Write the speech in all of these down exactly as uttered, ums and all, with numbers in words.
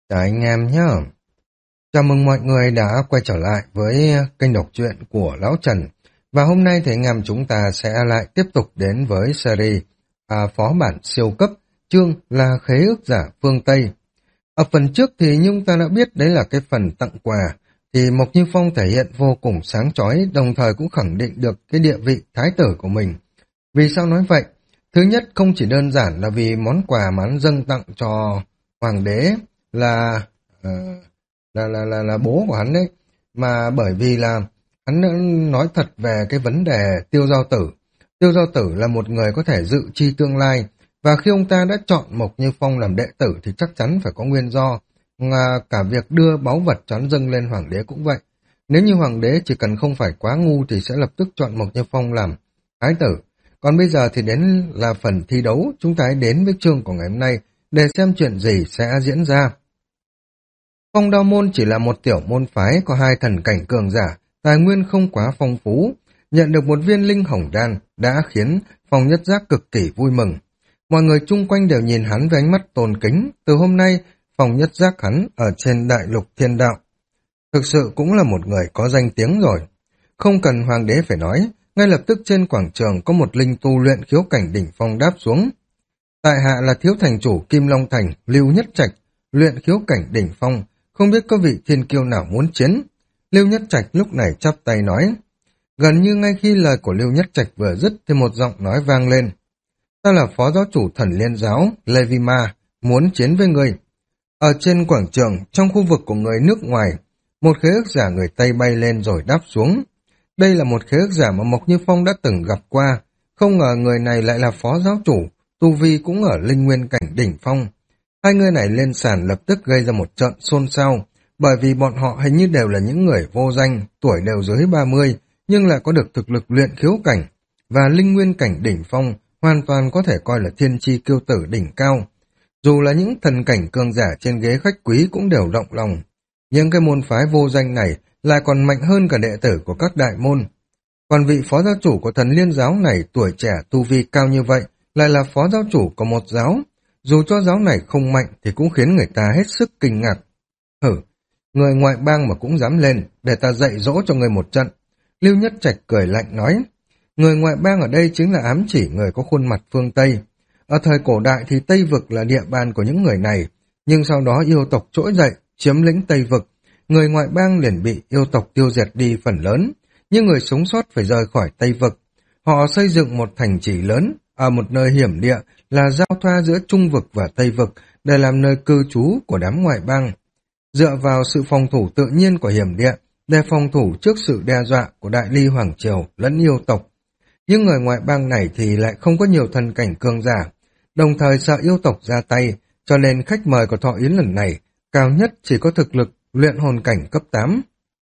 Chào anh em nhé. Chào mừng mọi người đã quay trở lại với kênh đọc truyện của Lão Trần. Và hôm nay thì anh em chúng ta sẽ lại tiếp tục đến với series à, phó bản siêu cấp, chương là khế ước giả phương Tây. Ở phần trước thì chúng ta đã biết đấy là cái phần tặng quà, thì Mộc Như Phong thể hiện vô cùng sáng chói, đồng thời cũng khẳng định được cái địa vị thái tử của mình. Vì sao nói vậy? Thứ nhất, không chỉ đơn giản là vì món quà mà hắn dâng tặng cho hoàng đế là, ờ, là, là là là bố của hắn đấy, mà bởi vì là hắn đã nói thật về cái vấn đề Tiêu Giao Tử. Tiêu Giao Tử là một người có thể dự chi tương lai, và khi ông ta đã chọn Mộc Như Phong làm đệ tử thì chắc chắn phải có nguyên do, mà cả việc đưa báu vật cho hắn dâng lên hoàng đế cũng vậy. Nếu như hoàng đế chỉ cần không phải quá ngu thì sẽ lập tức chọn Mộc Như Phong làm thái tử. Còn bây giờ thì đến là phần thi đấu, chúng ta hãy đến với chương của ngày hôm nay để xem chuyện gì sẽ diễn ra. Phong Đao Môn chỉ là một tiểu môn phái có hai thần cảnh cường giả, tài nguyên không quá phong phú. Nhận được một viên linh hồng đan đã khiến Phong Nhất Giác cực kỳ vui mừng. Mọi người chung quanh đều nhìn hắn với ánh mắt tôn kính. Từ hôm nay, Phong Nhất Giác hắn ở trên đại lục thiên đạo thực sự cũng là một người có danh tiếng rồi. Không cần hoàng đế phải nói, ngay lập tức trên quảng trường có một linh tu luyện khiếu cảnh đỉnh phong đáp xuống. Tại hạ là thiếu thành chủ Kim Long Thành, Lưu Nhất Trạch, luyện khiếu cảnh đỉnh phong, không biết có vị thiên kiêu nào muốn chiến. Lưu Nhất Trạch lúc này chắp tay nói. Gần như ngay khi lời của Lưu Nhất Trạch vừa dứt thì một giọng nói vang lên. Ta là phó giáo chủ thần liên giáo, Levima, muốn chiến với người. Ở trên quảng trường, trong khu vực của người nước ngoài, một khế ước giả người Tây bay lên rồi đáp xuống. Đây là một khế ước giả mà Mộc Như Phong đã từng gặp qua, không ngờ người này lại là phó giáo chủ, tu vi cũng ở linh nguyên cảnh đỉnh phong. Hai người này lên sàn lập tức gây ra một trận xôn xao, bởi vì bọn họ hình như đều là những người vô danh, tuổi đều dưới ba mươi, nhưng lại có được thực lực luyện khiếu cảnh, và linh nguyên cảnh đỉnh phong, hoàn toàn có thể coi là thiên chi kiêu tử đỉnh cao. Dù là những thần cảnh cường giả trên ghế khách quý cũng đều động lòng. Nhưng cái môn phái vô danh này lại còn mạnh hơn cả đệ tử của các đại môn. Còn vị phó giáo chủ của thần liên giáo này tuổi trẻ tu vi cao như vậy, lại là phó giáo chủ của một giáo. Dù cho giáo này không mạnh thì cũng khiến người ta hết sức kinh ngạc. Hử, người ngoại bang mà cũng dám lên, để ta dạy dỗ cho người một trận. Lưu Nhất Trạch cười lạnh nói, người ngoại bang ở đây chính là ám chỉ người có khuôn mặt phương Tây. Ở thời cổ đại thì Tây Vực là địa bàn của những người này, nhưng sau đó yêu tộc trỗi dậy, chiếm lĩnh Tây Vực. Người ngoại bang liền bị yêu tộc tiêu diệt đi phần lớn, nhưng người sống sót phải rời khỏi Tây Vực. Họ xây dựng một thành trì lớn, ở một nơi hiểm địa là giao thoa giữa Trung Vực và Tây Vực để làm nơi cư trú của đám ngoại bang. Dựa vào sự phòng thủ tự nhiên của hiểm địa, để phòng thủ trước sự đe dọa của Đại Ly Hoàng Triều lẫn yêu tộc. Nhưng người ngoại bang này thì lại không có nhiều thần cảnh cường giả, đồng thời sợ yêu tộc ra tay, cho nên khách mời của thọ yến lần này cao nhất chỉ có thực lực luyện hồn cảnh cấp tám.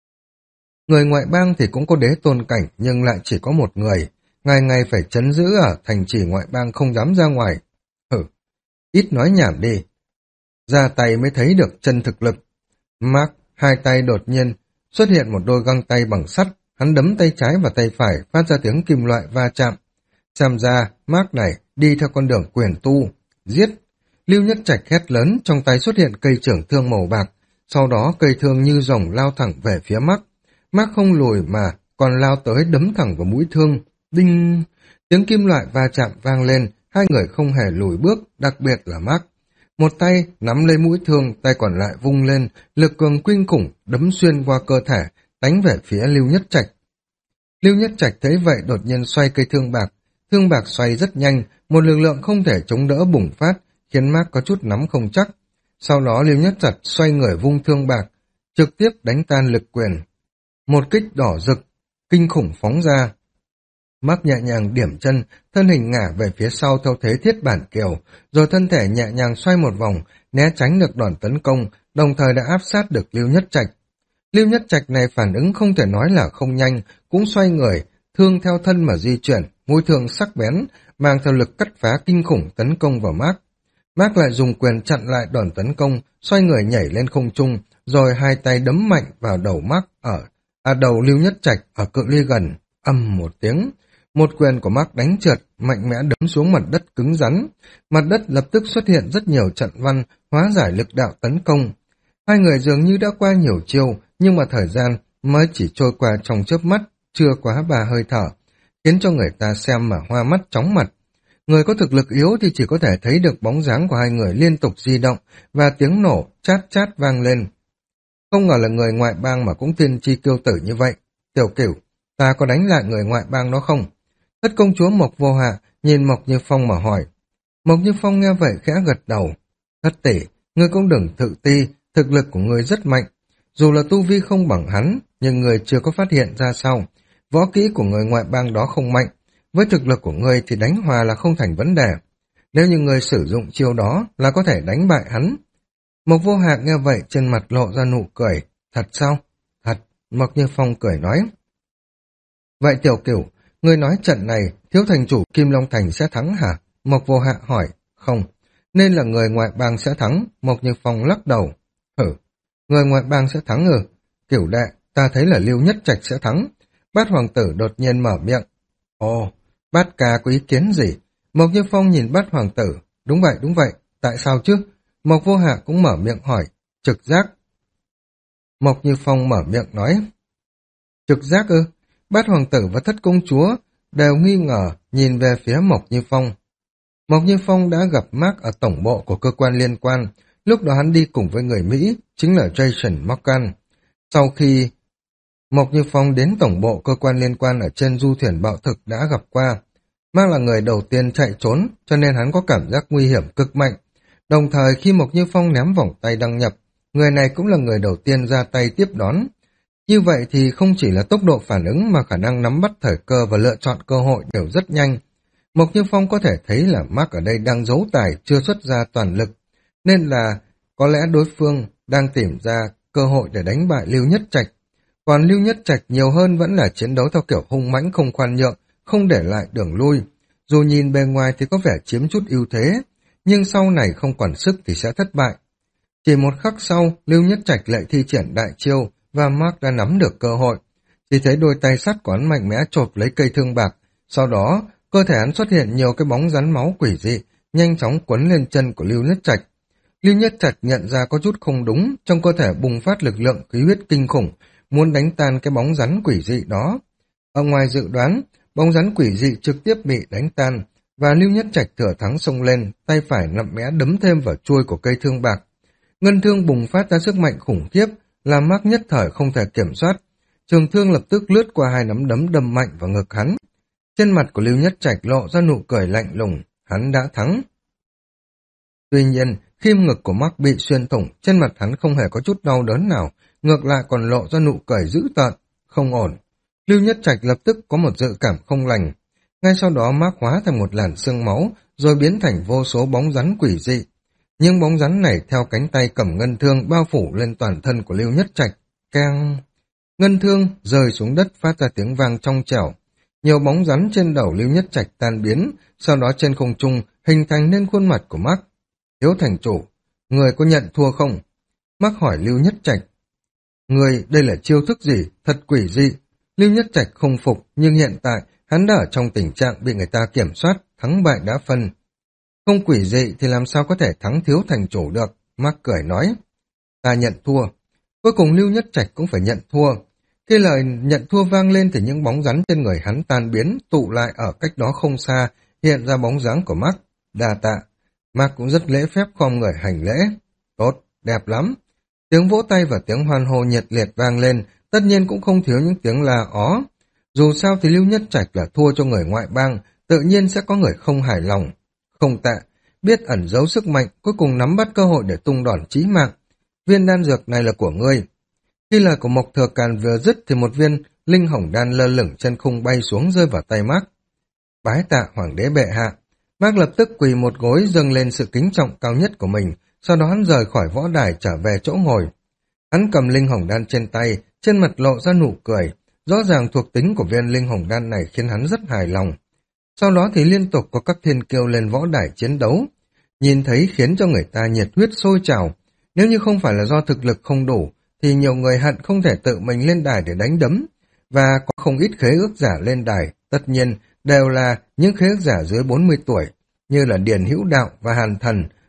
Người ngoại bang thì cũng có đế tôn cảnh nhưng lại chỉ có một người, ngày ngày phải trấn giữ ở thành trì ngoại bang không dám ra ngoài. Hử, ít nói nhảm đi. Ra tay mới thấy được chân thực lực. Mark hai tay đột nhiên xuất hiện một đôi găng tay bằng sắt, hắn đấm tay trái và tay phải phát ra tiếng kim loại va chạm. Xem ra Mark này đi theo con đường quyền tu, giết. Lưu Nhất Trạch hét lớn, trong tay xuất hiện cây trưởng thương màu bạc, sau đó cây thương như rồng lao thẳng về phía Mark. Mark không lùi mà còn lao tới đấm thẳng vào mũi thương. Đinh! Tiếng kim loại va chạm vang lên, hai người không hề lùi bước, đặc biệt là Mark. Một tay nắm lấy mũi thương, tay còn lại vung lên, lực cường kinh khủng đấm xuyên qua cơ thể, đánh về phía Lưu Nhất Trạch. Lưu Nhất Trạch thấy vậy đột nhiên xoay cây thương bạc, thương bạc xoay rất nhanh, một lực lượng không thể chống đỡ bùng phát, khiến Mark có chút nắm không chắc. Sau đó Lưu Nhất Trạch xoay người vung thương bạc, trực tiếp đánh tan lực quyền. Một kích đỏ rực, kinh khủng phóng ra. Mark nhẹ nhàng điểm chân, thân hình ngả về phía sau theo thế thiết bản kiều, rồi thân thể nhẹ nhàng xoay một vòng, né tránh được đòn tấn công, đồng thời đã áp sát được Lưu Nhất Trạch. Lưu Nhất Trạch này phản ứng không thể nói là không nhanh, cũng xoay người, thương theo thân mà di chuyển, mũi thương sắc bén, mang theo lực cắt phá kinh khủng tấn công vào Mark. Mark lại dùng quyền chặn lại đòn tấn công, xoay người nhảy lên không trung, rồi hai tay đấm mạnh vào đầu Mark ở à, đầu Lưu Nhất Trạch ở cự ly gần, ầm một tiếng. Một quyền của Mark đánh trượt, mạnh mẽ đấm xuống mặt đất cứng rắn. Mặt đất lập tức xuất hiện rất nhiều trận văn, hóa giải lực đạo tấn công. Hai người dường như đã qua nhiều chiêu, nhưng mà thời gian mới chỉ trôi qua trong chớp mắt, chưa quá ba hơi thở, khiến cho người ta xem mà hoa mắt chóng mặt. Người có thực lực yếu thì chỉ có thể thấy được bóng dáng của hai người liên tục di động và tiếng nổ chát chát vang lên. Không ngờ là người ngoại bang mà cũng tiên tri kiêu tử như vậy. Tiểu Cửu, ta có đánh lại người ngoại bang đó không? Thất công chúa Mộc Vô Hạ nhìn Mộc Như Phong mà hỏi. Mộc Như Phong nghe vậy khẽ gật đầu. Thất tỷ, ngươi cũng đừng tự ti, thực lực của ngươi rất mạnh. Dù là tu vi không bằng hắn, nhưng người chưa có phát hiện ra sao. Võ kỹ của người ngoại bang đó không mạnh. Với thực lực của ngươi thì đánh hòa là không thành vấn đề. Nếu như ngươi sử dụng chiêu đó là có thể đánh bại hắn. Mộc Vô Hạ nghe vậy trên mặt lộ ra nụ cười. Thật sao? Thật, Mộc Như Phong cười nói. Vậy Tiểu Cửu, ngươi nói trận này thiếu thành chủ Kim Long Thành sẽ thắng hả? Mộc Vô Hạ hỏi. Không, nên là người ngoại bang sẽ thắng. Mộc Như Phong lắc đầu. Hử, người ngoại bang sẽ thắng ư? Cửu đệ, ta thấy là Lưu Nhất Trạch sẽ thắng. Bát hoàng tử đột nhiên mở miệng. Ồ, Bát ca có ý kiến gì? Mộc Như Phong nhìn Bát hoàng tử. Đúng vậy, đúng vậy, tại sao chứ? Mộc Vô Hạ cũng mở miệng hỏi. Trực giác. Mộc Như Phong mở miệng nói. Trực giác ư? Bát hoàng tử và thất công chúa đều nghi ngờ nhìn về phía Mộc Như Phong. Mộc Như Phong đã gặp Mark ở tổng bộ của cơ quan liên quan, lúc đó hắn đi cùng với người Mỹ, chính là Jason Morgan. Sau khi Mộc Như Phong đến tổng bộ cơ quan liên quan ở trên du thuyền bạo thực đã gặp qua, Mark là người đầu tiên chạy trốn, cho nên hắn có cảm giác nguy hiểm cực mạnh. Đồng thời khi Mộc Như Phong ném vòng tay đăng nhập, người này cũng là người đầu tiên ra tay tiếp đón. Như vậy thì không chỉ là tốc độ phản ứng mà khả năng nắm bắt thời cơ và lựa chọn cơ hội đều rất nhanh. Mộc Như Phong có thể thấy là Mark ở đây đang giấu tài, chưa xuất ra toàn lực, nên là có lẽ đối phương đang tìm ra cơ hội để đánh bại Lưu Nhất Trạch. Còn Lưu Nhất Trạch nhiều hơn vẫn là chiến đấu theo kiểu hung mãnh không khoan nhượng, không để lại đường lui. Dù nhìn bề ngoài thì có vẻ chiếm chút ưu thế, nhưng sau này không còn sức thì sẽ thất bại. Chỉ một khắc sau, Lưu Nhất Trạch lại thi triển đại chiêu và Mark đã nắm được cơ hội. Chỉ thấy đôi tay sắt của hắn mạnh mẽ chộp lấy cây thương bạc, sau đó cơ thể hắn xuất hiện nhiều cái bóng rắn máu quỷ dị, nhanh chóng quấn lên chân của Lưu Nhất Trạch. Lưu Nhất Trạch nhận ra có chút không đúng, trong cơ thể bùng phát lực lượng khí huyết kinh khủng, muốn đánh tan cái bóng rắn quỷ dị đó. Ở ngoài dự đoán, bóng rắn quỷ dị trực tiếp bị đánh tan, và Lưu Nhất Trạch thừa thắng xông lên, tay phải nặn mẽ đấm thêm vào chuôi của cây thương bạc. Ngân thương bùng phát ra sức mạnh khủng khiếp, làm Mark nhất thời không thể kiểm soát. Trường thương lập tức lướt qua hai nắm đấm đâm mạnh vào ngực hắn. Trên mặt của Lưu Nhất Trạch lộ ra nụ cười lạnh lùng, hắn đã thắng. Tuy nhiên, khi ngực của Mark bị xuyên thủng, trên mặt hắn không hề có chút đau đớn nào, ngược lại còn lộ ra nụ cười dữ tợn, không ổn. Lưu Nhất Trạch lập tức có một dự cảm không lành. Ngay sau đó Mark hóa thành một làn sương máu, rồi biến thành vô số bóng rắn quỷ dị. Nhưng bóng rắn này theo cánh tay cầm ngân thương bao phủ lên toàn thân của Lưu Nhất Trạch. Keng! Ngân thương rơi xuống đất phát ra tiếng vang trong trẻo. Nhiều bóng rắn trên đầu Lưu Nhất Trạch tan biến, sau đó trên không trung hình thành nên khuôn mặt của Mark. Thiếu thành chủ, người có nhận thua không? Mark hỏi Lưu Nhất Trạch. Người, đây là chiêu thức gì? Thật quỷ dị. Lưu Nhất Trạch không phục, nhưng hiện tại hắn đã ở trong tình trạng bị người ta kiểm soát, thắng bại đã phân. Không quỷ dị thì làm sao có thể thắng thiếu thành chủ được? Mark cười nói. Ta nhận thua. Cuối cùng Lưu Nhất Trạch cũng phải nhận thua. Khi lời nhận thua vang lên thì những bóng rắn trên người hắn tan biến, tụ lại ở cách đó không xa, hiện ra bóng dáng của Mark. Đa tạ. Mark cũng rất lễ phép khom người hành lễ. Tốt, đẹp lắm. Tiếng vỗ tay và tiếng hoan hô nhiệt liệt vang lên, tất nhiên cũng không thiếu những tiếng la ó. Dù sao thì Lưu Nhất Trạch là thua cho người ngoại bang, tự nhiên sẽ có người không hài lòng. Không tệ, biết ẩn giấu sức mạnh, cuối cùng nắm bắt cơ hội để tung đòn chí mạng. Viên đan dược này là của ngươi. Khi lời của Mộc Thừa Càn vừa dứt thì một viên linh hồng đan lơ lửng trên không bay xuống rơi vào tay Mark. Bái tạ hoàng đế bệ hạ. Mark lập tức quỳ một gối dâng lên sự kính trọng cao nhất của mình, sau đó hắn rời khỏi võ đài trở về chỗ ngồi. Hắn cầm linh hồng đan trên tay, trên mặt lộ ra nụ cười. Rõ ràng thuộc tính của viên linh hồng đan này khiến hắn rất hài lòng. Sau đó thì liên tục có các thiên kiêu lên võ đài chiến đấu. Nhìn thấy khiến cho người ta nhiệt huyết sôi trào. Nếu như không phải là do thực lực không đủ, thì nhiều người hận không thể tự mình lên đài để đánh đấm. Và có không ít khế ước giả lên đài, tất nhiên đều là những khế ước giả dưới bốn mươi tuổi, như là Điền Hữu Đạo và Hàn Thần,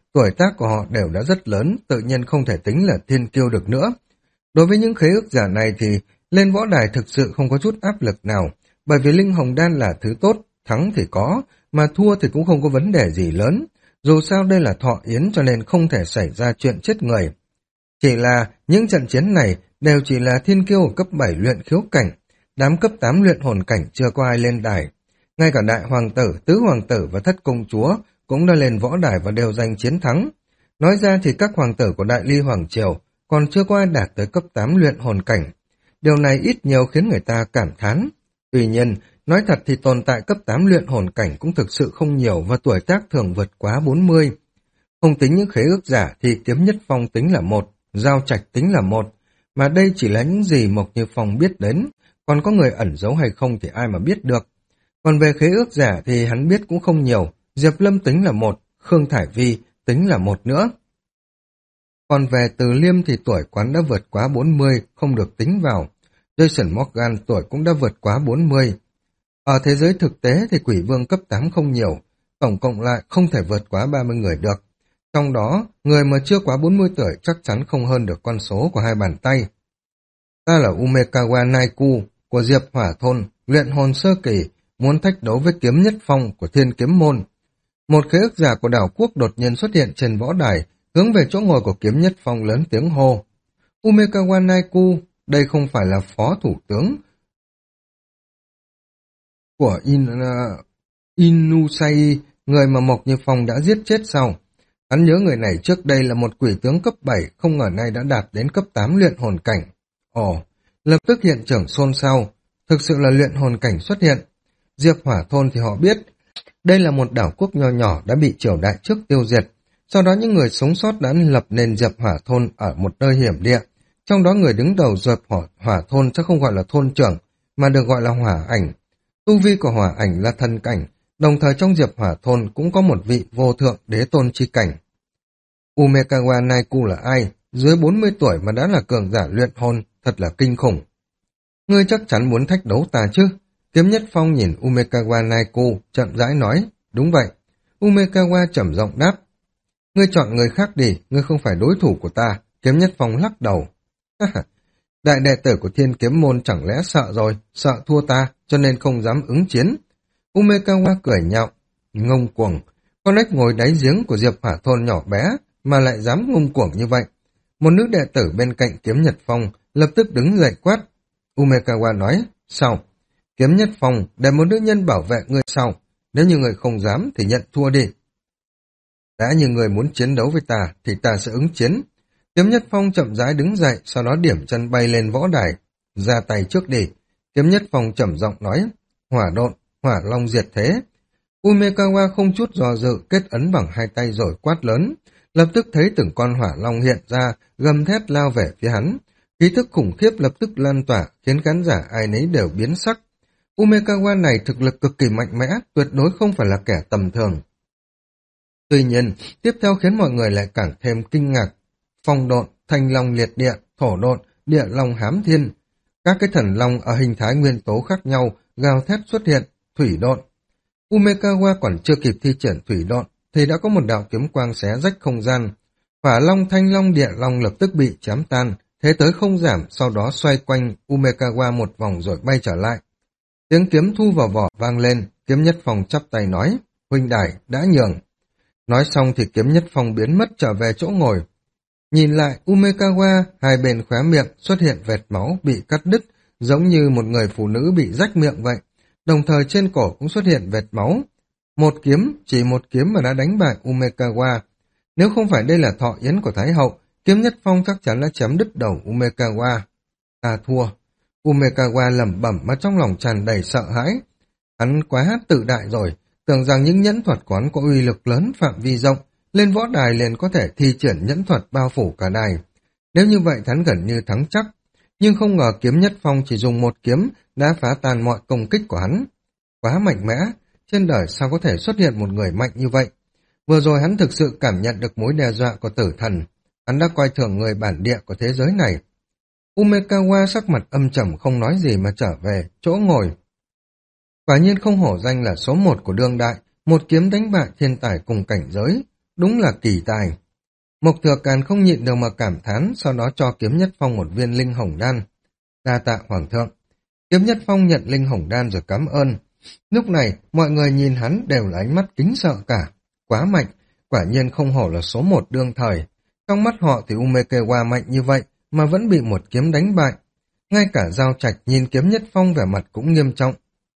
tuổi tác của họ đều đã rất lớn, tự nhiên không thể tính là thiên kiêu được nữa. Đối với những khế ước giả này thì lên võ đài thực sự không có chút áp lực nào, bởi vì linh hồng đan là thứ tốt, thắng thì có, mà thua thì cũng không có vấn đề gì lớn. Dù sao đây là thọ yến cho nên không thể xảy ra chuyện chết người. Chỉ là những trận chiến này đều chỉ là thiên kiêu ở cấp bảy luyện khiếu cảnh, đám cấp tám luyện hồn cảnh chưa có ai lên đài. Ngay cả đại hoàng tử, tứ hoàng tử và thất công chúa cũng đã lên võ đài và đều giành chiến thắng. Nói ra thì các hoàng tử của Đại Ly Hoàng Triều còn chưa có ai đạt tới cấp tám luyện hồn cảnh. Điều này ít nhiều khiến người ta cảm thán. Tuy nhiên, nói thật thì tồn tại cấp tám luyện hồn cảnh cũng thực sự không nhiều và tuổi tác thường vượt quá bốn mươi. Không tính những khế ước giả thì Kiếm Nhất Phong tính là một, Giao Trạch tính là một, mà đây chỉ là những gì Mộc Như Phong biết đến, còn có người ẩn giấu hay không thì ai mà biết được. Còn về khế ước giả thì hắn biết cũng không nhiều, Diệp Lâm tính là một, Khương Thải Vi tính là một nữa. Còn về Từ Liêm thì tuổi quán đã vượt quá bốn mươi, không được tính vào. Jason Morgan tuổi cũng đã vượt quá bốn mươi. Ở thế giới thực tế thì quỷ vương cấp tám không nhiều, tổng cộng lại không thể vượt quá ba mươi người được. Trong đó, người mà chưa quá bốn mươi tuổi chắc chắn không hơn được con số của hai bàn tay. Ta là Umekawa Naiku của Diệp Hỏa Thôn, luyện hồn sơ kỳ, muốn thách đấu với Kiếm Nhất Phong của Thiên Kiếm Môn. Một khế ước giả của đảo quốc đột nhiên xuất hiện trên võ đài, hướng về chỗ ngồi của Kiếm Nhất Phong lớn tiếng hô. Umekawa Naiku, đây không phải là phó thủ tướng của In, uh, Inusai, người mà Mộc Như Phong đã giết chết sau. Hắn nhớ người này trước đây là một quỷ tướng cấp bảy, không ngờ nay đã đạt đến cấp tám luyện hồn cảnh. Ồ, lập tức hiện trường xôn xao, thực sự là luyện hồn cảnh xuất hiện. Diệp Hỏa Thôn thì họ biết, đây là một đảo quốc nho nhỏ đã bị triều đại trước tiêu diệt. Sau đó những người sống sót đã lập nên Diệp Hỏa Thôn ở một nơi hiểm địa. Trong đó người đứng đầu Diệp Hỏa, Hỏa Thôn chắc không gọi là thôn trưởng, mà được gọi là Hỏa Ảnh. Tu vi của Hỏa Ảnh là thần cảnh, đồng thời trong Diệp Hỏa Thôn cũng có một vị vô thượng đế tôn chi cảnh. Umekawa Naiku là ai? Dưới bốn mươi tuổi mà đã là cường giả luyện hồn, thật là kinh khủng. Ngươi chắc chắn muốn thách đấu ta chứ? Kiếm Nhất Phong nhìn Umekawa Naiku, chậm rãi nói, đúng vậy. Umekawa trầm giọng đáp, ngươi chọn người khác đi, ngươi không phải đối thủ của ta. Kiếm Nhất Phong lắc đầu. Đại đệ tử của Thiên Kiếm Môn chẳng lẽ sợ rồi, sợ thua ta, cho nên không dám ứng chiến. Umekawa cười nhạo, ngông cuồng, con ếch ngồi đáy giếng của Diệp Hỏa Thôn nhỏ bé mà lại dám ngông cuồng như vậy. Một nữ đệ tử bên cạnh Kiếm Nhất Phong lập tức đứng dậy quát. Umekawa nói, sao? Kiếm Nhất Phong, để một nữ nhân bảo vệ ngươi sau, nếu như người không dám thì nhận thua đi. Đã như người muốn chiến đấu với ta thì ta sẽ ứng chiến. Kiếm Nhất Phong chậm rãi đứng dậy, sau đó điểm chân bay lên võ đài, ra tay trước đi. Kiếm Nhất Phong trầm giọng nói, hỏa độn, hỏa long diệt thế. Umekawa không chút do dự kết ấn bằng hai tay rồi quát lớn, lập tức thấy từng con hỏa long hiện ra, gầm thét lao về phía hắn. Khí thức khủng khiếp lập tức lan tỏa, khiến khán giả ai nấy đều biến sắc. Umekawa này thực lực cực kỳ mạnh mẽ, tuyệt đối không phải là kẻ tầm thường. Tuy nhiên, tiếp theo khiến mọi người lại càng thêm kinh ngạc. Phong độn, thanh long liệt địa, thổ độn, địa long hám thiên. Các cái thần long ở hình thái nguyên tố khác nhau, gào thét xuất hiện, thủy độn. Umekawa còn chưa kịp thi triển thủy độn, thì đã có một đạo kiếm quang xé rách không gian. Hỏa long, thanh long, địa long lập tức bị chém tan, thế tới không giảm, sau đó xoay quanh Umekawa một vòng rồi bay trở lại. Tiếng kiếm thu vào vỏ vang lên, Kiếm Nhất Phong chắp tay nói, huynh đài đã nhường. Nói xong thì Kiếm Nhất Phong biến mất trở về chỗ ngồi. Nhìn lại Umekawa, hai bên khóe miệng xuất hiện vệt máu bị cắt đứt, giống như một người phụ nữ bị rách miệng vậy. Đồng thời trên cổ cũng xuất hiện vệt máu. Một kiếm, chỉ một kiếm mà đã đánh bại Umekawa. Nếu không phải đây là thọ yến của Thái Hậu, Kiếm Nhất Phong chắc chắn đã chém đứt đầu Umekawa. Ta thua. Umekawa lẩm bẩm mà trong lòng tràn đầy sợ hãi. Hắn quá tự đại rồi, tưởng rằng những nhẫn thuật quán có uy lực lớn phạm vi rộng, lên võ đài liền có thể thi triển nhẫn thuật bao phủ cả đài. Nếu như vậy hắn gần như thắng chắc, nhưng không ngờ Kiếm Nhất Phong chỉ dùng một kiếm đã phá tan mọi công kích của hắn. Quá mạnh mẽ, trên đời sao có thể xuất hiện một người mạnh như vậy? Vừa rồi hắn thực sự cảm nhận được mối đe dọa của tử thần, hắn đã coi thường người bản địa của thế giới này. Umekawa sắc mặt âm trầm không nói gì mà trở về chỗ ngồi. Quả nhiên không hổ danh là số một của đương đại, một kiếm đánh bại thiên tài cùng cảnh giới. đúng là kỳ tài. Mộc Thừa Càn không nhịn được mà cảm thán, sau đó cho Kiếm Nhất Phong một viên linh hồng đan. Đa tạ hoàng thượng. Kiếm Nhất Phong nhận linh hồng đan rồi cảm ơn. Lúc này, mọi người nhìn hắn đều là ánh mắt kính sợ cả. Quá mạnh, quả nhiên không hổ là số một đương thời. Trong mắt họ thì Umekewa mạnh như vậy, mà vẫn bị một kiếm đánh bại. Ngay cả Giao Trạch nhìn Kiếm Nhất Phong vẻ mặt cũng nghiêm trọng.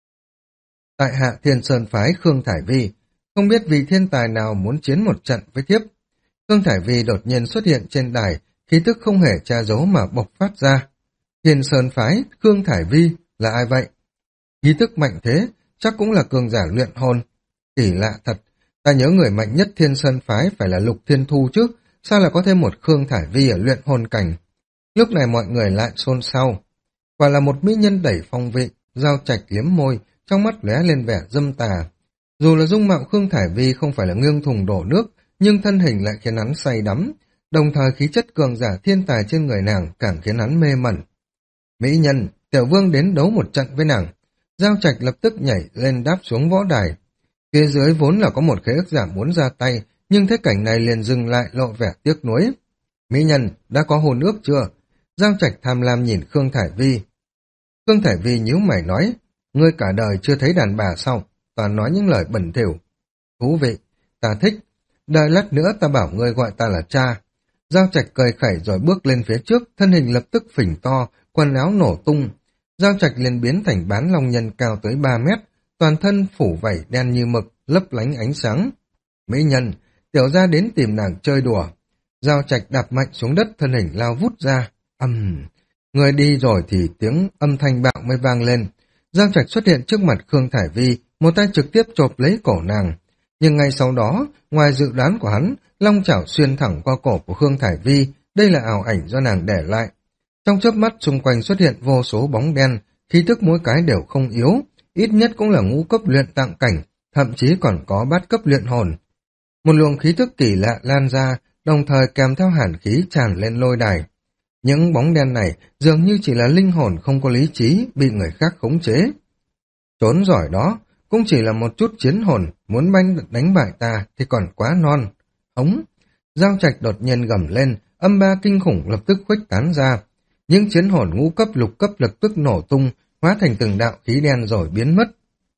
Tại hạ Thiên Sơn phái Khương Thải Vi, không biết vị thiên tài nào muốn chiến một trận với thiếp. Khương Thải Vi đột nhiên xuất hiện trên đài, khí tức không hề che giấu mà bộc phát ra. Thiên Sơn phái Khương Thải Vi là ai vậy? Khí tức mạnh thế, chắc cũng là cường giả luyện hồn. Kỳ lạ thật, ta nhớ người mạnh nhất Thiên Sơn phái phải là Lục Thiên Thu chứ, sao lại có thêm một Khương Thải Vi ở luyện hồn cảnh? Lúc này mọi người lại xôn xao. Quả là một mỹ nhân đẩy phong vị, Giao Trạch liếm môi, trong mắt lóe lên vẻ dâm tà. Dù là dung mạo Khương Thải Vi không phải là ngưng thùng đổ nước, nhưng thân hình lại khiến hắn say đắm, đồng thời khí chất cường giả thiên tài trên người nàng càng khiến hắn mê mẩn. Mỹ nhân, Tiểu Vương đến đấu một trận với nàng. Giao Trạch lập tức nhảy lên đáp xuống võ đài. Phía dưới vốn là có một khế ước giả muốn ra tay, nhưng thế cảnh này liền dừng lại lộ vẻ tiếc nuối. Mỹ nhân, đã có hôn ước chưa? Giao Trạch tham lam nhìn Khương Thải Vi. Khương Thải Vi nhíu mày nói, ngươi cả đời chưa thấy đàn bà sao? Toàn nói những lời bẩn thỉu. Thú vị, ta thích. Đợi lát nữa ta bảo ngươi gọi ta là cha. Giao Trạch cười khẩy rồi bước lên phía trước, thân hình lập tức phình to, quần áo nổ tung. Giao Trạch liền biến thành bán long nhân cao tới ba mét, toàn thân phủ vảy đen như mực, lấp lánh ánh sáng. Mỹ nhân, tiểu gia đến tìm nàng chơi đùa. Giao Trạch đạp mạnh xuống đất, thân hình lao vút ra. Âm, uhm. Người đi rồi thì tiếng âm thanh bạo mới vang lên. Giao Trạch xuất hiện trước mặt Khương Thải Vi, một tay trực tiếp chộp lấy cổ nàng. Nhưng ngay sau đó, ngoài dự đoán của hắn, long chảo xuyên thẳng qua cổ của Khương Thải Vi, đây là ảo ảnh do nàng để lại. Trong chớp mắt xung quanh xuất hiện vô số bóng đen, khí tức mỗi cái đều không yếu, ít nhất cũng là ngũ cấp luyện tạng cảnh, thậm chí còn có bát cấp luyện hồn. Một luồng khí tức kỳ lạ lan ra, đồng thời kèm theo hàn khí tràn lên lôi đài. Những bóng đen này dường như chỉ là linh hồn không có lý trí, bị người khác khống chế. Trốn giỏi đó, cũng chỉ là một chút chiến hồn, muốn banh đánh bại ta thì còn quá non. Hống! Giao Trạch đột nhiên gầm lên, âm ba kinh khủng lập tức khuếch tán ra. Những chiến hồn ngũ cấp lục cấp lập tức nổ tung, hóa thành từng đạo khí đen rồi biến mất.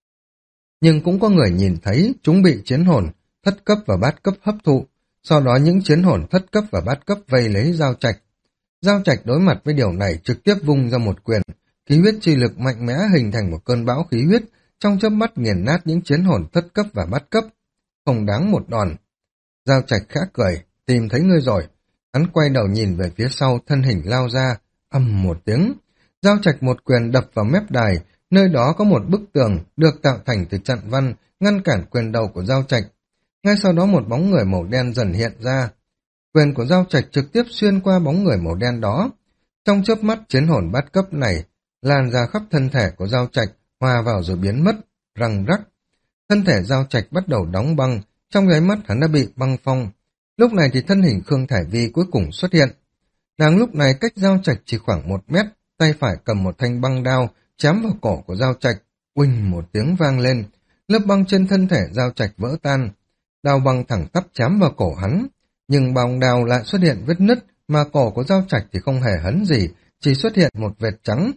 Nhưng cũng có người nhìn thấy chúng bị chiến hồn thất cấp và bát cấp hấp thụ, sau đó những chiến hồn thất cấp và bát cấp vây lấy Giao Trạch. Giao Trạch đối mặt với điều này trực tiếp vung ra một quyền, khí huyết chi lực mạnh mẽ hình thành một cơn bão khí huyết, trong chớp mắt nghiền nát những chiến hồn thất cấp và bát cấp. Không đáng một đòn. Giao Trạch khẽ cười, tìm thấy ngươi rồi. Hắn quay đầu nhìn về phía sau, thân hình lao ra, ầm một tiếng. Giao Trạch một quyền đập vào mép đài, nơi đó có một bức tường được tạo thành từ trận văn, ngăn cản quyền đầu của Giao Trạch. Ngay sau đó một bóng người màu đen dần hiện ra. Quyền của Giao Trạch trực tiếp xuyên qua bóng người màu đen đó. Trong chớp mắt chiến hồn bát cấp này lan ra khắp thân thể của Giao Trạch, hòa vào rồi biến mất, răng rắc. Thân thể Giao Trạch bắt đầu đóng băng, trong nháy mắt hắn đã bị băng phong. Lúc này thì thân hình Khương Thải Vi cuối cùng xuất hiện. Nàng lúc này cách Giao Trạch chỉ khoảng một mét, tay phải cầm một thanh băng đao, chém vào cổ của Giao Trạch. Uỳnh một tiếng vang lên, lớp băng trên thân thể Giao Trạch vỡ tan. Đao băng thẳng tắp chém vào cổ hắn, nhưng bóng đao lại xuất hiện vết nứt, mà cổ của Giao Trạch thì không hề hấn gì, chỉ xuất hiện một vệt trắng.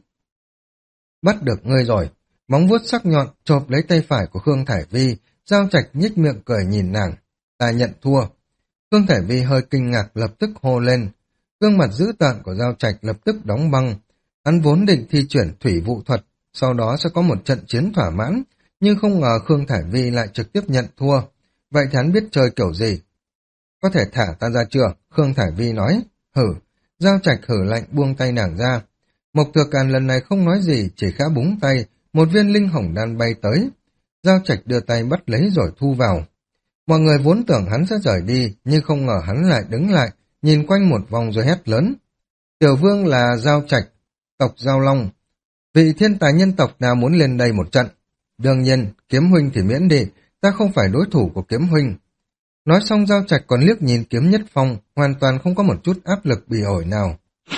Bắt được ngươi rồi. Móng vuốt sắc nhọn chộp lấy tay phải của Khương Thải Vi, Giao Trạch nhếch miệng cười nhìn nàng. Ta nhận thua. Khương Thải Vi hơi kinh ngạc lập tức hô lên. Gương mặt dữ tợn của Giao Trạch lập tức đóng băng. Hắn vốn định thi chuyển thủy vụ thuật, sau đó sẽ có một trận chiến thỏa mãn, nhưng không ngờ Khương Thải Vi lại trực tiếp nhận thua. Vậy thì hắn biết chơi kiểu gì? Có thể thả ta ra chưa? Khương Thải Vi nói. Hử. Giao Trạch hử lạnh buông tay nàng ra. Mộc Thừa Càn lần này không nói gì, chỉ khẽ búng tay, một viên linh hồng đan bay tới. Giao Trạch đưa tay bắt lấy rồi thu vào. Mọi người vốn tưởng hắn sẽ rời đi, nhưng không ngờ hắn lại đứng lại, nhìn quanh một vòng rồi hét lớn. Tiểu Vương là Giao Trạch, tộc Giao Long. Vị thiên tài nhân tộc nào muốn lên đây một trận? Đương nhiên, Kiếm huynh thì miễn đi, ta không phải đối thủ của Kiếm huynh. Nói xong Giao Trạch còn liếc nhìn Kiếm Nhất Phong, hoàn toàn không có một chút áp lực bỉ ổi nào.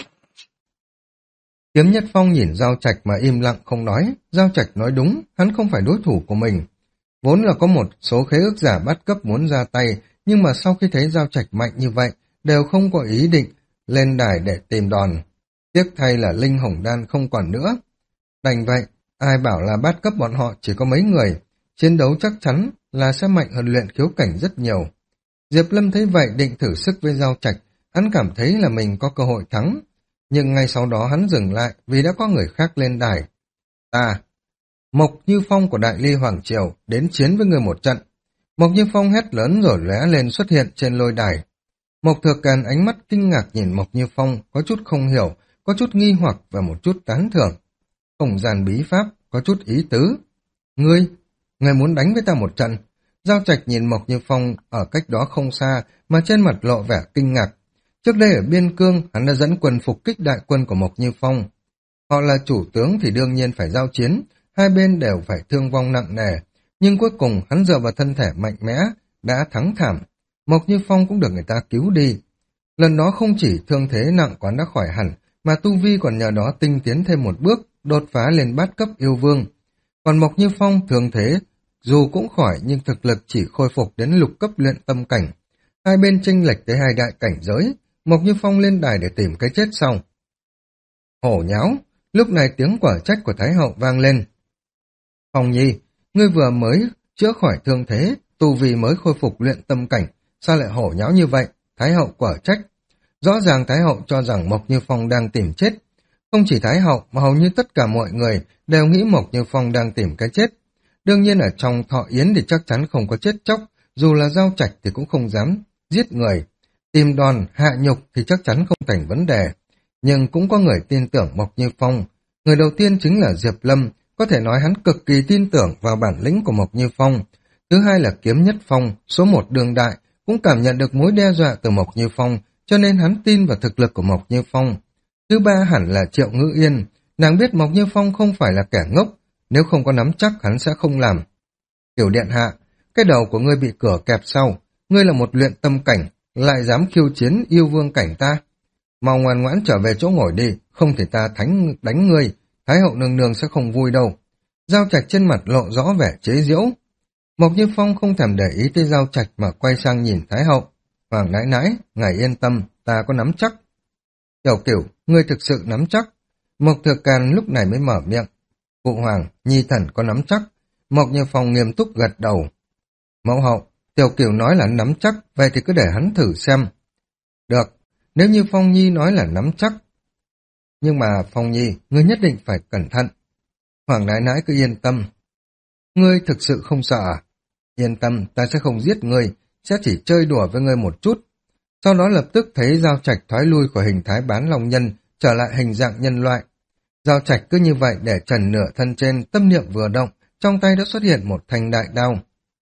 Kiếm Nhất Phong nhìn Giao Trạch mà im lặng không nói. Giao Trạch nói đúng, hắn không phải đối thủ của mình. Vốn là có một số khế ước giả bắt cấp muốn ra tay, nhưng mà sau khi thấy Giao Trạch mạnh như vậy, đều không có ý định lên đài để tìm đòn. Tiếc thay là linh hồng đan không còn nữa. Đành vậy, ai bảo là bát cấp bọn họ chỉ có mấy người, chiến đấu chắc chắn là sẽ mạnh hơn luyện khiếu cảnh rất nhiều. Diệp Lâm thấy vậy định thử sức với Giao Trạch, hắn cảm thấy là mình có cơ hội thắng. Nhưng ngay sau đó hắn dừng lại vì đã có người khác lên đài. Ta, Mộc Như Phong của Đại Ly Hoàng Triều, đến chiến với người một trận. Mộc Như Phong hét lớn rồi lóe lên xuất hiện trên lôi đài. Mộc Thừa Càn ánh mắt kinh ngạc nhìn Mộc Như Phong, có chút không hiểu, có chút nghi hoặc và một chút tán thưởng. Không gian bí pháp, có chút ý tứ. Ngươi, ngươi muốn đánh với ta một trận. Giao Trạch nhìn Mộc Như Phong ở cách đó không xa, mà trên mặt lộ vẻ kinh ngạc. Trước đây ở Biên Cương, hắn đã dẫn quân phục kích đại quân của Mộc Như Phong. Họ là chủ tướng thì đương nhiên phải giao chiến, hai bên đều phải thương vong nặng nề. Nhưng cuối cùng hắn dựa vào thân thể mạnh mẽ, đã thắng thảm. Mộc Như Phong cũng được người ta cứu đi. Lần đó không chỉ thương thế nặng quán đã khỏi hẳn, mà Tu Vi còn nhờ đó tinh tiến thêm một bước, đột phá lên bát cấp yêu vương. Còn Mộc Như Phong thương thế, dù cũng khỏi nhưng thực lực chỉ khôi phục đến lục cấp luyện tâm cảnh. Hai bên chênh lệch tới hai đại cảnh giới, Mộc Như Phong lên đài để tìm cái chết xong. Hổ nháo, lúc này tiếng quả trách của Thái Hậu vang lên. Phong Nhi, ngươi vừa mới chữa khỏi thương thế, tu vi mới khôi phục luyện tâm cảnh, sao lại hổ nháo như vậy? Thái Hậu quả trách. Rõ ràng Thái Hậu cho rằng Mộc Như Phong đang tìm chết. Không chỉ Thái Hậu mà hầu như tất cả mọi người đều nghĩ Mộc Như Phong đang tìm cái chết. Đương nhiên ở trong thọ yến thì chắc chắn không có chết chóc, dù là Giao Trạch thì cũng không dám giết người. Tìm đòn, hạ nhục thì chắc chắn không thành vấn đề. Nhưng cũng có người tin tưởng Mộc Như Phong. Người đầu tiên chính là Diệp Lâm, có thể nói hắn cực kỳ tin tưởng vào bản lĩnh của Mộc Như Phong. Thứ hai là Kiếm Nhất Phong, số một đương đại, cũng cảm nhận được mối đe dọa từ Mộc Như Phong, cho nên hắn tin vào thực lực của Mộc Như Phong. Thứ ba hẳn là Triệu Ngữ Yên, nàng biết Mộc Như Phong không phải là kẻ ngốc, nếu không có nắm chắc hắn sẽ không làm. Tiểu điện hạ, cái đầu của ngươi bị cửa kẹp sau, ngươi là một luyện tâm cảnh, lại dám khiêu chiến yêu vương cảnh ta. Mau ngoan ngoãn trở về chỗ ngồi đi, không thể ta thánh đánh ngươi, Thái Hậu nương nương sẽ không vui đâu. Giao Trạch trên mặt lộ rõ vẻ chế giễu. Mộc Như Phong không thèm để ý tới Giao Trạch mà quay sang nhìn Thái Hậu. Hoàng nãi nãi, ngài yên tâm, ta có nắm chắc. Tiểu Cửu, ngươi thực sự nắm chắc. Mộc Thừa Càn lúc này mới mở miệng. Phụ Hoàng, Nhi thần có nắm chắc. Mộc Như Phong nghiêm túc gật đầu. Mẫu hậu, Tiểu Cửu nói là nắm chắc, vậy thì cứ để hắn thử xem. Được, nếu như Phong Nhi nói là nắm chắc. Nhưng mà Phong Nhi, ngươi nhất định phải cẩn thận. Hoàng nãi nãi cứ yên tâm. Ngươi thực sự không sợ à? Yên tâm, ta sẽ không giết ngươi, sẽ chỉ chơi đùa với ngươi một chút. Sau đó lập tức thấy Giao Trạch thoái lui khỏi hình thái bán lòng nhân, trở lại hình dạng nhân loại. Giao Trạch cứ như vậy để trần nửa thân trên, tâm niệm vừa động, trong tay đã xuất hiện một thanh đại đao.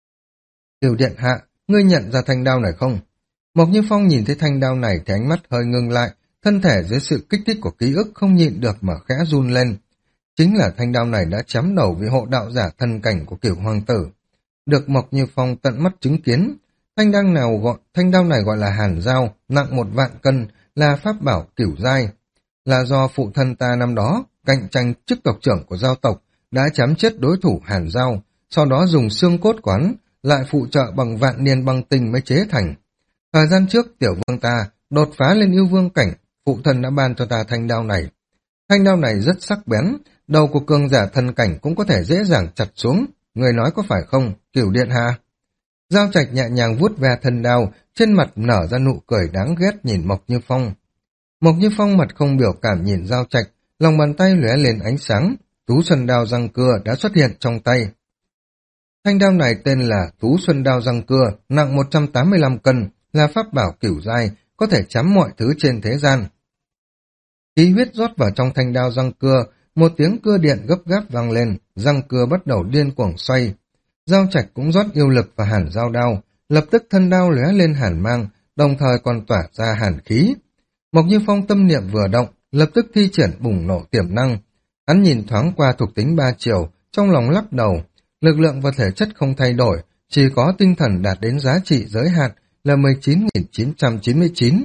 Tiểu điện hạ, ngươi nhận ra thanh đao này không? Mộc Như Phong nhìn thấy thanh đao này thì ánh mắt hơi ngưng lại, thân thể dưới sự kích thích của ký ức không nhịn được mà khẽ run lên. Chính là thanh đao này đã chém đầu vị hộ đạo giả thân cảnh của Cửu hoàng tử. Được Mộc Như Phong tận mắt chứng kiến, thanh đao nào gọi thanh đao này gọi là hàn dao, nặng một vạn cân, là pháp bảo cửu giai, là do phụ thân ta năm đó cạnh tranh chức tộc trưởng của giao tộc đã chém chết đối thủ hàn dao, sau đó dùng xương cốt quán lại phụ trợ bằng vạn niên băng tinh mới chế thành. Thời gian trước tiểu vương ta đột phá lên yêu vương cảnh, phụ thân đã ban cho ta thanh đao này. Thanh đao này rất sắc bén, đầu của cường giả thân cảnh cũng có thể dễ dàng chặt xuống. Người nói có phải không, Cửu điện hạ? Giao Trạch nhẹ nhàng vuốt ve thân đao, trên mặt nở ra nụ cười đáng ghét nhìn Mộc Như Phong. Mộc Như Phong mặt không biểu cảm nhìn Giao Trạch, lòng bàn tay lóe lên ánh sáng, Tú Xuân đao răng cưa đã xuất hiện trong tay. Thanh đao này tên là Tú Xuân đao răng cưa, nặng một trăm tám mươi lăm cân, là pháp bảo cửu giai, có thể chém mọi thứ trên thế gian. Khí huyết rót vào trong thanh đao răng cưa, một tiếng cưa điện gấp gáp vang lên, răng cưa bắt đầu điên cuồng xoay. Giao Trạch cũng rót yêu lực và hàn dao đao, lập tức thân đao lóe lên hàn mang, đồng thời còn tỏa ra hàn khí. Mộc Như Phong tâm niệm vừa động, lập tức thi triển bùng nổ tiềm năng. Hắn nhìn thoáng qua thuộc tính ba chiều, trong lòng lắc đầu, lực lượng và thể chất không thay đổi, chỉ có tinh thần đạt đến giá trị giới hạn là mười chín nghìn chín trăm chín mươi chín.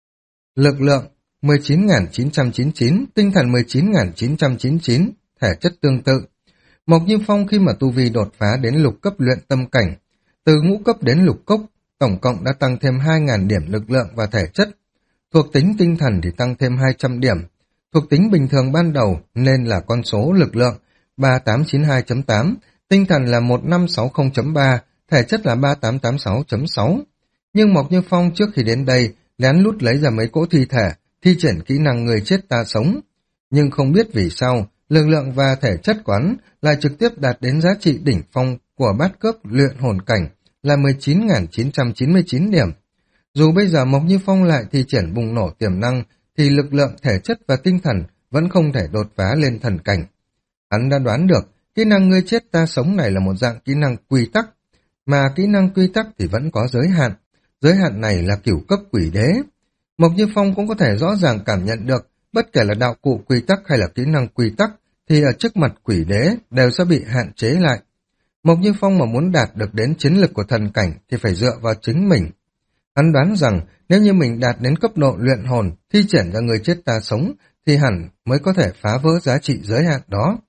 Lực lượng mười chín nghìn chín trăm chín mươi chín, tinh thần mười chín nghìn chín trăm chín mươi chín, thể chất tương tự. Mộc Như Phong khi mà tu vi đột phá đến lục cấp luyện tâm cảnh, từ ngũ cấp đến lục cấp, tổng cộng đã tăng thêm hai nghìn điểm lực lượng và thể chất. Thuộc tính tinh thần thì tăng thêm hai trăm điểm. Thuộc tính bình thường ban đầu nên là con số lực lượng ba tám chín hai chấm tám, tinh thần là một năm sáu không chấm ba, thể chất là ba tám tám sáu chấm sáu. Nhưng Mộc Như Phong trước khi đến đây lén lút lấy ra mấy cỗ thi thể, thi triển kỹ năng người chết ta sống. Nhưng không biết vì sao, lực lượng và thể chất quán lại trực tiếp đạt đến giá trị đỉnh phong của bát cướp luyện hồn cảnh là mười chín nghìn chín trăm chín mươi chín điểm. Dù bây giờ Mộc Như Phong lại thi triển bùng nổ tiềm năng, thì lực lượng, thể chất và tinh thần vẫn không thể đột phá lên thần cảnh. Hắn đã đoán được, kỹ năng ngươi chết ta sống này là một dạng kỹ năng quy tắc, mà kỹ năng quy tắc thì vẫn có giới hạn. Giới hạn này là cửu cấp quỷ đế. Mộc Như Phong cũng có thể rõ ràng cảm nhận được, bất kể là đạo cụ quy tắc hay là kỹ năng quy tắc, thì ở trước mặt quỷ đế đều sẽ bị hạn chế lại. Mộc Như Phong mà muốn đạt được đến chiến lực của thần cảnh thì phải dựa vào chính mình. Hắn đoán rằng nếu như mình đạt đến cấp độ luyện hồn, thi triển ra người chết ta sống, thì hẳn mới có thể phá vỡ giá trị giới hạn đó.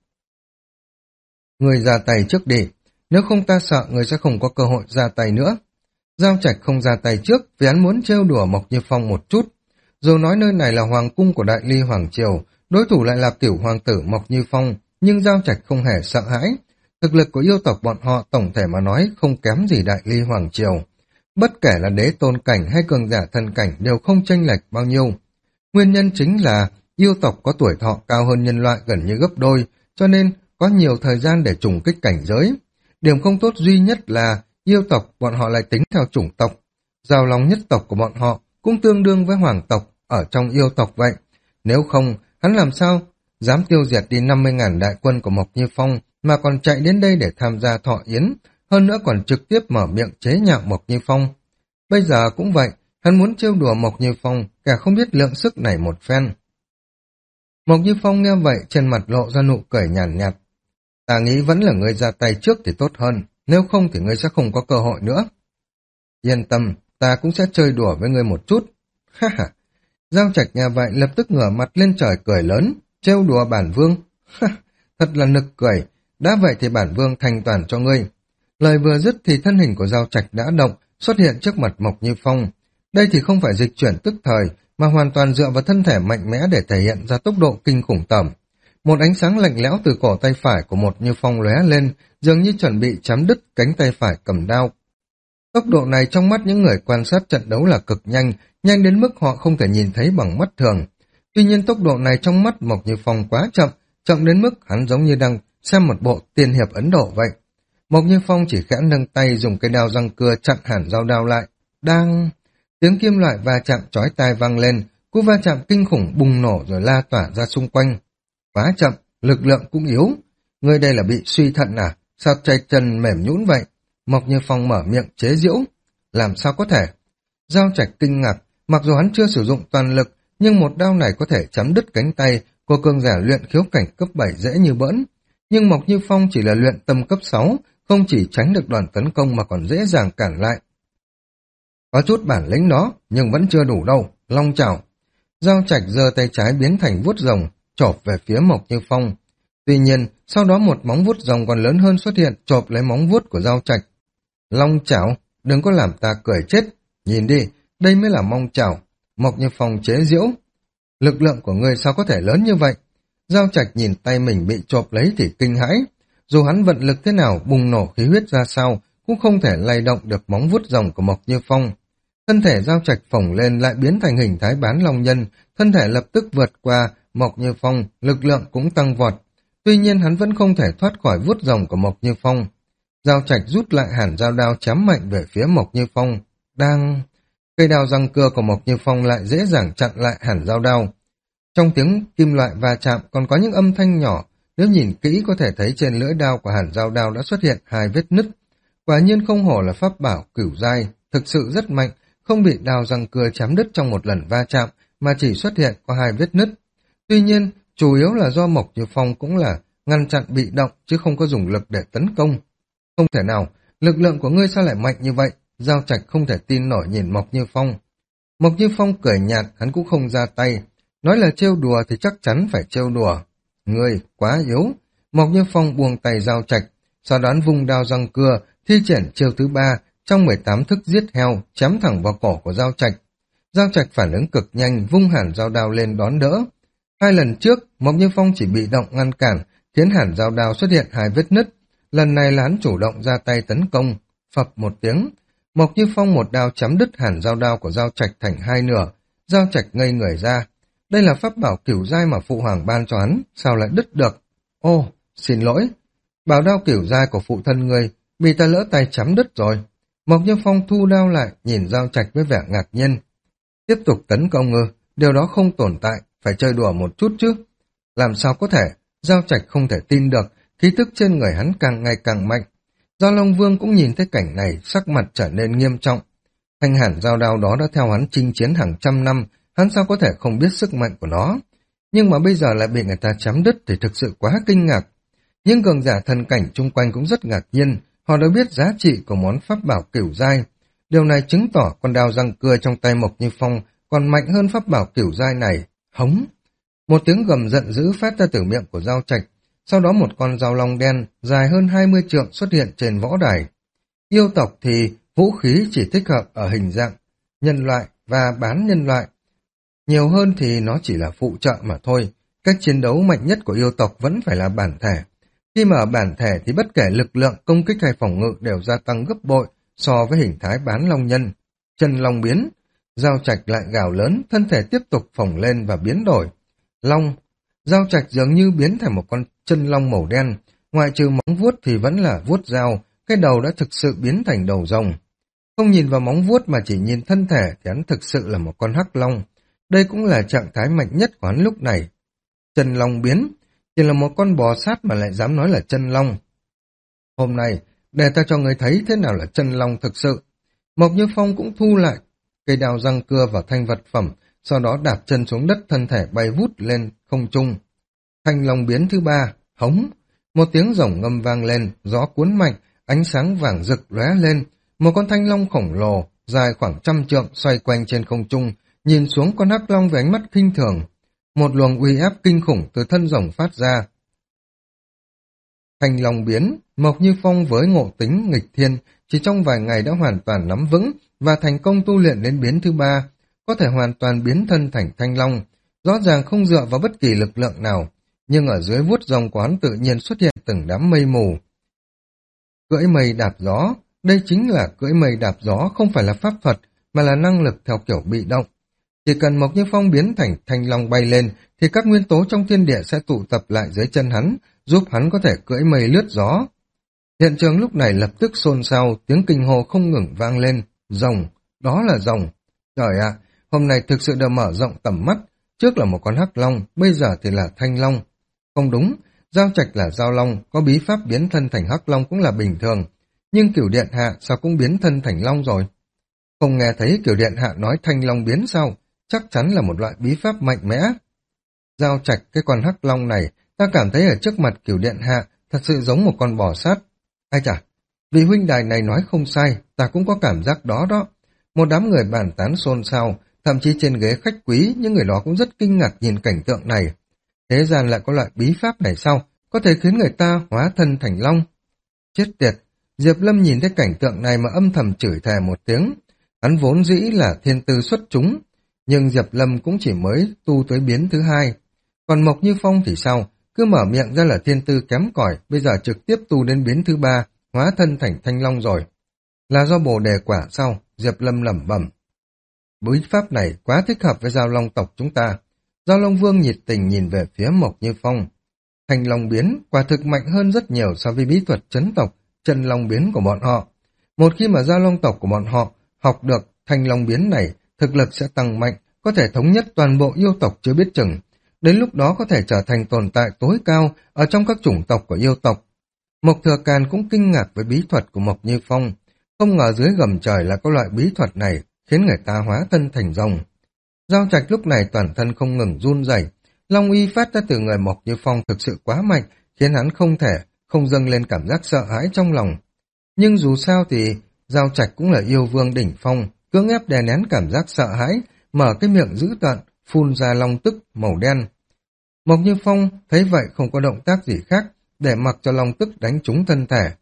Người ra tay trước đi, nếu không ta sợ người sẽ không có cơ hội ra tay nữa. Giao Trạch không ra tay trước vì hắn muốn trêu đùa Mộc Như Phong một chút. Dù nói nơi này là hoàng cung của Đại Ly Hoàng Triều, đối thủ lại là tiểu hoàng tử Mộc Như Phong, nhưng Giao Trạch không hề sợ hãi. Thực lực của yêu tộc bọn họ tổng thể mà nói không kém gì Đại Ly Hoàng Triều. Bất kể là đế tôn cảnh hay cường giả thần cảnh đều không chênh lệch bao nhiêu. Nguyên nhân chính là yêu tộc có tuổi thọ cao hơn nhân loại gần như gấp đôi, cho nên có nhiều thời gian để trùng kích cảnh giới. Điểm không tốt duy nhất là yêu tộc bọn họ lại tính theo chủng tộc. Giao Long nhất tộc của bọn họ cũng tương đương với hoàng tộc ở trong yêu tộc vậy. Nếu không, hắn làm sao dám tiêu diệt đi năm mươi nghìn đại quân của Mộc Như Phong mà còn chạy đến đây để tham gia thọ yến, hơn nữa còn trực tiếp mở miệng chế nhạo Mộc Như Phong. Bây giờ cũng vậy, hắn muốn trêu đùa Mộc Như Phong, cả không biết lượng sức này một phen. Mộc Như Phong nghe vậy trên mặt lộ ra nụ cười nhàn nhạt, nhạt. Ta nghĩ vẫn là ngươi ra tay trước thì tốt hơn, nếu không thì ngươi sẽ không có cơ hội nữa. Yên tâm, ta cũng sẽ chơi đùa với ngươi một chút. Ha ha. Giao Trạch nghe vậy lập tức ngửa mặt lên trời cười lớn, trêu đùa bản vương. Thật là nực cười, đã vậy thì bản vương thành toàn cho ngươi. Lời vừa dứt thì thân hình của Giao Trạch đã động, xuất hiện trước mặt Mộc Như Phong. Đây thì không phải dịch chuyển tức thời, mà hoàn toàn dựa vào thân thể mạnh mẽ để thể hiện ra tốc độ kinh khủng tởm. Một ánh sáng lạnh lẽo từ cổ tay phải của Mộc Như Phong lóe lên, dường như chuẩn bị chém đứt cánh tay phải cầm đao. Tốc độ này trong mắt những người quan sát trận đấu là cực nhanh, nhanh đến mức họ không thể nhìn thấy bằng mắt thường. Tuy nhiên tốc độ này trong mắt Mộc Như Phong quá chậm, chậm đến mức hắn giống như đang xem một bộ tiên hiệp Ấn Độ vậy. Mộc Như Phong chỉ khẽ nâng tay dùng cây đao răng cưa chặn hẳn dao đao lại. Đang... Tiếng kim loại va chạm chói tai vang lên, cú va chạm kinh khủng bùng nổ rồi la tỏa ra xung quanh. Quá chậm, lực lượng cũng yếu. Ngươi đây là bị suy thận à? Sao tay chân mềm nhũn vậy? Mộc Như Phong mở miệng chế giễu. Làm sao có thể? Giao Trạch kinh ngạc, mặc dù hắn chưa sử dụng toàn lực, nhưng một đao này có thể chấm đứt cánh tay của cường giả luyện khiếu cảnh cấp bảy dễ như bỡn. Nhưng Mộc Như Phong chỉ là luyện tâm cấp sáu, không chỉ tránh được đòn tấn công mà còn dễ dàng cản lại. Có chút bản lĩnh đó, nhưng vẫn chưa đủ đâu, long chảo. Giao Trạch giơ tay trái biến thành vuốt rồng, chộp về phía Mộc Như Phong. Tuy nhiên, sau đó một móng vuốt rồng còn lớn hơn xuất hiện, chộp lấy móng vuốt của Giao Trạch. Long chảo, đừng có làm ta cười chết. Nhìn đi, đây mới là mong chảo. Mộc Như Phong chế giễu. Lực lượng của ngươi sao có thể lớn như vậy? Giao Trạch nhìn tay mình bị chộp lấy thì kinh hãi. Dù hắn vận lực thế nào, bùng nổ khí huyết ra sao, cũng không thể lay động được móng vuốt rồng của Mộc Như Phong. Thân thể Giao Trạch phồng lên lại biến thành hình thái bán long nhân, thân thể lập tức vượt qua Mộc Như Phong, lực lượng cũng tăng vọt. Tuy nhiên hắn vẫn không thể thoát khỏi vuốt rồng của Mộc Như Phong. Giao Trạch rút lại hẳn dao đao chém mạnh về phía Mộc Như Phong. Đang... Cây đao răng cưa của Mộc Như Phong lại dễ dàng chặn lại hẳn dao đao. Trong tiếng kim loại va chạm còn có những âm thanh nhỏ, nếu nhìn kỹ có thể thấy trên lưỡi đao của hẳn dao đao đã xuất hiện hai vết nứt. Quả nhiên không hổ là pháp bảo cửu giai, thực sự rất mạnh, không bị đao răng cưa chém đứt trong một lần va chạm mà chỉ xuất hiện có hai vết nứt. Tuy nhiên, chủ yếu là do Mộc Như Phong cũng là ngăn chặn bị động chứ không có dùng lực để tấn công. Không thể nào, lực lượng của ngươi sao lại mạnh như vậy? Giao Trạch không thể tin nổi nhìn Mộc Như Phong. Mộc Như Phong cười nhạt, hắn cũng không ra tay. Nói là trêu đùa thì chắc chắn phải trêu đùa. Ngươi quá yếu. Mộc Như Phong buông tay Giao Trạch, sau đó vung đao răng cưa, thi triển chiêu thứ ba, trong mười tám thức giết heo, chém thẳng vào cổ của Giao Trạch. Giao Trạch phản ứng cực nhanh, vung hàn dao đao lên đón đỡ. Hai lần trước, Mộc Như Phong chỉ bị động ngăn cản, khiến hàn dao đao xuất hiện hai vết nứt. Lần này là hắn chủ động ra tay tấn công, phập một tiếng. Mộc Như Phong một đao chém đứt hàn dao đao của Giao Trạch thành hai nửa. Giao Trạch ngây người ra. Đây là pháp bảo cửu giai mà phụ hoàng ban cho hắn, sao lại đứt được? Ô, xin lỗi. Bảo đao cửu giai của phụ thân ngươi bị ta lỡ tay chém đứt rồi. Mộc Như Phong thu đao lại, nhìn Giao Trạch với vẻ ngạc nhiên. Tiếp tục tấn công ngư, điều đó không tồn tại, phải chơi đùa một chút chứ. Làm sao có thể? Giao Trạch không thể tin được, khí tức trên người hắn càng ngày càng mạnh. Giao Long Vương cũng nhìn thấy cảnh này, sắc mặt trở nên nghiêm trọng. Thanh hàn dao đao đó đã theo hắn chinh chiến hàng trăm năm, hắn sao có thể không biết sức mạnh của nó. Nhưng mà bây giờ lại bị người ta chém đứt thì thực sự quá kinh ngạc. Nhưng cường giả thần cảnh chung quanh cũng rất ngạc nhiên, họ đã biết giá trị của món pháp bảo cửu giai. Điều này chứng tỏ con đao răng cưa trong tay Mộc Như Phong còn mạnh hơn pháp bảo cửu giai này. Hống! Một tiếng gầm giận dữ phát ra từ miệng của Giao Trạch, sau đó một con dao long đen dài hơn hai mươi trượng xuất hiện trên võ đài. Yêu tộc thì vũ khí chỉ thích hợp ở hình dạng nhân loại và bán nhân loại. Nhiều hơn thì nó chỉ là phụ trợ mà thôi. Cách chiến đấu mạnh nhất của yêu tộc vẫn phải là bản thể. Khi mà ở bản thể thì bất kể lực lượng công kích hay phòng ngự đều gia tăng gấp bội so với hình thái bán long nhân. Chân long biến, Giao Trạch lại gào lớn, thân thể tiếp tục phồng lên và biến đổi. Long, Giao Trạch dường như biến thành một con chân long màu đen, ngoại trừ móng vuốt thì vẫn là vuốt dao, cái đầu đã thực sự biến thành đầu rồng. Không nhìn vào móng vuốt mà chỉ nhìn thân thể thì hắn thực sự là một con hắc long. Đây cũng là trạng thái mạnh nhất của hắn lúc này. Chân long biến, chỉ là một con bò sát mà lại dám nói là chân long. Hôm nay, để ta cho người thấy thế nào là chân long thực sự. Mộc Như Phong cũng thu lại cây đao răng cưa vào thanh vật phẩm, sau đó đạp chân xuống đất, thân thể bay vút lên không trung. Thanh long biến thứ ba, hống. Một tiếng rồng ngâm vang lên, gió cuốn mạnh, ánh sáng vàng rực lóe lên. Một con thanh long khổng lồ, dài khoảng trăm trượng xoay quanh trên không trung, nhìn xuống con hắc long với ánh mắt khinh thường. Một luồng uy áp kinh khủng từ thân rồng phát ra. Thanh long biến, Mộc Như Phong với ngộ tính nghịch thiên, chỉ trong vài ngày đã hoàn toàn nắm vững và thành công tu luyện đến biến thứ ba, có thể hoàn toàn biến thân thành thanh long, rõ ràng không dựa vào bất kỳ lực lượng nào, nhưng ở dưới vuốt rồng quán tự nhiên xuất hiện từng đám mây mù. Cưỡi mây đạp gió, đây chính là cưỡi mây đạp gió, không phải là pháp thuật, mà là năng lực theo kiểu bị động. Chỉ cần Mộc Như Phong biến thành thanh long bay lên, thì các nguyên tố trong thiên địa sẽ tụ tập lại dưới chân hắn, giúp hắn có thể cưỡi mây lướt gió. Hiện trường lúc này lập tức xôn xao, tiếng kinh hô không ngừng vang lên. Rồng, đó là rồng. Trời ạ, hôm nay thực sự đã mở rộng tầm mắt, trước là một con hắc long, bây giờ thì là thanh long. Không đúng, Giao Trạch là giao long, có bí pháp biến thân thành hắc long cũng là bình thường, nhưng Cửu Điện Hạ sao cũng biến thân thành long rồi? Không nghe thấy Cửu Điện Hạ nói thanh long biến sao? Chắc chắn là một loại bí pháp mạnh mẽ. Giao Trạch, cái con hắc long này, ta cảm thấy ở trước mặt Cửu Điện Hạ thật sự giống một con bò sát. Ai chà, vị huynh đài này nói không sai, ta cũng có cảm giác đó đó. Một đám người bàn tán xôn xao, thậm chí trên ghế khách quý, những người đó cũng rất kinh ngạc nhìn cảnh tượng này. Thế gian lại có loại bí pháp này sao, có thể khiến người ta hóa thân thành long? Chết tiệt, Diệp Lâm nhìn thấy cảnh tượng này mà âm thầm chửi thề một tiếng. Hắn vốn dĩ là thiên tư xuất chúng, nhưng Diệp Lâm cũng chỉ mới tu tới biến thứ hai. Còn Mộc Như Phong thì sao? Cứ mở miệng ra là thiên tư kém cỏi, bây giờ trực tiếp tu đến biến thứ ba, hóa thân thành thanh long rồi. Là do bồ đề quả sao? Diệp Lâm lẩm bẩm. Bí pháp này quá thích hợp với giao long tộc chúng ta. Giao Long Vương nhiệt tình nhìn về phía Mộc Như Phong. Thanh long biến quả thực mạnh hơn rất nhiều so với bí thuật chấn tộc, chân long biến của bọn họ. Một khi mà giao long tộc của bọn họ học được thanh long biến này, thực lực sẽ tăng mạnh, có thể thống nhất toàn bộ yêu tộc chưa biết chừng. Đến lúc đó có thể trở thành tồn tại tối cao ở trong các chủng tộc của yêu tộc. Mộc Thừa Càn cũng kinh ngạc với bí thuật của Mộc Như Phong. Không ngờ dưới gầm trời là có loại bí thuật này, khiến người ta hóa thân thành rồng. Giao Trạch lúc này toàn thân không ngừng run rẩy, long uy phát ra từ người Mộc Như Phong thực sự quá mạnh, khiến hắn không thể không dâng lên cảm giác sợ hãi trong lòng. Nhưng dù sao thì Giao Trạch cũng là yêu vương đỉnh phong, cưỡng ép đè nén cảm giác sợ hãi, mở cái miệng dữ tợn, phun ra long tức màu đen. Mộc Như Phong thấy vậy không có động tác gì khác, để mặc cho long tức đánh trúng thân thể.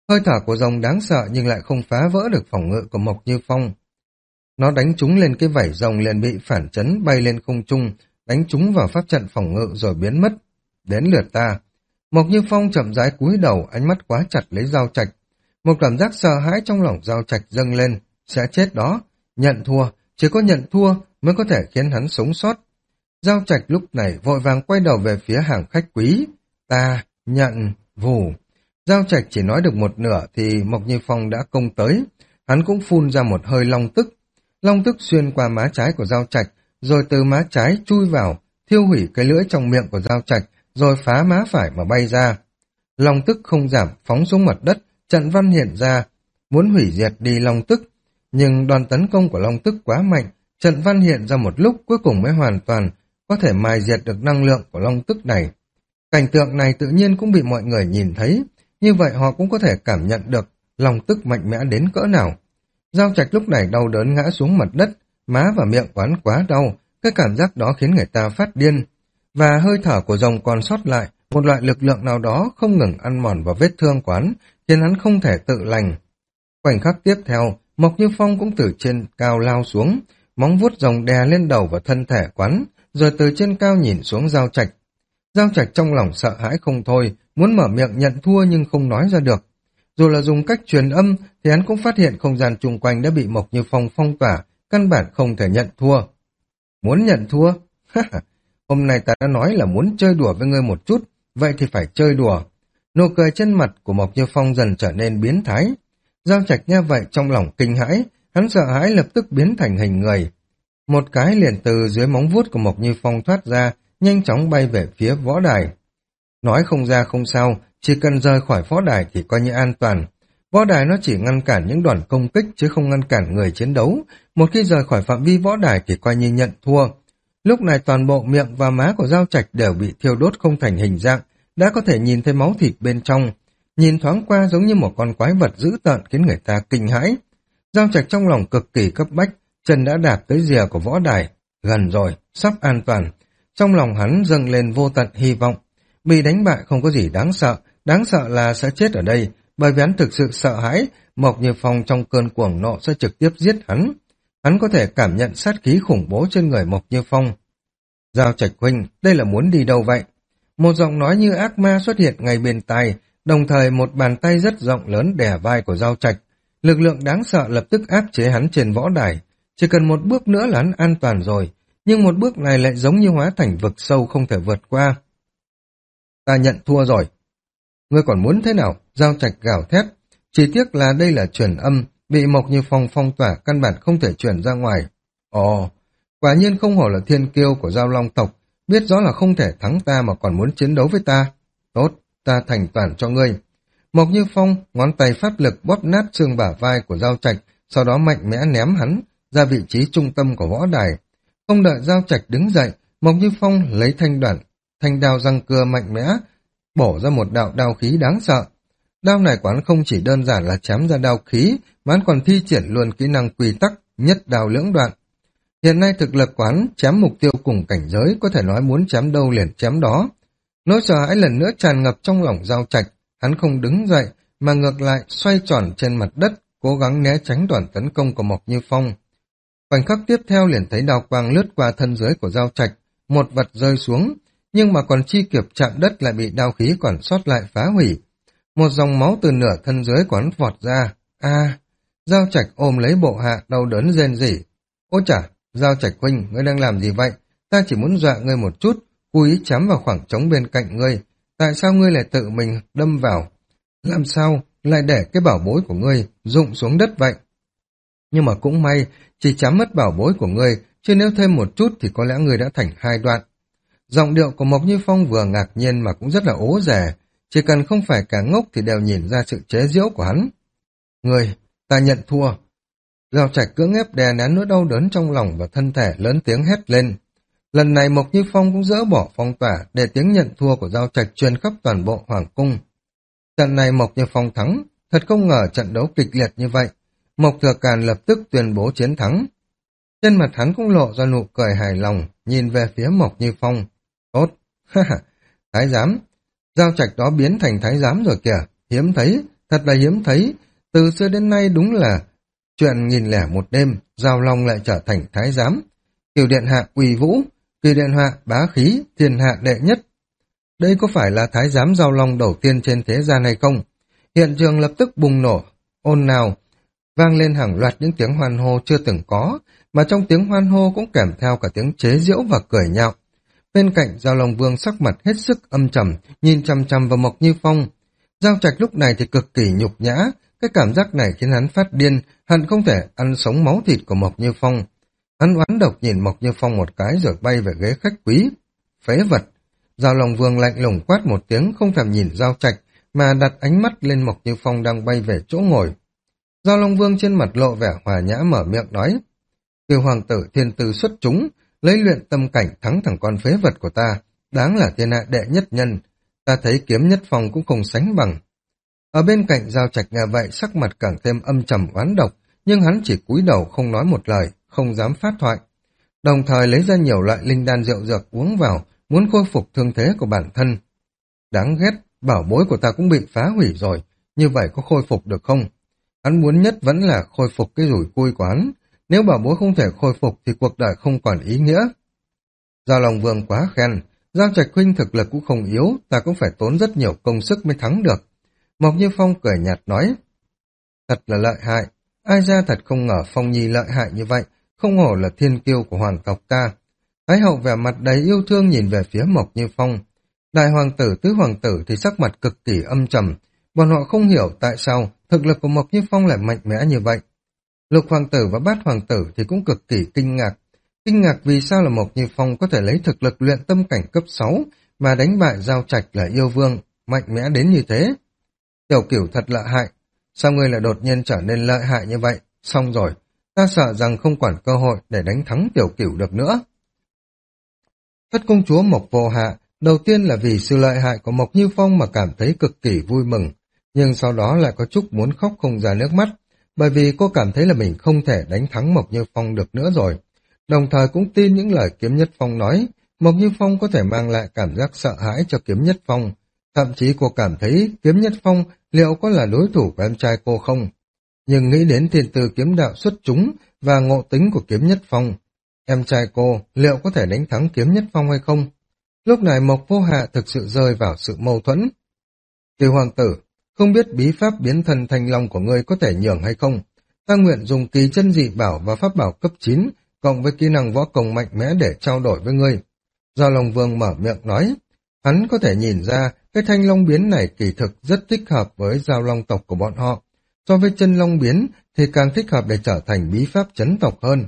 Hơi thở của rồng đáng sợ nhưng lại không phá vỡ được phòng ngự của Mộc Như Phong. Nó đánh trúng lên cái vảy rồng liền bị phản chấn bay lên không trung, đánh trúng vào pháp trận phòng ngự rồi biến mất. Đến lượt ta. Mộc Như Phong chậm rãi cúi đầu, ánh mắt quá chặt lấy Dao Trạch. Một cảm giác sợ hãi trong lòng Dao Trạch dâng lên, sẽ chết đó. Nhận thua, chỉ có nhận thua mới có thể khiến hắn sống sót. Dao Trạch lúc này vội vàng quay đầu về phía hàng khách quý. Ta, nhận, vù. Dao Trạch chỉ nói được một nửa thì Mộc Như Phong đã công tới. Hắn cũng phun ra một hơi long tức. Long tức xuyên qua má trái của Dao Trạch, rồi từ má trái chui vào, thiêu hủy cái lưỡi trong miệng của Dao Trạch, rồi phá má phải mà bay ra. Long tức không giảm, phóng xuống mặt đất, trận văn hiện ra, muốn hủy diệt đi long tức. Nhưng đòn tấn công của long tức quá mạnh, trận văn hiện ra một lúc cuối cùng mới hoàn toàn có thể mài diệt được năng lượng của long tức này. Cảnh tượng này tự nhiên cũng bị mọi người nhìn thấy, như vậy họ cũng có thể cảm nhận được long tức mạnh mẽ đến cỡ nào. Dao Trạch lúc này đau đớn ngã xuống mặt đất, má và miệng quán quá đau, cái cảm giác đó khiến người ta phát điên. Và hơi thở của rồng còn sót lại, một loại lực lượng nào đó không ngừng ăn mòn vào vết thương quán, khiến hắn không thể tự lành. Khoảnh khắc tiếp theo, Mộc Như Phong cũng từ trên cao lao xuống, móng vuốt rồng đè lên đầu và thân thể quán, rồi từ trên cao nhìn xuống Dao Trạch. Dao Trạch trong lòng sợ hãi không thôi, muốn mở miệng nhận thua nhưng không nói ra được. Dù là dùng cách truyền âm thì hắn cũng phát hiện không gian chung quanh đã bị Mộc Như Phong phong tỏa, căn bản không thể nhận thua. Muốn nhận thua? Hôm nay ta đã nói là muốn chơi đùa với ngươi một chút, vậy thì phải chơi đùa. Nụ cười trên mặt của Mộc Như Phong dần trở nên biến thái. Dao Trạch nghe vậy trong lòng kinh hãi, hắn sợ hãi lập tức biến thành hình người. Một cái liền từ dưới móng vuốt của Mộc Như Phong thoát ra, nhanh chóng bay về phía võ đài. Nói không ra không sao, chỉ cần rời khỏi võ đài thì coi như an toàn. Võ đài nó chỉ ngăn cản những đòn công kích chứ không ngăn cản người chiến đấu. Một khi rời khỏi phạm vi võ đài thì coi như nhận thua. Lúc này toàn bộ miệng và má của Dao Trạch đều bị thiêu đốt không thành hình dạng, đã có thể nhìn thấy máu thịt bên trong. Nhìn thoáng qua giống như một con quái vật dữ tợn khiến người ta kinh hãi. Dao Trạch trong lòng cực kỳ cấp bách, chân đã đạp tới rìa của võ đài. Gần rồi, sắp an toàn. Trong lòng hắn dâng lên vô tận hy vọng. Bị đánh bại không có gì đáng sợ, đáng sợ là sẽ chết ở đây, bởi vì hắn thực sự sợ hãi, Mộc Như Phong trong cơn cuồng nộ sẽ trực tiếp giết hắn. Hắn có thể cảm nhận sát khí khủng bố trên người Mộc Như Phong. Dao Trạch huynh, đây là muốn đi đâu vậy? Một giọng nói như ác ma xuất hiện ngay bên tai, đồng thời một bàn tay rất rộng lớn đè vai của Dao Trạch. Lực lượng đáng sợ lập tức áp chế hắn trên võ đài. Chỉ cần một bước nữa là hắn an toàn rồi, nhưng một bước này lại giống như hóa thành vực sâu không thể vượt qua. Ta nhận thua rồi. Ngươi còn muốn thế nào? Dao Trạch gào thét. Chỉ tiếc là đây là truyền âm, bị Mộc Như Phong phong tỏa, căn bản không thể truyền ra ngoài. Ồ, quả nhiên không hổ là thiên kiêu của Dao Long tộc, biết rõ là không thể thắng ta mà còn muốn chiến đấu với ta. Tốt, ta thành toàn cho ngươi. Mộc Như Phong ngón tay pháp lực bóp nát xương bả vai của Dao Trạch, sau đó mạnh mẽ ném hắn ra vị trí trung tâm của võ đài. Không đợi Dao Trạch đứng dậy, Mộc Như Phong lấy thanh đoạn, thanh đao răng cưa mạnh mẽ, bổ ra một đạo đao khí đáng sợ. Đao này quán không chỉ đơn giản là chém ra đao khí, mà hắn còn thi triển luôn kỹ năng quy tắc, nhất đao lưỡng đoạn. Hiện nay thực lực quán chém mục tiêu cùng cảnh giới, có thể nói muốn chém đâu liền chém đó. Nỗi sợ hãi lần nữa tràn ngập trong lòng Dao Trạch, hắn không đứng dậy, mà ngược lại xoay tròn trên mặt đất, cố gắng né tránh đòn tấn công của Mộc Như Phong. Khoảnh khắc tiếp theo liền thấy đao quang lướt qua thân dưới của Dao Trạch, một vật rơi xuống, nhưng mà còn chi kịp chạm đất lại bị đao khí còn sót lại phá hủy. Một dòng máu từ nửa thân dưới quán vọt ra. A, à, Dao Trạch ôm lấy bộ hạ đau đớn rên rỉ. Ôi chà, Dao Trạch huynh, ngươi đang làm gì vậy? Ta chỉ muốn dọa ngươi một chút, cố ý chém vào khoảng trống bên cạnh ngươi. Tại sao ngươi lại tự mình đâm vào? Làm sao lại để cái bảo bối của ngươi rụng xuống đất vậy? Nhưng mà cũng may, chỉ chém mất bảo bối của ngươi, chứ nếu thêm một chút thì có lẽ ngươi đã thành hai đoạn. Giọng điệu của Mộc Như Phong vừa ngạc nhiên mà cũng rất là ố dè, chỉ cần không phải cả ngốc thì đều nhìn ra sự chế giễu của hắn. Ngươi, ta nhận thua. Dao Trạch cưỡng ép đè nén nỗi đau đớn trong lòng và thân thể lớn tiếng hét lên. Lần này Mộc Như Phong cũng dỡ bỏ phong tỏa để tiếng nhận thua của Dao Trạch truyền khắp toàn bộ hoàng cung. Trận này Mộc Như Phong thắng, thật không ngờ trận đấu kịch liệt như vậy. Mộc Thừa Càn lập tức tuyên bố chiến thắng. Trên mặt hắn cũng lộ ra nụ cười hài lòng, nhìn về phía Mộc Như Phong. Tốt, ha ha, thái giám. Dao Trạch đó biến thành thái giám rồi kìa, hiếm thấy, thật là hiếm thấy, từ xưa đến nay đúng là chuyện nghìn lẻ một đêm, Giao Long lại trở thành thái giám. Cửu điện hạ uy vũ, Cửu điện hạ bá khí, thiên hạ đệ nhất. Đây có phải là thái giám Giao Long đầu tiên trên thế gian hay không? Hiện trường lập tức bùng nổ, ồn ào, vang lên hàng loạt những tiếng hoan hô chưa từng có, mà trong tiếng hoan hô cũng kèm theo cả tiếng chế giễu và cười nhạo. Bên cạnh Giao Long Vương sắc mặt hết sức âm trầm, nhìn chằm chằm vào Mộc Như Phong. Giao Trạch lúc này thì cực kỳ nhục nhã, cái cảm giác này khiến hắn phát điên, hận không thể ăn sống máu thịt của Mộc Như Phong. Hắn oán độc nhìn Mộc Như Phong một cái rồi bay về ghế khách quý. Phế vật! Giao Long Vương lạnh lùng quát một tiếng, không thèm nhìn Giao Trạch, mà đặt ánh mắt lên Mộc Như Phong đang bay về chỗ ngồi. Giao Long Vương trên mặt lộ vẻ hòa nhã mở miệng nói: Cửu hoàng tử thiên tư xuất chúng, lấy luyện tâm cảnh thắng thằng con phế vật của ta, đáng là thiên hạ đệ nhất nhân, ta thấy Kiếm Nhất Phong cũng không sánh bằng. Ở bên cạnh Giao Trạch nghe vậy, sắc mặt càng thêm âm trầm oán độc, nhưng hắn chỉ cúi đầu không nói một lời, không dám phát thoại. Đồng thời lấy ra nhiều loại linh đan rượu dược uống vào, muốn khôi phục thương thế của bản thân. Đáng ghét, bảo bối của ta cũng bị phá hủy rồi, như vậy có khôi phục được không? Hắn muốn nhất vẫn là khôi phục cái rủi cui của hắn, nếu bảo bối không thể khôi phục thì cuộc đời không còn ý nghĩa. Giao Long Vương quá khen, Giao Trạch huynh thực lực cũng không yếu, ta cũng phải tốn rất nhiều công sức mới thắng được. Mộc Như Phong cười nhạt nói: Thật là lợi hại, ai ra thật không ngờ Phong Nhi lợi hại như vậy, không hổ là thiên kiêu của hoàng tộc ta. Thái hậu vẻ mặt đầy yêu thương nhìn về phía Mộc Như Phong. Đại hoàng tử, tứ hoàng tử thì sắc mặt cực kỳ âm trầm, bọn họ không hiểu tại sao thực lực của Mộc Như Phong lại mạnh mẽ như vậy. Lục hoàng tử và bát hoàng tử thì cũng cực kỳ kinh ngạc, kinh ngạc vì sao là Mộc Như Phong có thể lấy thực lực luyện tâm cảnh cấp sáu mà đánh bại Giao Trạch là yêu vương, mạnh mẽ đến như thế. Tiểu Cửu thật lợi hại, sao ngươi lại đột nhiên trở nên lợi hại như vậy? Xong rồi, ta sợ rằng không còn cơ hội để đánh thắng Tiểu Cửu được nữa. Thất công chúa Mộc Vô Hạ đầu tiên là vì sự lợi hại của Mộc Như Phong mà cảm thấy cực kỳ vui mừng, nhưng sau đó lại có chút muốn khóc không ra nước mắt, bởi vì cô cảm thấy là mình không thể đánh thắng Mộc Như Phong được nữa rồi. Đồng thời cũng tin những lời Kiếm Nhất Phong nói, Mộc Như Phong có thể mang lại cảm giác sợ hãi cho Kiếm Nhất Phong. Thậm chí cô cảm thấy Kiếm Nhất Phong liệu có là đối thủ của em trai cô không? Nhưng nghĩ đến thiên tư kiếm đạo xuất chúng và ngộ tính của Kiếm Nhất Phong, em trai cô liệu có thể đánh thắng Kiếm Nhất Phong hay không? Lúc này Mộc Vô Hạ thực sự rơi vào sự mâu thuẫn. Cửu hoàng tử, không biết bí pháp biến thân thanh long của ngươi có thể nhường hay không? Ta nguyện dùng kỳ chân dị bảo và pháp bảo cấp chín, cộng với kỹ năng võ công mạnh mẽ để trao đổi với ngươi. Giao Long Vương mở miệng nói, hắn có thể nhìn ra cái thanh long biến này kỳ thực rất thích hợp với giao long tộc của bọn họ. So với chân long biến thì càng thích hợp để trở thành bí pháp chấn tộc hơn.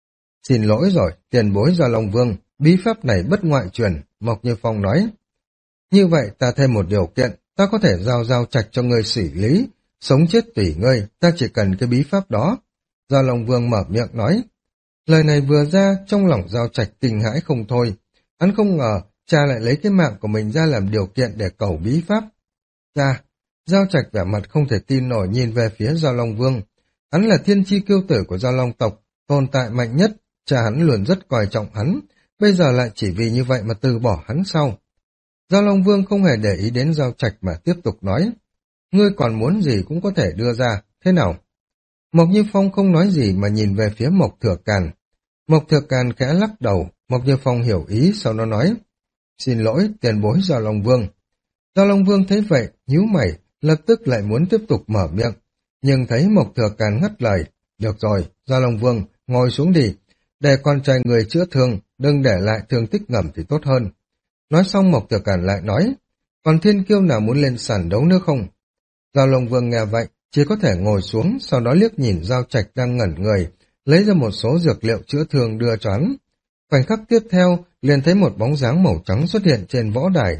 Xin lỗi rồi, tiền bối Giao Long Vương, bí pháp này bất ngoại truyền, Mộc Như Phong nói. Như vậy ta thêm một điều kiện, ta có thể giao Giao Trạch cho ngươi xử lý, sống chết tùy ngươi, ta chỉ cần cái bí pháp đó. Giao Long Vương mở miệng nói. Lời này vừa ra, trong lòng Giao Trạch kinh hãi không thôi. Hắn không ngờ cha lại lấy cái mạng của mình ra làm điều kiện để cầu bí pháp. Cha, Giao Trạch vẻ mặt không thể tin nổi nhìn về phía Giao Long Vương. Hắn là thiên chi kiêu tử của Giao Long tộc, tồn tại mạnh nhất, cha hắn luôn rất coi trọng hắn, bây giờ lại chỉ vì như vậy mà từ bỏ hắn sau. Giao Long Vương không hề để ý đến Giao Trạch mà tiếp tục nói, ngươi còn muốn gì cũng có thể đưa ra, thế nào? Mộc Như Phong không nói gì mà nhìn về phía Mộc Thừa Càn. Mộc Thừa Càn khẽ lắc đầu, Mộc Như Phong hiểu ý, sau đó nói, xin lỗi, tiền bối Giao Long Vương. Giao Long Vương thấy vậy, nhíu mày, lập tức lại muốn tiếp tục mở miệng, nhưng thấy Mộc Thừa Càn ngắt lời, được rồi, Giao Long Vương, ngồi xuống đi, để con trai người chữa thương, đừng để lại thương tích ngầm thì tốt hơn. Nói xong Mộc Thừa Càn lại nói, còn thiên kiêu nào muốn lên sàn đấu nữa không? Giao Long Vương nghe vậy, chỉ có thể ngồi xuống, sau đó liếc nhìn Giao Trạch đang ngẩn người, lấy ra một số dược liệu chữa thương đưa cho hắn. Khoảnh khắc tiếp theo, liền thấy một bóng dáng màu trắng xuất hiện trên võ đài.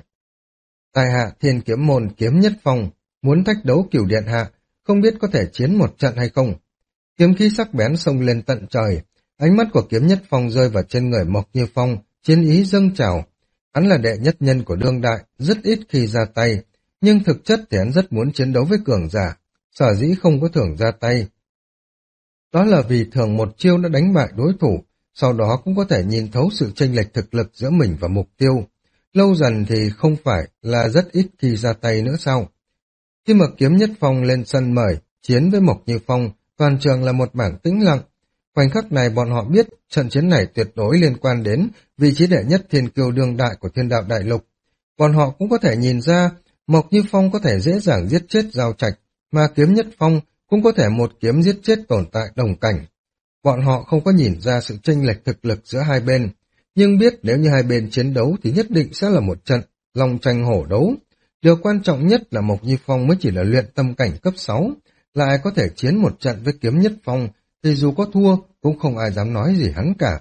Tài hạ Thiên Kiếm Môn Kiếm Nhất Phong, muốn thách đấu Cửu Điện Hạ, không biết có thể chiến một trận hay không. Kiếm khí sắc bén xông lên tận trời, ánh mắt của Kiếm Nhất Phong rơi vào trên người Mộc Như Phong, chiến ý dâng trào. Hắn là đệ nhất nhân của đương đại, rất ít khi ra tay, nhưng thực chất thì hắn rất muốn chiến đấu với cường giả, sở dĩ không có thưởng ra tay. Đó là vì thường một chiêu đã đánh bại đối thủ, sau đó cũng có thể nhìn thấu sự chênh lệch thực lực giữa mình và mục tiêu. Lâu dần thì không phải là rất ít khi ra tay nữa sao? Khi mà Kiếm Nhất Phong lên sân mời, chiến với Mộc Như Phong, toàn trường là một mảng tĩnh lặng. Khoảnh khắc này bọn họ biết trận chiến này tuyệt đối liên quan đến vị trí đệ nhất thiên kiêu đương đại của thiên đạo đại lục. Bọn họ cũng có thể nhìn ra Mộc Như Phong có thể dễ dàng giết chết Giao Trạch, mà Kiếm Nhất Phong cũng có thể một kiếm giết chết tồn tại đồng cảnh. Bọn họ không có nhìn ra sự chênh lệch thực lực giữa hai bên, nhưng biết nếu như hai bên chiến đấu thì nhất định sẽ là một trận long tranh hổ đấu. Điều quan trọng nhất là Mộc Như Phong mới chỉ là luyện tâm cảnh cấp sáu, lại có thể chiến một trận với Kiếm Nhất Phong, thì dù có thua cũng không ai dám nói gì hắn cả.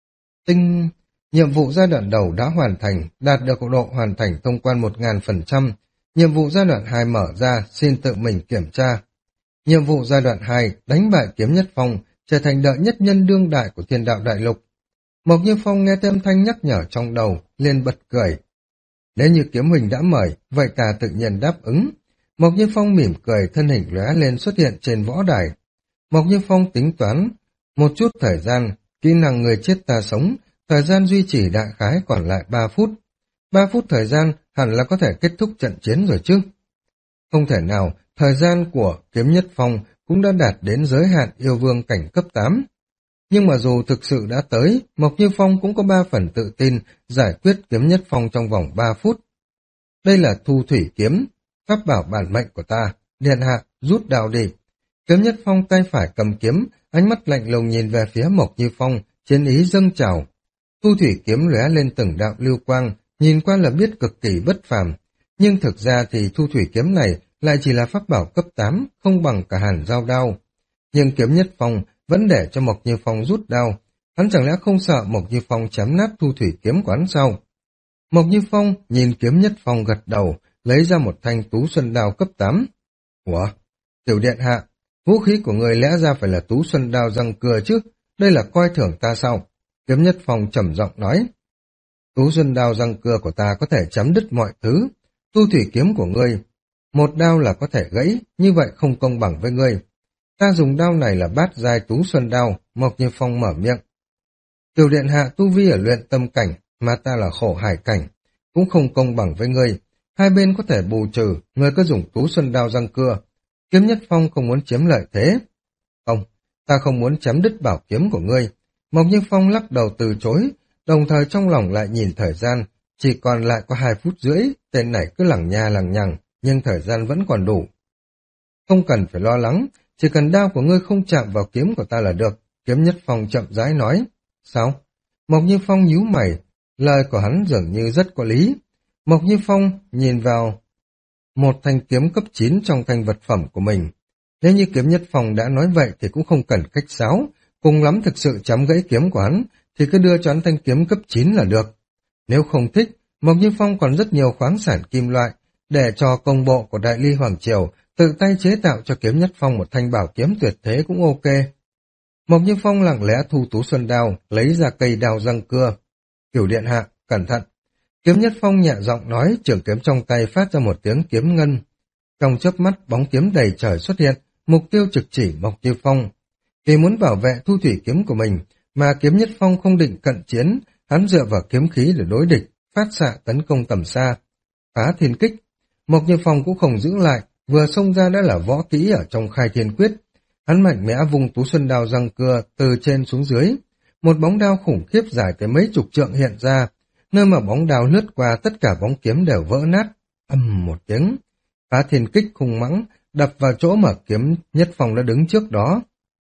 Tinh, nhiệm vụ giai đoạn đầu đã hoàn thành, đạt được độ hoàn thành thông quan một nghìn phần trăm. Nhiệm vụ giai đoạn hai mở ra, xin tự mình kiểm tra. Nhiệm vụ giai đoạn hai, đánh bại Kiếm Nhất Phong, trở thành đệ nhất nhân đương đại của thiên đạo đại lục. Mộc Như Phong nghe thêm thanh nhắc nhở trong đầu, liền bật cười. Nếu như Kiếm Huỳnh đã mời, vậy ta tự nhiên đáp ứng. Mộc Như Phong mỉm cười, thân hình lóe lên xuất hiện trên võ đài. Mộc Như Phong tính toán một chút thời gian, kỹ năng người chết ta sống, thời gian duy trì đại khái còn lại ba phút. ba phút thời gian hẳn là có thể kết thúc trận chiến rồi chứ. Không thể nào, thời gian của Kiếm Nhất Phong cũng đã đạt đến giới hạn yêu vương cảnh cấp tám. Nhưng mà dù thực sự đã tới, Mộc Như Phong cũng có ba phần tự tin giải quyết Kiếm Nhất Phong trong vòng ba phút. Đây là Thu Thủy Kiếm, pháp bảo bản mệnh của ta, điện hạ, rút đao đi. Kiếm Nhất Phong tay phải cầm kiếm, ánh mắt lạnh lùng nhìn về phía Mộc Như Phong, chiến ý dâng trào. Thu Thủy Kiếm lóe lên từng đạo lưu quang, nhìn qua là biết cực kỳ bất phàm. Nhưng thực ra thì Thu Thủy Kiếm này lại chỉ là pháp bảo cấp tám, không bằng cả hàn giao đao. Nhưng Kiếm Nhất Phong vẫn để cho Mộc Như Phong rút đao. Hắn chẳng lẽ không sợ Mộc Như Phong chém nát Thu Thủy Kiếm của hắn sao? Mộc Như Phong nhìn Kiếm Nhất Phong gật đầu, lấy ra một thanh Tú Xuân Đao cấp tám. Ủa? Tiểu điện hạ, vũ khí của người lẽ ra phải là Tú Xuân Đao răng cưa chứ, đây là coi thường ta sao? Kiếm Nhất Phong trầm giọng nói. Tú Xuân Đao răng cưa của ta có thể chấm đứt mọi thứ. Tu Thủy Kiếm của ngươi, một đao là có thể gãy, như vậy không công bằng với ngươi. Ta dùng đao này là bát giai Tú Xuân Đao, Mộc Như Phong mở miệng. Tiểu điện hạ tu vi ở luyện tâm cảnh, mà ta là khổ hải cảnh, cũng không công bằng với ngươi. Hai bên có thể bù trừ, ngươi có dùng Tú Xuân Đao răng cưa. Kiếm Nhất Phong không muốn chiếm lợi thế. Không, ta không muốn chém đứt bảo kiếm của ngươi. Mộc Như Phong lắc đầu từ chối, đồng thời trong lòng lại nhìn thời gian, chỉ còn lại có hai phút rưỡi, tên này cứ lằng nha lằng nhằng, nhưng thời gian vẫn còn đủ. Không cần phải lo lắng, chỉ cần đao của ngươi không chạm vào kiếm của ta là được, Kiếm Nhất Phong chậm rãi nói. Sao? Mộc Như Phong nhíu mày, lời của hắn dường như rất có lý. Mộc Như Phong nhìn vào một thanh kiếm cấp chín trong thanh vật phẩm của mình. Nếu như Kiếm Nhất Phong đã nói vậy thì cũng không cần khách sáo, cùng lắm thực sự chấm gãy kiếm của hắn, thì cứ đưa cho hắn thanh kiếm cấp chín là được. Nếu không thích, Mộc Như Phong còn rất nhiều khoáng sản kim loại, để cho công bộ của Đại Ly Hoàng Triều tự tay chế tạo cho Kiếm Nhất Phong một thanh bảo kiếm tuyệt thế cũng ok. Mộc Như Phong lặng lẽ thu Tú Xuân Đao, lấy ra cây đao răng cưa. Cửu điện hạ, cẩn thận. Kiếm Nhất Phong nhẹ giọng nói, trường kiếm trong tay phát ra một tiếng kiếm ngân. Trong chớp mắt, bóng kiếm đầy trời xuất hiện, mục tiêu trực chỉ Mộc Như Phong. Vì muốn bảo vệ Thu Thủy Kiếm của mình, mà Kiếm Nhất Phong không định cận chiến, hắn dựa vào kiếm khí để đối địch, phát xạ tấn công tầm xa. Phá thiên kích, Mộc Như Phong cũng không giữ lại, vừa xông ra đã là võ kỹ ở trong khai thiên quyết. Hắn mạnh mẽ vùng Tú Xuân Đao răng cưa từ trên xuống dưới. Một bóng đao khủng khiếp dài tới mấy chục trượng hiện ra, nơi mà bóng đao lướt qua tất cả bóng kiếm đều vỡ nát. Ầm một tiếng, phá thiên kích hung mãng đập vào chỗ mà Kiếm Nhất Phong đã đứng trước đó.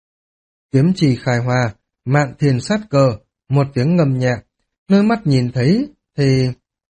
Kiếm chi khai hoa, mạn thiên sát cơ, một tiếng ngâm nhẹ, nơi mắt nhìn thấy thì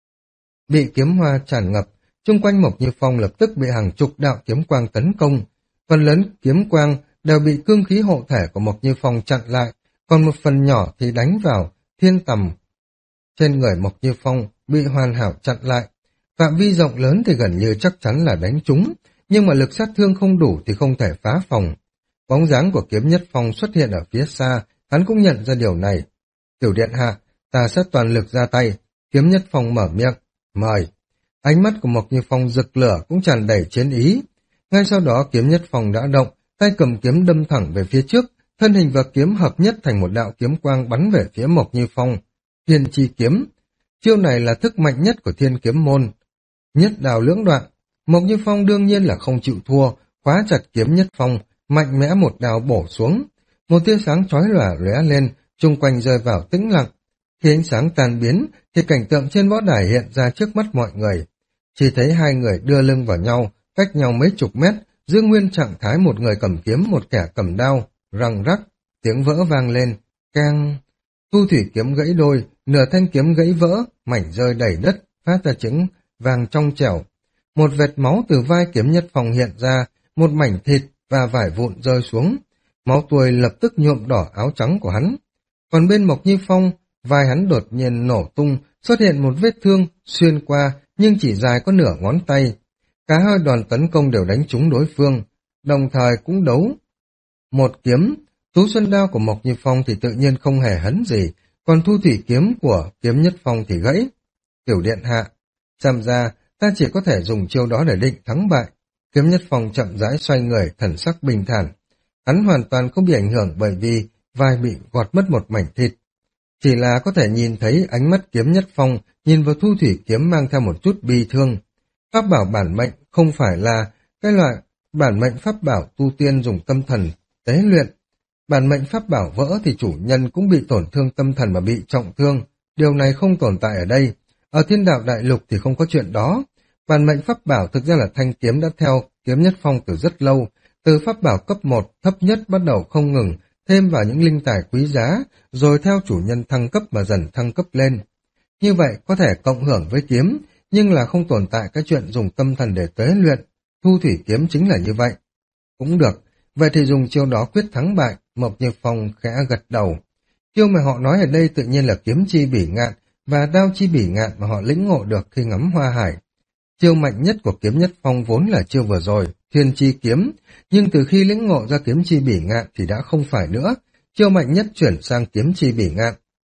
bị kiếm hoa tràn ngập, chung quanh Mộc Như Phong lập tức bị hàng chục đạo kiếm quang tấn công. Phần lớn kiếm quang đều bị cương khí hộ thể của Mộc Như Phong chặn lại, còn một phần nhỏ thì đánh vào thiên tầm. Trên người Mộc Như Phong bị hoàn hảo chặn lại. Phạm vi rộng lớn thì gần như chắc chắn là đánh trúng, nhưng mà lực sát thương không đủ thì không thể phá phòng. Bóng dáng của Kiếm Nhất Phong xuất hiện ở phía xa, hắn cũng nhận ra điều này. Tiểu điện hạ, ta sẽ toàn lực ra tay. Kiếm Nhất Phong mở miệng, mời. Ánh mắt của Mộc Như Phong rực lửa cũng tràn đầy chiến ý. Ngay sau đó Kiếm Nhất Phong đã động, tay cầm kiếm đâm thẳng về phía trước, thân hình và kiếm hợp nhất thành một đạo kiếm quang bắn về phía Mộc Như Phong. Thiên chi kiếm, chiêu này là thức mạnh nhất của Thiên Kiếm môn. Nhất đào lưỡng đoạn, Mộc Như Phong đương nhiên là không chịu thua, khóa chặt kiếm nhất phong, mạnh mẽ một đao bổ xuống. Một tia sáng chói lòa lóe lên, chung quanh rơi vào tĩnh lặng. Khi ánh sáng tan biến, thì cảnh tượng trên võ đài hiện ra trước mắt mọi người. Chỉ thấy hai người đưa lưng vào nhau, cách nhau mấy chục mét, giữ nguyên trạng thái một người cầm kiếm, một kẻ cầm đao, răng rắc, tiếng vỡ vang lên, keng. Thu thủy kiếm gãy đôi, nửa thanh kiếm gãy vỡ, mảnh rơi đầy đất, phát ra tiếng vàng trong trẻo. Một vệt máu từ vai kiếm nhất phong hiện ra, một mảnh thịt và vải vụn rơi xuống. Máu tươi lập tức nhuộm đỏ áo trắng của hắn. Còn bên Mộc Như Phong, vai hắn đột nhiên nổ tung, xuất hiện một vết thương xuyên qua nhưng chỉ dài có nửa ngón tay. Cả hai đoàn tấn công đều đánh trúng đối phương, đồng thời cũng đấu. Một kiếm, Tú Xuân đao của Mộc Như Phong thì tự nhiên không hề hấn gì, còn thu thủy kiếm của kiếm nhất phong thì gãy. Tiểu điện hạ, xem ra ta chỉ có thể dùng chiêu đó để định thắng bại. Kiếm nhất phong chậm rãi xoay người, thần sắc bình thản. Hắn hoàn toàn không bị ảnh hưởng bởi vì vai bị gọt mất một mảnh thịt. Chỉ là có thể nhìn thấy ánh mắt kiếm nhất phong nhìn vào thu thủy kiếm mang theo một chút bi thương. Pháp bảo bản mệnh không phải là cái loại bản mệnh pháp bảo tu tiên dùng tâm thần tế luyện. Bản mệnh pháp bảo vỡ thì chủ nhân cũng bị tổn thương tâm thần mà bị trọng thương. Điều này không tồn tại ở đây. Ở thiên đạo đại lục thì không có chuyện đó. Bản mệnh pháp bảo thực ra là thanh kiếm đã theo kiếm nhất phong từ rất lâu. Từ pháp bảo cấp một thấp nhất bắt đầu không ngừng, thêm vào những linh tài quý giá, rồi theo chủ nhân thăng cấp mà dần thăng cấp lên. Như vậy có thể cộng hưởng với kiếm, nhưng là không tồn tại cái chuyện dùng tâm thần để tế luyện. Thu thủy kiếm chính là như vậy. Cũng được, vậy thì dùng chiêu đó quyết thắng bại. Mộc Như Phong khẽ gật đầu. Chiêu mà họ nói ở đây tự nhiên là kiếm chi bỉ ngạn và đao chi bỉ ngạn mà họ lĩnh ngộ được khi ngắm hoa hải. Chiêu mạnh nhất của kiếm nhất phong vốn là chiêu vừa rồi, thiên chi kiếm, nhưng từ khi lĩnh ngộ ra kiếm chi bỉ ngạn thì đã không phải nữa, chiêu mạnh nhất chuyển sang kiếm chi bỉ ngạn.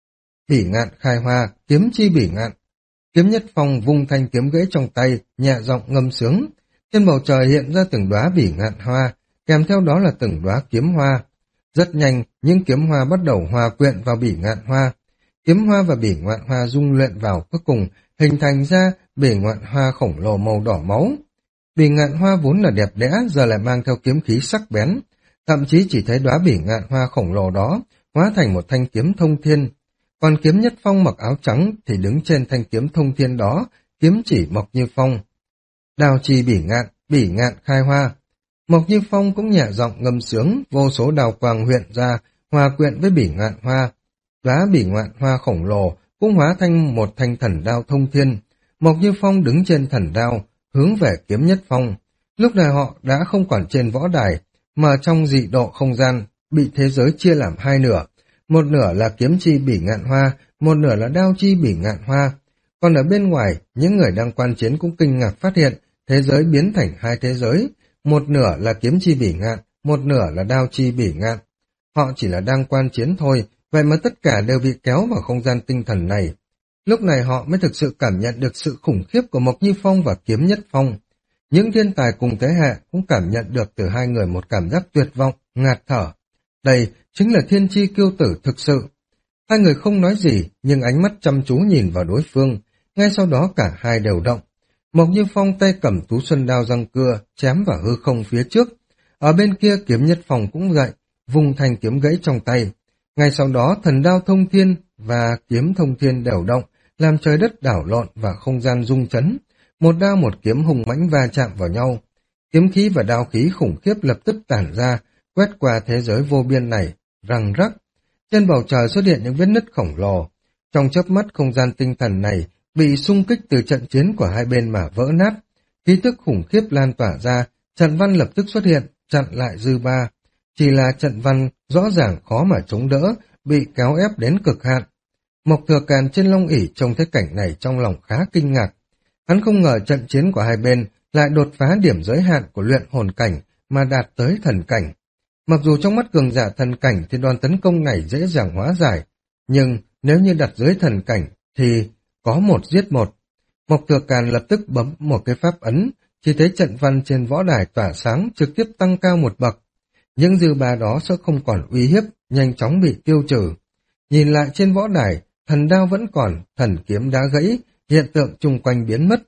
Bỉ ngạn khai hoa, kiếm chi bỉ ngạn. Kiếm nhất phong vung thanh kiếm gãy trong tay, nhẹ giọng ngâm sướng. Trên bầu trời hiện ra từng đóa bỉ ngạn hoa, kèm theo đó là từng đóa kiếm hoa. Rất nhanh, những kiếm hoa bắt đầu hòa quyện vào bỉ ngạn hoa. Kiếm hoa và bỉ ngạn hoa dung luyện vào cuối cùng, hình thành ra bỉ ngạn hoa khổng lồ màu đỏ máu. Bỉ ngạn hoa vốn là đẹp đẽ, giờ lại mang theo kiếm khí sắc bén. Thậm chí chỉ thấy đóa bỉ ngạn hoa khổng lồ đó hóa thành một thanh kiếm thông thiên. Còn kiếm nhất phong mặc áo trắng thì đứng trên thanh kiếm thông thiên đó, kiếm chỉ Mộc Như Phong. Đao chi bỉ ngạn, bỉ ngạn khai hoa. Mộc Như Phong cũng nhẹ giọng ngâm sướng, vô số đào quang huyện ra, hòa quyện với bỉ ngạn hoa. Đóa bỉ ngạn hoa khổng lồ cũng hóa thành một thanh thần đao thông thiên. Mộc Như Phong đứng trên thần đao, hướng về kiếm nhất phong. Lúc này họ đã không còn trên võ đài, mà trong dị độ không gian, bị thế giới chia làm hai nửa. Một nửa là kiếm chi bỉ ngạn hoa, một nửa là đao chi bỉ ngạn hoa. Còn ở bên ngoài, những người đang quan chiến cũng kinh ngạc phát hiện, thế giới biến thành hai thế giới. Một nửa là kiếm chi bỉ ngạn, một nửa là đao chi bỉ ngạn. Họ chỉ là đang quan chiến thôi, vậy mà tất cả đều bị kéo vào không gian tinh thần này. Lúc này họ mới thực sự cảm nhận được sự khủng khiếp của Mộc Như Phong và kiếm nhất phong. Những thiên tài cùng thế hệ cũng cảm nhận được từ hai người một cảm giác tuyệt vọng, ngạt thở. Đây chính là thiên chi kiêu tử thực sự. Hai người không nói gì, nhưng ánh mắt chăm chú nhìn vào đối phương. Ngay sau đó cả hai đều động. Mộc Như Phong tay cầm Tú Xuân đao răng cưa, chém vào hư không phía trước. Ở bên kia kiếm nhất phong cũng dậy, vùng thanh kiếm gãy trong tay. Ngay sau đó thần đao thông thiên và kiếm thông thiên đều động, làm trời đất đảo lộn và không gian rung chấn. Một đao một kiếm hùng mãnh va chạm vào nhau. Kiếm khí và đao khí khủng khiếp lập tức tản ra, quét qua thế giới vô biên này, răng rắc. Trên bầu trời xuất hiện những vết nứt khổng lồ. Trong chớp mắt không gian tinh thần này bị xung kích từ trận chiến của hai bên mà vỡ nát. Khí tức khủng khiếp lan tỏa ra, trận văn lập tức xuất hiện, chặn lại dư ba. Chỉ là trận văn rõ ràng khó mà chống đỡ, bị kéo ép đến cực hạn. Mộc Thừa Càn trên long ỷ trông thấy cảnh này trong lòng khá kinh ngạc. Hắn không ngờ trận chiến của hai bên lại đột phá điểm giới hạn của luyện hồn cảnh mà đạt tới thần cảnh. Mặc dù trong mắt cường giả thần cảnh thì đòn tấn công này dễ dàng hóa giải, nhưng nếu như đặt dưới thần cảnh thì có một giết một. Mộc Thừa Càn lập tức bấm một cái pháp ấn, chỉ thấy trận văn trên võ đài tỏa sáng trực tiếp tăng cao một bậc. Những dư ba đó sẽ không còn uy hiếp, nhanh chóng bị tiêu trừ. Nhìn lại trên võ đài, thần đao vẫn còn, thần kiếm đã gãy, hiện tượng chung quanh biến mất.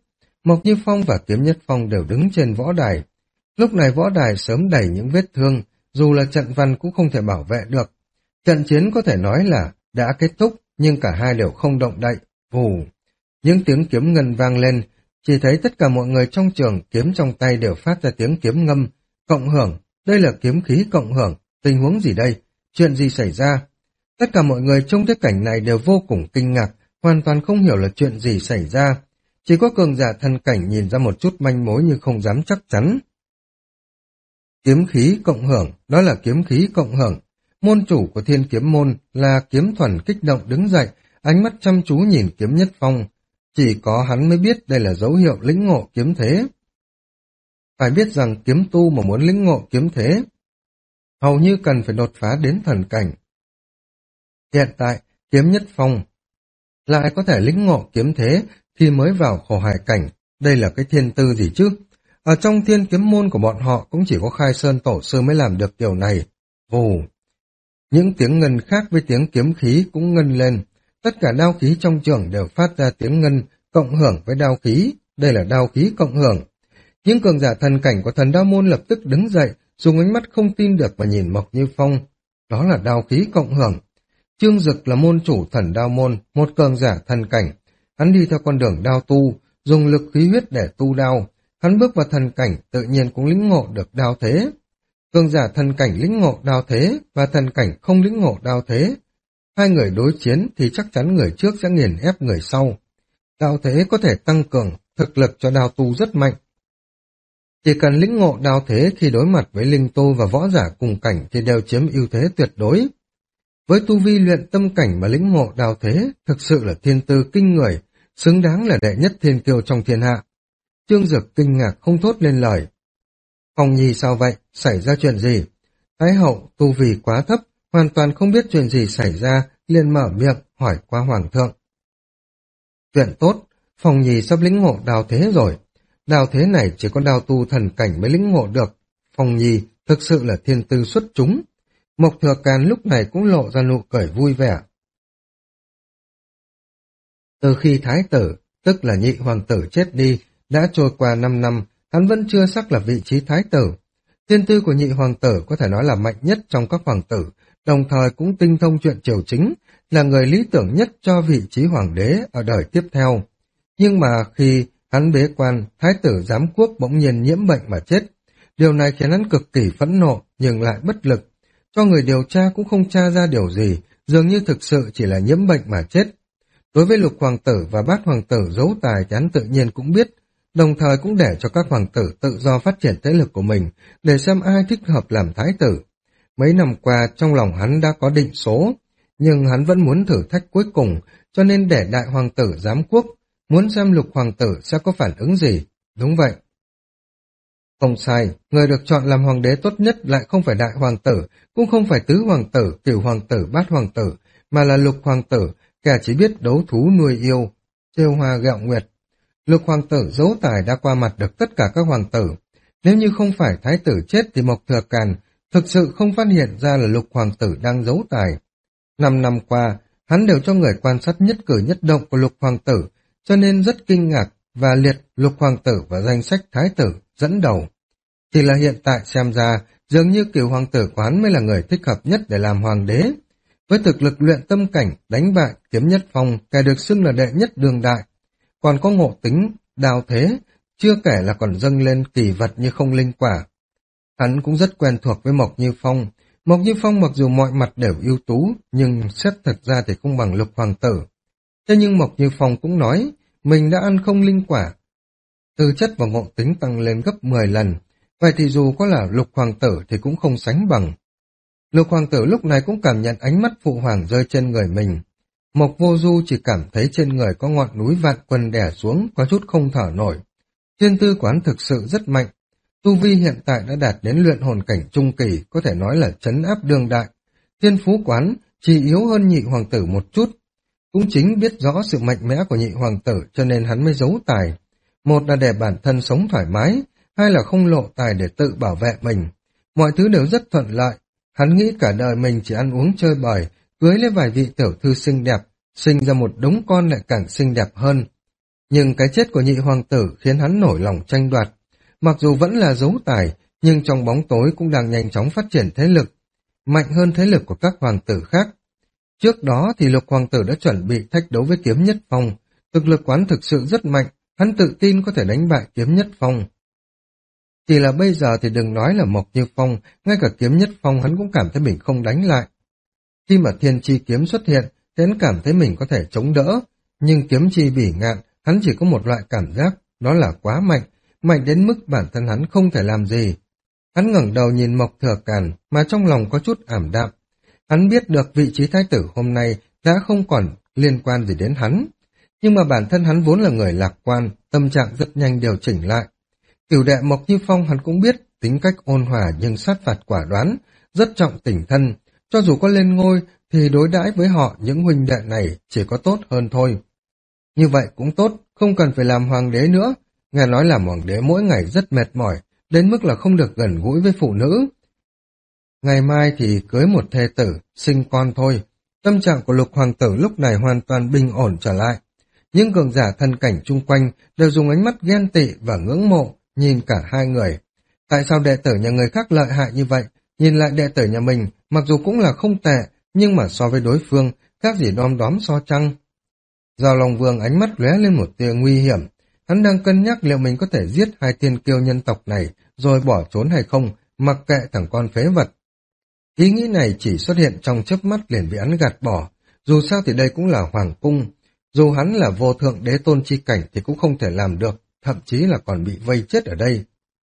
Mộc Như Phong và Kiếm Nhất Phong đều đứng trên võ đài. Lúc này võ đài sớm đầy những vết thương, dù là trận văn cũng không thể bảo vệ được. Trận chiến có thể nói là đã kết thúc, nhưng cả hai đều không động đậy. Vù! Những tiếng kiếm ngân vang lên, chỉ thấy tất cả mọi người trong trường kiếm trong tay đều phát ra tiếng kiếm ngâm. Cộng hưởng, đây là kiếm khí cộng hưởng, tình huống gì đây? Chuyện gì xảy ra? Tất cả mọi người trong cái cảnh này đều vô cùng kinh ngạc, hoàn toàn không hiểu là chuyện gì xảy ra. Chỉ có cường giả thần cảnh nhìn ra một chút manh mối nhưng không dám chắc chắn. Kiếm khí cộng hưởng, đó là kiếm khí cộng hưởng. Môn chủ của Thiên Kiếm Môn là Kiếm Thuần kích động đứng dậy, ánh mắt chăm chú nhìn Kiếm Nhất Phong. Chỉ có hắn mới biết đây là dấu hiệu lĩnh ngộ kiếm thế. Phải biết rằng kiếm tu mà muốn lĩnh ngộ kiếm thế, hầu như cần phải đột phá đến thần cảnh. Hiện tại, Kiếm Nhất Phong lại có thể lĩnh ngộ kiếm thế khi mới vào khổ hải cảnh. Đây là cái thiên tư gì chứ? Ở trong Thiên Kiếm Môn của bọn họ cũng chỉ có Khai Sơn Tổ Sư mới làm được điều này. Vù! Những tiếng ngân khác với tiếng kiếm khí cũng ngân lên. Tất cả đao khí trong trường đều phát ra tiếng ngân cộng hưởng với đao khí. Đây là đao khí cộng hưởng. Những cường giả thần cảnh của Thần Đao Môn lập tức đứng dậy, dùng ánh mắt không tin được mà nhìn Mộc Như Phong. Đó là đao khí cộng hưởng. Trương Dực là môn chủ Thần Đao Môn, một cường giả thần cảnh. Hắn đi theo con đường đao tu, dùng lực khí huyết để tu đao. Hắn bước vào thần cảnh, tự nhiên cũng lĩnh ngộ được đao thế. Cường giả thần cảnh lĩnh ngộ đao thế và thần cảnh không lĩnh ngộ đao thế. Hai người đối chiến thì chắc chắn người trước sẽ nghiền ép người sau. Đao thế có thể tăng cường thực lực cho đao tu rất mạnh. Chỉ cần lĩnh ngộ đao thế khi đối mặt với linh tu và võ giả cùng cảnh thì đều chiếm ưu thế tuyệt đối. Với tu vi luyện tâm cảnh mà lĩnh ngộ đao thế, thực sự là thiên tư kinh người, xứng đáng là đệ nhất thiên kiêu trong thiên hạ. Trương Dực kinh ngạc không thốt lên lời. Phong Nhi sao vậy? Xảy ra chuyện gì? Thái hậu tu vi quá thấp, hoàn toàn không biết chuyện gì xảy ra, liền mở miệng hỏi qua hoàng thượng. Chuyện tốt, Phong Nhi sắp lĩnh ngộ đao thế rồi. Đao thế này chỉ có đao tu thần cảnh mới lĩnh ngộ được. Phong Nhi thực sự là thiên tư xuất chúng. Mộc Thừa Càn lúc này cũng lộ ra nụ cười vui vẻ. Từ khi thái tử, tức là nhị hoàng tử chết đi, đã trôi qua năm năm, hắn vẫn chưa xác lập vị trí thái tử. Thiên tư của nhị hoàng tử có thể nói là mạnh nhất trong các hoàng tử, đồng thời cũng tinh thông chuyện triều chính, là người lý tưởng nhất cho vị trí hoàng đế ở đời tiếp theo. Nhưng mà khi hắn bế quan, thái tử giám quốc bỗng nhiên nhiễm bệnh mà chết. Điều này khiến hắn cực kỳ phẫn nộ, nhưng lại bất lực. Cho người điều tra cũng không tra ra điều gì, dường như thực sự chỉ là nhiễm bệnh mà chết. Đối với lục hoàng tử và bát hoàng tử giấu tài thì hắn tự nhiên cũng biết, đồng thời cũng để cho các hoàng tử tự do phát triển thế lực của mình, để xem ai thích hợp làm thái tử. Mấy năm qua trong lòng hắn đã có định số, nhưng hắn vẫn muốn thử thách cuối cùng, cho nên để đại hoàng tử giám quốc, muốn xem lục hoàng tử sẽ có phản ứng gì. Đúng vậy. Không sai, người được chọn làm hoàng đế tốt nhất lại không phải đại hoàng tử, cũng không phải tứ hoàng tử, cửu hoàng tử, bát hoàng tử, mà là lục hoàng tử, kẻ chỉ biết đấu thú nuôi yêu, trêu hoa gẹo nguyệt. Lục hoàng tử dấu tài đã qua mặt được tất cả các hoàng tử. Nếu như không phải thái tử chết thì Mộc Thừa Càn thực sự không phát hiện ra là lục hoàng tử đang giấu tài. Năm năm qua, hắn đều cho người quan sát nhất cử nhất động của lục hoàng tử, cho nên rất kinh ngạc và liệt lục hoàng tử vào danh sách thái tử dẫn đầu. Chỉ là hiện tại xem ra, dường như cửu hoàng tử của hắn mới là người thích hợp nhất để làm hoàng đế. Với thực lực luyện tâm cảnh, đánh bại Kiếm Nhất Phong, kẻ được xưng là đệ nhất đương đại. Còn có ngộ tính, đao thế, chưa kể là còn dâng lên kỳ vật như không linh quả. Hắn cũng rất quen thuộc với Mộc Như Phong. Mộc Như Phong mặc dù mọi mặt đều ưu tú, nhưng xét thật ra thì không bằng lục hoàng tử. Thế nhưng Mộc Như Phong cũng nói, mình đã ăn không linh quả. Tư chất và ngộ tính tăng lên gấp mười lần, vậy thì dù có là lục hoàng tử thì cũng không sánh bằng. Lục hoàng tử lúc này cũng cảm nhận ánh mắt phụ hoàng rơi trên người mình. Mộc Vô Du chỉ cảm thấy trên người có ngọn núi vạn quân đè xuống, có chút không thở nổi. Thiên tư quán thực sự rất mạnh. Tu vi hiện tại đã đạt đến luyện hồn cảnh trung kỳ, có thể nói là trấn áp đương đại. Thiên phú quán chỉ yếu hơn nhị hoàng tử một chút. Cũng chính biết rõ sự mạnh mẽ của nhị hoàng tử cho nên hắn mới giấu tài. Một là để bản thân sống thoải mái, hai là không lộ tài để tự bảo vệ mình. Mọi thứ đều rất thuận lợi. Hắn nghĩ cả đời mình chỉ ăn uống chơi bời, cưới lấy vài vị tiểu thư xinh đẹp, sinh ra một đống con lại càng xinh đẹp hơn. Nhưng cái chết của nhị hoàng tử khiến hắn nổi lòng tranh đoạt. Mặc dù vẫn là dấu tài, nhưng trong bóng tối cũng đang nhanh chóng phát triển thế lực, mạnh hơn thế lực của các hoàng tử khác. Trước đó thì Lục hoàng tử đã chuẩn bị thách đấu với Kiếm Nhất Phong, thực lực quán thực sự rất mạnh, hắn tự tin có thể đánh bại Kiếm Nhất Phong. Chỉ là bây giờ thì đừng nói là Mộc Như Phong, ngay cả Kiếm Nhất Phong hắn cũng cảm thấy mình không đánh lại. Khi mà thiên chi kiếm xuất hiện, thì hắn cảm thấy mình có thể chống đỡ, nhưng kiếm chi bỉ ngạn, hắn chỉ có một loại cảm giác, đó là quá mạnh, mạnh đến mức bản thân hắn không thể làm gì. Hắn ngẩng đầu nhìn Mộc Thừa Càn, mà trong lòng có chút ảm đạm. Hắn biết được vị trí thái tử hôm nay đã không còn liên quan gì đến hắn, nhưng mà bản thân hắn vốn là người lạc quan, tâm trạng rất nhanh điều chỉnh lại. Cửu đệ Mộc Như Phong hắn cũng biết, tính cách ôn hòa nhưng sát phạt quả đoán, rất trọng tình thân, cho dù có lên ngôi thì đối đãi với họ những huynh đệ này chỉ có tốt hơn thôi. Như vậy cũng tốt, không cần phải làm hoàng đế nữa. Nghe nói làm hoàng đế mỗi ngày rất mệt mỏi, đến mức là không được gần gũi với phụ nữ. Ngày mai thì cưới một thê tử, sinh con thôi. Tâm trạng của Lục hoàng tử lúc này hoàn toàn bình ổn trở lại. Những cường giả thân cảnh chung quanh đều dùng ánh mắt ghen tị và ngưỡng mộ nhìn cả hai người. Tại sao đệ tử nhà người khác lợi hại như vậy? Nhìn lại đệ tử nhà mình, mặc dù cũng là không tệ, nhưng mà so với đối phương, khác gì đom đóm so chăng? Giao Long Vương ánh mắt lóe lên một tia nguy hiểm. Hắn đang cân nhắc liệu mình có thể giết hai thiên kiêu nhân tộc này rồi bỏ trốn hay không, mặc kệ thằng con phế vật. Ý nghĩ này chỉ xuất hiện trong chớp mắt liền bị hắn gạt bỏ. Dù sao thì đây cũng là hoàng cung. Dù hắn là vô thượng đế tôn chi cảnh thì cũng không thể làm được, thậm chí là còn bị vây chết ở đây.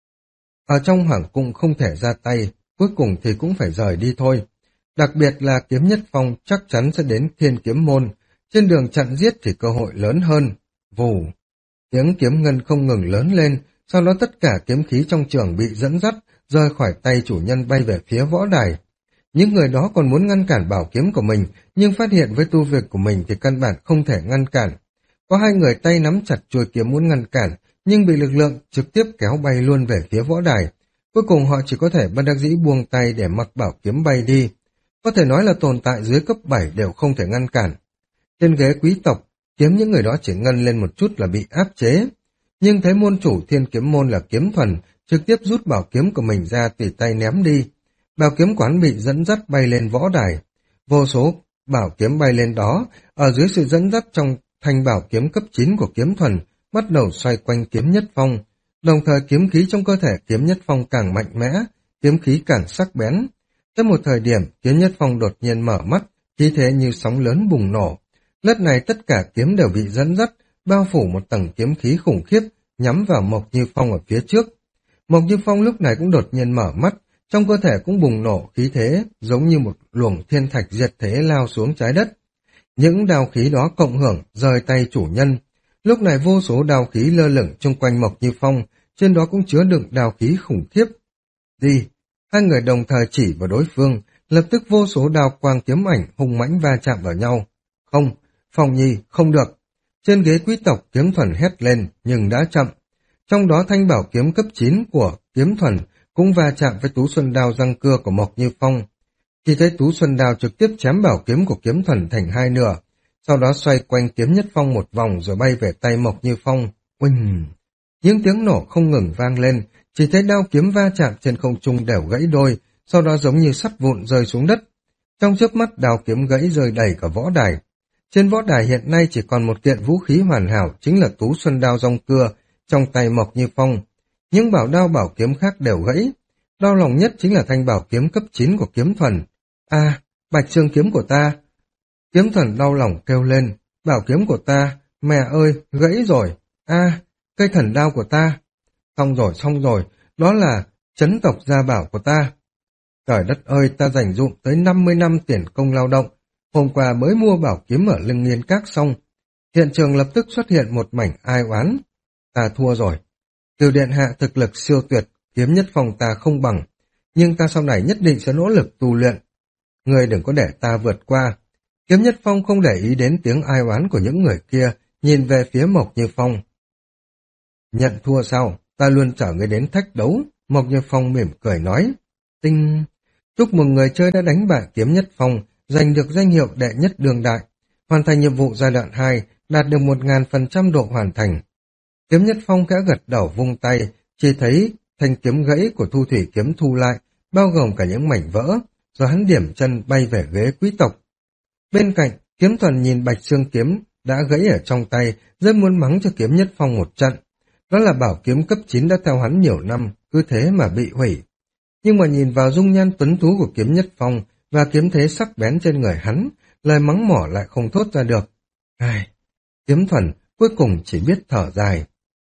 Ở trong hoàng cung không thể ra tay, cuối cùng thì cũng phải rời đi thôi. Đặc biệt là Kiếm Nhất Phong chắc chắn sẽ đến Thiên Kiếm Môn, trên đường chặn giết thì cơ hội lớn hơn. Vù! Tiếng kiếm ngân không ngừng lớn lên, sau đó tất cả kiếm khí trong trường bị dẫn dắt, rơi khỏi tay chủ nhân bay về phía võ đài. Những người đó còn muốn ngăn cản bảo kiếm của mình, nhưng phát hiện với tu việc của mình thì căn bản không thể ngăn cản. Có hai người tay nắm chặt chuôi kiếm muốn ngăn cản, nhưng bị lực lượng trực tiếp kéo bay luôn về phía võ đài. Cuối cùng họ chỉ có thể bất đắc dĩ buông tay để mặc bảo kiếm bay đi. Có thể nói là tồn tại dưới cấp bảy đều không thể ngăn cản. Trên ghế quý tộc, kiếm những người đó chỉ ngân lên một chút là bị áp chế. Nhưng thấy môn chủ Thiên Kiếm Môn là Kiếm Thuần, trực tiếp rút bảo kiếm của mình ra tùy tay ném đi. Bảo kiếm quán bị dẫn dắt bay lên võ đài. Vô số bảo kiếm bay lên đó, ở dưới sự dẫn dắt trong thanh bảo kiếm cấp chín của Kiếm Thuần, bắt đầu xoay quanh Kiếm Nhất Phong. Đồng thời kiếm khí trong cơ thể Kiếm Nhất Phong càng mạnh mẽ, kiếm khí càng sắc bén. Tới một thời điểm, Kiếm Nhất Phong đột nhiên mở mắt, khí thế như sóng lớn bùng nổ. Lớp này tất cả kiếm đều bị dẫn dắt, bao phủ một tầng kiếm khí khủng khiếp, nhắm vào Mộc Như Phong ở phía trước. Mộc Như Phong lúc này cũng đột nhiên mở mắt, trong cơ thể cũng bùng nổ khí thế, giống như một luồng thiên thạch diệt thế lao xuống trái đất. Những đao khí đó cộng hưởng, rời tay chủ nhân. Lúc này vô số đao khí lơ lửng chung quanh Mộc Như Phong, trên đó cũng chứa đựng đao khí khủng khiếp. Đi! Hai người đồng thời chỉ vào đối phương, lập tức vô số đao quang kiếm ảnh hùng mãnh va chạm vào nhau. Không! Phong Nhi, không được. Trên ghế quý tộc Kiếm Thuần hét lên, nhưng đã chậm. Trong đó thanh bảo kiếm cấp chín của Kiếm Thuần cũng va chạm với tú xuân đao răng cưa của Mộc Như Phong. Khi thấy tú xuân đao trực tiếp chém bảo kiếm của Kiếm Thuần thành hai nửa, sau đó xoay quanh Kiếm Nhất Phong một vòng rồi bay về tay Mộc Như Phong. Uỳnh! Những tiếng nổ không ngừng vang lên, chỉ thấy đao kiếm va chạm trên không trung đều gãy đôi, sau đó giống như sắt vụn rơi xuống đất. Trong chớp mắt đao kiếm gãy rơi đầy cả võ đài. Trên võ đài hiện nay chỉ còn một kiện vũ khí hoàn hảo, chính là tú xuân đao rong cưa trong tay Mộc Như Phong. Những bảo đao bảo kiếm khác đều gãy. Đau lòng nhất chính là thanh bảo kiếm cấp chín của Kiếm Thuần. A, à, bạch xương kiếm của ta! Kiếm Thuần đau lòng kêu lên, bảo kiếm của ta, mẹ ơi, gãy rồi! A, à, cây thần đao của ta! Xong rồi, xong rồi, đó là chấn tộc gia bảo của ta. Trời đất ơi, ta dành dụm tới năm mươi năm tiền công lao động. Hôm qua mới mua bảo kiếm ở lưng nghiên các xong. Hiện trường lập tức xuất hiện một mảnh ai oán. Ta thua rồi. Từ điện hạ thực lực siêu tuyệt, Kiếm Nhất Phong ta không bằng. Nhưng ta sau này nhất định sẽ nỗ lực tu luyện. Ngươi đừng có để ta vượt qua. Kiếm Nhất Phong không để ý đến tiếng ai oán của những người kia, nhìn về phía Mộc Như Phong. Nhận thua sao? Ta luôn chở ngươi đến thách đấu. Mộc Như Phong mỉm cười nói. Tinh! Chúc mừng người chơi đã đánh bại Kiếm Nhất Phong, giành được danh hiệu đệ nhất đương đại. Hoàn thành nhiệm vụ giai đoạn hai, đạt được một ngàn phần trăm độ hoàn thành. Kiếm Nhất Phong khẽ gật đầu vung tay, chỉ thấy thanh kiếm gãy của Thu Thủy kiếm thu lại, bao gồm cả những mảnh vỡ, rồi hắn điểm chân bay về ghế quý tộc. Bên cạnh, Kiếm Thuần nhìn Bạch Xương kiếm đã gãy ở trong tay, rất muốn mắng cho Kiếm Nhất Phong một trận. Đó là bảo kiếm cấp chín đã theo hắn nhiều năm, cứ thế mà bị hủy. Nhưng mà nhìn vào dung nhan tuấn tú của Kiếm Nhất Phong và kiếm thế sắc bén trên người hắn, lời mắng mỏ lại không thốt ra được. Ai... Kiếm Thuần cuối cùng chỉ biết thở dài.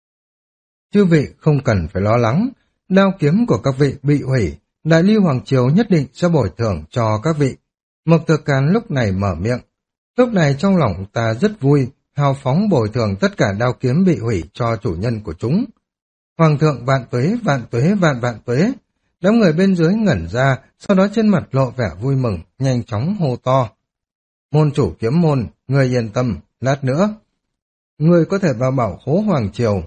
Chư vị không cần phải lo lắng, đao kiếm của các vị bị hủy, Đại Ly Hoàng Triều nhất định sẽ bồi thường cho các vị. Mộc Thừa Càn lúc này mở miệng. Lúc này trong lòng ta rất vui, hào phóng bồi thường tất cả đao kiếm bị hủy cho chủ nhân của chúng. Hoàng thượng vạn tuế, vạn tuế, vạn vạn tuế. Đám người bên dưới ngẩn ra, sau đó trên mặt lộ vẻ vui mừng, nhanh chóng hô to. Môn chủ kiếm môn, người yên tâm, lát nữa. Người có thể vào bảo khố Hoàng Triều.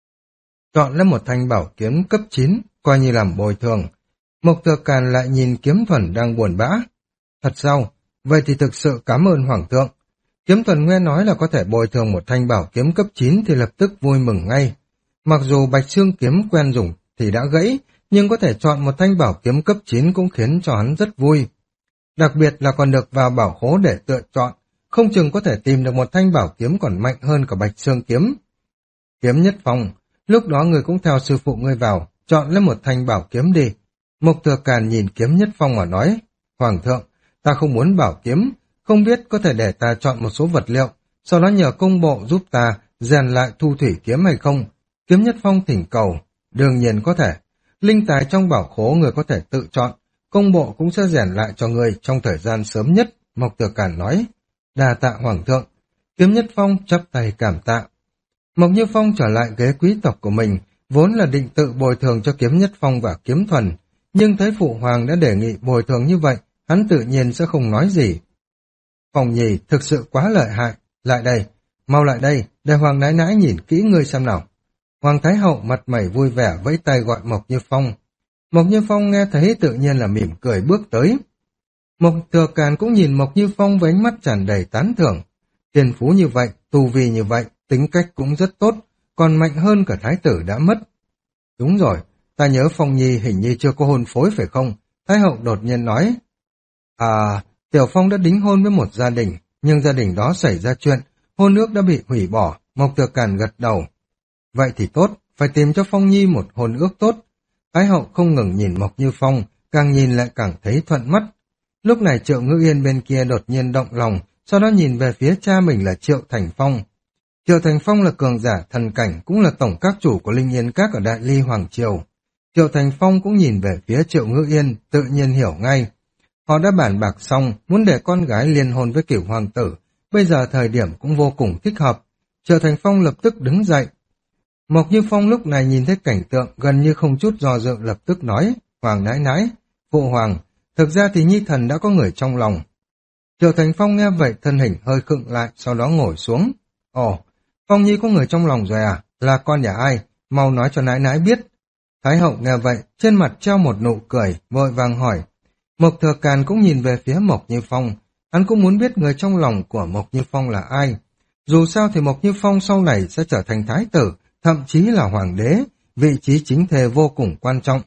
Chọn lấy một thanh bảo kiếm cấp chín, coi như làm bồi thường. Mộc Thừa Càn lại nhìn Kiếm Thuần đang buồn bã. Thật sao? Vậy thì thực sự cảm ơn Hoàng thượng. Kiếm Thuần nghe nói là có thể bồi thường một thanh bảo kiếm cấp chín thì lập tức vui mừng ngay. Mặc dù Bạch Xương kiếm quen dùng thì đã gãy, nhưng có thể chọn một thanh bảo kiếm cấp chín cũng khiến cho hắn rất vui. Đặc biệt là còn được vào bảo khố để tựa chọn, không chừng có thể tìm được một thanh bảo kiếm còn mạnh hơn cả Bạch Xương kiếm. Kiếm Nhất Phong, lúc đó người cũng theo sư phụ ngươi vào, chọn lấy một thanh bảo kiếm đi. Mộc Thừa Càn nhìn Kiếm Nhất Phong mà nói, Hoàng thượng, ta không muốn bảo kiếm, không biết có thể để ta chọn một số vật liệu, sau đó nhờ công bộ giúp ta rèn lại Thu Thủy kiếm hay không? Kiếm Nhất Phong thỉnh cầu, đương nhiên có thể. Linh tài trong bảo khố người có thể tự chọn, công bộ cũng sẽ rèn lại cho người trong thời gian sớm nhất, Mộc Thừa Càn nói. Đà tạ Hoàng thượng. Kiếm Nhất Phong chắp tay cảm tạ. Mộc Như Phong trở lại ghế quý tộc của mình, vốn là định tự bồi thường cho Kiếm Nhất Phong và Kiếm Thuần, nhưng thấy Phụ Hoàng đã đề nghị bồi thường như vậy, hắn tự nhiên sẽ không nói gì. Phong Nhi thực sự quá lợi hại, lại đây, mau lại đây, để Hoàng nãi nãi nhìn kỹ ngươi xem nào. Hoàng Thái Hậu mặt mày vui vẻ vẫy tay gọi Mộc Như Phong. Mộc Như Phong nghe thấy tự nhiên là mỉm cười bước tới. Mộc Thừa Càn cũng nhìn Mộc Như Phong với ánh mắt tràn đầy tán thưởng. Tiền phú như vậy, tu vi như vậy, tính cách cũng rất tốt, còn mạnh hơn cả thái tử đã mất. Đúng rồi, ta nhớ Phong Nhi hình như chưa có hôn phối phải không? Thái Hậu đột nhiên nói. À, Tiểu Phong đã đính hôn với một gia đình, nhưng gia đình đó xảy ra chuyện, hôn ước đã bị hủy bỏ, Mộc Thừa Càn gật đầu. Vậy thì tốt, phải tìm cho Phong Nhi một hôn ước tốt. Thái Hậu không ngừng nhìn Mộc Như Phong, càng nhìn lại càng thấy thuận mắt. Lúc này Triệu Ngữ Yên bên kia đột nhiên động lòng, sau đó nhìn về phía cha mình là Triệu Thành Phong. Triệu Thành Phong là cường giả thần cảnh, cũng là tổng các chủ của Linh Yên Các ở Đại Ly Hoàng Triều. Triệu Thành Phong cũng nhìn về phía Triệu Ngữ Yên, tự nhiên hiểu ngay. Họ đã bàn bạc xong, muốn để con gái liên hôn với Cửu Hoàng tử, bây giờ thời điểm cũng vô cùng thích hợp. Triệu Thành Phong lập tức đứng dậy. Mộc Như Phong lúc này nhìn thấy cảnh tượng gần như không chút do dự lập tức nói, Hoàng nãi nãi, Phụ Hoàng, thực ra thì Nhi thần đã có người trong lòng. Triệu Thành Phong nghe vậy thân hình hơi khựng lại, sau đó ngồi xuống. Ồ, Phong Nhi có người trong lòng rồi à? Là con nhà ai? Mau nói cho nãi nãi biết. Thái Hậu nghe vậy, trên mặt treo một nụ cười, vội vàng hỏi. Mộc Thừa Càn cũng nhìn về phía Mộc Như Phong, hắn cũng muốn biết người trong lòng của Mộc Như Phong là ai. Dù sao thì Mộc Như Phong sau này sẽ trở thành thái tử, thậm chí là hoàng đế, vị trí chính thề vô cùng quan trọng.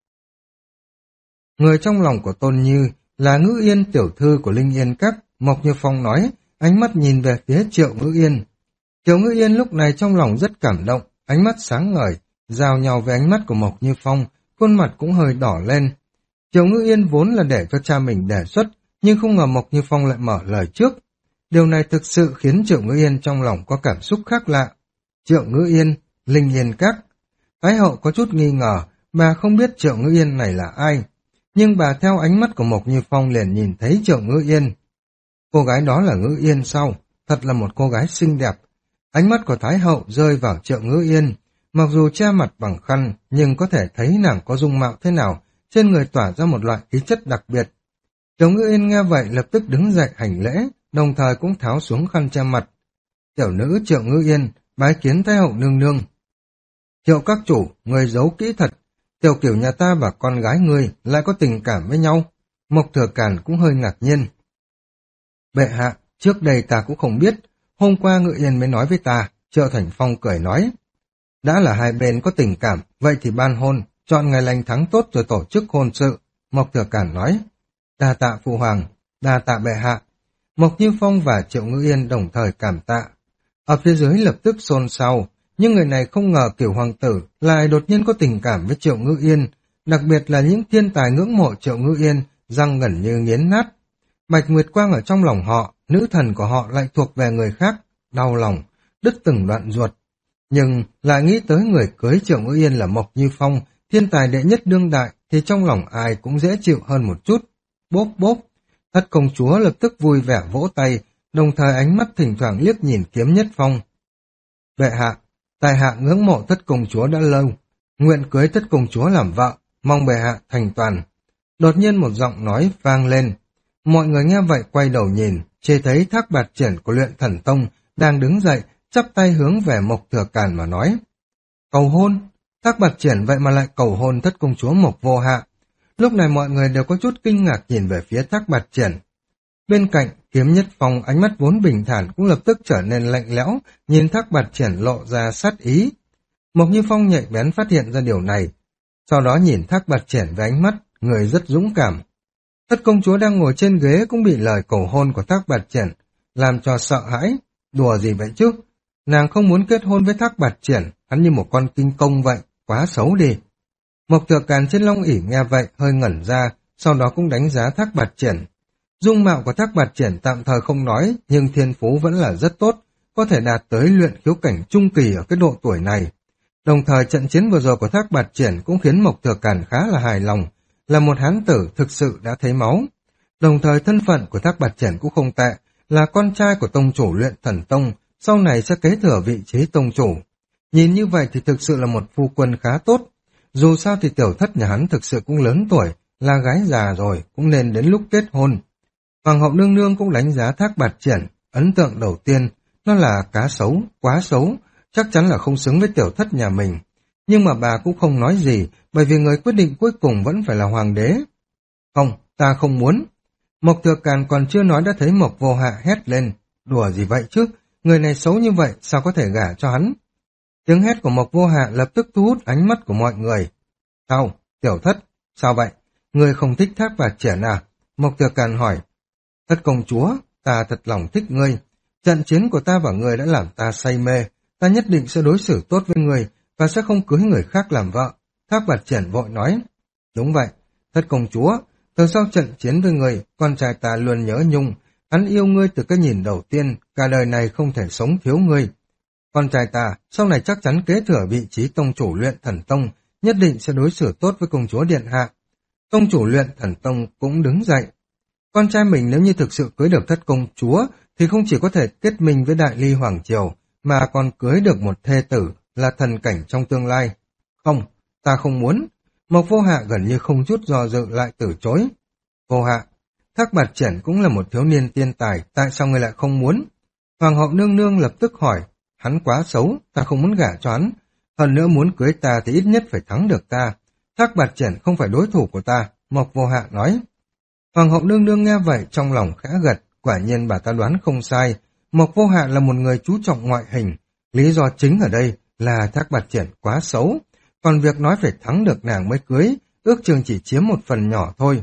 Người trong lòng của Tôn Như là Ngữ Yên tiểu thư của Linh Yên Các, Mộc Như Phong nói, ánh mắt nhìn về phía Triệu Ngữ Yên. Triệu Ngữ Yên lúc này trong lòng rất cảm động, ánh mắt sáng ngời, giao nhau với ánh mắt của Mộc Như Phong, khuôn mặt cũng hơi đỏ lên. Triệu Ngữ Yên vốn là để cho cha mình đề xuất, nhưng không ngờ Mộc Như Phong lại mở lời trước. Điều này thực sự khiến Triệu Ngữ Yên trong lòng có cảm xúc khác lạ. Triệu Ngữ Yên, Linh Yên Các. Thái Hậu có chút nghi ngờ, bà không biết Triệu Ngữ Yên này là ai. Nhưng bà theo ánh mắt của Mộc Như Phong liền nhìn thấy Triệu Ngữ Yên. Cô gái đó là Ngữ Yên sao? Thật là một cô gái xinh đẹp. Ánh mắt của Thái Hậu rơi vào Triệu Ngữ Yên. Mặc dù che mặt bằng khăn, nhưng có thể thấy nàng có dung mạo thế nào, trên người tỏa ra một loại khí chất đặc biệt. Triệu Ngữ Yên nghe vậy lập tức đứng dậy hành lễ, đồng thời cũng tháo xuống khăn che mặt. Tiểu nữ Triệu Ngữ Yên, bái kiến Thái Hậu nương nương. Triệu các chủ, người giấu kỹ thật. Tiểu Cửu nhà ta và con gái ngươi lại có tình cảm với nhau. Mộc Thừa Càn cũng hơi ngạc nhiên. Bệ hạ, trước đây ta cũng không biết, Hôm qua Ngự Yên mới nói với ta. Triệu Thành Phong cười nói. Đã là hai bên có tình cảm, vậy thì ban hôn, chọn ngày lành tháng tốt rồi tổ chức hôn sự. Mộc Thừa Cản nói. Đa tạ phụ hoàng, đa tạ bệ hạ. Mộc Như Phong và Triệu Ngự Yên đồng thời cảm tạ. Ở phía dưới lập tức xôn xao, nhưng người này không ngờ Cửu hoàng tử lại đột nhiên có tình cảm với Triệu Ngự Yên, đặc biệt là những thiên tài ngưỡng mộ Triệu Ngự Yên, răng ngẩn như nghiến nát. Bạch Nguyệt Quang ở trong lòng họ, nữ thần của họ lại thuộc về người khác, đau lòng, đứt từng đoạn ruột. Nhưng lại nghĩ tới người cưới Triệu Ngự Yên là Mộc Như Phong, thiên tài đệ nhất đương đại, thì trong lòng ai cũng dễ chịu hơn một chút. Bốp bốp, Thất công chúa lập tức vui vẻ vỗ tay, đồng thời ánh mắt thỉnh thoảng liếc nhìn Kiếm Nhất Phong. Bệ hạ, tài hạ ngưỡng mộ Thất công chúa đã lâu, nguyện cưới Thất công chúa làm vợ, mong bệ hạ thành toàn. Đột nhiên một giọng nói vang lên. Mọi người nghe vậy quay đầu nhìn, chỉ thấy Thác Bạt Triển của Luyện Thần Tông đang đứng dậy, chắp tay hướng về Mộc Thừa Cản mà nói. Cầu hôn, Thác Bạt Triển vậy mà lại cầu hôn Thất công chúa Mộc Vô Hạ. Lúc này mọi người đều có chút kinh ngạc nhìn về phía Thác Bạt Triển. Bên cạnh, Kiếm Nhất Phong ánh mắt vốn bình thản cũng lập tức trở nên lạnh lẽo, nhìn Thác Bạt Triển lộ ra sát ý. Mộc Như Phong nhạy bén phát hiện ra điều này, sau đó nhìn Thác Bạt Triển với ánh mắt, người rất dũng cảm. Thất công chúa đang ngồi trên ghế cũng bị lời cầu hôn của Thác Bạt Triển làm cho sợ hãi. Đùa gì vậy chứ? Nàng không muốn kết hôn với Thác Bạt Triển, hắn như một con kinh công vậy, quá xấu đi. Mộc Thừa Càn trên long ỷ nghe vậy hơi ngẩn ra, sau đó cũng đánh giá Thác Bạt Triển. Dung mạo của Thác Bạt Triển tạm thời không nói, nhưng thiên phú vẫn là rất tốt, có thể đạt tới luyện khiếu cảnh trung kỳ ở cái độ tuổi này. Đồng thời trận chiến vừa rồi của Thác Bạt Triển cũng khiến Mộc Thừa Càn khá là hài lòng, là một hán tử thực sự đã thấy máu. Đồng thời thân phận của Thác Bạt Triển cũng không tệ, là con trai của tông chủ Luyện Thần Tông, sau này sẽ kế thừa vị trí tông chủ. Nhìn như vậy thì thực sự là một phu quân khá tốt. Dù sao thì tiểu thất nhà hắn thực sự cũng lớn tuổi, là gái già rồi, cũng nên đến lúc kết hôn. Hoàng hậu nương nương cũng đánh giá Thác Bạt Triển, ấn tượng đầu tiên, nó là cá xấu, quá xấu, chắc chắn là không xứng với tiểu thất nhà mình. Nhưng mà bà cũng không nói gì, bởi vì người quyết định cuối cùng vẫn phải là hoàng đế. Không, ta không muốn. Mộc Thừa Càn còn chưa nói đã thấy Mộc Vô Hạ hét lên. Đùa gì vậy chứ, người này xấu như vậy, sao có thể gả cho hắn? Tiếng hét của Mộc Vô Hạ lập tức thu hút ánh mắt của mọi người. Sao, tiểu thất, sao vậy? Người không thích Thác Bạt Triển à? Mộc Thừa Càn hỏi. Thất công chúa, ta thật lòng thích ngươi. Trận chiến của ta và ngươi đã làm ta say mê. Ta nhất định sẽ đối xử tốt với ngươi và sẽ không cưới người khác làm vợ. Thác Bạt Triển vội nói. Đúng vậy, thất công chúa, từ sau trận chiến với ngươi, con trai ta luôn nhớ nhung. Hắn yêu ngươi từ cái nhìn đầu tiên, cả đời này không thể sống thiếu ngươi. Con trai ta sau này chắc chắn kế thừa vị trí tông chủ Luyện Thần Tông, nhất định sẽ đối xử tốt với công chúa điện hạ. Tông chủ Luyện Thần Tông cũng đứng dậy. Con trai mình nếu như thực sự cưới được thất công chúa, thì không chỉ có thể kết minh với Đại Ly Hoàng Triều, mà còn cưới được một thê tử là thần cảnh trong tương lai. Không, ta không muốn. Mộc Vô Hạ gần như không chút do dự lại từ chối. Vô Hạ, Thác Bạt Triển cũng là một thiếu niên tiên tài, tại sao ngươi lại không muốn? Hoàng hậu nương nương lập tức hỏi, hắn quá xấu, ta không muốn gả cho hắn. Hơn nữa muốn cưới ta thì ít nhất phải thắng được ta. Thác Bạt Triển không phải đối thủ của ta, Mộc Vô Hạ nói. Hoàng hậu nương nương nghe vậy trong lòng khẽ gật, quả nhiên bà ta đoán không sai. Mộc Vô Hạ là một người chú trọng ngoại hình, lý do chính ở đây là Thác Bạt Triển quá xấu, còn việc nói phải thắng được nàng mới cưới, ước chừng chỉ chiếm một phần nhỏ thôi.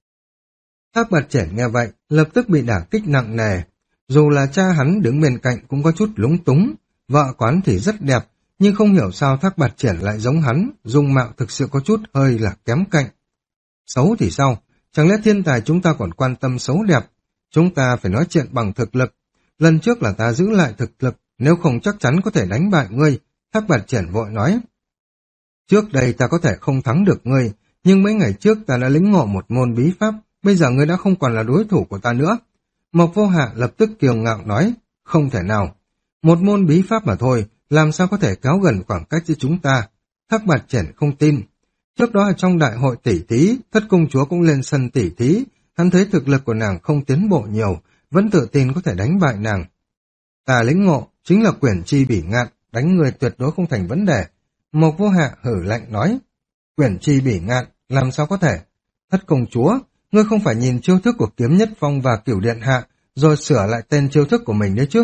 Thác Bạt Triển nghe vậy, lập tức bị đả kích nặng nề. Dù là cha hắn đứng bên cạnh cũng có chút lúng túng, vợ quán thì rất đẹp, nhưng không hiểu sao Thác Bạt Triển lại giống hắn, dung mạo thực sự có chút hơi là kém cạnh. Xấu thì sao? Chẳng lẽ thiên tài chúng ta còn quan tâm xấu đẹp? Chúng ta phải nói chuyện bằng thực lực. Lần trước là ta giữ lại thực lực, nếu không chắc chắn có thể đánh bại ngươi, Thác Bạt Triển vội nói. Trước đây ta có thể không thắng được ngươi, nhưng mấy ngày trước ta đã lĩnh ngộ một môn bí pháp, bây giờ ngươi đã không còn là đối thủ của ta nữa. Mộc Vô Hạ lập tức kiêu ngạo nói, không thể nào. Một môn bí pháp mà thôi, làm sao có thể kéo gần khoảng cách giữa chúng ta? Thác Bạt Triển không tin. Trước đó ở trong đại hội tỷ thí, thất công chúa cũng lên sân tỷ thí, hắn thấy thực lực của nàng không tiến bộ nhiều, vẫn tự tin có thể đánh bại nàng. Ta lĩnh ngộ, chính là quyển chi bỉ ngạn, đánh người tuyệt đối không thành vấn đề. Mộc Vô Hạ hử lạnh nói, quyển chi bỉ ngạn, làm sao có thể? Thất công chúa, ngươi không phải nhìn chiêu thức của Kiếm Nhất Phong và Cửu Điện Hạ, rồi sửa lại tên chiêu thức của mình đấy chứ?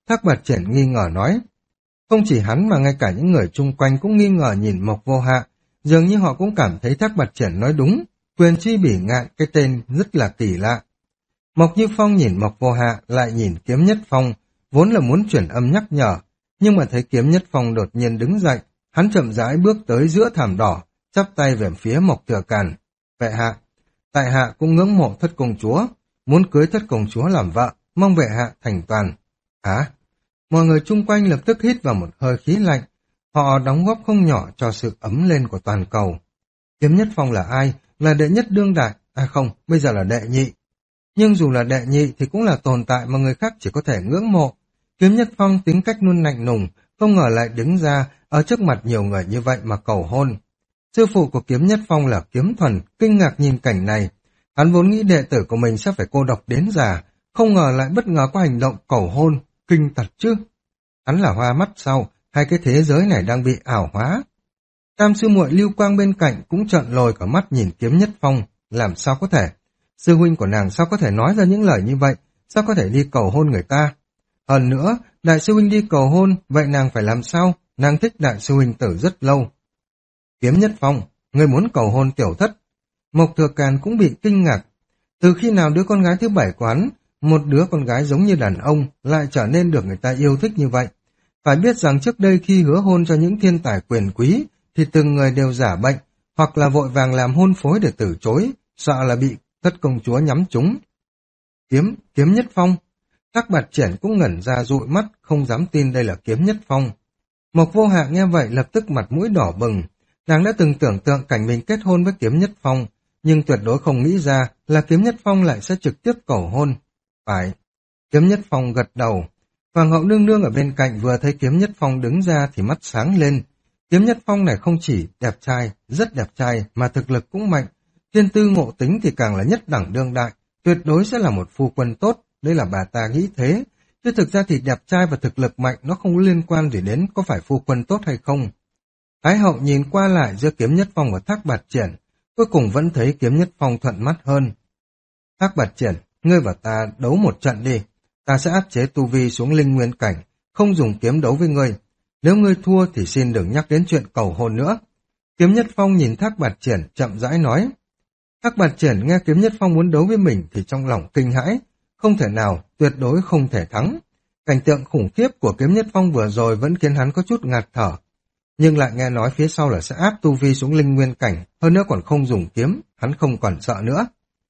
Thác Bạt Triển nghi ngờ nói. Không chỉ hắn mà ngay cả những người chung quanh cũng nghi ngờ nhìn Mộc Vô Hạ, dường như họ cũng cảm thấy Thác Bạt Triển nói đúng, quyền chi bỉ ngạn cái tên rất là kỳ lạ. Mộc Như Phong nhìn Mộc Vô Hạ lại nhìn Kiếm Nhất Phong, vốn là muốn chuyển âm nhắc nhở, nhưng mà thấy Kiếm Nhất Phong đột nhiên đứng dậy, hắn chậm rãi bước tới giữa thảm đỏ, chắp tay về phía Mộc Thừa Càn. Vệ hạ, tại hạ cũng ngưỡng mộ thất công chúa, muốn cưới thất công chúa làm vợ, mong vệ hạ thành toàn. Hả? Mọi người chung quanh lập tức hít vào một hơi khí lạnh, họ đóng góp không nhỏ cho sự ấm lên của toàn cầu. Kiếm Nhất Phong là ai? Là đệ nhất đương đại, à không, bây giờ là đệ nhị. Nhưng dù là đệ nhị thì cũng là tồn tại mà người khác chỉ có thể ngưỡng mộ. Kiếm Nhất Phong tính cách luôn lạnh lùng, không ngờ lại đứng ra ở trước mặt nhiều người như vậy mà cầu hôn. Sư phụ của Kiếm Nhất Phong là Kiếm Thuần, kinh ngạc nhìn cảnh này. Hắn vốn nghĩ đệ tử của mình sẽ phải cô độc đến già, không ngờ lại bất ngờ có hành động cầu hôn, kinh thật chứ. Hắn là hoa mắt sau, hay cái thế giới này đang bị ảo hóa. Tam sư muội Lưu Quang bên cạnh cũng trợn lồi cả mắt nhìn Kiếm Nhất Phong, làm sao có thể? Sư huynh của nàng sao có thể nói ra những lời như vậy, sao có thể đi cầu hôn người ta? Hơn nữa, đại sư huynh đi cầu hôn, vậy nàng phải làm sao? Nàng thích đại sư huynh tử rất lâu. Kiếm Nhất Phong, người muốn cầu hôn tiểu thất. Mộc Thừa Càn cũng bị kinh ngạc. Từ khi nào đứa con gái thứ bảy của hắn, một đứa con gái giống như đàn ông, lại trở nên được người ta yêu thích như vậy? Phải biết rằng trước đây khi hứa hôn cho những thiên tài quyền quý, thì từng người đều giả bệnh, hoặc là vội vàng làm hôn phối để từ chối, sợ là bị thất công chúa nhắm trúng. Kiếm, Kiếm Nhất Phong. Thác Bạt Triển cũng ngẩn ra dụi mắt, không dám tin đây là Kiếm Nhất Phong. Mộc Vô Hạ nghe vậy lập tức mặt mũi đỏ bừng. Nàng đã từng tưởng tượng cảnh mình kết hôn với Kiếm Nhất Phong, nhưng tuyệt đối không nghĩ ra là Kiếm Nhất Phong lại sẽ trực tiếp cầu hôn. Phải. Kiếm Nhất Phong gật đầu. Hoàng hậu nương nương ở bên cạnh vừa thấy Kiếm Nhất Phong đứng ra thì mắt sáng lên. Kiếm Nhất Phong này không chỉ đẹp trai, rất đẹp trai, mà thực lực cũng mạnh. Thiên tư ngộ tính thì càng là nhất đẳng đương đại, tuyệt đối sẽ là một phu quân tốt, đây là bà ta nghĩ thế. Chứ thực ra thì đẹp trai và thực lực mạnh nó không liên quan gì đến có phải phu quân tốt hay không. Thái hậu nhìn qua lại giữa Kiếm Nhất Phong và Thác Bạt Triển, cuối cùng vẫn thấy Kiếm Nhất Phong thuận mắt hơn. Thác Bạt Triển, ngươi và ta đấu một trận đi, ta sẽ áp chế tu vi xuống linh nguyên cảnh, không dùng kiếm đấu với ngươi. Nếu ngươi thua thì xin đừng nhắc đến chuyện cầu hôn nữa. Kiếm Nhất Phong nhìn Thác Bạt Triển chậm rãi nói. Thác Bạt Triển nghe Kiếm Nhất Phong muốn đấu với mình thì trong lòng kinh hãi, không thể nào, tuyệt đối không thể thắng. Cảnh tượng khủng khiếp của Kiếm Nhất Phong vừa rồi vẫn khiến hắn có chút ngạt thở, nhưng lại nghe nói phía sau là sẽ áp tu vi xuống linh nguyên cảnh, hơn nữa còn không dùng kiếm, hắn không còn sợ nữa.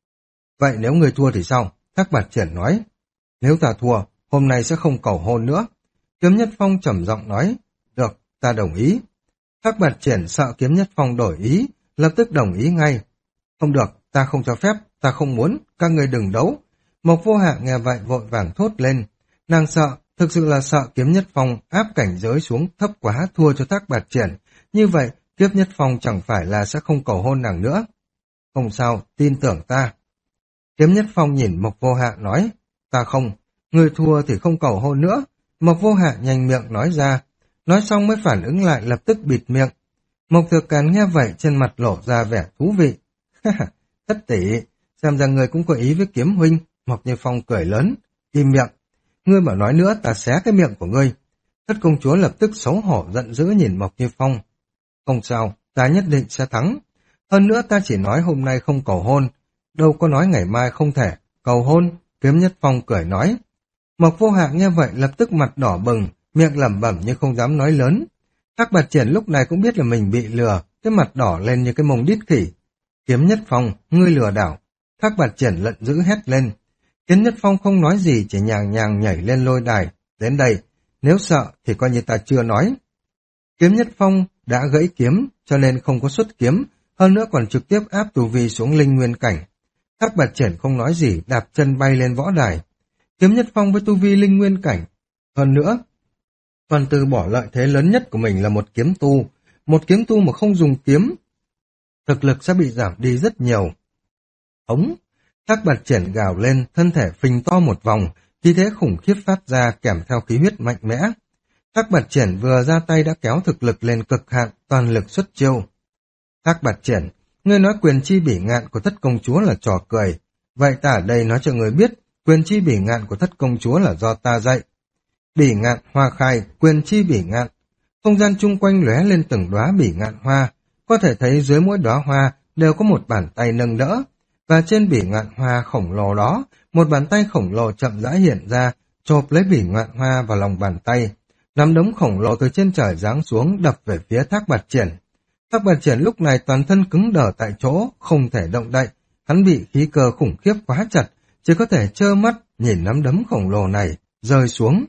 Vậy nếu ngươi thua thì sao? Thác Bạt Triển nói. Nếu ta thua, hôm nay sẽ không cầu hôn nữa. Kiếm Nhất Phong trầm giọng nói. Được, ta đồng ý. Thác Bạt Triển sợ Kiếm Nhất Phong đổi ý, lập tức đồng ý ngay. Không được, ta không cho phép, ta không muốn, các ngươi đừng đấu. Mộc Vô Hạ nghe vậy vội vàng thốt lên. Nàng sợ, thực sự là sợ Kiếm Nhất Phong áp cảnh giới xuống thấp quá thua cho Thác Bạt Triển. Như vậy, Kiếm Nhất Phong chẳng phải là sẽ không cầu hôn nàng nữa. Không sao, tin tưởng ta. Kiếm Nhất Phong nhìn Mộc Vô Hạ nói. Ta không, người thua thì không cầu hôn nữa. Mộc Vô Hạ nhanh miệng nói ra. Nói xong mới phản ứng lại lập tức bịt miệng. Mộc Thừa Càn nghe vậy trên mặt lộ ra vẻ thú vị. Thất tỷ, xem ra người cũng có ý với Kiếm huynh. Mộc Như Phong cười lớn. Im miệng. Ngươi mà nói nữa ta xé cái miệng của ngươi. Thất công chúa lập tức xấu hổ giận dữ nhìn Mộc Như Phong. Không sao, ta nhất định sẽ thắng. Hơn nữa ta chỉ nói hôm nay không cầu hôn. Đâu có nói ngày mai không thể. Cầu hôn, Kiếm Nhất Phong cười nói. Mộc Vô Hạ nghe vậy lập tức mặt đỏ bừng, miệng lẩm bẩm nhưng không dám nói lớn. Thác Bạt Triển lúc này cũng biết là mình bị lừa, cái mặt đỏ lên như cái mông đít khỉ. Kiếm Nhất Phong, ngươi lừa đảo. Thác Bạt Triển lận dữ hét lên. Kiếm Nhất Phong không nói gì, chỉ nhàng nhàng nhảy lên lôi đài. Đến đây, nếu sợ thì coi như ta chưa nói. Kiếm Nhất Phong đã gãy kiếm, cho nên không có xuất kiếm, hơn nữa còn trực tiếp áp tu vi xuống linh nguyên cảnh. Thác Bạt Triển không nói gì, đạp chân bay lên võ đài. Kiếm Nhất Phong với tu vi linh nguyên cảnh. Hơn nữa, còn từ bỏ lợi thế lớn nhất của mình là một kiếm tu. Một kiếm tu mà không dùng kiếm, thực lực sẽ bị giảm đi rất nhiều. Ống! Thác Bạt Triển gào lên, thân thể phình to một vòng, khí thế khủng khiếp phát ra kèm theo khí huyết mạnh mẽ. Thác Bạt Triển vừa ra tay đã kéo thực lực lên cực hạn, toàn lực xuất chiêu. Thác Bạt Triển, ngươi nói quyền chi bỉ ngạn của thất công chúa là trò cười. Vậy ta ở đây nói cho ngươi biết, quyền chi bỉ ngạn của thất công chúa là do ta dạy. Bỉ ngạn hoa khai, quyền chi bỉ ngạn. Không gian chung quanh lóe lên từng đóa bỉ ngạn hoa, có thể thấy dưới mỗi đóa hoa đều có một bàn tay nâng đỡ, và trên bỉ ngạn hoa khổng lồ đó, một bàn tay khổng lồ chậm rãi hiện ra, chộp lấy bỉ ngạn hoa vào lòng bàn tay. Nắm đấm khổng lồ từ trên trời giáng xuống đập về phía Thác Bạt Triển. Thác Bạt Triển lúc này toàn thân cứng đờ tại chỗ, không thể động đậy, hắn bị khí cơ khủng khiếp quá chặt, chỉ có thể trơ mắt nhìn nắm đấm khổng lồ này rơi xuống.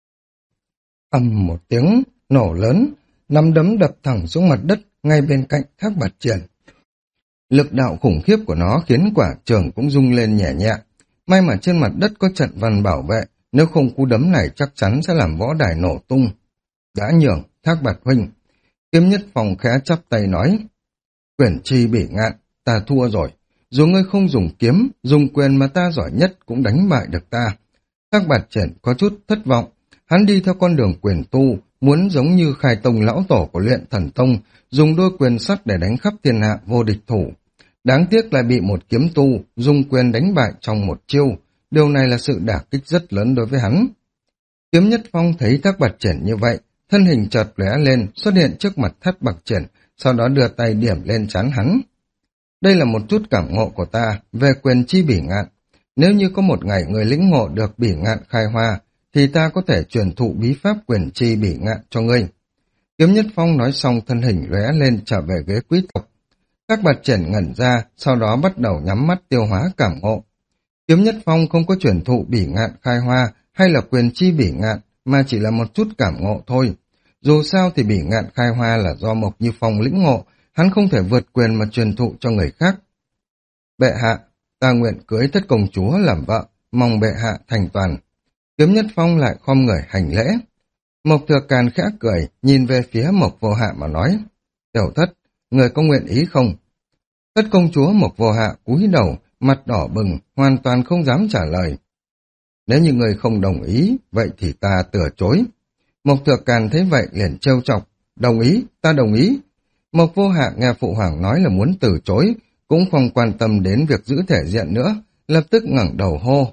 Ầm một tiếng nổ lớn, nắm đấm đập thẳng xuống mặt đất ngay bên cạnh Thác Bạt Triển. Lực đạo khủng khiếp của nó khiến quả trường cũng rung lên nhẹ nhẹ. May mà trên mặt đất có trận văn bảo vệ, nếu không cú đấm này chắc chắn sẽ làm võ đài nổ tung. Đã nhường, Thác Bạt huynh. Kiếm Nhất Phong khẽ chắp tay nói, quyền chi bỉ ngạn, ta thua rồi. Dù ngươi không dùng kiếm, dùng quyền mà ta giỏi nhất cũng đánh bại được ta. Thác Bạt Triển có chút thất vọng. Hắn đi theo con đường quyền tu, muốn giống như Khai Tông lão tổ của Luyện Thần Tông, dùng đôi quyền sắt để đánh khắp thiên hạ vô địch thủ. Đáng tiếc lại bị một kiếm tu dùng quyền đánh bại trong một chiêu. Điều này là sự đả kích rất lớn đối với hắn. Kiếm Nhất Phong thấy Thác Bạt Triển như vậy, thân hình chợt lóe lên, xuất hiện trước mặt Thác Bạt Triển, sau đó đưa tay điểm lên trán hắn. Đây là một chút cảm ngộ của ta về quyền chi bỉ ngạn. Nếu như có một ngày người lĩnh ngộ được bỉ ngạn khai hoa, thì ta có thể truyền thụ bí pháp quyền chi bỉ ngạn cho ngươi. Kiếm Nhất Phong nói xong thân hình lóe lên trở về ghế quý tộc. Thác Bạt Triển ngẩn ra, sau đó bắt đầu nhắm mắt tiêu hóa cảm ngộ. Kiếm Nhất Phong không có truyền thụ bỉ ngạn khai hoa hay là quyền chi bỉ ngạn, mà chỉ là một chút cảm ngộ thôi. Dù sao thì bỉ ngạn khai hoa là do Mộc Như Phong lĩnh ngộ, hắn không thể vượt quyền mà truyền thụ cho người khác. Bệ hạ, ta nguyện cưới Thất công chúa làm vợ, mong bệ hạ thành toàn. Kiếm Nhất Phong lại khom người hành lễ. Mộc Thừa Càn khẽ cười, nhìn về phía Mộc Vô Hạ mà nói, tiểu thất, người có nguyện ý không? Thất công chúa Mộc Vô Hạ cúi đầu, mặt đỏ bừng, hoàn toàn không dám trả lời. Nếu như người không đồng ý, vậy thì ta từ chối. Mộc Thừa Càn thấy vậy liền trêu chọc, đồng ý, ta đồng ý. Mộc Vô Hạ nghe phụ hoàng nói là muốn từ chối, cũng không quan tâm đến việc giữ thể diện nữa, lập tức ngẩng đầu hô.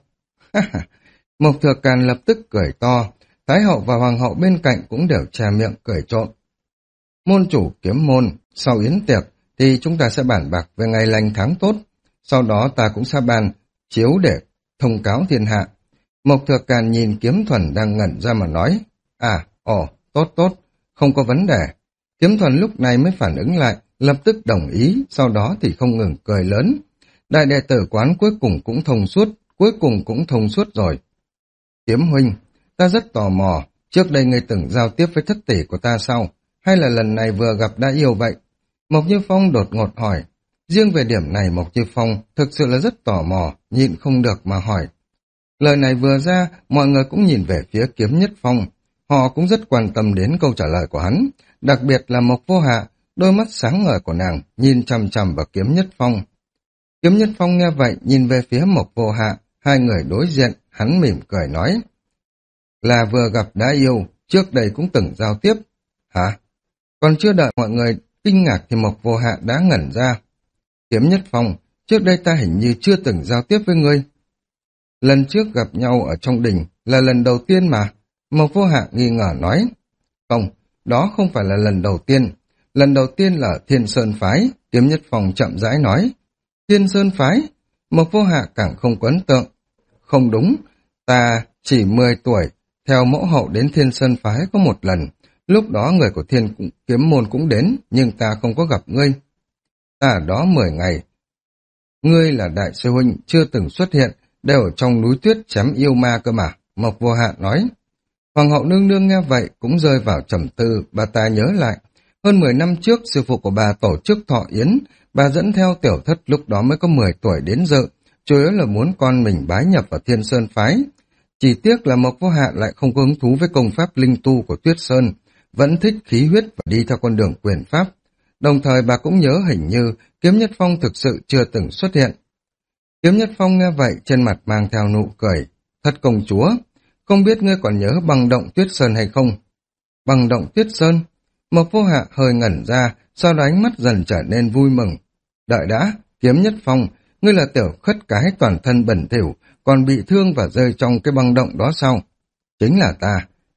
Mộc Thừa Càn lập tức cười to, Thái hậu và hoàng hậu bên cạnh cũng đều che miệng cười trộm. Môn chủ Kiếm môn, sau yến tiệc thì chúng ta sẽ bàn bạc về ngày lành tháng tốt, sau đó ta cũng sẽ bàn chiếu để thông cáo thiên hạ. Mộc Thừa Càn nhìn Kiếm Thuần đang ngẩn ra mà nói, à, ồ, tốt tốt, không có vấn đề. Kiếm Thuần lúc này mới phản ứng lại, lập tức đồng ý, sau đó thì không ngừng cười lớn. Đại đệ tử quán cuối cùng cũng thông suốt, cuối cùng cũng thông suốt rồi. Kiếm huynh, ta rất tò mò, trước đây ngươi từng giao tiếp với thất tỷ của ta sao? Hay là lần này vừa gặp đã yêu vậy? Mộc Như Phong đột ngột hỏi. Riêng về điểm này Mộc Như Phong thực sự là rất tò mò, nhịn không được mà hỏi. Lời này vừa ra, mọi người cũng nhìn về phía Kiếm Nhất Phong. Họ cũng rất quan tâm đến câu trả lời của hắn, đặc biệt là Mộc Vô Hạ, đôi mắt sáng ngời của nàng nhìn chằm chằm vào Kiếm Nhất Phong. Kiếm Nhất Phong nghe vậy nhìn về phía Mộc Vô Hạ, hai người đối diện, hắn mỉm cười nói. Là vừa gặp đã yêu, trước đây cũng từng giao tiếp. Hả? Còn chưa đợi mọi người kinh ngạc thì Mộc Vô Hạ đã ngẩn ra. Kiếm Nhất Phong, trước đây ta hình như chưa từng giao tiếp với ngươi. Lần trước gặp nhau ở trong đình là lần đầu tiên mà. Mộc Vô Hạ nghi ngờ nói. Không, đó không phải là lần đầu tiên. Lần đầu tiên là Thiên Sơn Phái, Kiếm Nhất Phong chậm rãi nói. Thiên Sơn Phái? Mộc Vô Hạ càng không có ấn tượng. Không đúng, ta chỉ mười tuổi, theo mẫu hậu đến Thiên Sơn Phái có một lần. Lúc đó người của Thiên Kiếm môn cũng đến, nhưng ta không có gặp ngươi. Ta ở đó mười ngày. Ngươi là đại sư huynh, chưa từng xuất hiện, đều ở trong núi tuyết chém yêu ma cơ mà, Mộc Vô Hạ nói. Hoàng hậu nương nương nghe vậy cũng rơi vào trầm tư, bà ta nhớ lại. Hơn mười năm trước, sư phụ của bà tổ chức thọ yến, bà dẫn theo tiểu thất lúc đó mới có mười tuổi đến dự, chủ yếu là muốn con mình bái nhập vào Thiên Sơn Phái. Chỉ tiếc là Mộc Vô Hạ lại không có hứng thú với công pháp linh tu của Tuyết Sơn, vẫn thích khí huyết và đi theo con đường quyền pháp. Đồng thời bà cũng nhớ hình như Kiếm Nhất Phong thực sự chưa từng xuất hiện. Kiếm Nhất Phong nghe vậy trên mặt mang theo nụ cười. Thất công chúa, không biết ngươi còn nhớ băng động Tuyết Sơn hay không? Băng động Tuyết Sơn? Mộc Vô Hạ hơi ngẩn ra, sau đó ánh mắt dần trở nên vui mừng. Đợi đã, Kiếm Nhất Phong, ngươi là tiểu khất cái toàn thân bẩn thỉu, còn bị thương và rơi trong cái băng động đó sao? Chính là ta,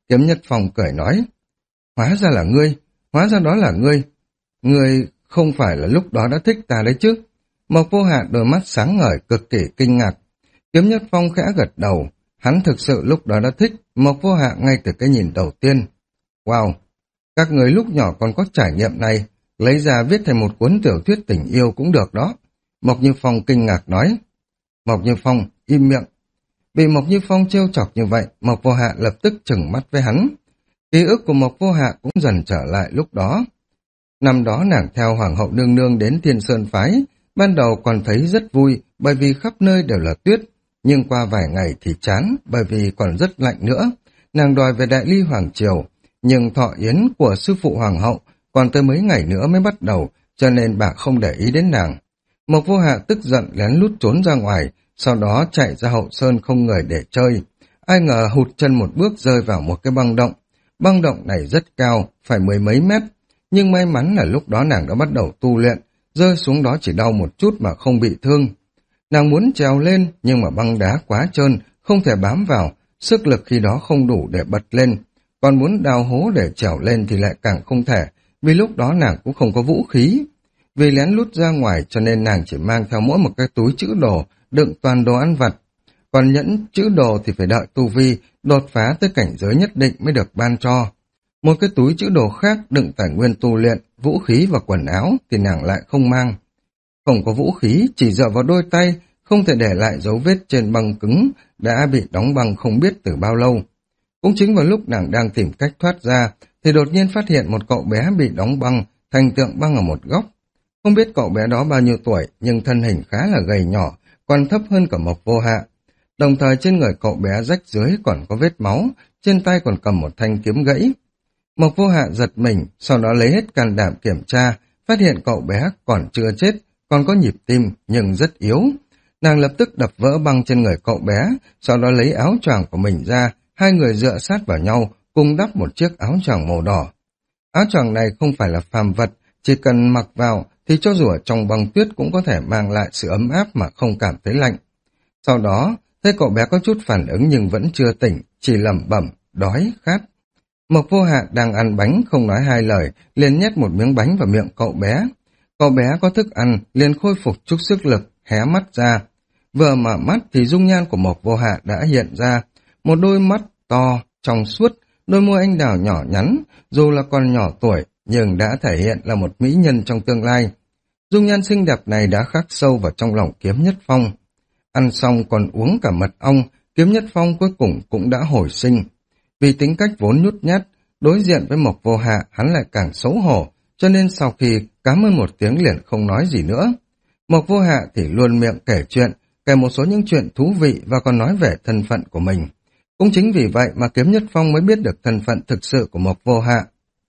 Kiếm Nhất Phong cười nói, hóa ra là ngươi, hóa ra đó là ngươi. Ngươi không phải là lúc đó đã thích ta đấy chứ? Mộc Vô Hạ đôi mắt sáng ngời cực kỳ kinh ngạc. Kiếm Nhất Phong khẽ gật đầu, hắn thực sự lúc đó đã thích Mộc Vô Hạ ngay từ cái nhìn đầu tiên. Wow, các người lúc nhỏ còn có trải nghiệm này, lấy ra viết thành một cuốn tiểu thuyết tình yêu cũng được đó. Mộc Như Phong kinh ngạc nói. Mộc Như Phong im miệng. Bị Mộc Như Phong trêu chọc như vậy, Mộc Vô Hạ lập tức trừng mắt với hắn. Ký ức của Mộc Vô Hạ cũng dần trở lại lúc đó. Năm đó nàng theo Hoàng hậu nương nương đến Thiên Sơn Phái, ban đầu còn thấy rất vui bởi vì khắp nơi đều là tuyết, nhưng qua vài ngày thì chán bởi vì còn rất lạnh nữa. Nàng đòi về Đại Ly Hoàng Triều, nhưng thọ yến của sư phụ Hoàng hậu còn tới mấy ngày nữa mới bắt đầu, cho nên bà không để ý đến nàng. Mộc Vô Hạ tức giận lén lút trốn ra ngoài, sau đó chạy ra hậu sơn không người để chơi. Ai ngờ hụt chân một bước rơi vào một cái băng động. Băng động này rất cao, phải mười mấy mét, nhưng may mắn là lúc đó nàng đã bắt đầu tu luyện, rơi xuống đó chỉ đau một chút mà không bị thương. Nàng muốn trèo lên, nhưng mà băng đá quá trơn, không thể bám vào, sức lực khi đó không đủ để bật lên. Còn muốn đào hố để trèo lên thì lại càng không thể, vì lúc đó nàng cũng không có vũ khí. Vì lén lút ra ngoài cho nên nàng chỉ mang theo mỗi một cái túi trữ đồ, đựng toàn đồ ăn vặt. Còn nhẫn trữ đồ thì phải đợi tu vi, đột phá tới cảnh giới nhất định mới được ban cho. Một cái túi trữ đồ khác đựng tài nguyên tu luyện, vũ khí và quần áo thì nàng lại không mang. Không có vũ khí, chỉ dựa vào đôi tay, không thể để lại dấu vết trên băng cứng, đã bị đóng băng không biết từ bao lâu. Cũng chính vào lúc nàng đang tìm cách thoát ra, thì đột nhiên phát hiện một cậu bé bị đóng băng, thành tượng băng ở một góc. Không biết cậu bé đó bao nhiêu tuổi, nhưng thân hình khá là gầy nhỏ, còn thấp hơn cả Mộc Vô Hạ. Đồng thời trên người cậu bé rách dưới còn có vết máu, trên tay còn cầm một thanh kiếm gãy. Mộc Vô Hạ giật mình, sau đó lấy hết can đảm kiểm tra, phát hiện cậu bé còn chưa chết, còn có nhịp tim nhưng rất yếu. Nàng lập tức đập vỡ băng trên người cậu bé, sau đó lấy áo choàng của mình ra, hai người dựa sát vào nhau, cùng đắp một chiếc áo choàng màu đỏ. Áo choàng này không phải là phàm vật, chỉ cần mặc vào thì cho dù ở trong băng tuyết cũng có thể mang lại sự ấm áp mà không cảm thấy lạnh. Sau đó, thấy cậu bé có chút phản ứng nhưng vẫn chưa tỉnh, chỉ lẩm bẩm, đói, khát. Mộc Vô Hạ đang ăn bánh không nói hai lời, liền nhét một miếng bánh vào miệng cậu bé. Cậu bé có thức ăn, liền khôi phục chút sức lực, hé mắt ra. Vừa mở mắt thì dung nhan của Mộc Vô Hạ đã hiện ra, một đôi mắt to, trong suốt, đôi môi anh đào nhỏ nhắn, dù là còn nhỏ tuổi, nhưng đã thể hiện là một mỹ nhân trong tương lai. Dung nhan xinh đẹp này đã khắc sâu vào trong lòng Kiếm Nhất Phong. Ăn xong còn uống cả mật ong, Kiếm Nhất Phong cuối cùng cũng đã hồi sinh. Vì tính cách vốn nhút nhát, đối diện với Mộc Vô Hạ hắn lại càng xấu hổ, cho nên sau khi cảm ơn một tiếng liền không nói gì nữa. Mộc Vô Hạ thì luôn miệng kể chuyện, kể một số những chuyện thú vị và còn nói về thân phận của mình. Cũng chính vì vậy mà Kiếm Nhất Phong mới biết được thân phận thực sự của Mộc Vô Hạ.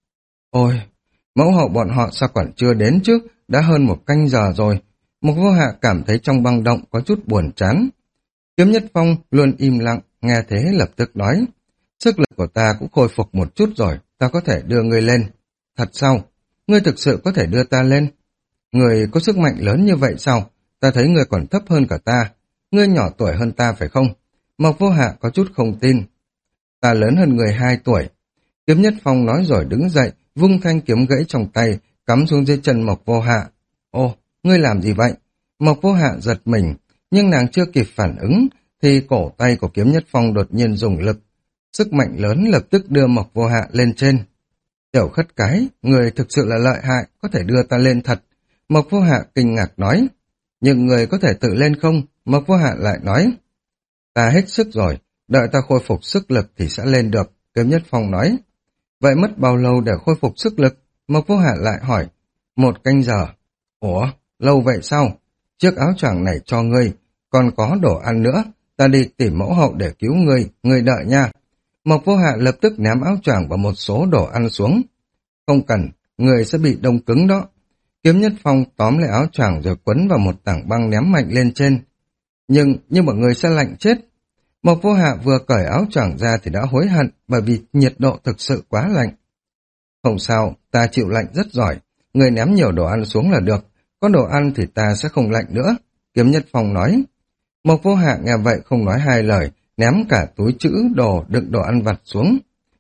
Ôi, mẫu hậu bọn họ sao còn chưa đến chứ, đã hơn một canh giờ rồi. Mộc Vô Hạ cảm thấy trong băng động có chút buồn chán. Kiếm Nhất Phong luôn im lặng, nghe thế lập tức nói. Sức lực của ta cũng khôi phục một chút rồi, ta có thể đưa ngươi lên. Thật sao? Ngươi thực sự có thể đưa ta lên? Ngươi có sức mạnh lớn như vậy sao? Ta thấy ngươi còn thấp hơn cả ta. Ngươi nhỏ tuổi hơn ta phải không? Mộc Vô Hạ có chút không tin. Ta lớn hơn người hai tuổi. Kiếm Nhất Phong nói rồi đứng dậy, vung thanh kiếm gãy trong tay, cắm xuống dưới chân Mộc Vô Hạ. Ô, ngươi làm gì vậy? Mộc Vô Hạ giật mình, nhưng nàng chưa kịp phản ứng, thì cổ tay của Kiếm Nhất Phong đột nhiên dùng lực. Sức mạnh lớn lập tức đưa Mộc Vô Hạ lên trên. Tiểu khất cái, người thực sự là lợi hại, có thể đưa ta lên thật. Mộc Vô Hạ kinh ngạc nói. Nhưng người có thể tự lên không? Mộc Vô Hạ lại nói. Ta hết sức rồi, đợi ta khôi phục sức lực thì sẽ lên được, Kiếm Nhất Phong nói. Vậy mất bao lâu để khôi phục sức lực? Mộc Vô Hạ lại hỏi. Một canh giờ. Ủa, lâu vậy sao? Chiếc áo choàng này cho ngươi, còn có đồ ăn nữa, ta đi tìm mẫu hậu để cứu ngươi, ngươi đợi nha. Mộc Vô Hạ lập tức ném áo choàng và một số đồ ăn xuống. Không cần, người sẽ bị đông cứng đó. Kiếm Nhất Phong tóm lấy áo choàng rồi quấn vào một tảng băng ném mạnh lên trên. Nhưng, nhưng mà người sẽ lạnh chết. Mộc Vô Hạ vừa cởi áo choàng ra thì đã hối hận bởi vì nhiệt độ thực sự quá lạnh. Không sao, ta chịu lạnh rất giỏi. Người ném nhiều đồ ăn xuống là được. Có đồ ăn thì ta sẽ không lạnh nữa. Kiếm Nhất Phong nói. Mộc Vô Hạ nghe vậy không nói hai lời, ném cả túi trữ đồ đựng đồ ăn vặt xuống.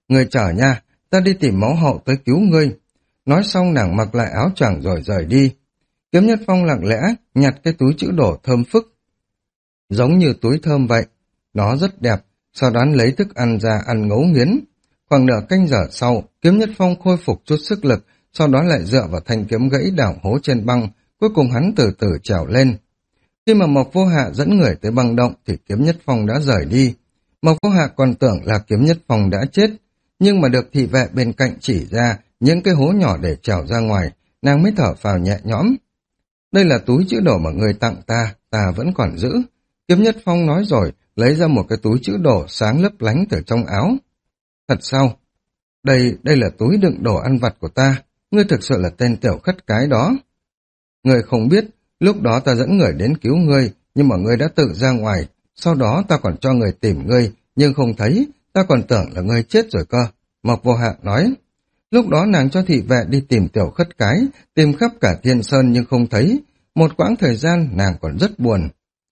Người chờ nha, ta đi tìm máu hậu tới cứu ngươi. Nói xong nàng mặc lại áo choàng rồi rời đi. Kiếm Nhất Phong lặng lẽ nhặt cái túi chữ đổ thơm phức, giống như túi thơm vậy. Nó rất đẹp, sau đó lấy thức ăn ra ăn ngấu nghiến. Khoảng nửa canh giờ sau, Kiếm Nhất Phong khôi phục chút sức lực, sau đó lại dựa vào thanh kiếm gãy đảo hố trên băng, cuối cùng hắn từ từ trèo lên. Khi mà Mộc Vô Hạ dẫn người tới băng động thì Kiếm Nhất Phong đã rời đi. Mộc Vô Hạ còn tưởng là Kiếm Nhất Phong đã chết, nhưng mà được thị vệ bên cạnh chỉ ra những cái hố nhỏ để trèo ra ngoài, nàng mới thở phào nhẹ nhõm. Đây là túi chữ đồ mà người tặng ta, ta vẫn còn giữ. Kiếm Nhất Phong nói rồi, lấy ra một cái túi chữ đồ sáng lấp lánh từ trong áo. Thật sao? Đây, đây là túi đựng đồ ăn vặt của ta, ngươi thực sự là tên tiểu khất cái đó. Ngươi không biết, lúc đó ta dẫn người đến cứu ngươi, nhưng mà ngươi đã tự ra ngoài, sau đó ta còn cho người tìm ngươi, nhưng không thấy, ta còn tưởng là ngươi chết rồi cơ. Mộc Vô Hạ nói. Lúc đó nàng cho thị vệ đi tìm tiểu khất cái, tìm khắp cả Thiên Sơn nhưng không thấy, một quãng thời gian nàng còn rất buồn.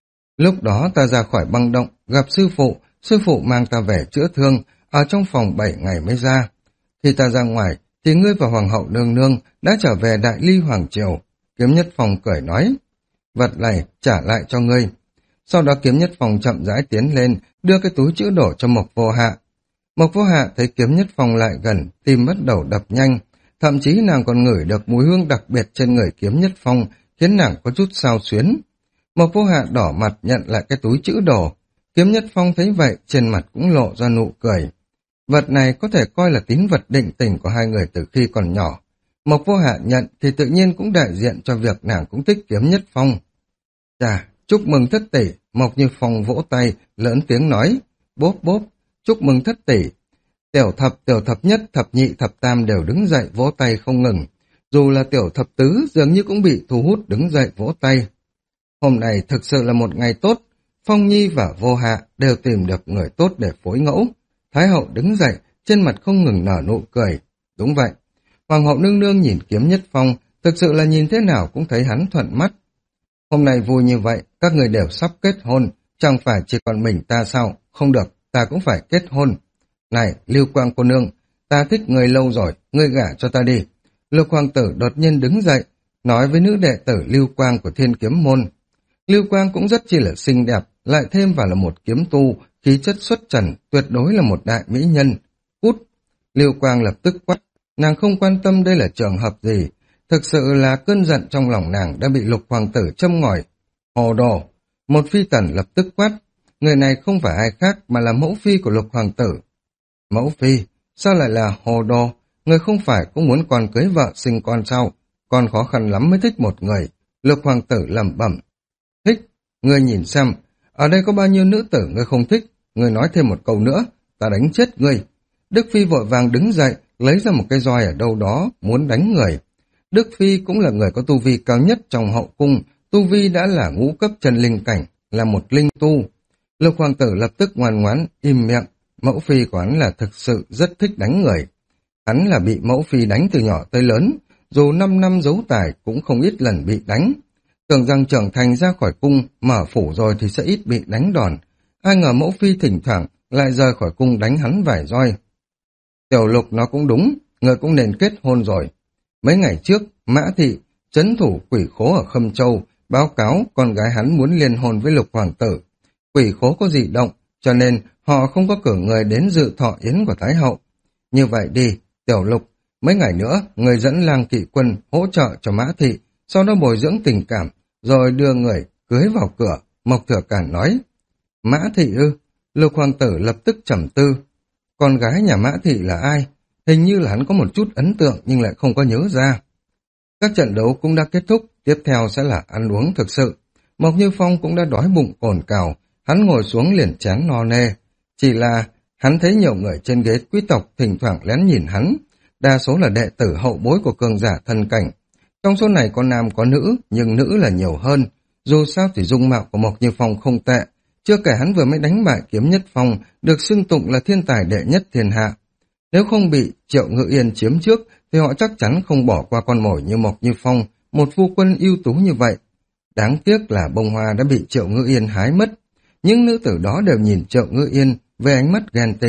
Lúc đó ta ra khỏi băng động, gặp sư phụ, sư phụ mang ta về chữa thương, ở trong phòng bảy ngày mới ra. Khi ta ra ngoài, thì ngươi và Hoàng hậu nương nương đã trở về Đại Ly Hoàng Triều. Kiếm Nhất Phong cười nói, vật này trả lại cho ngươi. Sau đó Kiếm Nhất Phong chậm rãi tiến lên, đưa cái túi chữ đổ cho Mộc Vô Hạ. Mộc Vô Hạ thấy Kiếm Nhất Phong lại gần, tim bắt đầu đập nhanh, thậm chí nàng còn ngửi được mùi hương đặc biệt trên người Kiếm Nhất Phong, khiến nàng có chút xao xuyến. Mộc Vô Hạ đỏ mặt nhận lại cái túi chữ đồ. Kiếm Nhất Phong thấy vậy, trên mặt cũng lộ ra nụ cười. Vật này có thể coi là tín vật định tình của hai người từ khi còn nhỏ. Mộc Vô Hạ nhận thì tự nhiên cũng đại diện cho việc nàng cũng thích Kiếm Nhất Phong. Chà, chúc mừng thất tỷ. Mộc Như Phong vỗ tay, lớn tiếng nói, bốp bốp, chúc mừng thất tỷ. Tiểu thập, tiểu thập nhất, thập nhị, thập tam đều đứng dậy vỗ tay không ngừng. Dù là tiểu thập tứ dường như cũng bị thu hút đứng dậy vỗ tay. Hôm nay thực sự là một ngày tốt, Phong Nhi và Vô Hạ đều tìm được người tốt để phối ngẫu. Thái hậu đứng dậy, trên mặt không ngừng nở nụ cười. Đúng vậy, Hoàng hậu nương nương nhìn Kiếm Nhất Phong, thực sự là nhìn thế nào cũng thấy hắn thuận mắt. Hôm nay vui như vậy, các người đều sắp kết hôn, chẳng phải chỉ còn mình ta sao? Không được, ta cũng phải kết hôn. Này, Lưu Quang cô nương, ta thích người lâu rồi, ngươi gả cho ta đi. Lục hoàng tử đột nhiên đứng dậy, nói với nữ đệ tử Lưu Quang của Thiên Kiếm Môn. Lưu Quang cũng rất chi là xinh đẹp, lại thêm vào là một kiếm tu, khí chất xuất trần, tuyệt đối là một đại mỹ nhân. Cút! Lưu Quang lập tức quát, nàng không quan tâm đây là trường hợp gì. Thực sự là cơn giận trong lòng nàng đã bị Lục hoàng tử châm ngòi. Hồ đồ! Một phi tần lập tức quát, người này không phải ai khác mà là mẫu phi của Lục hoàng tử. Mẫu phi? Sao lại là hồ đồ? Người không phải cũng muốn con cưới vợ sinh con sao? Con khó khăn lắm mới thích một người. Lục hoàng tử lẩm bẩm. Thích? Ngươi nhìn xem, ở đây có bao nhiêu nữ tử ngươi không thích? Ngươi nói thêm một câu nữa, ta đánh chết ngươi. Đức Phi vội vàng đứng dậy, lấy ra một cái roi ở đâu đó, muốn đánh người. Đức Phi cũng là người có tu vi cao nhất trong hậu cung, tu vi đã là ngũ cấp chân linh cảnh, là một linh tu. Lục hoàng tử lập tức ngoan ngoãn, im miệng. Mẫu phi của hắn là thực sự rất thích đánh người. Hắn là bị mẫu phi đánh từ nhỏ tới lớn, dù năm năm giấu tài cũng không ít lần bị đánh. Tưởng rằng trưởng thành ra khỏi cung, mở phủ rồi thì sẽ ít bị đánh đòn. Ai ngờ mẫu phi thỉnh thoảng lại rời khỏi cung đánh hắn vài roi. Tiểu Lục nó cũng đúng, người cũng nên kết hôn rồi. Mấy ngày trước, Mã Thị, trấn thủ quỷ khố ở Khâm Châu, báo cáo con gái hắn muốn liên hôn với Lục hoàng tử. Quỷ khố có dị động, cho nên họ không có cử người đến dự thọ yến của Thái hậu. Như vậy đi, Tiểu Lục, mấy ngày nữa, người dẫn lang kỵ quân hỗ trợ cho Mã Thị, sau đó bồi dưỡng tình cảm, rồi đưa người cưới vào cửa. Mộc Thừa Cản nói. Mã Thị ư? Lục hoàng tử lập tức trầm tư. Con gái nhà Mã Thị là ai? Hình như là hắn có một chút ấn tượng nhưng lại không có nhớ ra. Các trận đấu cũng đã kết thúc, tiếp theo sẽ là ăn uống thực sự. Mộc Như Phong cũng đã đói bụng cồn cào, hắn ngồi xuống liền chán no nê. Chỉ là hắn thấy nhiều người trên ghế quý tộc thỉnh thoảng lén nhìn hắn, đa số là đệ tử hậu bối của cường giả thần cảnh. Trong số này có nam có nữ, nhưng nữ là nhiều hơn. Dù sao thì dung mạo của Mộc Như Phong không tệ, chưa kể hắn vừa mới đánh bại Kiếm Nhất Phong, được xưng tụng là thiên tài đệ nhất thiên hạ. Nếu không bị Triệu Ngự Yên chiếm trước, thì họ chắc chắn không bỏ qua con mồi như Mộc Như Phong, một phu quân ưu tú như vậy. Đáng tiếc là bông hoa đã bị Triệu Ngự Yên hái mất. Những nữ tử đó đều nhìn Triệu Ngự Yên về ánh mắt ghen tị,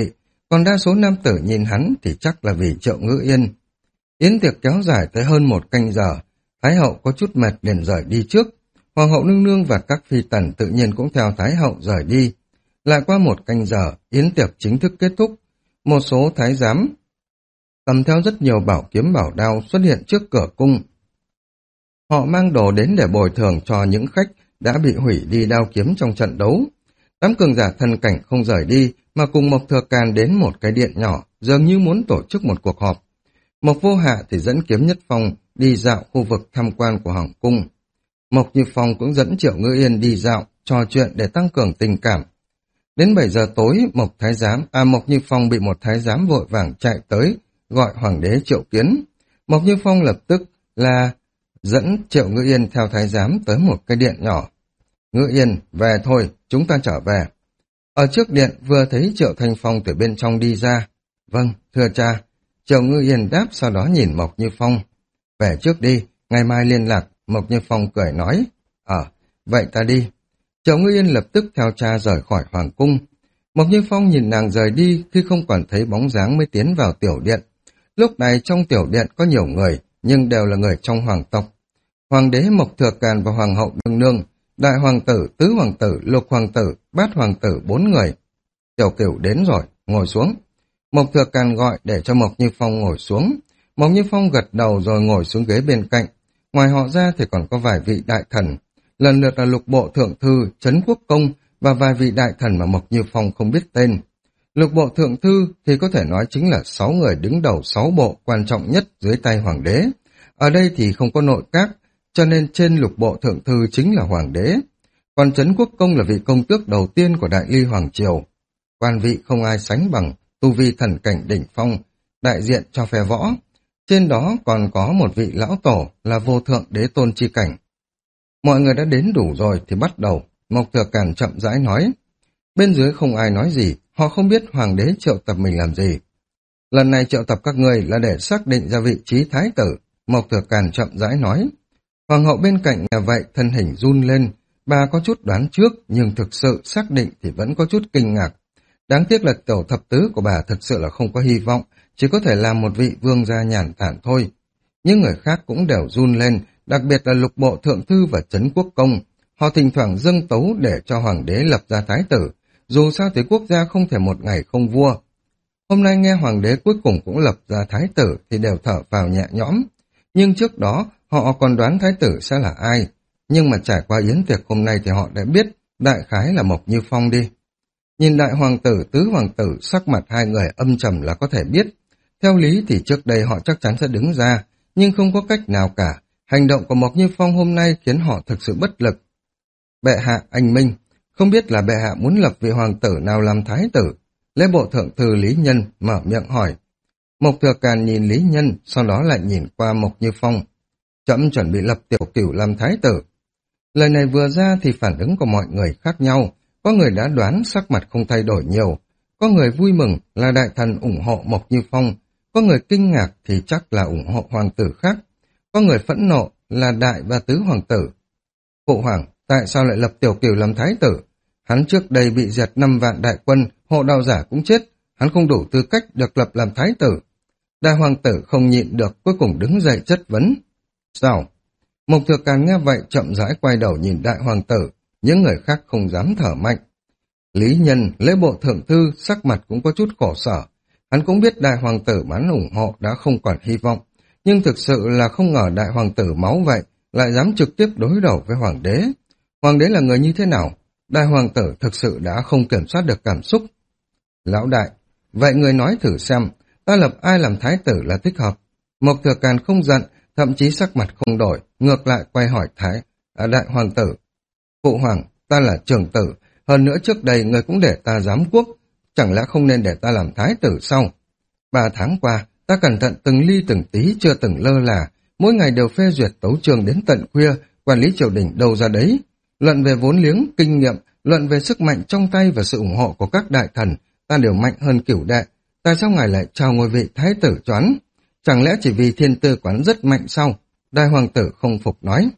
Còn đa số nam tử nhìn hắn thì chắc là vì Triệu Ngữ Yên. Yến tiệc kéo dài tới hơn một canh giờ, Thái hậu có chút mệt liền rời đi trước. Hoàng hậu nương nương và các phi tần tự nhiên cũng theo Thái hậu rời đi. Lại qua một canh giờ, yến tiệc chính thức kết thúc. Một số thái giám cầm theo rất nhiều bảo kiếm bảo đao xuất hiện trước cửa cung. Họ mang đồ đến để bồi thường cho những khách đã bị hủy đi đao kiếm trong trận đấu. Đám cường giả thần cảnh không rời đi mà cùng Mộc Thừa Càn đến một cái điện nhỏ, dường như muốn tổ chức một cuộc họp. Mộc Vô Hạ thì dẫn Kiếm Nhất Phong đi dạo khu vực tham quan của Hoàng cung. Mộc Như Phong cũng dẫn Triệu Ngữ Yên đi dạo, trò chuyện để tăng cường tình cảm. Đến bảy giờ tối, Mộc Thái Giám, à Mộc Như Phong bị một thái giám vội vàng chạy tới, gọi Hoàng đế triệu kiến. Mộc Như Phong lập tức là dẫn Triệu Ngữ Yên theo thái giám tới một cái điện nhỏ. Ngữ Yên, về thôi, chúng ta trở về. Ở trước điện vừa thấy Triệu Thanh Phong từ bên trong đi ra. Vâng, thưa cha. Triệu Ngữ Yên đáp, sau đó nhìn Mộc Như Phong. Về trước đi, ngày mai liên lạc. Mộc Như Phong cười nói. Ờ, vậy ta đi. Triệu Ngữ Yên lập tức theo cha rời khỏi hoàng cung. Mộc Như Phong nhìn nàng rời đi, khi không còn thấy bóng dáng mới tiến vào tiểu điện. Lúc này trong tiểu điện có nhiều người, nhưng đều là người trong hoàng tộc. Hoàng đế Mộc Thừa Càn và hoàng hậu nương nương, đại hoàng tử, tứ hoàng tử, lục hoàng tử, bát hoàng tử, bốn người. Tiểu Cửu đến rồi, ngồi xuống. Mộc Thừa Càn gọi để cho Mộc Như Phong ngồi xuống. Mộc Như Phong gật đầu rồi ngồi xuống ghế bên cạnh. Ngoài họ ra thì còn có vài vị đại thần, lần lượt là Lục Bộ Thượng Thư, Trấn Quốc Công và vài vị đại thần mà Mộc Như Phong không biết tên. Lục Bộ Thượng Thư thì có thể nói chính là sáu người đứng đầu sáu bộ quan trọng nhất dưới tay hoàng đế. Ở đây thì không có nội các, cho nên trên Lục Bộ Thượng Thư chính là hoàng đế. Còn Trấn Quốc Công là vị công tước đầu tiên của Đại Ly Hoàng Triều. Quan vị không ai sánh bằng, tu vi thần cảnh đỉnh phong, đại diện cho phe võ. Trên đó còn có một vị lão tổ là vô thượng đế tôn chi cảnh. Mọi người đã đến đủ rồi thì bắt đầu, Mộc Thừa Càn chậm rãi nói. Bên dưới không ai nói gì, họ không biết hoàng đế triệu tập mình làm gì. Lần này triệu tập các người là để xác định ra vị trí thái tử, Mộc Thừa Càn chậm rãi nói. Hoàng hậu bên cạnh nhà vậy thân hình run lên, bà có chút đoán trước nhưng thực sự xác định thì vẫn có chút kinh ngạc. Đáng tiếc là tiểu thập tứ của bà thực sự là không có hy vọng, chỉ có thể làm một vị vương gia nhàn tản thôi. Những người khác cũng đều run lên, đặc biệt là Lục Bộ Thượng Thư và Trấn Quốc Công. Họ thỉnh thoảng dâng tấu để cho hoàng đế lập ra thái tử, dù sao thì quốc gia không thể một ngày không vua. Hôm nay nghe hoàng đế cuối cùng cũng lập ra thái tử thì đều thở vào nhẹ nhõm. Nhưng trước đó họ còn đoán thái tử sẽ là ai. Nhưng mà trải qua yến tiệc hôm nay thì họ đã biết đại khái là Mộc Như Phong đi. Nhìn đại hoàng tử, tứ hoàng tử, sắc mặt hai người âm trầm là có thể biết. Theo lý thì trước đây họ chắc chắn sẽ đứng ra, nhưng không có cách nào cả. Hành động của Mộc Như Phong hôm nay khiến họ thực sự bất lực. Bệ hạ anh minh, không biết là bệ hạ muốn lập vị hoàng tử nào làm thái tử. Lễ bộ thượng thư Lý Nhân mở miệng hỏi. Mộc Thừa Càn nhìn Lý Nhân, sau đó lại nhìn qua Mộc Như Phong. Trẫm chuẩn bị lập Tiểu Cửu làm thái tử. Lời này vừa ra thì phản ứng của mọi người khác nhau. Có người đã đoán sắc mặt không thay đổi nhiều. Có người vui mừng là đại thần ủng hộ Mộc Như Phong. Có người kinh ngạc thì chắc là ủng hộ hoàng tử khác. Có người phẫn nộ là đại và tứ hoàng tử. Phụ hoàng, tại sao lại lập Tiểu Cửu làm thái tử? Hắn trước đây bị diệt năm vạn đại quân, hộ đạo giả cũng chết. Hắn không đủ tư cách được lập làm thái tử. Đại hoàng tử không nhịn được, cuối cùng đứng dậy chất vấn. Sao? Mộc Thừa Càn nghe vậy chậm rãi quay đầu nhìn đại hoàng tử. Những người khác không dám thở mạnh. Lý Nhân, lễ bộ thượng thư, sắc mặt cũng có chút khổ sở. Hắn cũng biết đại hoàng tử mà hắn ủng hộ đã không còn hy vọng. Nhưng thực sự là không ngờ đại hoàng tử máu vậy, lại dám trực tiếp đối đầu với hoàng đế. Hoàng đế là người như thế nào? Đại hoàng tử thực sự đã không kiểm soát được cảm xúc. Lão đại, vậy người nói thử xem, ta lập ai làm thái tử là thích hợp? Mộc Thừa Càn không giận, thậm chí sắc mặt không đổi, ngược lại quay hỏi thái, à, đại hoàng tử. Phụ hoàng, ta là trưởng tử, hơn nữa trước đây người cũng để ta giám quốc, chẳng lẽ không nên để ta làm thái tử sao? Ba tháng qua, ta cẩn thận từng ly từng tí chưa từng lơ là, mỗi ngày đều phê duyệt tấu chương đến tận khuya, quản lý triều đình đâu ra đấy. Luận về vốn liếng, kinh nghiệm, luận về sức mạnh trong tay và sự ủng hộ của các đại thần, ta đều mạnh hơn cửu đệ. Tại sao ngài lại trao ngôi vị thái tử choán? Chẳng lẽ chỉ vì thiên tư quán rất mạnh sao? Đại hoàng tử không phục nói.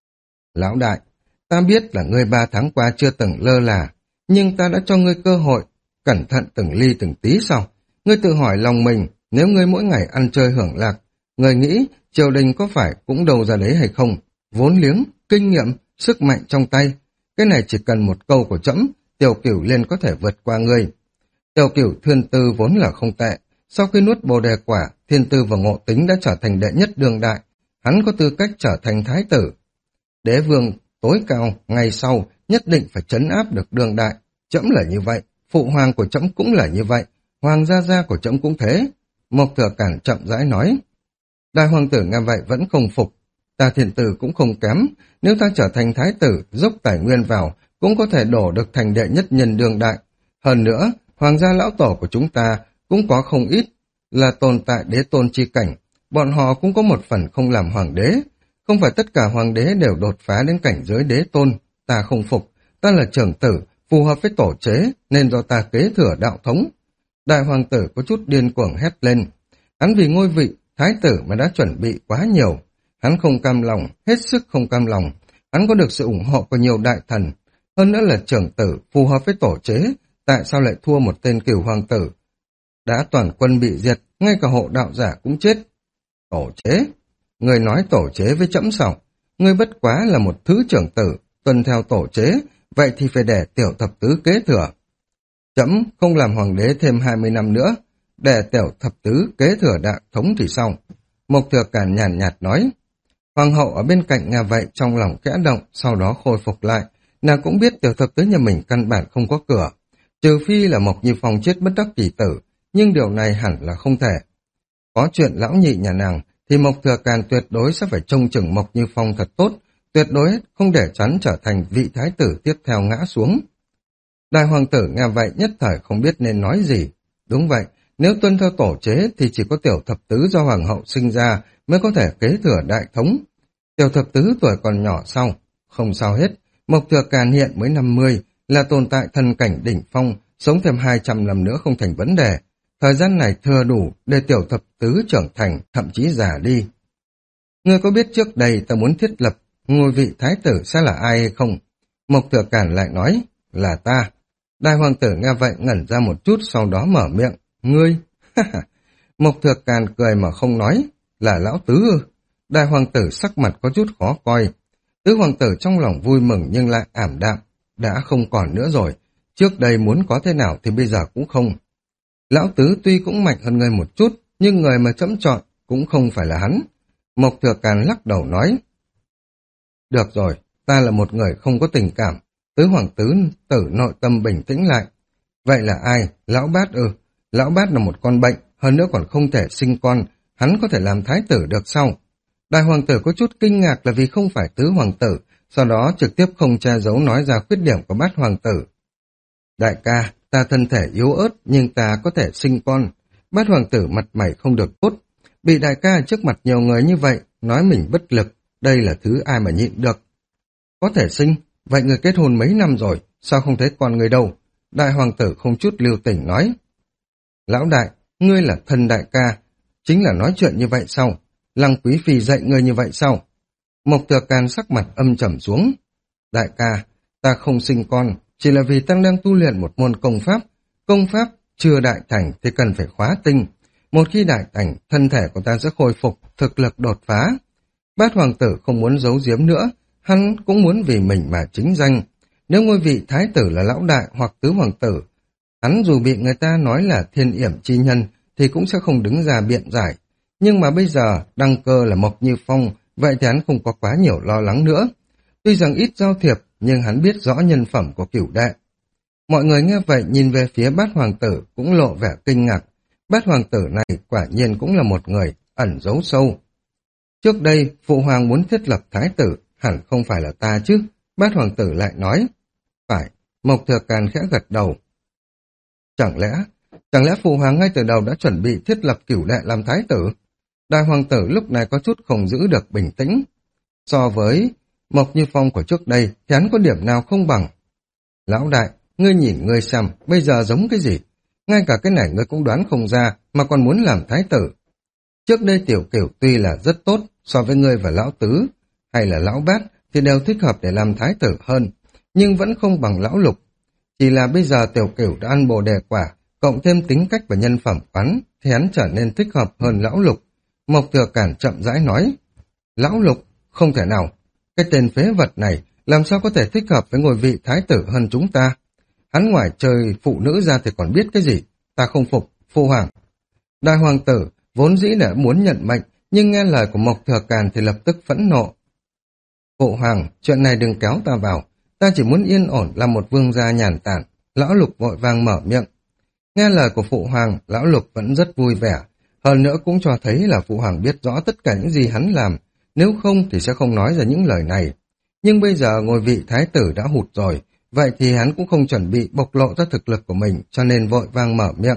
Lão đại, ta biết là ngươi ba tháng qua chưa từng lơ là, nhưng ta đã cho ngươi cơ hội, cẩn thận từng ly từng tí sao? Ngươi tự hỏi lòng mình, nếu ngươi mỗi ngày ăn chơi hưởng lạc, ngươi nghĩ triều đình có phải cũng đầu ra đấy hay không? Vốn liếng, kinh nghiệm, sức mạnh trong tay. Cái này chỉ cần một câu của trẫm, Tiểu Cửu liền có thể vượt qua ngươi. Tiểu Cửu thiên tư vốn là không tệ. Sau khi nuốt bồ đề quả, thiên tư và ngộ tính đã trở thành đệ nhất đương đại. Hắn có tư cách trở thành thái tử. Đế vương tối cao, ngày sau, nhất định phải trấn áp được đương đại. Trẫm là như vậy, phụ hoàng của trẫm cũng là như vậy, hoàng gia gia của trẫm cũng thế. Mộc Thừa Cản chậm rãi nói. Đại hoàng tử nghe vậy vẫn không phục. Ta thiên tử cũng không kém, nếu ta trở thành thái tử, dốc tài nguyên vào, cũng có thể đổ được thành đệ nhất nhân đương đại. Hơn nữa, hoàng gia lão tổ của chúng ta cũng có không ít là tồn tại đế tôn chi cảnh, bọn họ cũng có một phần không làm hoàng đế. Không phải tất cả hoàng đế đều đột phá đến cảnh giới đế tôn, ta không phục, ta là trưởng tử, phù hợp với tổ chế, nên do ta kế thừa đạo thống. Đại hoàng tử có chút điên cuồng hét lên. Hắn vì ngôi vị thái tử mà đã chuẩn bị quá nhiều. Hắn không cam lòng, hết sức không cam lòng. Hắn có được sự ủng hộ của nhiều đại thần. Hơn nữa là trưởng tử, phù hợp với tổ chế. Tại sao lại thua một tên cửu hoàng tử? Đã toàn quân bị diệt, ngay cả hộ đạo giả cũng chết. Tổ chế? Người nói tổ chế với trẫm sao? Ngươi bất quá là một thứ trưởng tử, tuân theo tổ chế, vậy thì phải để tiểu thập tứ kế thừa. Trẫm không làm hoàng đế thêm hai mươi năm nữa, để tiểu thập tứ kế thừa đạo thống thì sao? Mộc Thừa Cản nhàn nhạt nói. Hoàng hậu ở bên cạnh nghe vậy trong lòng kẽ động, sau đó khôi phục lại. Nàng cũng biết tiểu thập tứ nhà mình căn bản không có cửa. Trừ phi là Mộc Như Phong chết bất đắc kỳ tử, nhưng điều này hẳn là không thể. Có chuyện lão nhị nhà nàng, thì Mộc Thừa Càn tuyệt đối sẽ phải trông chừng Mộc Như Phong thật tốt, tuyệt đối không để chắn trở thành vị thái tử tiếp theo ngã xuống. Đại hoàng tử nghe vậy nhất thời không biết nên nói gì. Đúng vậy, nếu tuân theo tổ chế thì chỉ có tiểu thập tứ do hoàng hậu sinh ra mới có thể kế thừa đại thống. Tiểu thập tứ tuổi còn nhỏ sau, không sao hết, Mộc Thừa Càn hiện mới năm mươi, là tồn tại thần cảnh đỉnh phong, sống thêm hai trăm năm nữa không thành vấn đề. Thời gian này thừa đủ để tiểu thập tứ trưởng thành, thậm chí già đi. Ngươi có biết trước đây ta muốn thiết lập ngôi vị thái tử sẽ là ai hay không? Mộc Thừa Càn lại nói, là ta. Đại hoàng tử nghe vậy ngẩn ra một chút, sau đó mở miệng, ngươi? Mộc Thừa Càn cười mà không nói, là lão tứ ư? Đại hoàng tử sắc mặt có chút khó coi. Tứ hoàng tử trong lòng vui mừng nhưng lại ảm đạm, đã không còn nữa rồi. Trước đây muốn có thế nào thì bây giờ cũng không. Lão tứ tuy cũng mạnh hơn ngươi một chút, nhưng người mà trẫm chọn cũng không phải là hắn. Mộc Thừa Càn lắc đầu nói. Được rồi, ta là một người không có tình cảm. Tứ hoàng tứ tử nội tâm bình tĩnh lại. Vậy là ai? Lão bát ư? Lão bát là một con bệnh, hơn nữa còn không thể sinh con. Hắn có thể làm thái tử được sao? Đại hoàng tử có chút kinh ngạc là vì không phải tứ hoàng tử, sau đó trực tiếp không che giấu nói ra khuyết điểm của bát hoàng tử. Đại ca, ta thân thể yếu ớt nhưng ta có thể sinh con. Bát hoàng tử mặt mày không được tốt. Bị đại ca trước mặt nhiều người như vậy, nói mình bất lực, đây là thứ ai mà nhịn được. Có thể sinh, vậy người kết hôn mấy năm rồi, sao không thấy con người đâu? Đại hoàng tử không chút lưu tình nói. Lão đại, ngươi là thân đại ca, chính là nói chuyện như vậy sao? Lăng quý phi dạy ngươi như vậy sao? Mộc Thừa Càn sắc mặt âm trầm xuống. Đại ca, ta không sinh con, chỉ là vì ta đang tu luyện một môn công pháp. Công pháp chưa đại thành thì cần phải khóa tinh. Một khi đại thành, thân thể của ta sẽ khôi phục, thực lực đột phá. Bát hoàng tử không muốn giấu giếm nữa, hắn cũng muốn vì mình mà chính danh. Nếu ngôi vị thái tử là lão đại hoặc tứ hoàng tử, hắn dù bị người ta nói là thiên yểm chi nhân thì cũng sẽ không đứng ra biện giải. Nhưng mà bây giờ đăng cơ là Mộc Như Phong, vậy thì hắn không có quá nhiều lo lắng nữa. Tuy rằng ít giao thiệp, nhưng hắn biết rõ nhân phẩm của cửu đệ. Mọi người nghe vậy nhìn về phía bát hoàng tử cũng lộ vẻ kinh ngạc. Bát hoàng tử này quả nhiên cũng là một người ẩn giấu sâu. Trước đây, phụ hoàng muốn thiết lập thái tử, hẳn không phải là ta chứ? Bát hoàng tử lại nói. Phải, Mộc Thừa Càn khẽ gật đầu. Chẳng lẽ, chẳng lẽ phụ hoàng ngay từ đầu đã chuẩn bị thiết lập cửu đệ làm thái tử? Đại hoàng tử lúc này có chút không giữ được bình tĩnh. So với Mộc Như Phong của trước đây, thì hắn có điểm nào không bằng? Lão đại, ngươi nhìn ngươi xem, bây giờ giống cái gì? Ngay cả cái này ngươi cũng đoán không ra, mà còn muốn làm thái tử. Trước đây tiểu cửu tuy là rất tốt, so với ngươi và lão tứ, hay là lão bát, thì đều thích hợp để làm thái tử hơn, nhưng vẫn không bằng lão lục. Chỉ là bây giờ tiểu cửu đã ăn bồ đề quả, cộng thêm tính cách và nhân phẩm quán, thì hắn trở nên thích hợp hơn Lão Lục. Mộc Thừa Cản chậm rãi nói, Lão Lục, không thể nào, cái tên phế vật này làm sao có thể thích hợp với ngôi vị thái tử hơn chúng ta. Hắn ngoài chơi phụ nữ ra thì còn biết cái gì, ta không phục, Phụ Hoàng. Đại hoàng tử vốn dĩ đã muốn nhận mệnh, nhưng nghe lời của Mộc Thừa Càn thì lập tức phẫn nộ. Phụ Hoàng, chuyện này đừng kéo ta vào, ta chỉ muốn yên ổn làm một vương gia nhàn tản. Lão Lục vội vàng mở miệng. Nghe lời của Phụ Hoàng, Lão Lục vẫn rất vui vẻ, hơn nữa cũng cho thấy là Phụ Hoàng biết rõ tất cả những gì hắn làm, nếu không thì sẽ không nói ra những lời này. Nhưng bây giờ ngôi vị thái tử đã hụt rồi, vậy thì hắn cũng không chuẩn bị bộc lộ ra thực lực của mình, cho nên vội vàng mở miệng.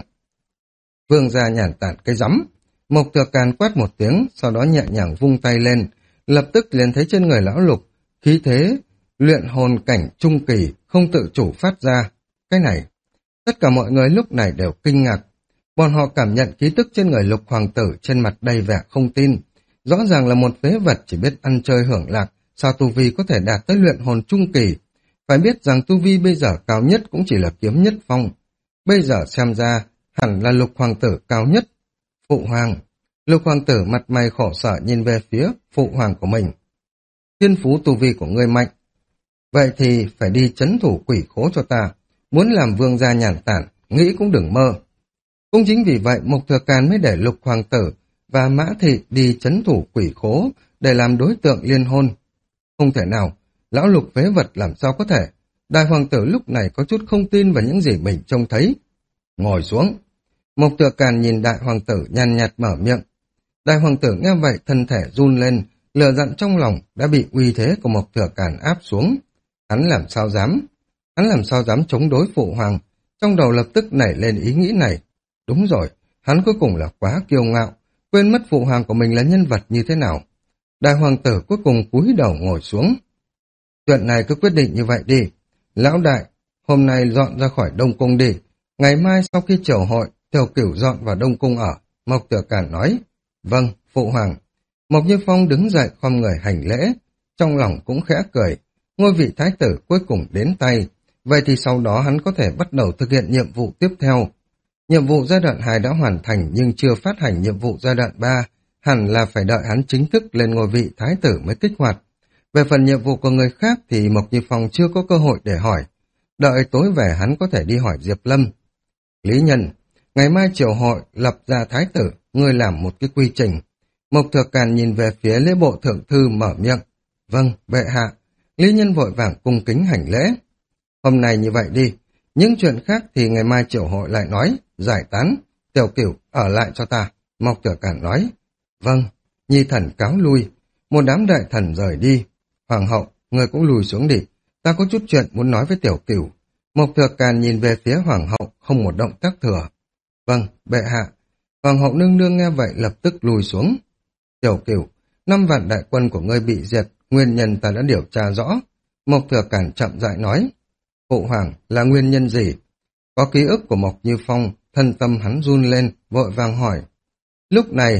Vương gia nhàn tản cái rắm. Mộc Thừa Càn quát một tiếng, sau đó nhẹ nhàng vung tay lên, lập tức liền thấy trên người Lão Lục khí thế luyện hồn cảnh trung kỳ không tự chủ phát ra. Cái này, tất cả mọi người lúc này đều kinh ngạc. Bọn họ cảm nhận khí tức trên người Lục hoàng tử trên mặt đầy vẻ không tin. Rõ ràng là một phế vật chỉ biết ăn chơi hưởng lạc, sao tu vi có thể đạt tới luyện hồn trung kỳ. Phải biết rằng tu vi bây giờ cao nhất cũng chỉ là kiếm nhất phong. Bây giờ xem ra hẳn là Lục hoàng tử cao nhất. Phụ Hoàng. Lục hoàng tử mặt mày khổ sở nhìn về phía Phụ Hoàng của mình. Thiên phú tu vi của ngươi mạnh. Vậy thì phải đi trấn thủ quỷ khố cho ta. Muốn làm vương gia nhàn tản, nghĩ cũng đừng mơ. Cũng chính vì vậy Mộc Thừa Càn mới để Lục hoàng tử và Mã Thị đi trấn thủ quỷ khố để làm đối tượng liên hôn. Không thể nào, Lão Lục phế vật làm sao có thể. Đại hoàng tử lúc này có chút không tin vào những gì mình trông thấy. Ngồi xuống. Mộc Thừa Càn nhìn đại hoàng tử nhàn nhạt mở miệng. Đại hoàng tử nghe vậy thân thể run lên, lửa giận trong lòng đã bị uy thế của Mộc Thừa Càn áp xuống. Hắn làm sao dám? Hắn làm sao dám chống đối Phụ Hoàng? Trong đầu lập tức nảy lên ý nghĩ này. Đúng rồi, hắn cuối cùng là quá kiêu ngạo, quên mất Phụ Hoàng của mình là nhân vật như thế nào. Đại hoàng tử cuối cùng cúi đầu ngồi xuống. Chuyện này cứ quyết định như vậy đi. Lão đại, hôm nay dọn ra khỏi Đông Cung đi. Ngày mai sau khi triều hội, Tiểu Cửu dọn vào Đông Cung ở. Mộc Thừa Càn nói. Vâng, Phụ Hoàng. Mộc Như Phong đứng dậy khom người hành lễ. Trong lòng cũng khẽ cười. Ngôi vị thái tử cuối cùng đến tay. Vậy thì sau đó hắn có thể bắt đầu thực hiện nhiệm vụ tiếp theo. Nhiệm vụ giai đoạn hai đã hoàn thành nhưng chưa phát hành nhiệm vụ giai đoạn ba. Hẳn là phải đợi hắn chính thức lên ngôi vị thái tử mới kích hoạt. Về phần nhiệm vụ của người khác thì Mộc Như Phong chưa có cơ hội để hỏi. Đợi tối về hắn có thể đi hỏi Diệp Lâm. Lý Nhân, ngày mai triều hội lập ra thái tử, ngươi làm một cái quy trình. Mộc Thừa Càn nhìn về phía lễ bộ thượng thư mở miệng. Vâng, bệ hạ. Lý Nhân vội vàng cung kính hành lễ. Hôm nay như vậy đi, những chuyện khác thì ngày mai triều hội lại nói, giải tán. Tiểu Cửu ở lại cho ta. Mộc Thừa Càn nói. Vâng, nhi thần cáo lui. Một đám đại thần rời đi. Hoàng hậu, người cũng lùi xuống đi. Ta có chút chuyện muốn nói với Tiểu Cửu. Mộc Thừa Càn nhìn về phía hoàng hậu, không một động tác thừa. Vâng, bệ hạ. Hoàng hậu nương nương nghe vậy lập tức lùi xuống. Tiểu Cửu, năm vạn đại quân của ngươi bị diệt, nguyên nhân ta đã điều tra rõ. Mộc Thừa Càn chậm rãi nói. Phụ hoàng là nguyên nhân gì? Có ký ức của Mộc Như Phong, thân tâm hắn run lên, vội vàng hỏi. Lúc này,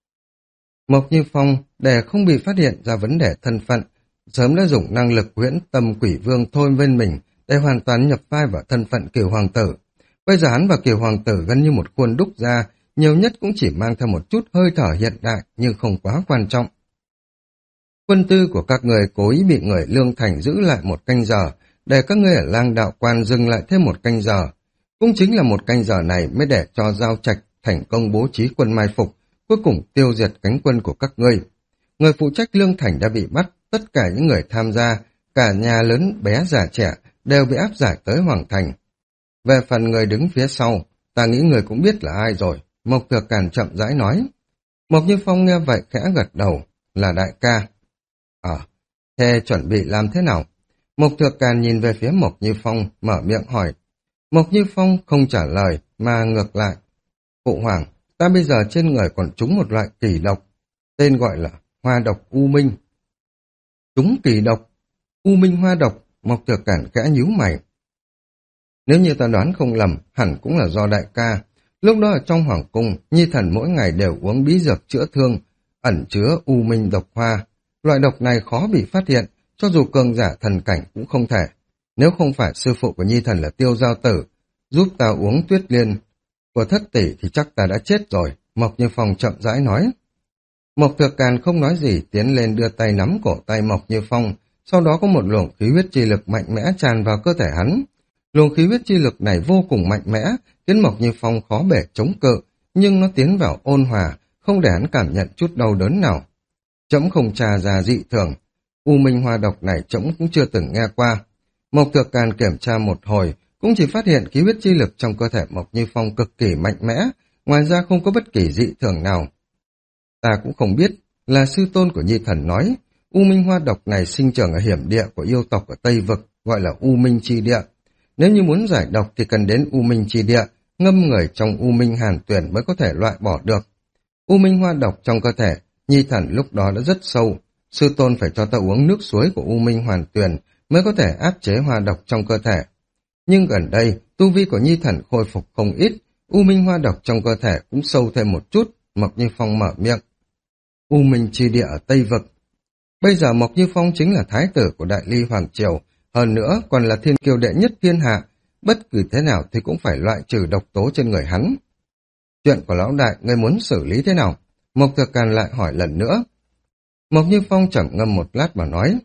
Mộc Như Phong, để không bị phát hiện ra vấn đề thân phận, sớm đã dùng năng lực huyễn tâm quỷ vương thôi bên mình để hoàn toàn nhập vai vào thân phận Kiều Hoàng tử. Bây giờ hắn và Kiều Hoàng tử gần như một khuôn đúc ra, nhiều nhất cũng chỉ mang theo một chút hơi thở hiện đại nhưng không quá quan trọng. Quân tư của các người cố ý bị người Lương Thành giữ lại một canh giờ, để các ngươi ở lang đạo quan dừng lại thêm một canh giờ. Cũng chính là một canh giờ này mới để cho Giao Trạch thành công bố trí quân mai phục, cuối cùng tiêu diệt cánh quân của các ngươi. Người phụ trách Lương Thành đã bị bắt, tất cả những người tham gia, cả nhà lớn bé già trẻ, đều bị áp giải tới Hoàng Thành. Về phần người đứng phía sau, ta nghĩ người cũng biết là ai rồi, Mộc Thừa Càn chậm rãi nói. Mộc Như Phong nghe vậy khẽ gật đầu, là đại ca. Ờ, à, thế chuẩn bị làm thế nào? Mộc Thừa Càn nhìn về phía Mộc Như Phong, mở miệng hỏi. Mộc Như Phong không trả lời, mà ngược lại. Phụ hoàng, ta bây giờ trên người còn trúng một loại kỳ độc, tên gọi là hoa độc u minh. Trúng kỳ độc, u minh hoa độc, Mộc Thừa Càn khẽ nhíu mày. Nếu như ta đoán không lầm, hẳn cũng là do đại ca. Lúc đó ở trong hoàng cung, Nhi thần mỗi ngày đều uống bí dược chữa thương, ẩn chứa u minh độc hoa. Loại độc này khó bị phát hiện, cho dù cường giả thần cảnh cũng không thể. Nếu không phải sư phụ của Nhi thần là Tiêu Giao Tử, giúp ta uống tuyết liên, của thất tỷ thì chắc ta đã chết rồi, Mộc Như Phong chậm rãi nói. Mộc Thừa Càn không nói gì, tiến lên đưa tay nắm cổ tay Mộc Như Phong, sau đó có một luồng khí huyết chi lực mạnh mẽ tràn vào cơ thể hắn. Luồng khí huyết chi lực này vô cùng mạnh mẽ, khiến Mộc Như Phong khó bể chống cự, nhưng nó tiến vào ôn hòa, không để hắn cảm nhận chút đau đớn nào. Trẫm không tra ra dị thường, u minh hoa độc này trẫm cũng chưa từng nghe qua. Mộc Thừa Càn kiểm tra một hồi, cũng chỉ phát hiện khí huyết chi lực trong cơ thể Mộc Như Phong cực kỳ mạnh mẽ, ngoài ra không có bất kỳ dị thường nào. Ta cũng không biết, là sư tôn của Nhi Thần nói, u minh hoa độc này sinh trưởng ở hiểm địa của yêu tộc ở Tây Vực, gọi là u minh chi địa. Nếu như muốn giải độc thì cần đến u minh chi địa, ngâm người trong u minh hàn tuyển mới có thể loại bỏ được. U minh hoa độc trong cơ thể, Nhi Thần lúc đó đã rất sâu, sư tôn phải cho ta uống nước suối của u minh hoàn tuyển mới có thể áp chế hoa độc trong cơ thể. Nhưng gần đây, tu vi của Nhi Thần khôi phục không ít, u minh hoa độc trong cơ thể cũng sâu thêm một chút. Mộc Như Phong mở miệng. U minh chi địa ở Tây Vực. Bây giờ Mộc Như Phong chính là thái tử của Đại Ly Hoàng Triều, hơn nữa còn là thiên kiêu đệ nhất thiên hạ, bất cứ thế nào thì cũng phải loại trừ độc tố trên người hắn. Chuyện của lão đại, ngươi muốn xử lý thế nào? Mộc Thừa Càn lại hỏi lần nữa. Mộc Như Phong trầm ngâm một lát mà nói.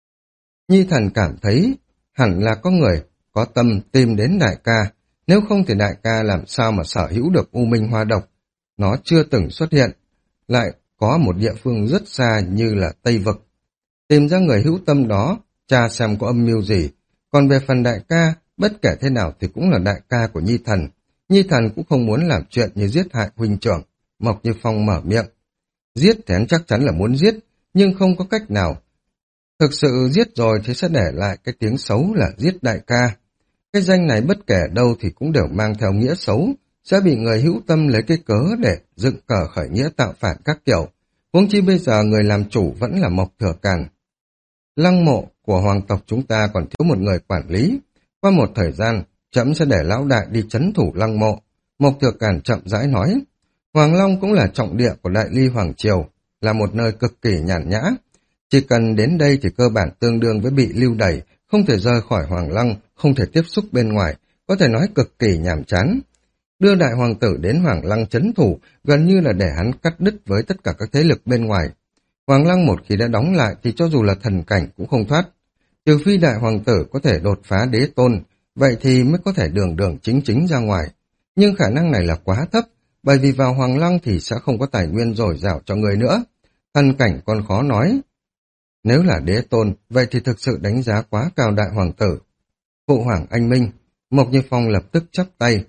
Nhi Thần cảm thấy hẳn là có người có tâm tìm đến đại ca, nếu không thì đại ca làm sao mà sở hữu được u minh hoa độc. Nó chưa từng xuất hiện, lại có một địa phương rất xa như là Tây Vực. Tìm ra người hữu tâm đó, tra xem có âm mưu gì. Còn về phần đại ca, bất kể thế nào thì cũng là đại ca của Nhi Thần. Nhi Thần cũng không muốn làm chuyện như giết hại huynh trưởng. Mộc Như Phong mở miệng. Giết thì hắn chắc chắn là muốn giết, nhưng không có cách nào. Thực sự giết rồi thì sẽ để lại cái tiếng xấu là giết đại ca. Cái danh này bất kể đâu thì cũng đều mang theo nghĩa xấu, sẽ bị người hữu tâm lấy cái cớ để dựng cờ khởi nghĩa tạo phản các kiểu. Huống chi bây giờ người làm chủ vẫn là Mộc Thừa Càn. Lăng mộ của hoàng tộc chúng ta còn thiếu một người quản lý. Qua một thời gian, trẫm sẽ để lão đại đi trấn thủ lăng mộ. Mộc Thừa Càn chậm rãi nói. Hoàng Long cũng là trọng địa của Đại Ly Hoàng Triều, là một nơi cực kỳ nhàn nhã. Chỉ cần đến đây thì cơ bản tương đương với bị lưu đày, không thể rời khỏi Hoàng Lăng, không thể tiếp xúc bên ngoài, có thể nói cực kỳ nhàm chán. Đưa đại hoàng tử đến Hoàng Lăng trấn thủ gần như là để hắn cắt đứt với tất cả các thế lực bên ngoài. Hoàng Lăng một khi đã đóng lại thì cho dù là thần cảnh cũng không thoát. Trừ phi đại hoàng tử có thể đột phá đế tôn, vậy thì mới có thể đường đường chính chính ra ngoài. Nhưng khả năng này là quá thấp, bởi vì vào Hoàng Lăng thì sẽ không có tài nguyên dồi dào cho người nữa. Thần cảnh còn khó nói. Nếu là đế tôn, vậy thì thực sự đánh giá quá cao đại hoàng tử. Phụ hoàng anh minh, Mộc Như Phong lập tức chắp tay.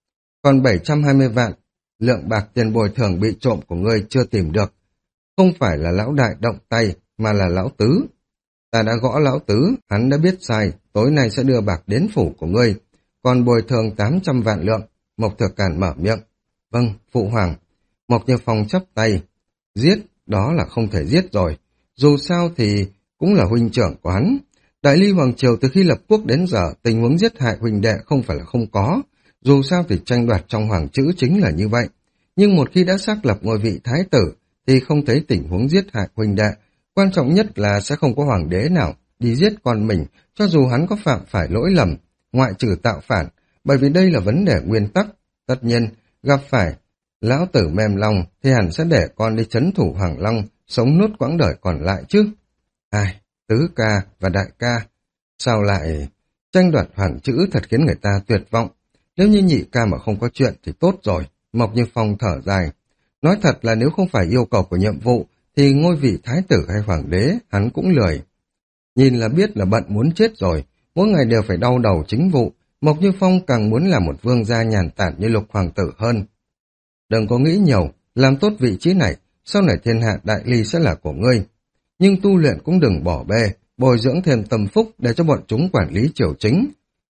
Còn bảy trăm hai mươi vạn, lượng bạc tiền bồi thường bị trộm của ngươi chưa tìm được. Không phải là lão đại động tay, mà là lão tứ. Ta đã gõ lão tứ, hắn đã biết sai, tối nay sẽ đưa bạc đến phủ của ngươi. Còn bồi thường tám trăm vạn lượng, Mộc Thừa Càn mở miệng. Vâng, phụ hoàng. Mộc Như Phong chắp tay. Giết, đó là không thể giết rồi. Dù sao thì cũng là huynh trưởng của hắn. Đại Ly Hoàng Triều từ khi lập quốc đến giờ, tình huống giết hại huynh đệ không phải là không có. Dù sao thì tranh đoạt trong hoàng chữ chính là như vậy. Nhưng một khi đã xác lập ngôi vị thái tử, thì không thấy tình huống giết hại huynh đệ. Quan trọng nhất là sẽ không có hoàng đế nào đi giết con mình, cho dù hắn có phạm phải lỗi lầm, ngoại trừ tạo phản, bởi vì đây là vấn đề nguyên tắc. Tất nhiên, gặp phải lão tử mềm lòng thì hẳn sẽ để con đi trấn thủ Hoàng Long, sống nốt quãng đời còn lại chứ. Ai, tứ ca và đại ca, sao lại tranh đoạt hoàng chữ thật khiến người ta tuyệt vọng. Nếu như nhị ca mà không có chuyện thì tốt rồi. Mộc Như Phong thở dài. Nói thật là nếu không phải yêu cầu của nhiệm vụ, thì ngôi vị thái tử hay hoàng đế, hắn cũng lười. Nhìn là biết là bận muốn chết rồi, mỗi ngày đều phải đau đầu chính vụ. Mộc Như Phong càng muốn là một vương gia nhàn tản như Lục hoàng tử hơn. Đừng có nghĩ nhiều, làm tốt vị trí này, sau này thiên hạ đại ly sẽ là của ngươi. Nhưng tu luyện cũng đừng bỏ bê, bồi dưỡng thêm tâm phúc để cho bọn chúng quản lý triều chính.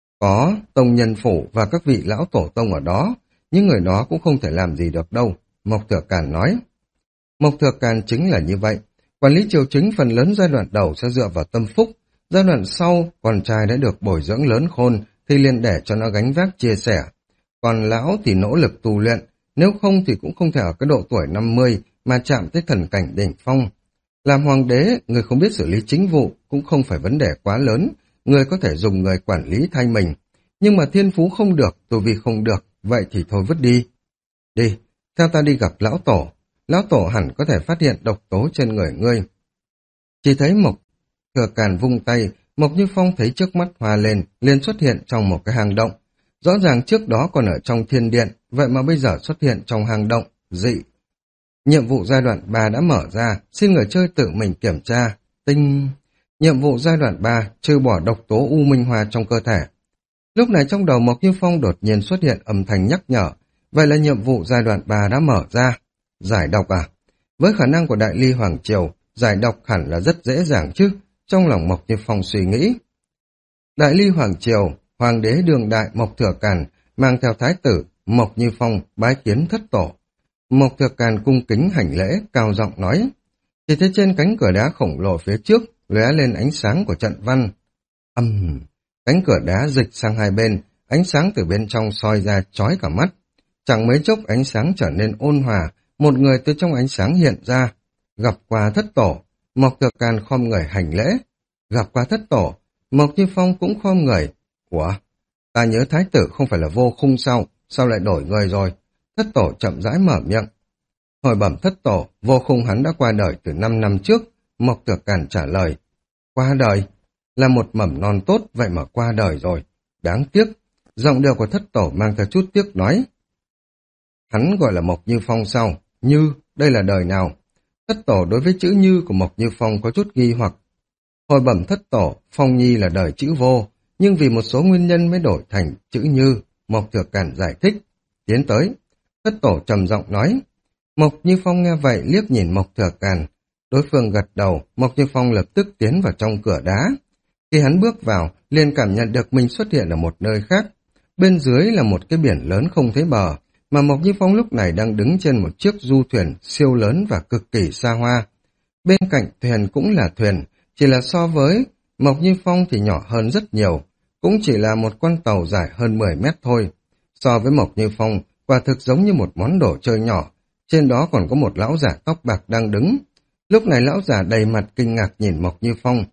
Có tông nhân phủ và các vị lão tổ tông ở đó, những người đó cũng không thể làm gì được đâu, Mộc Thừa Càn nói. Mộc Thừa Càn chính là như vậy, quản lý triều chính phần lớn giai đoạn đầu sẽ dựa vào tâm phúc, giai đoạn sau con trai đã được bồi dưỡng lớn khôn thì liền để cho nó gánh vác chia sẻ. Còn lão thì nỗ lực tu luyện, nếu không thì cũng không thể ở cái độ tuổi năm mươi mà chạm tới thần cảnh đỉnh phong. Làm hoàng đế, người không biết xử lý chính vụ cũng không phải vấn đề quá lớn, người có thể dùng người quản lý thay mình. Nhưng mà thiên phú không được, tu vi không được, vậy thì thôi vứt đi. Đi, theo ta đi gặp lão tổ. Lão tổ hẳn có thể phát hiện độc tố trên người ngươi. Chỉ thấy Mộc Thừa Càn vung tay, Mộc Như Phong thấy trước mắt hoa lên, liền xuất hiện trong một cái hang động. Rõ ràng trước đó còn ở trong thiên điện, vậy mà bây giờ xuất hiện trong hang động, dị. Nhiệm vụ giai đoạn ba đã mở ra, xin người chơi tự mình kiểm tra. Tinh... Nhiệm vụ giai đoạn ba, trừ bỏ độc tố u minh hoa trong cơ thể. Lúc này trong đầu Mộc Như Phong đột nhiên xuất hiện âm thanh nhắc nhở, vậy là nhiệm vụ giai đoạn ba đã mở ra. Giải độc à? Với khả năng của Đại Ly Hoàng Triều, giải độc hẳn là rất dễ dàng chứ, trong lòng Mộc Như Phong suy nghĩ. Đại Ly Hoàng Triều, Hoàng đế đường đại Mộc Thừa Càn, mang theo thái tử, Mộc Như Phong bái kiến thất tổ. Mộc Thừa Càn cung kính hành lễ, cao giọng nói. Chỉ thấy trên cánh cửa đá khổng lồ phía trước, lóe lên ánh sáng của trận văn. Âm... Uhm, cánh cửa đá dịch sang hai bên, ánh sáng từ bên trong soi ra chói cả mắt. Chẳng mấy chốc ánh sáng trở nên ôn hòa, một người từ trong ánh sáng hiện ra. Gặp qua thất tổ, Mộc Thừa Càn khom người hành lễ. Gặp qua thất tổ, Mộc Như Phong cũng khom người. Ủa, ta nhớ thái tử không phải là Vô Khung sao, sao lại đổi người rồi? Thất tổ chậm rãi mở miệng. Hồi bẩm thất tổ, Vô Khung hắn đã qua đời từ năm năm trước. Mộc Thừa Càn trả lời. Qua đời? Là một mầm non tốt, vậy mà qua đời rồi. Đáng tiếc. Giọng điệu của thất tổ mang theo chút tiếc nói. Hắn gọi là Mộc Như Phong sao? Như, đây là đời nào? Thất tổ đối với chữ Như của Mộc Như Phong có chút nghi hoặc. Hồi bẩm thất tổ, Phong Nhi là đời chữ Vô, nhưng vì một số nguyên nhân mới đổi thành chữ Như. Mộc Thừa Càn giải thích. Tiến tới. Thất tổ trầm giọng nói. Mộc Như Phong nghe vậy liếc nhìn Mộc Thừa Càn. Đối phương gật đầu, Mộc Như Phong lập tức tiến vào trong cửa đá. Khi hắn bước vào, liền cảm nhận được mình xuất hiện ở một nơi khác. Bên dưới là một cái biển lớn không thấy bờ, mà Mộc Như Phong lúc này đang đứng trên một chiếc du thuyền siêu lớn và cực kỳ xa hoa. Bên cạnh thuyền cũng là thuyền, chỉ là so với Mộc Như Phong thì nhỏ hơn rất nhiều, cũng chỉ là một con tàu dài hơn mười mét thôi. So với Mộc Như Phong, quả thực giống như một món đồ chơi nhỏ, trên đó còn có một lão giả tóc bạc đang đứng. Lúc này lão giả đầy mặt kinh ngạc nhìn Mộc Như Phong.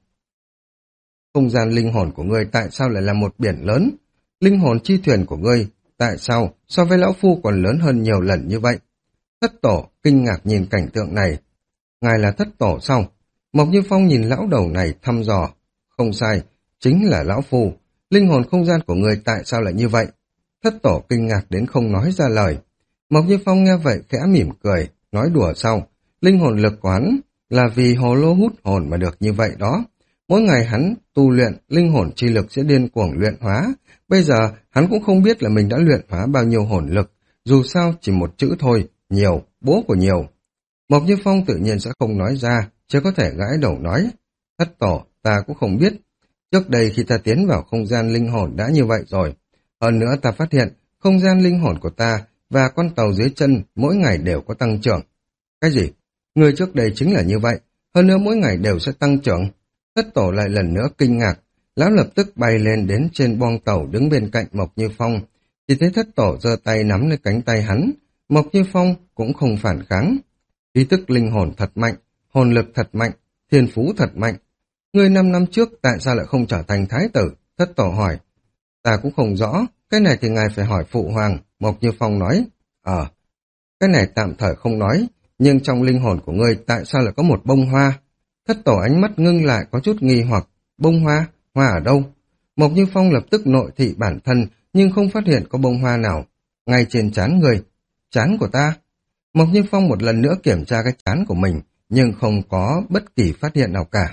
Không gian linh hồn của ngươi tại sao lại là một biển lớn? Linh hồn chi thuyền của ngươi, tại sao so với lão phu còn lớn hơn nhiều lần như vậy? Thất tổ kinh ngạc nhìn cảnh tượng này. Ngài là thất tổ sao? Mộc Như Phong nhìn lão đầu này thăm dò. Không sai, chính là lão phu. Linh hồn không gian của ngươi tại sao lại như vậy? Thất tổ kinh ngạc đến không nói ra lời. Mộc Như Phong nghe vậy khẽ mỉm cười, nói đùa sau. Linh hồn lực của hắn là vì hồ lô hút hồn mà được như vậy đó. Mỗi ngày hắn tu luyện, linh hồn chi lực sẽ điên cuồng luyện hóa. Bây giờ hắn cũng không biết là mình đã luyện hóa bao nhiêu hồn lực. Dù sao chỉ một chữ thôi, nhiều, bố của nhiều. Mộc Như Phong tự nhiên sẽ không nói ra, chỉ có thể gãi đầu nói. Thất tổ, ta cũng không biết. Trước đây khi ta tiến vào không gian linh hồn đã như vậy rồi. Hơn nữa ta phát hiện không gian linh hồn của ta và con tàu dưới chân mỗi ngày đều có tăng trưởng. Cái gì? Người trước đây chính là như vậy, hơn nữa mỗi ngày đều sẽ tăng trưởng. Thất tổ lại lần nữa kinh ngạc, lão lập tức bay lên đến trên boong tàu đứng bên cạnh Mộc Như Phong. Chỉ thấy thất tổ giơ tay nắm lên cánh tay hắn, Mộc Như Phong cũng không phản kháng. Ý thức linh hồn thật mạnh, hồn lực thật mạnh, thiên phú thật mạnh. Người năm năm trước tại sao lại không trở thành thái tử? Thất tổ hỏi. Ta cũng không rõ, cái này thì ngài phải hỏi phụ hoàng, Mộc Như Phong nói. Ờ, cái này tạm thời không nói, nhưng trong linh hồn của ngươi tại sao lại có một bông hoa? Thất tổ ánh mắt ngưng lại có chút nghi hoặc. Bông hoa? Hoa ở đâu? Mộc Như Phong lập tức nội thị bản thân, nhưng không phát hiện có bông hoa nào. Ngay trên trán người. Trán của ta? Mộc Như Phong một lần nữa kiểm tra cái trán của mình, nhưng không có bất kỳ phát hiện nào cả.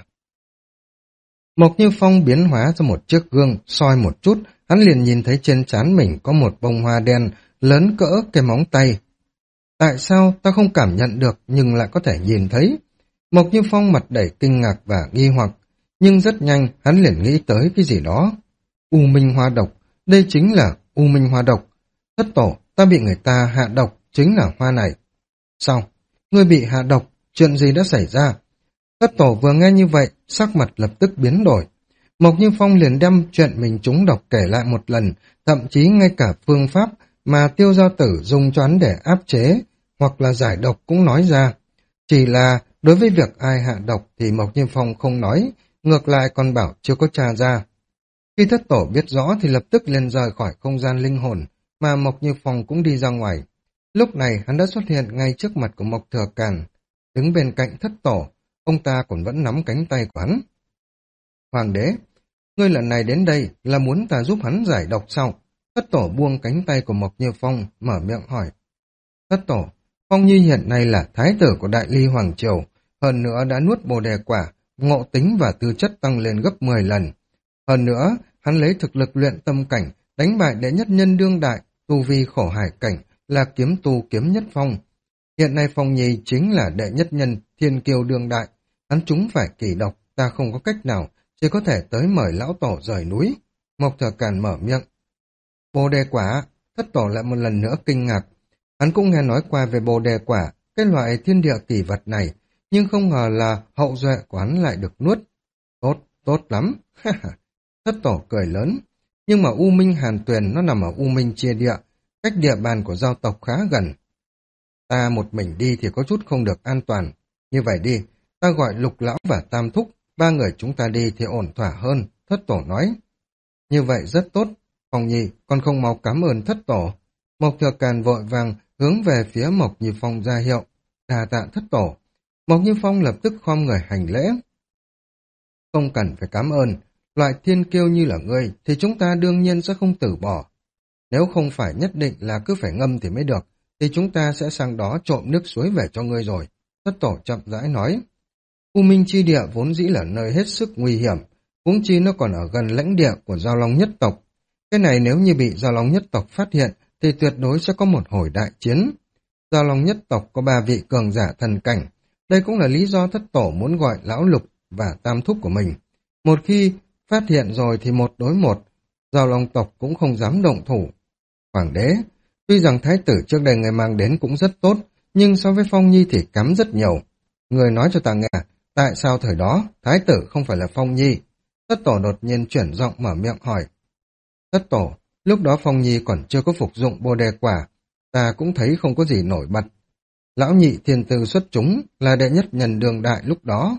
Mộc Như Phong biến hóa ra một chiếc gương, soi một chút, hắn liền nhìn thấy trên trán mình có một bông hoa đen, lớn cỡ cái móng tay. Tại sao ta không cảm nhận được nhưng lại có thể nhìn thấy? Mộc Như Phong mặt đầy kinh ngạc và nghi hoặc, nhưng rất nhanh hắn liền nghĩ tới cái gì đó. U minh hoa độc, đây chính là U minh hoa độc. Thất tổ, ta bị người ta hạ độc, chính là hoa này. Sao? Ngươi bị hạ độc, chuyện gì đã xảy ra? Thất tổ vừa nghe như vậy, sắc mặt lập tức biến đổi. Mộc Như Phong liền đem chuyện mình trúng độc kể lại một lần, thậm chí ngay cả phương pháp mà Tiêu Giao Tử dùng cho hắn để áp chế hoặc là giải độc cũng nói ra. Chỉ là đối với việc ai hạ độc thì Mộc Như Phong không nói, ngược lại còn bảo chưa có tra ra. Khi thất tổ biết rõ thì lập tức liền rời khỏi không gian linh hồn, mà Mộc Như Phong cũng đi ra ngoài. Lúc này hắn đã xuất hiện ngay trước mặt của Mộc Thừa Càn, đứng bên cạnh thất tổ, ông ta còn vẫn nắm cánh tay của hắn. Hoàng đế, ngươi lần này đến đây là muốn ta giúp hắn giải độc sao? Thất tổ buông cánh tay của Mộc Như Phong, mở miệng hỏi. Thất tổ, Phong Nhi hiện nay là thái tử của Đại Ly Hoàng Triều, hơn nữa đã nuốt bồ đề quả, ngộ tính và tư chất tăng lên gấp mười lần. Hơn nữa, hắn lấy thực lực luyện tâm cảnh, đánh bại đệ nhất nhân đương đại, tu vi khổ hải cảnh, là kiếm tu kiếm nhất phong. Hiện nay Phong Nhi chính là đệ nhất nhân thiên kiêu đương đại, hắn chúng phải kỳ độc, ta không có cách nào, chỉ có thể tới mời lão tổ rời núi. Mộc Thừa Càn mở miệng. Bồ đề quả, thất tổ lại một lần nữa kinh ngạc. Hắn cũng nghe nói qua về bồ đề quả, cái loại thiên địa kỳ vật này, nhưng không ngờ là hậu duệ của hắn lại được nuốt. Tốt, tốt lắm. Thất tổ cười lớn. Nhưng mà U Minh Hàn Tuyền nó nằm ở U Minh Chia Địa, cách địa bàn của giao tộc khá gần. Ta một mình đi thì có chút không được an toàn. Như vậy đi, ta gọi Lục Lão và Tam Thúc, ba người chúng ta đi thì ổn thỏa hơn, thất tổ nói. Như vậy rất tốt, Phong Nhi, con không mau cảm ơn thất tổ. Mộc Thừa Càn vội vàng hướng về phía Mộc Như Phong ra hiệu. Đà tạ thất tổ. Mộc Như Phong lập tức khom người hành lễ. Không cần phải cảm ơn, loại thiên kiêu như là ngươi thì chúng ta đương nhiên sẽ không từ bỏ. Nếu không phải nhất định là cứ phải ngâm thì mới được, thì chúng ta sẽ sang đó trộm nước suối về cho ngươi rồi. Thất tổ chậm rãi nói. U Minh Chi Địa vốn dĩ là nơi hết sức nguy hiểm, huống chi nó còn ở gần lãnh địa của Giao Long nhất tộc. Cái này nếu như bị Giao Long nhất tộc phát hiện, thì tuyệt đối sẽ có một hồi đại chiến. Giao Long nhất tộc có ba vị cường giả thần cảnh. Đây cũng là lý do thất tổ muốn gọi Lão Lục và Tam Thúc của mình. Một khi phát hiện rồi thì một đối một, Giao Long tộc cũng không dám động thủ. Hoàng đế, tuy rằng thái tử trước đây người mang đến cũng rất tốt, nhưng so với Phong Nhi thì kém rất nhiều. Người nói cho ta nghe, tại sao thời đó thái tử không phải là Phong Nhi? Thất tổ đột nhiên chuyển giọng mở miệng hỏi. Thất tổ, lúc đó Phong Nhi còn chưa có phục dụng bồ đề quả, ta cũng thấy không có gì nổi bật. Lão nhị thiên tư xuất chúng là đệ nhất nhân đường đại lúc đó.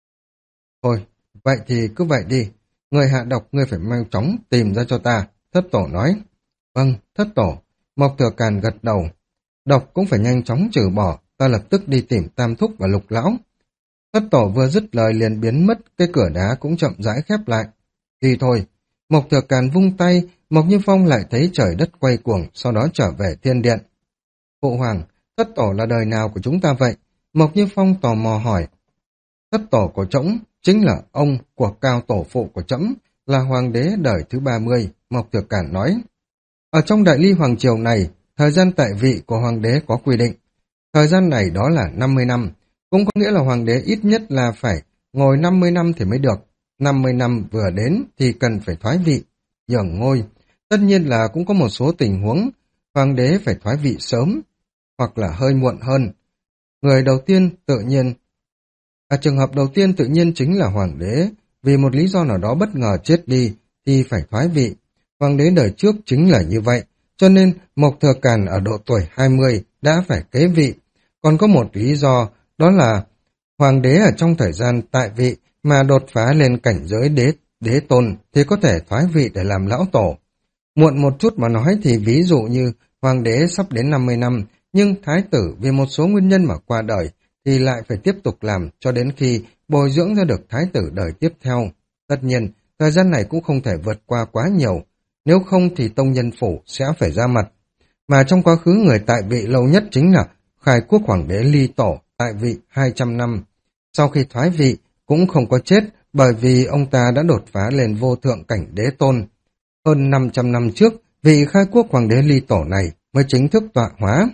Thôi, vậy thì cứ vậy đi, người hạ độc ngươi phải mau chóng tìm ra cho ta, thất tổ nói. Vâng, thất tổ, Mộc Thừa Càn gật đầu. Độc cũng phải nhanh chóng trừ bỏ, ta lập tức đi tìm Tam Thúc và Lục Lão. Thất tổ vừa dứt lời liền biến mất, cái cửa đá cũng chậm rãi khép lại. Đi thôi, Mộc Thừa Càn vung tay, Mộc Như Phong lại thấy trời đất quay cuồng, sau đó trở về thiên điện. Phụ hoàng, thất tổ là đời nào của chúng ta vậy? Mộc Như Phong tò mò hỏi. Thất tổ của trẫm chính là ông của cao tổ phụ của trẫm, là hoàng đế đời thứ ba mươi, Mộc Thừa Càn nói. Ở trong Đại Ly Hoàng Triều này, thời gian tại vị của hoàng đế có quy định. Thời gian này đó là năm mươi năm, cũng có nghĩa là hoàng đế ít nhất là phải ngồi năm mươi năm thì mới được. năm mươi năm vừa đến thì cần phải thoái vị, nhường ngôi. Tất nhiên là cũng có một số tình huống hoàng đế phải thoái vị sớm, hoặc là hơi muộn hơn. Người đầu tiên tự nhiên, à, trường hợp đầu tiên tự nhiên chính là hoàng đế, vì một lý do nào đó bất ngờ chết đi thì phải thoái vị. Hoàng đế đời trước chính là như vậy, cho nên Mộc Thừa Càn ở độ tuổi hai mươi đã phải kế vị. Còn có một lý do, đó là hoàng đế ở trong thời gian tại vị mà đột phá lên cảnh giới đế, đế tôn thì có thể thoái vị để làm lão tổ. Muộn một chút mà nói thì ví dụ như hoàng đế sắp đến năm mươi năm, nhưng thái tử vì một số nguyên nhân mà qua đời thì lại phải tiếp tục làm cho đến khi bồi dưỡng ra được thái tử đời tiếp theo. Tất nhiên, thời gian này cũng không thể vượt qua quá nhiều, nếu không thì tông nhân phủ sẽ phải ra mặt. Mà trong quá khứ người tại vị lâu nhất chính là Khai Quốc Hoàng đế Ly Tổ, tại vị hai trăm năm. Sau khi thoái vị cũng không có chết, bởi vì ông ta đã đột phá lên vô thượng cảnh đế tôn. Hơn năm trăm năm trước, vị Khai Quốc Hoàng đế Ly Tổ này mới chính thức tọa hóa.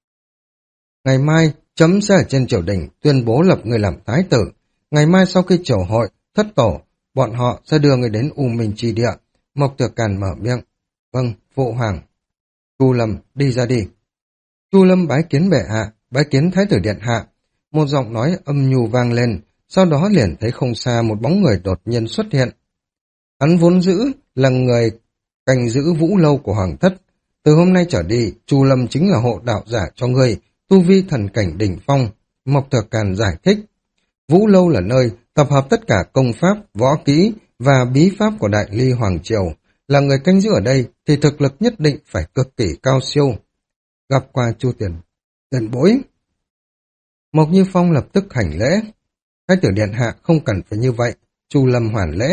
Ngày mai, chấm sẽ ở trên triều đình tuyên bố lập người làm thái tử. Ngày mai sau khi triều hội, thất tổ, bọn họ sẽ đưa người đến U Minh Chi Địa. Mộc Thừa Càn mở miệng. Vâng, phụ hoàng. Chu Lâm, đi ra đi. Chu Lâm bái kiến bệ hạ, bái kiến thái tử điện hạ. Một giọng nói âm nhu vang lên, sau đó liền thấy không xa một bóng người đột nhiên xuất hiện. Hắn vốn dữ là người canh giữ Vũ Lâu của hoàng thất. Từ hôm nay trở đi, Chu Lâm chính là hộ đạo giả cho ngươi, tu vi thần cảnh đỉnh phong. Mộc Thừa Càn giải thích. Vũ Lâu là nơi tập hợp tất cả công pháp, võ kỹ và bí pháp của Đại Ly Hoàng Triều, là người canh giữ ở đây thì thực lực nhất định phải cực kỳ cao siêu. Gặp qua Chu tiền tiền bối. Mộc Như Phong lập tức hành lễ. Thái tử điện hạ không cần phải như vậy. Chu Lâm hoàn lễ.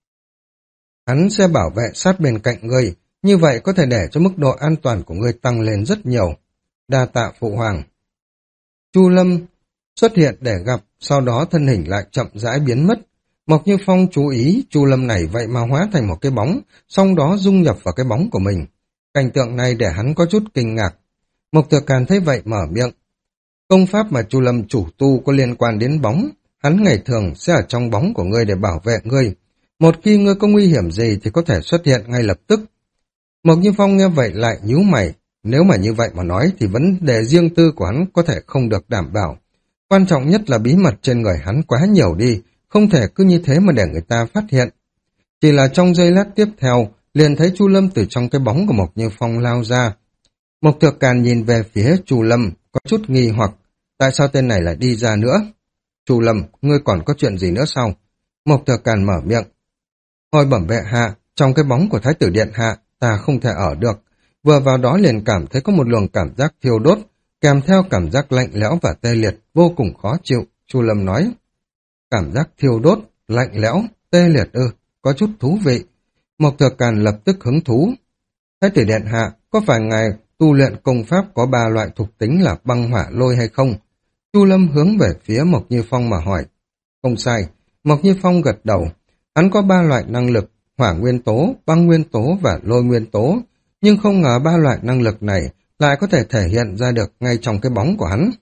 Hắn sẽ bảo vệ sát bên cạnh ngươi, như vậy có thể để cho mức độ an toàn của ngươi tăng lên rất nhiều. Đa tạ phụ hoàng. Chu Lâm xuất hiện để gặp, sau đó thân hình lại chậm rãi biến mất. Mộc Như Phong chú ý Chu Lâm này vậy mà hóa thành một cái bóng, sau đó dung nhập vào cái bóng của mình. Cảnh tượng này để hắn có chút kinh ngạc. Mộc Thừa Càn thấy vậy mở miệng. Công pháp mà Chu Lâm chủ tu có liên quan đến bóng, hắn ngày thường sẽ ở trong bóng của ngươi để bảo vệ ngươi. Một khi ngươi có nguy hiểm gì thì có thể xuất hiện ngay lập tức. Mộc Như Phong nghe vậy lại nhíu mày. Nếu mà như vậy mà nói thì vấn đề riêng tư của hắn có thể không được đảm bảo. Quan trọng nhất là bí mật trên người hắn quá nhiều đi, không thể cứ như thế mà để người ta phát hiện. Chỉ là trong giây lát tiếp theo, liền thấy Chu Lâm từ trong cái bóng của Mộc Như Phong lao ra. Mộc Thừa Càn nhìn về phía Chu Lâm, có chút nghi hoặc, tại sao tên này lại đi ra nữa? Chu Lâm, ngươi còn có chuyện gì nữa sao? Mộc Thừa Càn mở miệng. Hồi bẩm bệ hạ, trong cái bóng của Thái tử điện hạ, ta không thể ở được. Vừa vào đó liền cảm thấy có một luồng cảm giác thiêu đốt, kèm theo cảm giác lạnh lẽo và tê liệt, vô cùng khó chịu. Chu Lâm nói. Cảm giác thiêu đốt, lạnh lẽo, tê liệt ư, có chút thú vị. Mộc Thừa Càn lập tức hứng thú. Thái tử điện hạ, có phải ngài tu luyện công pháp có ba loại thuộc tính là băng hỏa lôi hay không? Chu Lâm hướng về phía Mộc Như Phong mà hỏi. Không sai, Mộc Như Phong gật đầu. Hắn có ba loại năng lực, hỏa nguyên tố, băng nguyên tố và lôi nguyên tố. Nhưng không ngờ ba loại năng lực này lại có thể thể hiện ra được ngay trong cái bóng của hắn.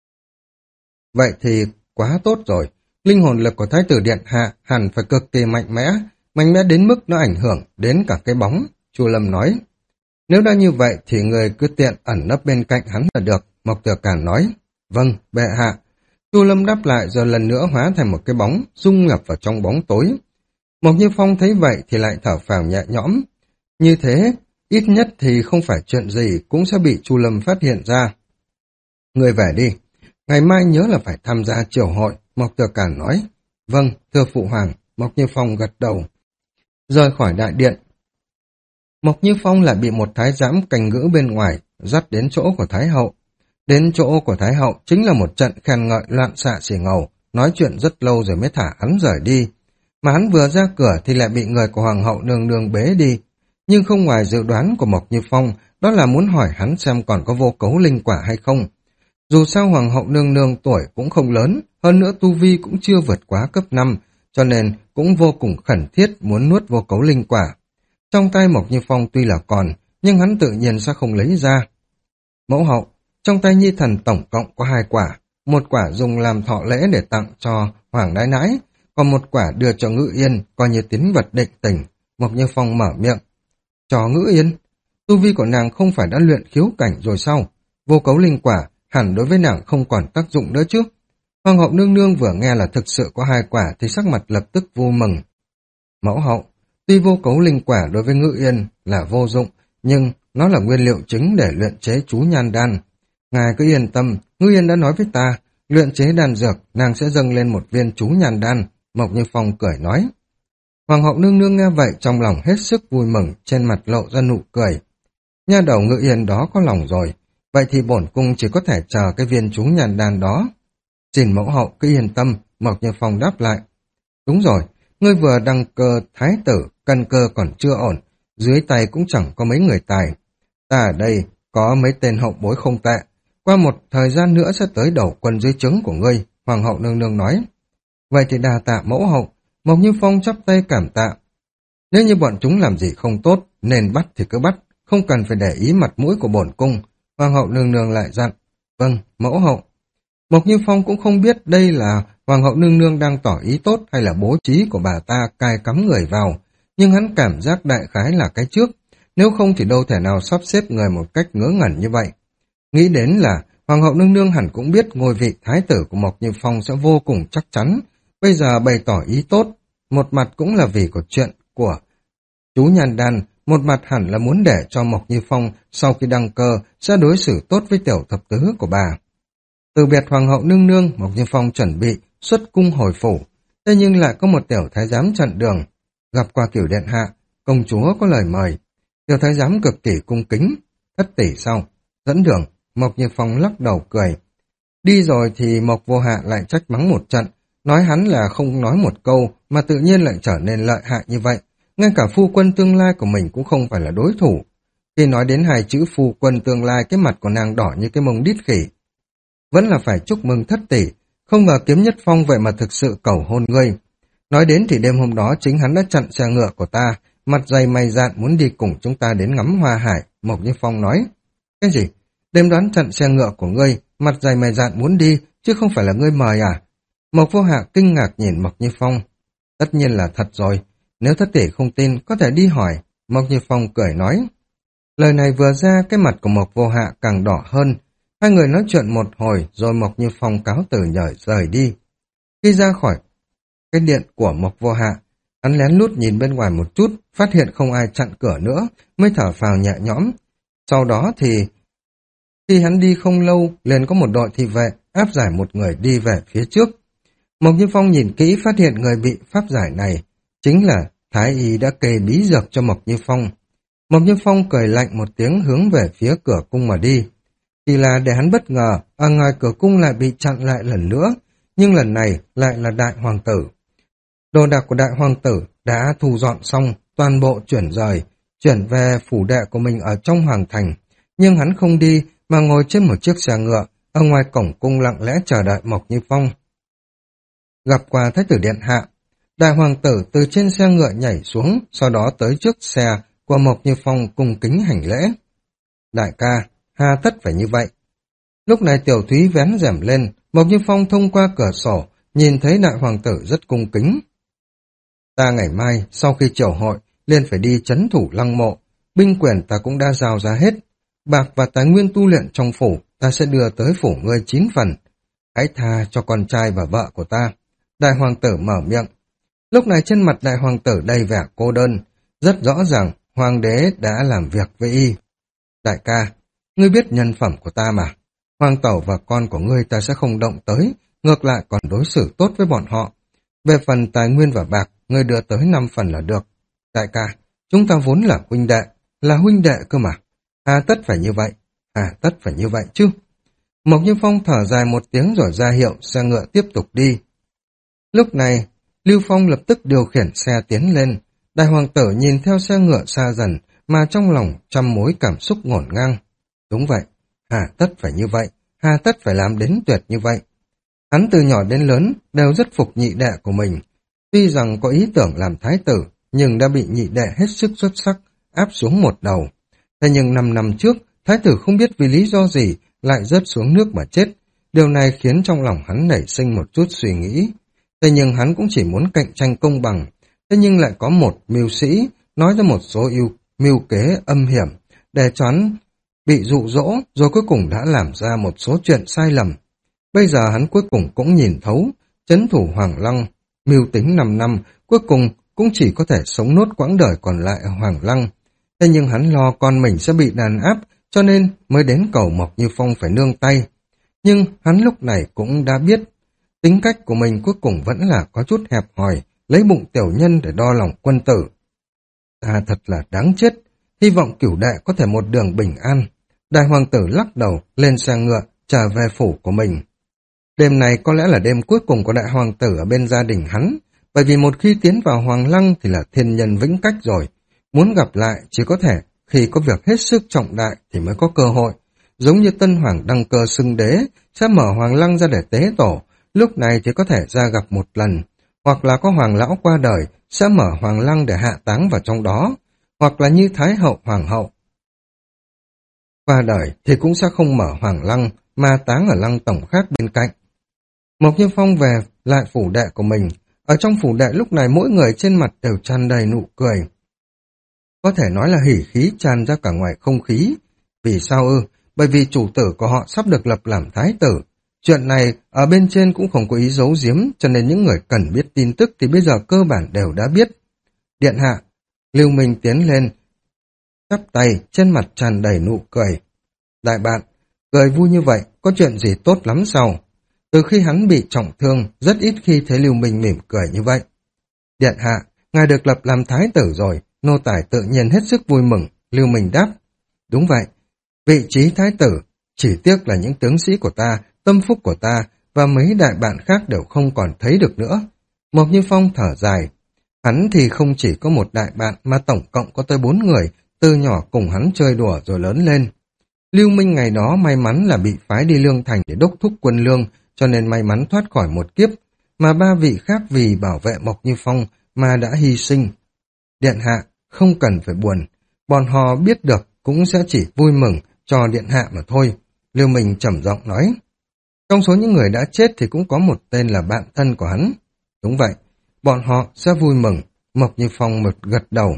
Vậy thì quá tốt rồi. Linh hồn lực của Thái tử điện hạ hẳn phải cực kỳ mạnh mẽ, mạnh mẽ đến mức nó ảnh hưởng đến cả cái bóng. Chu Lâm nói. Nếu đã như vậy thì người cứ tiện ẩn nấp bên cạnh hắn là được. Mộc Thừa Càn nói. Vâng, bệ hạ. Chu Lâm đáp lại rồi lần nữa hóa thành một cái bóng, dung nhập vào trong bóng tối. Mộc Như Phong thấy vậy thì lại thở phào nhẹ nhõm. Như thế, ít nhất thì không phải chuyện gì cũng sẽ bị Chu Lâm phát hiện ra. Người về đi. Ngày mai nhớ là phải tham gia triều hội. Mộc Thừa Càn nói. Vâng, thưa phụ hoàng. Mộc Như Phong gật đầu. Rời khỏi đại điện. Mộc Như Phong lại bị một thái giám canh giữ bên ngoài, dắt đến chỗ của Thái hậu. Đến chỗ của Thái hậu chính là một trận khen ngợi loạn xạ xỉ ngầu, nói chuyện rất lâu rồi mới thả hắn rời đi. Mà hắn vừa ra cửa thì lại bị người của Hoàng hậu nương nương bế đi. Nhưng không ngoài dự đoán của Mộc Như Phong, đó là muốn hỏi hắn xem còn có vô cấu linh quả hay không. Dù sao Hoàng hậu nương nương tuổi cũng không lớn, hơn nữa tu vi cũng chưa vượt quá cấp năm, cho nên cũng vô cùng khẩn thiết muốn nuốt vô cấu linh quả. Trong tay Mộc Như Phong tuy là còn, nhưng hắn tự nhiên sẽ không lấy ra. Mẫu hậu, trong tay Nhi thần tổng cộng có hai quả, một quả dùng làm thọ lễ để tặng cho Hoàng Đái Nãi, còn một quả đưa cho Ngữ Yên, coi như tín vật định tình. Mộc Như Phong mở miệng. Cho Ngữ Yên? Tu vi của nàng không phải đã luyện khiếu cảnh rồi sao? Vô cấu linh quả hẳn đối với nàng không còn tác dụng nữa chứ. Hoàng hậu nương nương vừa nghe là thực sự có hai quả thì sắc mặt lập tức vui mừng. Mẫu hậu, tuy vô cấu linh quả đối với Ngữ Yên là vô dụng, nhưng nó là nguyên liệu chính để luyện chế chú nhan đan. Ngài cứ yên tâm, Ngữ Yên đã nói với ta, luyện chế đan dược, nàng sẽ dâng lên một viên chú nhan đan. Mộc Như Phong cười nói. Hoàng hậu nương nương nghe vậy trong lòng hết sức vui mừng, trên mặt lộ ra nụ cười. Nha đầu Ngữ Yên đó có lòng rồi, vậy thì bổn cung chỉ có thể chờ cái viên chú nhan đan đó. Xin mẫu hậu cứ yên tâm, Mộc Như Phong đáp lại. Đúng rồi, ngươi vừa đăng cơ thái tử, căn cơ còn chưa ổn, dưới tay cũng chẳng có mấy người tài. Ta ở đây có mấy tên hậu bối không tệ, qua một thời gian nữa sẽ tới đầu quân dưới trướng của ngươi, Hoàng hậu nương nương nói. Vậy thì đà tạ mẫu hậu. Mộc Như Phong chắp tay cảm tạ. Nếu như bọn chúng làm gì không tốt, nên bắt thì cứ bắt, không cần phải để ý mặt mũi của bổn cung. Hoàng hậu nương nương lại dặn. Vâng, mẫu hậu. Mộc Như Phong cũng không biết đây là Hoàng hậu nương nương đang tỏ ý tốt hay là bố trí của bà ta cài cắm người vào, nhưng hắn cảm giác đại khái là cái trước, nếu không thì đâu thể nào sắp xếp người một cách ngớ ngẩn như vậy. Nghĩ đến là Hoàng hậu nương nương hẳn cũng biết ngôi vị thái tử của Mộc Như Phong sẽ vô cùng chắc chắn, bây giờ bày tỏ ý tốt, một mặt cũng là vì có chuyện của chú Nhan Đan, một mặt hẳn là muốn để cho Mộc Như Phong sau khi đăng cơ sẽ đối xử tốt với tiểu thập tứ của bà. Từ biệt Hoàng hậu nương nương, Mộc Như Phong chuẩn bị xuất cung hồi phủ, thế nhưng lại có một tiểu thái giám chặn đường. Gặp qua Cửu điện hạ, công chúa có lời mời. Tiểu thái giám cực kỳ cung kính. Thất tỷ sau, dẫn đường. Mộc Như Phong lắc đầu cười. Đi rồi thì Mộc Vô Hạ lại trách mắng một trận, nói hắn là không nói một câu mà tự nhiên lại trở nên lợi hại như vậy. Ngay cả phu quân tương lai của mình cũng không phải là đối thủ. Khi nói đến hai chữ phu quân tương lai, cái mặt của nàng đỏ như cái mông đít khỉ. Vẫn là phải chúc mừng thất tỷ, không ngờ Kiếm Nhất Phong vậy mà thực sự cầu hôn ngươi. Nói đến thì đêm hôm đó chính hắn đã chặn xe ngựa của ta, mặt dày mày dạn muốn đi cùng chúng ta đến ngắm hoa hải. Mộc Như Phong nói. Cái gì? Đêm đoán chặn xe ngựa của ngươi, mặt dày mày dạn muốn đi, chứ không phải là ngươi mời à? Mộc Vô Hạ kinh ngạc nhìn Mộc Như Phong. Tất nhiên là thật rồi, nếu thất tỷ không tin có thể đi hỏi. Mộc Như Phong cười nói. Lời này vừa ra, cái mặt của Mộc Vô Hạ càng đỏ hơn. Hai người nói chuyện một hồi rồi Mộc Như Phong cáo từ nhởi rời đi. Khi ra khỏi cái điện của Mộc Vô Hạ, hắn lén lút nhìn bên ngoài một chút, phát hiện không ai chặn cửa nữa, mới thở phào nhẹ nhõm. Sau đó thì khi hắn đi không lâu, liền có một đội thị vệ áp giải một người đi về phía trước. Mộc Như Phong nhìn kỹ phát hiện người bị pháp giải này chính là Thái Y đã kê bí dược cho Mộc Như Phong. Mộc Như Phong cười lạnh một tiếng hướng về phía cửa cung mà đi. Chỉ là để hắn bất ngờ, ở ngoài cửa cung lại bị chặn lại lần nữa, nhưng lần này lại là đại hoàng tử. Đồ đạc của đại hoàng tử đã thu dọn xong, toàn bộ chuyển rời, chuyển về phủ đệ của mình ở trong hoàng thành. Nhưng hắn không đi mà ngồi trên một chiếc xe ngựa, ở ngoài cổng cung lặng lẽ chờ đợi Mộc Như Phong. Gặp qua Thái tử điện hạ, đại hoàng tử từ trên xe ngựa nhảy xuống, sau đó tới trước xe của Mộc Như Phong cung kính hành lễ. Đại ca, hà tất phải như vậy. Lúc này Tiểu Thúy vén rèm lên, Mộc Như Phong thông qua cửa sổ, nhìn thấy đại hoàng tử rất cung kính. Ta ngày mai, sau khi triều hội, liền phải đi trấn thủ lăng mộ, binh quyền ta cũng đã giao ra hết. Bạc và tài nguyên tu luyện trong phủ, ta sẽ đưa tới phủ ngươi chín phần. Hãy tha cho con trai và vợ của ta. Đại hoàng tử mở miệng. Lúc này trên mặt đại hoàng tử đầy vẻ cô đơn, rất rõ ràng hoàng đế đã làm việc với y. Đại ca, ngươi biết nhân phẩm của ta mà. Hoàng tẩu và con của ngươi ta sẽ không động tới, ngược lại còn đối xử tốt với bọn họ. Về phần tài nguyên và bạc, ngươi đưa tới năm phần là được. Đại ca, chúng ta vốn là huynh đệ, là huynh đệ cơ mà. Hà tất phải như vậy, hà tất phải như vậy chứ. Mộc Như Phong thở dài một tiếng rồi ra hiệu xe ngựa tiếp tục đi. Lúc này, Lưu Phong lập tức điều khiển xe tiến lên. Đại hoàng tử nhìn theo xe ngựa xa dần, mà trong lòng trăm mối cảm xúc ngổn ngang. Đúng vậy, hà tất phải như vậy, hà tất phải làm đến tuyệt như vậy. Hắn từ nhỏ đến lớn đều rất phục nhị đệ của mình. Tuy rằng có ý tưởng làm thái tử, nhưng đã bị nhị đệ hết sức xuất sắc, áp xuống một đầu. Thế nhưng năm năm trước, thái tử không biết vì lý do gì lại rớt xuống nước mà chết. Điều này khiến trong lòng hắn nảy sinh một chút suy nghĩ. Thế nhưng hắn cũng chỉ muốn cạnh tranh công bằng. Thế nhưng lại có một mưu sĩ nói ra một số ưu mưu kế âm hiểm để cho hắn bị dụ dỗ, rồi cuối cùng đã làm ra một số chuyện sai lầm. Bây giờ hắn cuối cùng cũng nhìn thấu, trấn thủ Hoàng Lăng, mưu tính năm năm, cuối cùng cũng chỉ có thể sống nốt quãng đời còn lại ở Hoàng Lăng. Thế nhưng hắn lo con mình sẽ bị đàn áp, cho nên mới đến cầu Mộc Như Phong phải nương tay. Nhưng hắn lúc này cũng đã biết, tính cách của mình cuối cùng vẫn là có chút hẹp hòi, lấy bụng tiểu nhân để đo lòng quân tử. Ta thật là đáng chết, hy vọng cửu đệ có thể một đường bình an. Đại hoàng tử lắc đầu, lên xe ngựa, trở về phủ của mình. Đêm này có lẽ là đêm cuối cùng của đại hoàng tử ở bên gia đình hắn, bởi vì một khi tiến vào Hoàng Lăng thì là thiên nhân vĩnh cách rồi. Muốn gặp lại chỉ có thể khi có việc hết sức trọng đại thì mới có cơ hội. Giống như tân hoàng đăng cơ xưng đế, sẽ mở Hoàng Lăng ra để tế tổ, lúc này chỉ có thể ra gặp một lần. Hoặc là có hoàng lão qua đời, sẽ mở Hoàng Lăng để hạ táng vào trong đó. Hoặc là như Thái hậu hoàng hậu qua đời thì cũng sẽ không mở Hoàng Lăng, mà táng ở lăng tổng khác bên cạnh. Mộc Như Phong về lại phủ đệ của mình. Ở trong phủ đệ lúc này mỗi người trên mặt đều tràn đầy nụ cười. Có thể nói là hỉ khí tràn ra cả ngoài không khí. Vì sao ư? Bởi vì chủ tử của họ sắp được lập làm thái tử. Chuyện này ở bên trên cũng không có ý giấu giếm, cho nên những người cần biết tin tức thì bây giờ cơ bản đều đã biết. Điện hạ, Lưu Minh tiến lên, chắp tay, trên mặt tràn đầy nụ cười. Đại bạn, cười vui như vậy, có chuyện gì tốt lắm sao? Từ khi hắn bị trọng thương, rất ít khi thấy Lưu Minh mỉm cười như vậy. Điện hạ, ngài được lập làm thái tử rồi, Nô tài tự nhiên hết sức vui mừng, Lưu Minh đáp. Đúng vậy, vị trí thái tử, chỉ tiếc là những tướng sĩ của ta, tâm phúc của ta và mấy đại bạn khác đều không còn thấy được nữa. Mộc Như Phong thở dài. Hắn thì không chỉ có một đại bạn mà tổng cộng có tới bốn người, từ nhỏ cùng hắn chơi đùa rồi lớn lên. Lưu Minh ngày đó may mắn là bị phái đi Lương Thành để đốc thúc quân lương, cho nên may mắn thoát khỏi một kiếp, mà ba vị khác vì bảo vệ Mộc Như Phong mà đã hy sinh. Điện hạ, không cần phải buồn, bọn họ biết được cũng sẽ chỉ vui mừng cho điện hạ mà thôi. Lưu Minh trầm giọng nói. Trong số những người đã chết thì cũng có một tên là bạn thân của hắn. Đúng vậy, bọn họ sẽ vui mừng. Mộc Như Phong một gật đầu.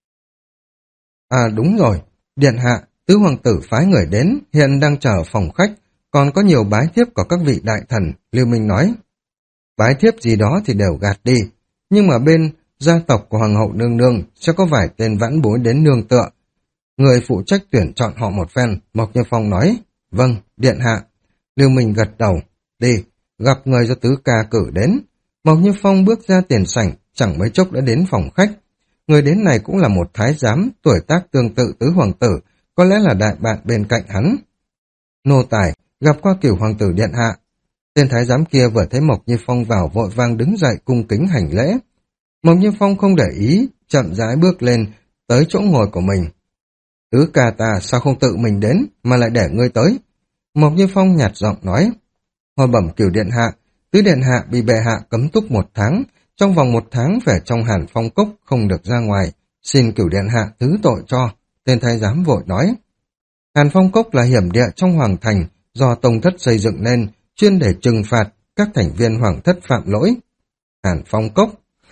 À đúng rồi, điện hạ, tứ hoàng tử phái người đến, hiện đang chờ phòng khách, còn có nhiều bái thiếp của các vị đại thần, Lưu Minh nói. Bái thiếp gì đó thì đều gạt đi, nhưng mà bên gia tộc của hoàng hậu nương nương sẽ có vài tên vãn bối đến nương tựa. Người phụ trách tuyển chọn họ một phen, Mộc Như Phong nói. Vâng, điện hạ. Lưu Minh gật đầu. Đi, gặp người do tứ ca cử đến. Mộc Như Phong bước ra tiền sảnh, chẳng mấy chốc đã đến phòng khách. Người đến này cũng là một thái giám, tuổi tác tương tự tứ hoàng tử, có lẽ là đại bạn bên cạnh hắn. Nô tài, gặp qua Cửu hoàng tử điện hạ. Tên thái giám kia vừa thấy Mộc Như Phong vào vội vang đứng dậy cung kính hành lễ. Mộc Như Phong không để ý, chậm rãi bước lên, tới chỗ ngồi của mình. Tứ ca ta sao không tự mình đến, mà lại để ngươi tới? Mộc Như Phong nhạt giọng nói. Hồi bẩm Cửu điện hạ, tứ điện hạ bị bệ hạ cấm túc một tháng, trong vòng một tháng về trong Hàn Phong cốc không được ra ngoài, xin Cửu điện hạ thứ tội cho. Tên thái giám vội nói. Hàn Phong cốc là hiểm địa trong hoàng thành, do tông thất xây dựng nên, chuyên để trừng phạt các thành viên hoàng thất phạm lỗi. Hàn Phong cốc?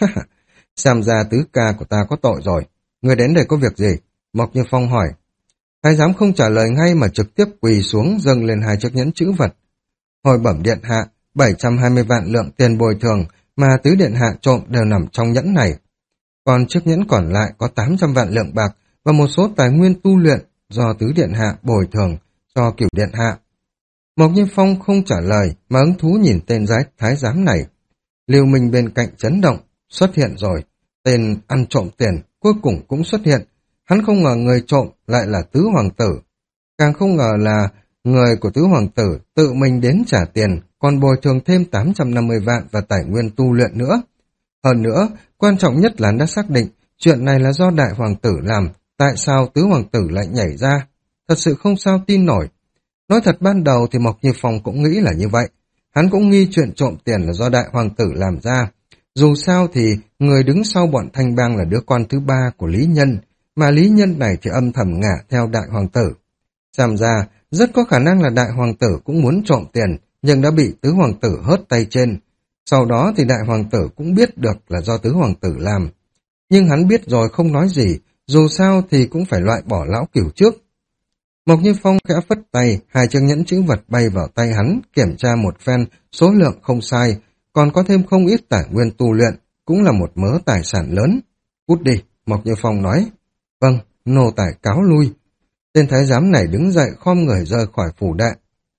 Xem ra tứ ca của ta có tội rồi. Người đến đây có việc gì? Mộc Như Phong hỏi. Thái giám không trả lời ngay mà trực tiếp quỳ xuống dâng lên hai chiếc nhẫn chữ vật. Hồi bẩm điện hạ, bảy trăm hai mươi vạn lượng tiền bồi thường mà tứ điện hạ trộm đều nằm trong nhẫn này. Còn chiếc nhẫn còn lại có tám trăm vạn lượng bạc và một số tài nguyên tu luyện do tứ điện hạ bồi thường cho Cửu điện hạ. Mộc Như Phong không trả lời mà hứng thú nhìn tên giái thái giám này. Lưu Minh bên cạnh chấn động, xuất hiện rồi. Tên ăn trộm tiền cuối cùng cũng xuất hiện. Hắn không ngờ người trộm lại là tứ hoàng tử. Càng không ngờ là người của tứ hoàng tử tự mình đến trả tiền, còn bồi thường thêm tám trăm năm mươi vạn và tài nguyên tu luyện nữa. Hơn nữa, quan trọng nhất là hắn đã xác định chuyện này là do đại hoàng tử làm, tại sao tứ hoàng tử lại nhảy ra? Thật sự không sao tin nổi. Nói thật ban đầu thì Mộc Như Phong cũng nghĩ là như vậy. Hắn cũng nghi chuyện trộm tiền là do đại hoàng tử làm ra. Dù sao thì người đứng sau bọn Thanh Bang là đứa con thứ ba của Lý Nhân, mà Lý Nhân này thì âm thầm ngả theo đại hoàng tử. Xem ra, rất có khả năng là đại hoàng tử cũng muốn trộm tiền, nhưng đã bị tứ hoàng tử hớt tay trên. Sau đó thì đại hoàng tử cũng biết được là do tứ hoàng tử làm. Nhưng hắn biết rồi không nói gì, dù sao thì cũng phải loại bỏ lão Cửu trước. Mộc Như Phong khẽ phất tay, hai chiếc nhẫn chữ vật bay vào tay hắn, kiểm tra một phen, số lượng không sai, còn có thêm không ít tài nguyên tu luyện, cũng là một mớ tài sản lớn. Cút đi, Mộc Như Phong nói. Vâng, nô tài cáo lui. Tên thái giám này đứng dậy khom người rời khỏi phủ đệ.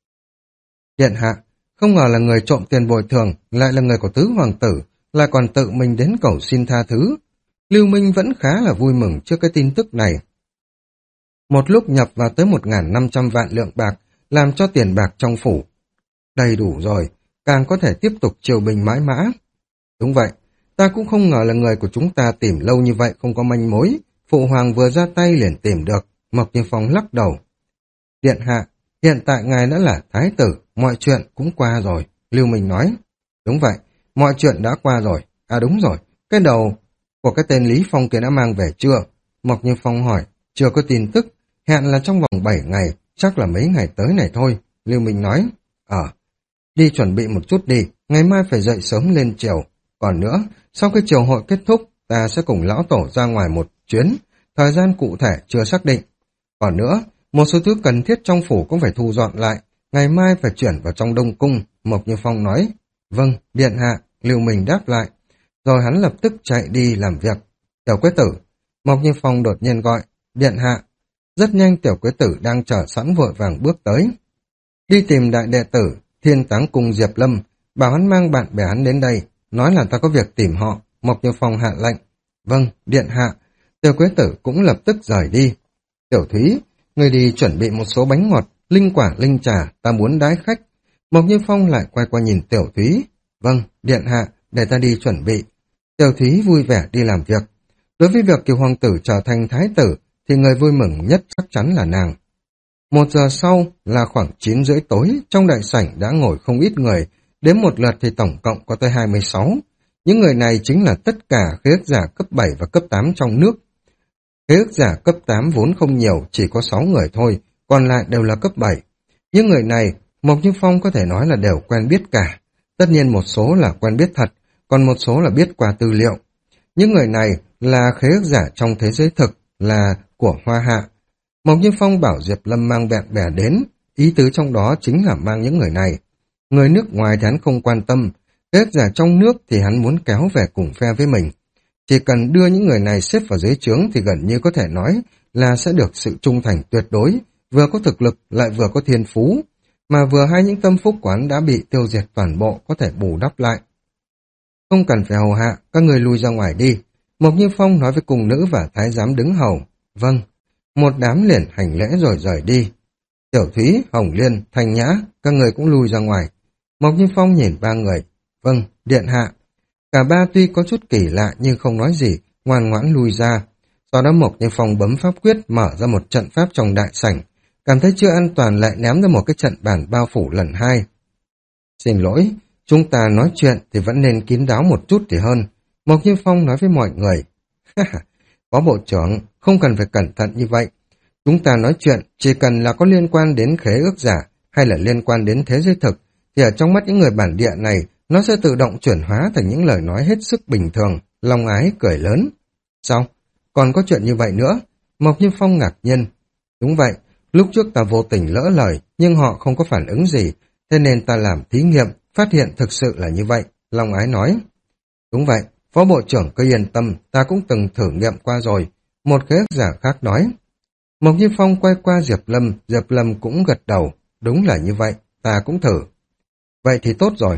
Điện hạ, không ngờ là người trộm tiền bồi thường, lại là người của tứ hoàng tử, lại còn tự mình đến cầu xin tha thứ. Lưu Minh vẫn khá là vui mừng trước cái tin tức này. Một lúc nhập vào tới một nghìn năm trăm vạn lượng bạc, làm cho tiền bạc trong phủ đầy đủ rồi, càng có thể tiếp tục triều bình mãi mã. Đúng vậy, ta cũng không ngờ là người của chúng ta tìm lâu như vậy không có manh mối, phụ hoàng vừa ra tay liền tìm được. Mộc Như Phong lắc đầu. Điện hạ, hiện tại ngài đã là thái tử, mọi chuyện cũng qua rồi, Lưu Minh nói. Đúng vậy, mọi chuyện đã qua rồi. À đúng rồi, cái đầu của cái tên Lý Phong kia đã mang về chưa? Mộc Như Phong hỏi. Chưa có tin tức, hẹn là trong vòng bảy ngày, chắc là mấy ngày tới này thôi, Lưu Minh nói. Ờ, đi chuẩn bị một chút đi, ngày mai phải dậy sớm lên triều. Còn nữa, sau khi triều hội kết thúc, ta sẽ cùng lão tổ ra ngoài một chuyến, thời gian cụ thể chưa xác định. Còn nữa, một số thứ cần thiết trong phủ cũng phải thu dọn lại, ngày mai phải chuyển vào trong Đông Cung, Mộc Như Phong nói. Vâng, điện hạ, Lưu Minh đáp lại. Rồi hắn lập tức chạy đi làm việc. Tiểu Quế Tử, Mộc Như Phong đột nhiên gọi, điện hạ. Rất nhanh Tiểu Quế Tử đang chờ sẵn vội vàng bước tới. Đi tìm đại đệ tử, Thiên Táng Cung Diệp Lâm, bảo hắn mang bạn bè hắn đến đây, nói là ta có việc tìm họ. Mộc Như Phong hạ lệnh. Vâng, điện hạ. Tiêu Quế Tử cũng lập tức rời đi. Tiểu Thúy, người đi chuẩn bị một số bánh ngọt, linh quả, linh trà, ta muốn đái khách. Mộc Như Phong lại quay qua nhìn Tiểu Thúy. Vâng, điện hạ, để ta đi chuẩn bị. Tiểu Thúy vui vẻ đi làm việc. Đối với việc Kiều Hoàng tử trở thành thái tử, thì người vui mừng nhất chắc chắn là nàng. Một giờ sau là khoảng chín rưỡi tối, trong đại sảnh đã ngồi không ít người, đến một lượt thì tổng cộng có tới hai mươi sáu. Những người này chính là tất cả khế ước giả cấp bảy và cấp tám trong nước. Khế ước giả cấp tám vốn không nhiều, chỉ có sáu người thôi, còn lại đều là cấp bảy. Những người này, Mộc Như Phong có thể nói là đều quen biết cả. Tất nhiên một số là quen biết thật, còn một số là biết qua tư liệu. Những người này là khế ước giả trong thế giới thực, là của Hoa Hạ. Mộc Như Phong bảo Diệp Lâm mang bạn bè đến, ý tứ trong đó chính là mang những người này. Người nước ngoài thì hắn không quan tâm, khế ước giả trong nước thì hắn muốn kéo về cùng phe với mình. Chỉ cần đưa những người này xếp vào dưới trướng thì gần như có thể nói là sẽ được sự trung thành tuyệt đối, vừa có thực lực lại vừa có thiên phú, mà vừa hay những tâm phúc của hắn đã bị tiêu diệt toàn bộ có thể bù đắp lại. Không cần phải hầu hạ, các người lui ra ngoài đi. Mộc Như Phong nói với cung nữ và thái giám đứng hầu. Vâng. Một đám liền hành lễ rồi rời đi. Tiểu Thúy, Hồng Liên, Thanh Nhã, các người cũng lui ra ngoài. Mộc Như Phong nhìn ba người. Vâng, điện hạ. Cả ba tuy có chút kỳ lạ nhưng không nói gì, ngoan ngoãn lui ra. Sau đó Mộc Như Phong bấm pháp quyết mở ra một trận pháp trong đại sảnh. Cảm thấy chưa an toàn lại ném ra một cái trận bản bao phủ lần hai. Xin lỗi, chúng ta nói chuyện thì vẫn nên kín đáo một chút thì hơn. Mộc Như Phong nói với mọi người. Phó bộ trưởng, không cần phải cẩn thận như vậy. Chúng ta nói chuyện chỉ cần là có liên quan đến khế ước giả hay là liên quan đến thế giới thực, thì ở trong mắt những người bản địa này, nó sẽ tự động chuyển hóa thành những lời nói hết sức bình thường. Long Ái cười lớn. Sao? Còn có chuyện như vậy nữa? Mộc Như Phong ngạc nhiên. Đúng vậy, lúc trước ta vô tình lỡ lời, nhưng họ không có phản ứng gì, thế nên ta làm thí nghiệm, phát hiện thực sự là như vậy. Long Ái nói. Đúng vậy, Phó Bộ trưởng cứ yên tâm, ta cũng từng thử nghiệm qua rồi. Một khế ước giả khác nói. Mộc Như Phong quay qua Diệp Lâm, Diệp Lâm cũng gật đầu. Đúng là như vậy, ta cũng thử. Vậy thì tốt rồi.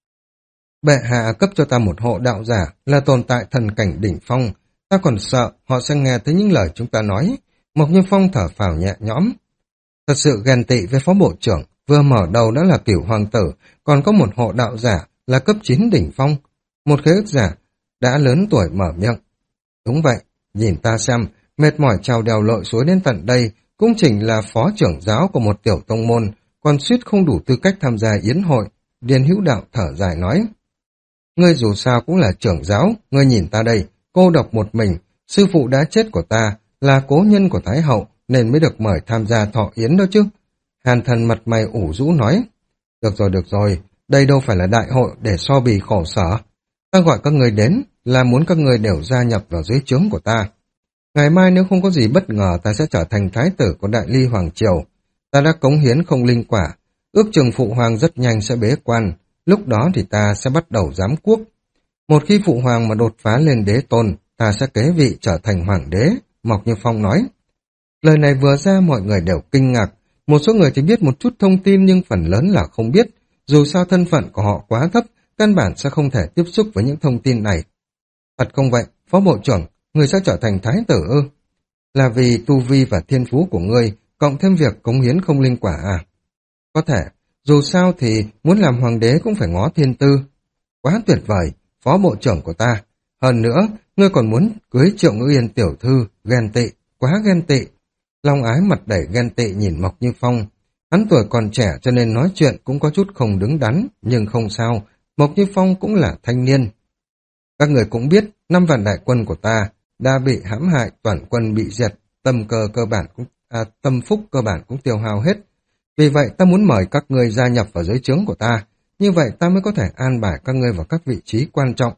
Bệ hạ cấp cho ta một hộ đạo giả là tồn tại thần cảnh đỉnh phong. Ta còn sợ họ sẽ nghe thấy những lời chúng ta nói. Mộc Như Phong thở phào nhẹ nhõm. Thật sự ghen tị với Phó Bộ trưởng, vừa mở đầu đã là Cửu Hoàng tử, còn có một hộ đạo giả là cấp chín đỉnh phong. Một khế ước giả đã lớn tuổi mở miệng. Đúng vậy, nhìn ta xem, mệt mỏi trèo đèo lội suối đến tận đây, cũng chính là phó trưởng giáo của một tiểu tông môn, còn suýt không đủ tư cách tham gia yến hội. Điền Hữu Đạo thở dài nói. Ngươi dù sao cũng là trưởng giáo, ngươi nhìn ta đây, cô độc một mình, sư phụ đã chết của ta, là cố nhân của Thái Hậu, nên mới được mời tham gia thọ yến đó chứ. Hàn Thần mặt mày ủ rũ nói. Được rồi, được rồi, đây đâu phải là đại hội để so bì khổ sở. Ta gọi các người đến là muốn các người đều gia nhập vào dưới trướng của ta. Ngày mai nếu không có gì bất ngờ ta sẽ trở thành thái tử của Đại Ly Hoàng Triều. Ta đã cống hiến không linh quả, ước chừng phụ hoàng rất nhanh sẽ bế quan, lúc đó thì ta sẽ bắt đầu giám quốc. Một khi phụ hoàng mà đột phá lên đế tôn, ta sẽ kế vị trở thành hoàng đế, Mộc Như Phong nói. Lời này vừa ra mọi người đều kinh ngạc, một số người thì biết một chút thông tin nhưng phần lớn là không biết, dù sao thân phận của họ quá thấp, căn bản sẽ không thể tiếp xúc với những thông tin này. Thật không vậy, Phó Bộ trưởng, người sẽ trở thành thái tử ư? Là vì tu vi và thiên phú của ngươi, cộng thêm việc cống hiến không linh quả à? Có thể, dù sao thì muốn làm hoàng đế cũng phải ngó thiên tư. Quá tuyệt vời, Phó Bộ trưởng của ta. Hơn nữa, ngươi còn muốn cưới Triệu Ngữ Yên tiểu thư, ghen tị, quá ghen tị. Long Ái mặt đầy ghen tị nhìn Mộc Như Phong. Hắn tuổi còn trẻ cho nên nói chuyện cũng có chút không đứng đắn, nhưng không sao, Mộc Như Phong cũng là thanh niên. Các người cũng biết, năm vạn đại quân của ta đã bị hãm hại, toàn quân bị diệt, tâm cơ cơ bản cũng à, tâm phúc cơ bản cũng tiêu hao hết. Vì vậy ta muốn mời các ngươi gia nhập vào dưới trướng của ta, như vậy ta mới có thể an bài các ngươi vào các vị trí quan trọng.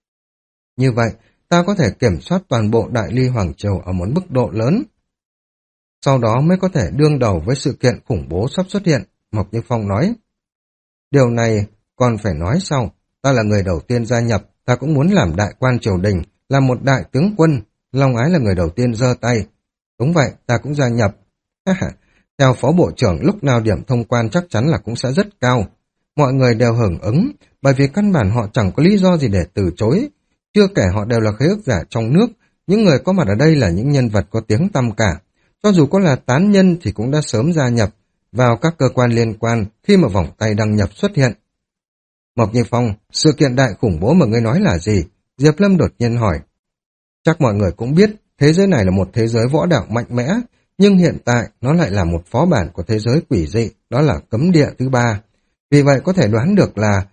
Như vậy, ta có thể kiểm soát toàn bộ Đại Ly Hoàng Triều ở một mức độ lớn. Sau đó mới có thể đương đầu với sự kiện khủng bố sắp xuất hiện, Mộc Như Phong nói. Điều này còn phải nói sau, ta là người đầu tiên gia nhập, ta cũng muốn làm đại quan triều đình, làm một đại tướng quân. Long Ái là người đầu tiên giơ tay. Đúng vậy, ta cũng gia nhập. Theo Phó Bộ trưởng, lúc nào điểm thông quan chắc chắn là cũng sẽ rất cao. Mọi người đều hưởng ứng, bởi vì căn bản họ chẳng có lý do gì để từ chối. Chưa kể họ đều là khế ước giả trong nước, những người có mặt ở đây là những nhân vật có tiếng tăm cả. Cho dù có là tán nhân thì cũng đã sớm gia nhập vào các cơ quan liên quan khi mà vòng tay đăng nhập xuất hiện. Mộc Như Phong, sự kiện đại khủng bố mà ngươi nói là gì? Diệp Lâm đột nhiên hỏi. Chắc mọi người cũng biết, thế giới này là một thế giới võ đạo mạnh mẽ, nhưng hiện tại nó lại là một phó bản của thế giới quỷ dị, đó là cấm địa thứ ba. Vì vậy có thể đoán được là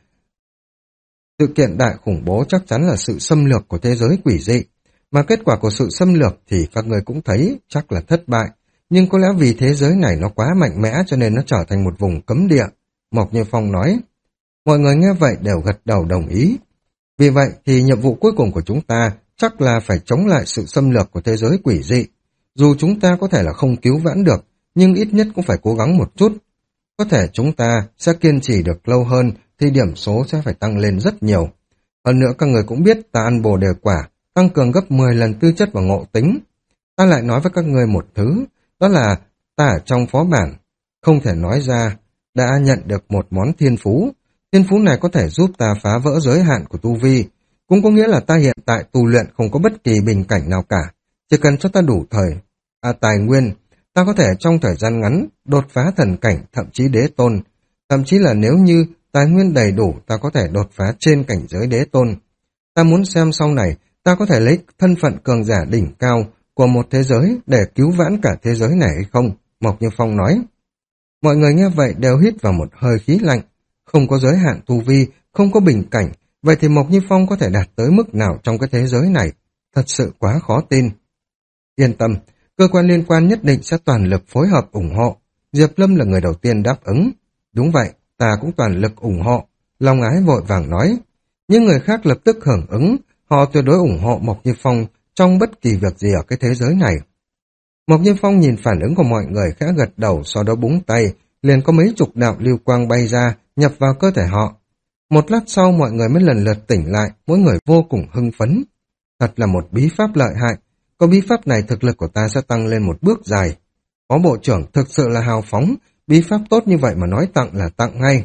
sự kiện đại khủng bố chắc chắn là sự xâm lược của thế giới quỷ dị. Mà kết quả của sự xâm lược thì các người cũng thấy chắc là thất bại. Nhưng có lẽ vì thế giới này nó quá mạnh mẽ cho nên nó trở thành một vùng cấm địa. Mộc Như Phong nói. Mọi người nghe vậy đều gật đầu đồng ý. Vì vậy thì nhiệm vụ cuối cùng của chúng ta chắc là phải chống lại sự xâm lược của thế giới quỷ dị. Dù chúng ta có thể là không cứu vãn được, nhưng ít nhất cũng phải cố gắng một chút. Có thể chúng ta sẽ kiên trì được lâu hơn thì điểm số sẽ phải tăng lên rất nhiều. Hơn nữa các người cũng biết ta ăn bồ đề quả, tăng cường gấp mười lần tư chất và ngộ tính. Ta lại nói với các người một thứ, đó là ta ở trong phó bản, không thể nói ra, đã nhận được một món thiên phú. Thiên phú này có thể giúp ta phá vỡ giới hạn của tu vi, cũng có nghĩa là ta hiện tại tu luyện không có bất kỳ bình cảnh nào cả. Chỉ cần cho ta đủ thời, à, tài nguyên, ta có thể trong thời gian ngắn đột phá thần cảnh, thậm chí đế tôn. Thậm chí là nếu như tài nguyên đầy đủ, ta có thể đột phá trên cảnh giới đế tôn. Ta muốn xem sau này, ta có thể lấy thân phận cường giả đỉnh cao của một thế giới để cứu vãn cả thế giới này hay không? Mộc Như Phong nói. Mọi người nghe vậy đều hít vào một hơi khí lạnh. Không có giới hạn tu vi, không có bình cảnh, vậy thì Mộc Như Phong có thể đạt tới mức nào trong cái thế giới này? Thật sự quá khó tin. Yên tâm, cơ quan liên quan nhất định sẽ toàn lực phối hợp ủng hộ. Diệp Lâm là người đầu tiên đáp ứng. Đúng vậy, ta cũng toàn lực ủng hộ. Long Ái vội vàng nói. Những người khác lập tức hưởng ứng, họ tuyệt đối ủng hộ Mộc Như Phong trong bất kỳ việc gì ở cái thế giới này. Mộc Như Phong nhìn phản ứng của mọi người khẽ gật đầu, sau đó búng tay, liền có mấy chục đạo lưu quang bay ra, nhập vào cơ thể họ. Một lát sau mọi người mới lần lượt tỉnh lại, mỗi người vô cùng hưng phấn. Thật là một bí pháp lợi hại, có bí pháp này thực lực của ta sẽ tăng lên một bước dài. Phó bộ trưởng thực sự là hào phóng, bí pháp tốt như vậy mà nói tặng là tặng ngay.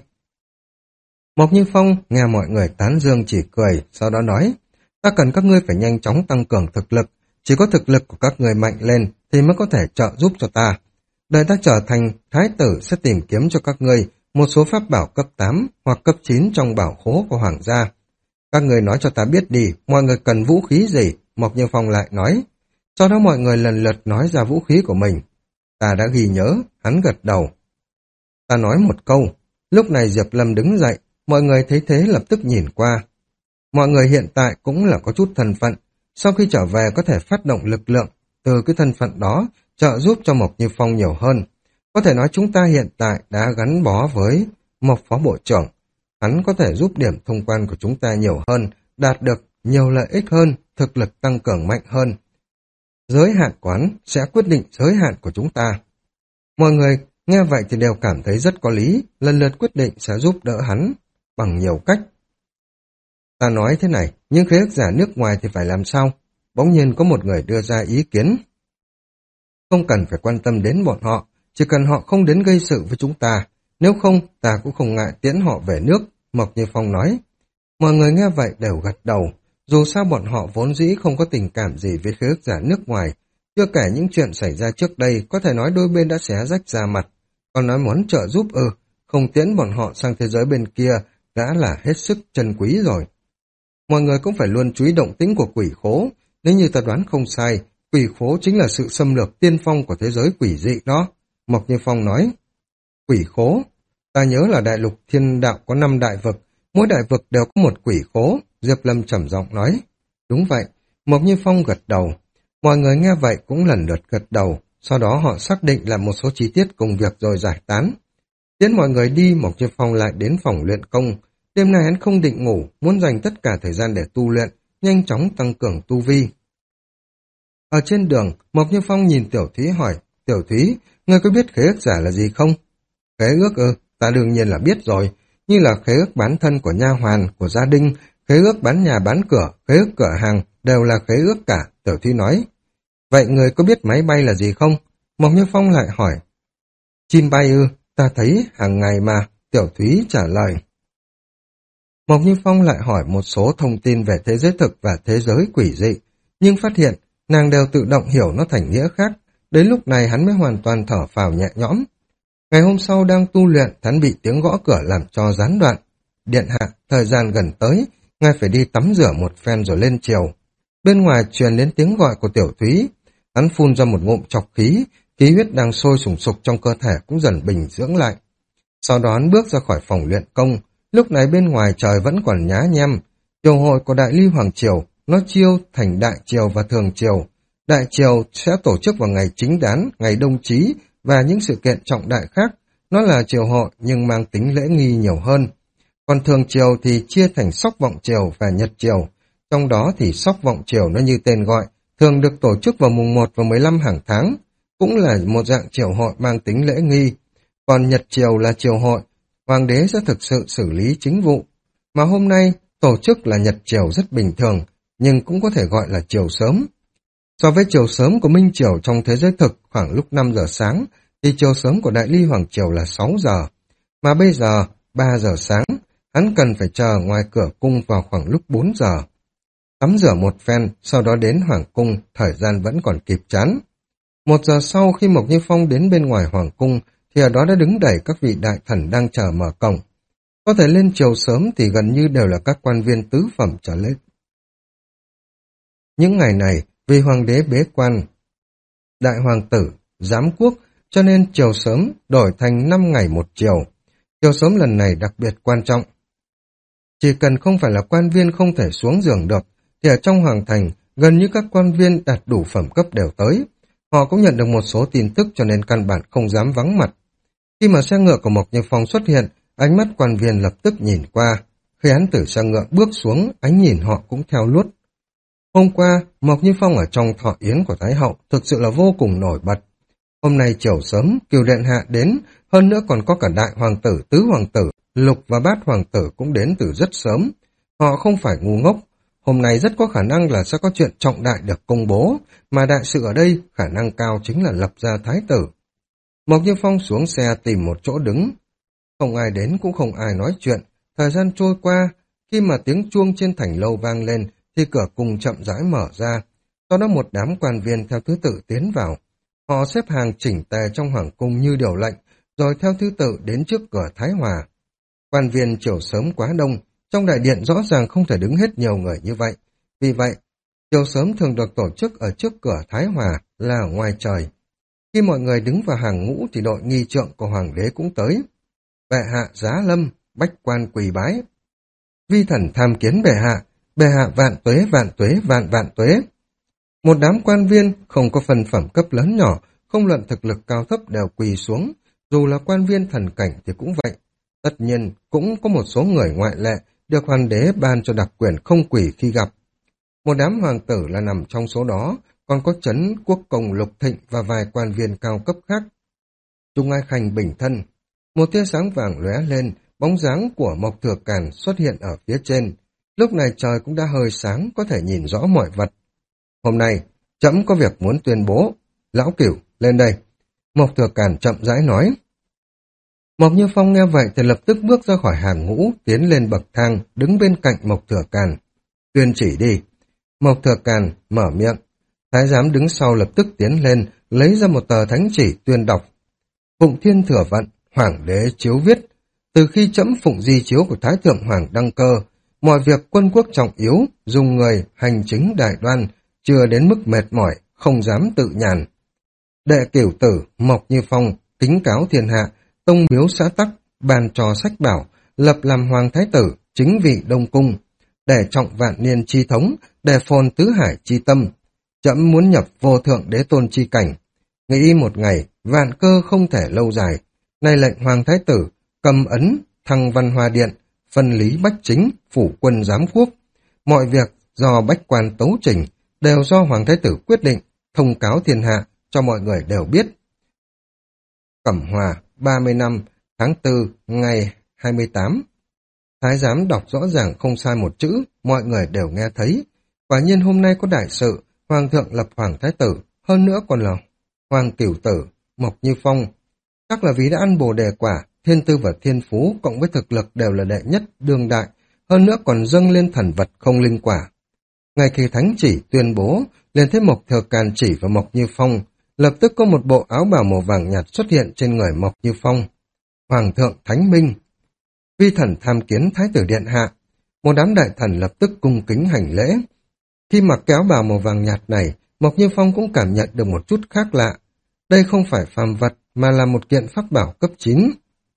Mộc Như Phong nghe mọi người tán dương chỉ cười, sau đó nói, ta cần các ngươi phải nhanh chóng tăng cường thực lực, chỉ có thực lực của các ngươi mạnh lên thì mới có thể trợ giúp cho ta. Đợi ta trở thành thái tử sẽ tìm kiếm cho các ngươi một số pháp bảo cấp tám hoặc cấp chín trong bảo khố của hoàng gia. Các người nói cho ta biết đi, mọi người cần vũ khí gì? Mộc Như Phong lại nói. Sau đó mọi người lần lượt nói ra vũ khí của mình. Ta đã ghi nhớ, hắn gật đầu. Ta nói một câu. Lúc này Diệp Lâm đứng dậy, mọi người thấy thế lập tức nhìn qua. Mọi người hiện tại cũng là có chút thân phận. Sau khi trở về có thể phát động lực lượng, từ cái thân phận đó trợ giúp cho Mộc Như Phong nhiều hơn. Có thể nói chúng ta hiện tại đã gắn bó với Mộc Phó Bộ trưởng. Hắn có thể giúp điểm thông quan của chúng ta nhiều hơn, đạt được nhiều lợi ích hơn, thực lực tăng cường mạnh hơn. Giới hạn quán sẽ quyết định giới hạn của chúng ta. Mọi người nghe vậy thì đều cảm thấy rất có lý, lần lượt quyết định sẽ giúp đỡ hắn bằng nhiều cách. Ta nói thế này, nhưng khế ước giả nước ngoài thì phải làm sao? Bỗng nhiên có một người đưa ra ý kiến. Không cần phải quan tâm đến bọn họ, chỉ cần họ không đến gây sự với chúng ta. Nếu không, ta cũng không ngại tiễn họ về nước, Mộc Như Phong nói. Mọi người nghe vậy đều gật đầu. Dù sao bọn họ vốn dĩ không có tình cảm gì với khế ước giả nước ngoài. Chưa kể những chuyện xảy ra trước đây, có thể nói đôi bên đã xé rách ra mặt. Còn nói muốn trợ giúp ư, không tiễn bọn họ sang thế giới bên kia đã là hết sức trân quý rồi. Mọi người cũng phải luôn chú ý động tĩnh của quỷ khố. Nếu như ta đoán không sai, quỷ khố chính là sự xâm lược tiên phong của thế giới quỷ dị đó. Mộc Như Phong nói. Quỷ khố? Ta nhớ là đại lục thiên đạo có năm đại vực, mỗi đại vực đều có một quỷ khố. Diệp Lâm trầm giọng nói. Đúng vậy, Mộc Như Phong gật đầu. Mọi người nghe vậy cũng lần lượt gật đầu, sau đó họ xác định là một số chi tiết công việc rồi giải tán. Tiến mọi người đi, Mộc Như Phong lại đến phòng luyện công. Đêm nay hắn không định ngủ, muốn dành tất cả thời gian để tu luyện, nhanh chóng tăng cường tu vi. Ở trên đường, Mộc Như Phong nhìn Tiểu Thúy hỏi, Tiểu Thúy, ngươi có biết khế ước giả là gì không? Khế ước ư, ta đương nhiên là biết rồi, như là khế ước bán thân của nha hoàn, của gia đình, khế ước bán nhà bán cửa, khế ước cửa hàng, đều là khế ước cả, Tiểu Thúy nói. Vậy người có biết máy bay là gì không? Mộc Như Phong lại hỏi. Chim bay ư, ta thấy hàng ngày mà, Tiểu Thúy trả lời. Mộc Như Phong lại hỏi một số thông tin về thế giới thực và thế giới quỷ dị, nhưng phát hiện nàng đều tự động hiểu nó thành nghĩa khác. Đến lúc này hắn mới hoàn toàn thở phào nhẹ nhõm. Ngày hôm sau đang tu luyện, hắn bị tiếng gõ cửa làm cho gián đoạn. Điện hạ, thời gian gần tới, ngài phải đi tắm rửa một phen rồi lên triều. Bên ngoài truyền đến tiếng gọi của Tiểu Thúy. Hắn phun ra một ngụm chọc khí, khí huyết đang sôi sùng sục trong cơ thể cũng dần bình dưỡng lại. Sau đó hắn bước ra khỏi phòng luyện công. Lúc này bên ngoài trời vẫn còn nhá nhem. Triều hội của Đại Ly Hoàng Triều, nó chia thành Đại Triều và Thường Triều. Đại Triều sẽ tổ chức vào ngày chính đán, ngày đông chí và những sự kiện trọng đại khác. Nó là triều hội nhưng mang tính lễ nghi nhiều hơn. Còn Thường Triều thì chia thành Sóc Vọng Triều và Nhật Triều. Trong đó thì Sóc Vọng Triều nó như tên gọi, thường được tổ chức vào mùng một và mười lăm hàng tháng, cũng là một dạng triều hội mang tính lễ nghi. Còn Nhật Triều là triều hội, hoàng đế sẽ thực sự xử lý chính vụ. Mà hôm nay, tổ chức là Nhật Triều rất bình thường, nhưng cũng có thể gọi là triều sớm. So với triều sớm của Minh Triều trong thế giới thực khoảng lúc năm giờ sáng, thì triều sớm của Đại Ly Hoàng Triều là sáu giờ. Mà bây giờ, ba giờ sáng, hắn cần phải chờ ngoài cửa cung vào khoảng lúc bốn giờ. Tắm rửa một phen, sau đó đến Hoàng cung, thời gian vẫn còn kịp chán. Một giờ sau khi Mộc Như Phong đến bên ngoài Hoàng cung, thì ở đó đã đứng đầy các vị đại thần đang chờ mở cổng. Có thể lên triều sớm thì gần như đều là các quan viên tứ phẩm trở lên. Những ngày này, vì hoàng đế bế quan, đại hoàng tử, giám quốc, cho nên triều sớm đổi thành năm ngày một triều. Triều sớm lần này đặc biệt quan trọng. Chỉ cần không phải là quan viên không thể xuống giường được, thì ở trong hoàng thành, gần như các quan viên đạt đủ phẩm cấp đều tới. Họ cũng nhận được một số tin tức cho nên căn bản không dám vắng mặt. Khi mà xe ngựa của Mộc Như Phong xuất hiện, ánh mắt quan viên lập tức nhìn qua. Khi hắn từ xe ngựa bước xuống, ánh nhìn họ cũng theo luốt. Hôm qua, Mộc Như Phong ở trong thọ yến của Thái Hậu thực sự là vô cùng nổi bật. Hôm nay chiều sớm, Kiều Điện Hạ đến, hơn nữa còn có cả đại hoàng tử, tứ hoàng tử, lục và bát hoàng tử cũng đến từ rất sớm. Họ không phải ngu ngốc. Hôm nay rất có khả năng là sẽ có chuyện trọng đại được công bố, mà đại sự ở đây khả năng cao chính là lập ra thái tử. Mộc Như Phong xuống xe tìm một chỗ đứng. Không ai đến cũng không ai nói chuyện. Thời gian trôi qua, khi mà tiếng chuông trên thành lâu vang lên, thì cửa cung chậm rãi mở ra. Sau đó một đám quan viên theo thứ tự tiến vào. Họ xếp hàng chỉnh tề trong hoàng cung như điều lệnh, rồi theo thứ tự đến trước cửa Thái Hòa. Quan viên chiều sớm quá đông, trong đại điện rõ ràng không thể đứng hết nhiều người như vậy. Vì vậy, chiều sớm thường được tổ chức ở trước cửa Thái Hòa là ở ngoài trời. Khi mọi người đứng vào hàng ngũ thì đội nghi trượng của hoàng đế cũng tới. Bệ hạ giá lâm, bách quan quỳ bái. Vi thần tham kiến bệ hạ, bệ hạ vạn tuế vạn tuế vạn vạn tuế. Một đám quan viên không có phần phẩm cấp lớn nhỏ, không luận thực lực cao thấp đều quỳ xuống, dù là quan viên thần cảnh thì cũng vậy. Tất nhiên, cũng có một số người ngoại lệ được hoàng đế ban cho đặc quyền không quỳ khi gặp. Một đám hoàng tử là nằm trong số đó, còn có Trấn Quốc Công Lục Thịnh và vài quan viên cao cấp khác. Trung Ai Khanh bình thân, một tia sáng vàng lóe lên, bóng dáng của Mộc Thừa Càn xuất hiện ở phía trên. Lúc này trời cũng đã hơi sáng, có thể nhìn rõ mọi vật. Hôm nay, trẫm có việc muốn tuyên bố. Lão Cửu, lên đây. Mộc Thừa Càn chậm rãi nói. Mộc Như Phong nghe vậy thì lập tức bước ra khỏi hàng ngũ, tiến lên bậc thang, đứng bên cạnh Mộc Thừa Càn. Tuyên chỉ đi. Mộc Thừa Càn mở miệng. Thái giám đứng sau lập tức tiến lên, lấy ra một tờ thánh chỉ tuyên đọc. Phụng Thiên Thừa Vận, Hoàng đế chiếu viết. Từ khi trẫm phụng di chiếu của Thái Thượng Hoàng đăng cơ, mọi việc quân quốc trọng yếu, dùng người, hành chính đại đoan, chưa đến mức mệt mỏi, không dám tự nhàn. Đệ cửu tử, Mộc Như Phong, kính cáo thiên hạ, tông miếu xã tắc, ban cho sách bảo, lập làm hoàng thái tử, chính vị đông cung, để trọng vạn niên chi thống, để phồn tứ hải chi tâm. Trẫm muốn nhập vô thượng đế tôn chi cảnh. Nghĩ một ngày, vạn cơ không thể lâu dài. Nay lệnh hoàng thái tử, cầm ấn, thăng văn hoa điện, phân lý bách chính, phủ quân giám quốc. Mọi việc do bách quan tấu trình, đều do hoàng thái tử quyết định, thông cáo thiên hạ, cho mọi người đều biết. Cẩm Hòa, ba mươi năm, tháng tư, ngày hai mươi tám. Thái giám đọc rõ ràng không sai một chữ, mọi người đều nghe thấy. Quả nhiên hôm nay có đại sự, hoàng thượng lập hoàng thái tử, hơn nữa còn là hoàng cửu tử, Mộc Như Phong. Chắc là vì đã ăn bồ đề quả, thiên tư và thiên phú cộng với thực lực đều là đệ nhất đương đại, hơn nữa còn dâng lên thần vật không linh quả. Ngay khi thánh chỉ tuyên bố, liền thấy Mộc Thừa Càn chỉ vào Mộc Như Phong, lập tức có một bộ áo bào màu vàng nhạt xuất hiện trên người Mộc Như Phong. Hoàng thượng Thánh Minh, vi thần tham kiến Thái tử Điện Hạ. Một đám đại thần lập tức cung kính hành lễ. Khi mặc cái áo bào màu vàng nhạt này, Mộc Như Phong cũng cảm nhận được một chút khác lạ. Đây không phải phàm vật mà là một kiện pháp bảo cấp chín.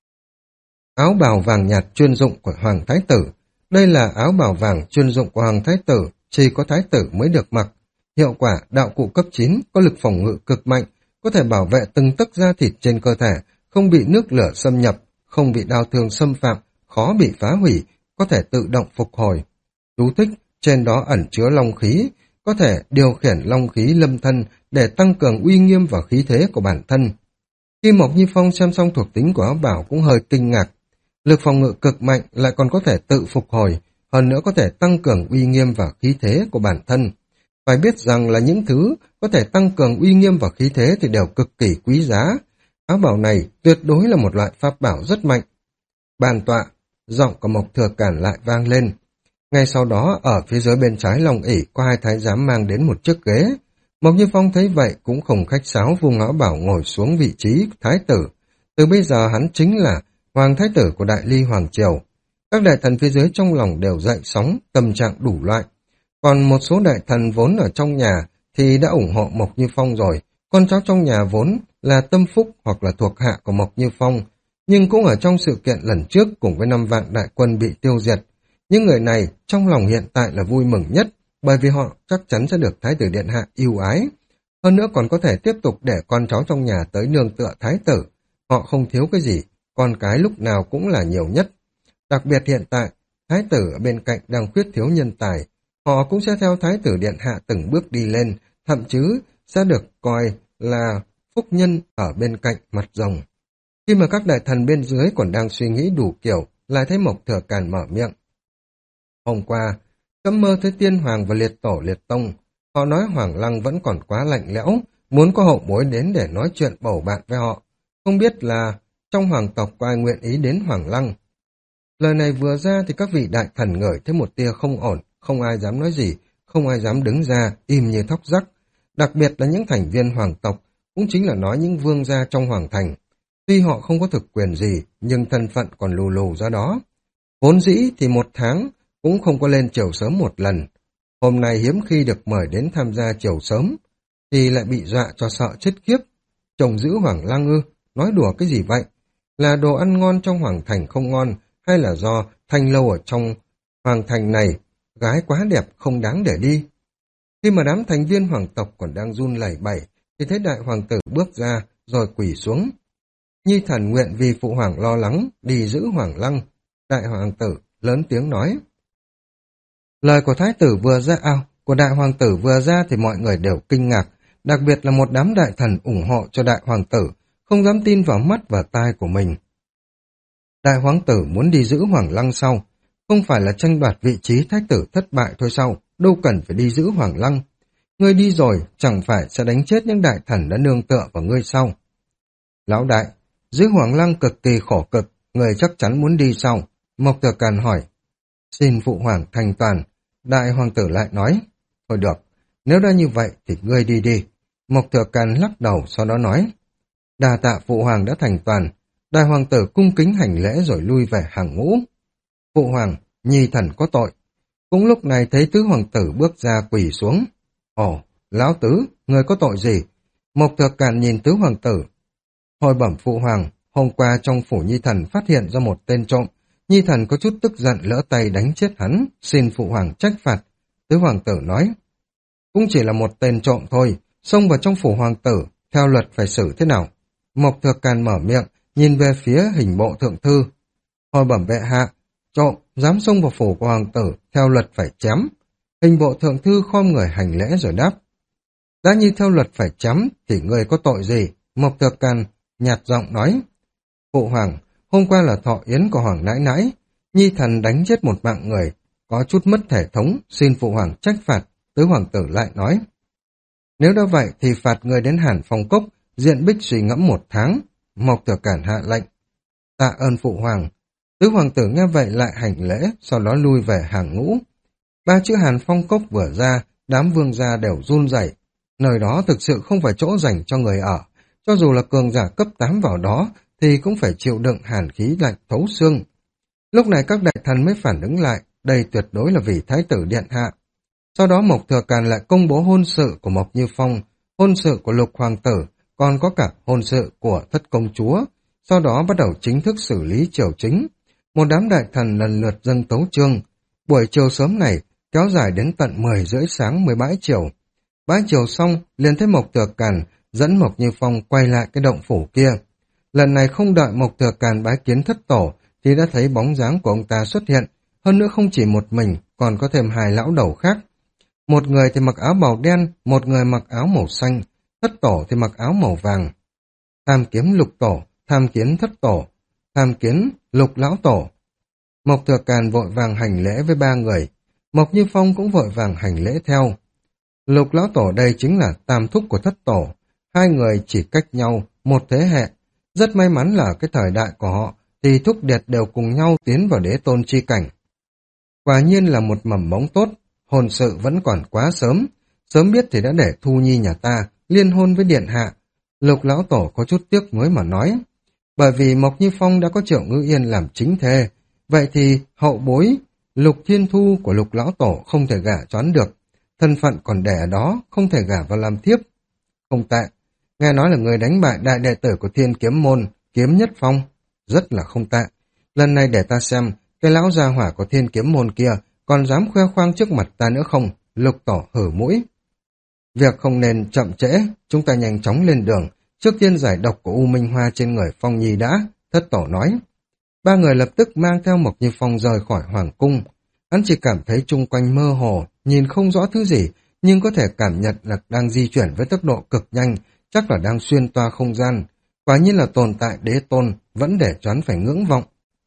Áo bào vàng nhạt chuyên dụng của Hoàng Thái tử. Đây là áo bào vàng chuyên dụng của Hoàng Thái tử, chỉ có Thái tử mới được mặc. Hiệu quả đạo cụ cấp chín, có lực phòng ngự cực mạnh, có thể bảo vệ từng tấc da thịt trên cơ thể, không bị nước lửa xâm nhập, không bị đau thương xâm phạm, khó bị phá hủy, có thể tự động phục hồi. Chú thích, trên đó ẩn chứa long khí, có thể điều khiển long khí lâm thân để tăng cường uy nghiêm và khí thế của bản thân. Khi Mộc Như Phong xem xong thuộc tính của áo bảo cũng hơi kinh ngạc. Lực phòng ngự cực mạnh lại còn có thể tự phục hồi, hơn nữa có thể tăng cường uy nghiêm và khí thế của bản thân. Phải biết rằng là những thứ có thể tăng cường uy nghiêm và khí thế thì đều cực kỳ quý giá. Áo bảo này tuyệt đối là một loại pháp bảo rất mạnh. Bàn tọa, giọng của Mộc Thừa Càn lại vang lên. Ngay sau đó, ở phía dưới bên trái lòng ỷ có hai thái giám mang đến một chiếc ghế. Mộc Như Phong thấy vậy cũng không khách sáo vung áo bảo ngồi xuống vị trí thái tử. Từ bây giờ hắn chính là Hoàng Thái tử của Đại Ly Hoàng Triều. Các đại thần phía dưới trong lòng đều dậy sóng, tâm trạng đủ loại. Còn một số đại thần vốn ở trong nhà thì đã ủng hộ Mộc Như Phong rồi. Con cháu trong nhà vốn là tâm phúc hoặc là thuộc hạ của Mộc Như Phong, nhưng cũng ở trong sự kiện lần trước cùng với năm vạn đại quân bị tiêu diệt. Những người này trong lòng hiện tại là vui mừng nhất, bởi vì họ chắc chắn sẽ được Thái tử Điện Hạ yêu ái. Hơn nữa còn có thể tiếp tục để con cháu trong nhà tới nương tựa Thái tử. Họ không thiếu cái gì, con cái lúc nào cũng là nhiều nhất. Đặc biệt hiện tại, Thái tử ở bên cạnh đang khuyết thiếu nhân tài. Họ cũng sẽ theo Thái tử Điện Hạ từng bước đi lên, thậm chí sẽ được coi là phúc nhân ở bên cạnh mặt rồng. Khi mà các đại thần bên dưới còn đang suy nghĩ đủ kiểu, lại thấy Mộc Thừa Càn mở miệng. Hôm qua, trẫm mơ thấy tiên hoàng và liệt tổ liệt tông. Họ nói Hoàng Lăng vẫn còn quá lạnh lẽo, muốn có hậu bối đến để nói chuyện bầu bạn với họ. Không biết là trong hoàng tộc có ai nguyện ý đến Hoàng Lăng. Lời này vừa ra thì các vị đại thần ngửi thấy một tia không ổn, không ai dám nói gì, không ai dám đứng ra, im như thóc rắc. Đặc biệt là những thành viên hoàng tộc, cũng chính là nói những vương gia trong hoàng thành. Tuy họ không có thực quyền gì, nhưng thân phận còn lù lù ra đó. Vốn dĩ thì một tháng cũng không có lên triều sớm một lần. Hôm nay hiếm khi được mời đến tham gia triều sớm, thì lại bị dọa cho sợ chết khiếp. Chồng giữ Hoàng Lăng ư, nói đùa cái gì vậy? Là đồ ăn ngon trong hoàng thành không ngon, hay là do thanh lâu ở trong hoàng thành này, gái quá đẹp không đáng để đi? Khi mà đám thành viên hoàng tộc còn đang run lẩy bẩy, thì thấy đại hoàng tử bước ra, rồi quỳ xuống. Nhi thần nguyện vì phụ hoàng lo lắng, đi giữ Hoàng Lăng. Đại hoàng tử lớn tiếng nói. Lời của thái tử vừa ra, ao, của đại hoàng tử vừa ra thì mọi người đều kinh ngạc, đặc biệt là một đám đại thần ủng hộ cho đại hoàng tử, không dám tin vào mắt và tai của mình. Đại hoàng tử muốn đi giữ Hoàng Lăng sau, không phải là tranh đoạt vị trí thái tử thất bại thôi sao, đâu cần phải đi giữ Hoàng Lăng. Ngươi đi rồi, chẳng phải sẽ đánh chết những đại thần đã nương tựa vào ngươi sau. Lão đại, giữ Hoàng Lăng cực kỳ khổ cực, người chắc chắn muốn đi sau. Mộc Thừa Càn hỏi. Xin phụ hoàng thành toàn. Đại hoàng tử lại nói. Thôi được, nếu đã như vậy thì ngươi đi đi. Mộc Thừa Càn lắc đầu sau đó nói. Đà tạ phụ hoàng đã thành toàn. Đại hoàng tử cung kính hành lễ rồi lui về hàng ngũ. Phụ hoàng, nhi thần có tội. Cũng lúc này thấy tứ hoàng tử bước ra quỳ xuống. Ồ, lão tứ, người có tội gì? Mộc Thừa Càn nhìn tứ hoàng tử. Hồi bẩm phụ hoàng, hôm qua trong phủ nhi thần phát hiện ra một tên trộm. Nhi thần có chút tức giận lỡ tay đánh chết hắn, xin phụ hoàng trách phạt. Tứ hoàng tử nói. Cũng chỉ là một tên trộm thôi, xông vào trong phủ hoàng tử, theo luật phải xử thế nào? Mộc Thừa Càn mở miệng, nhìn về phía hình bộ thượng thư. Hồi bẩm bệ hạ, trộm, dám xông vào phủ của hoàng tử, theo luật phải chém. Hình bộ thượng thư khom người hành lễ rồi đáp. Đã như theo luật phải chém, thì người có tội gì? Mộc Thừa Càn nhạt giọng nói. Phụ hoàng, hôm qua là thọ yến của hoàng nãi nãi, nhi thần đánh chết một mạng người, có chút mất thể thống, xin phụ hoàng trách phạt. Tứ hoàng tử lại nói. Nếu đã vậy thì phạt người đến Hàn Phong Cốc, diện bích suy ngẫm một tháng. Mộc Thừa Càn hạ lệnh. Tạ ơn phụ hoàng. Tứ hoàng tử nghe vậy lại hành lễ, sau đó lui về hàng ngũ. Ba chữ Hàn Phong Cốc vừa ra, đám vương gia đều run rẩy. Nơi đó thực sự không phải chỗ dành cho người ở. Cho dù là cường giả cấp tám vào đó, thì cũng phải chịu đựng hàn khí lạnh thấu xương. Lúc này các đại thần mới phản ứng lại, đây tuyệt đối là vì Thái tử Điện Hạ. Sau đó Mộc Thừa Càn lại công bố hôn sự của Mộc Như Phong, hôn sự của Lục Hoàng tử, còn có cả hôn sự của Thất Công Chúa. Sau đó bắt đầu chính thức xử lý triều chính. Một đám đại thần lần lượt dâng tấu chương. Buổi chiều sớm này kéo dài đến tận mười rưỡi sáng mới bãi chiều. Bãi chiều xong, liền thấy Mộc Thừa Càn dẫn Mộc Như Phong quay lại cái động phủ kia. Lần này không đợi Mộc Thừa Càn bái kiến thất tổ, thì đã thấy bóng dáng của ông ta xuất hiện. Hơn nữa không chỉ một mình, còn có thêm hai lão đầu khác. Một người thì mặc áo màu đen, một người mặc áo màu xanh, thất tổ thì mặc áo màu vàng. Tham kiếm lục tổ, tham kiến thất tổ, tham kiến lục lão tổ. Mộc Thừa Càn vội vàng hành lễ với ba người. Mộc Như Phong cũng vội vàng hành lễ theo. Lục lão tổ đây chính là tam thúc của thất tổ. Hai người chỉ cách nhau một thế hệ. Rất may mắn là cái thời đại của họ thì thúc điệt đều cùng nhau tiến vào đế tôn chi cảnh. Quả nhiên là một mầm mống tốt, hôn sự vẫn còn quá sớm. Sớm biết thì đã để Thu Nhi nhà ta liên hôn với điện hạ. Lục lão tổ có chút tiếc nuối mà nói. Bởi vì Mộc Như Phong đã có Triệu Ngữ Yên làm chính thê. Vậy thì hậu bối Lục Thiên Thu của Lục lão tổ không thể gả choán được. Thân phận còn đẻ ở đó, không thể gả vào làm thiếp. Không tệ, nghe nói là người đánh bại đại đệ tử của Thiên Kiếm Môn, Kiếm Nhất Phong. Rất là không tệ. Lần này để ta xem, cái lão gia hỏa của Thiên Kiếm Môn kia còn dám khoe khoang trước mặt ta nữa không? Lục tổ hử mũi. Việc không nên chậm trễ, chúng ta nhanh chóng lên đường. Trước tiên giải độc của U Minh Hoa trên người Phong Nhi đã, thất tổ nói. Ba người lập tức mang theo Mộc Như Phong rời khỏi hoàng cung. Hắn chỉ cảm thấy chung quanh mơ hồ, nhìn không rõ thứ gì, nhưng có thể cảm nhận là đang di chuyển với tốc độ cực nhanh, chắc là đang xuyên toa không gian. Quả nhiên là tồn tại đế tôn, vẫn để choán phải ngưỡng vọng.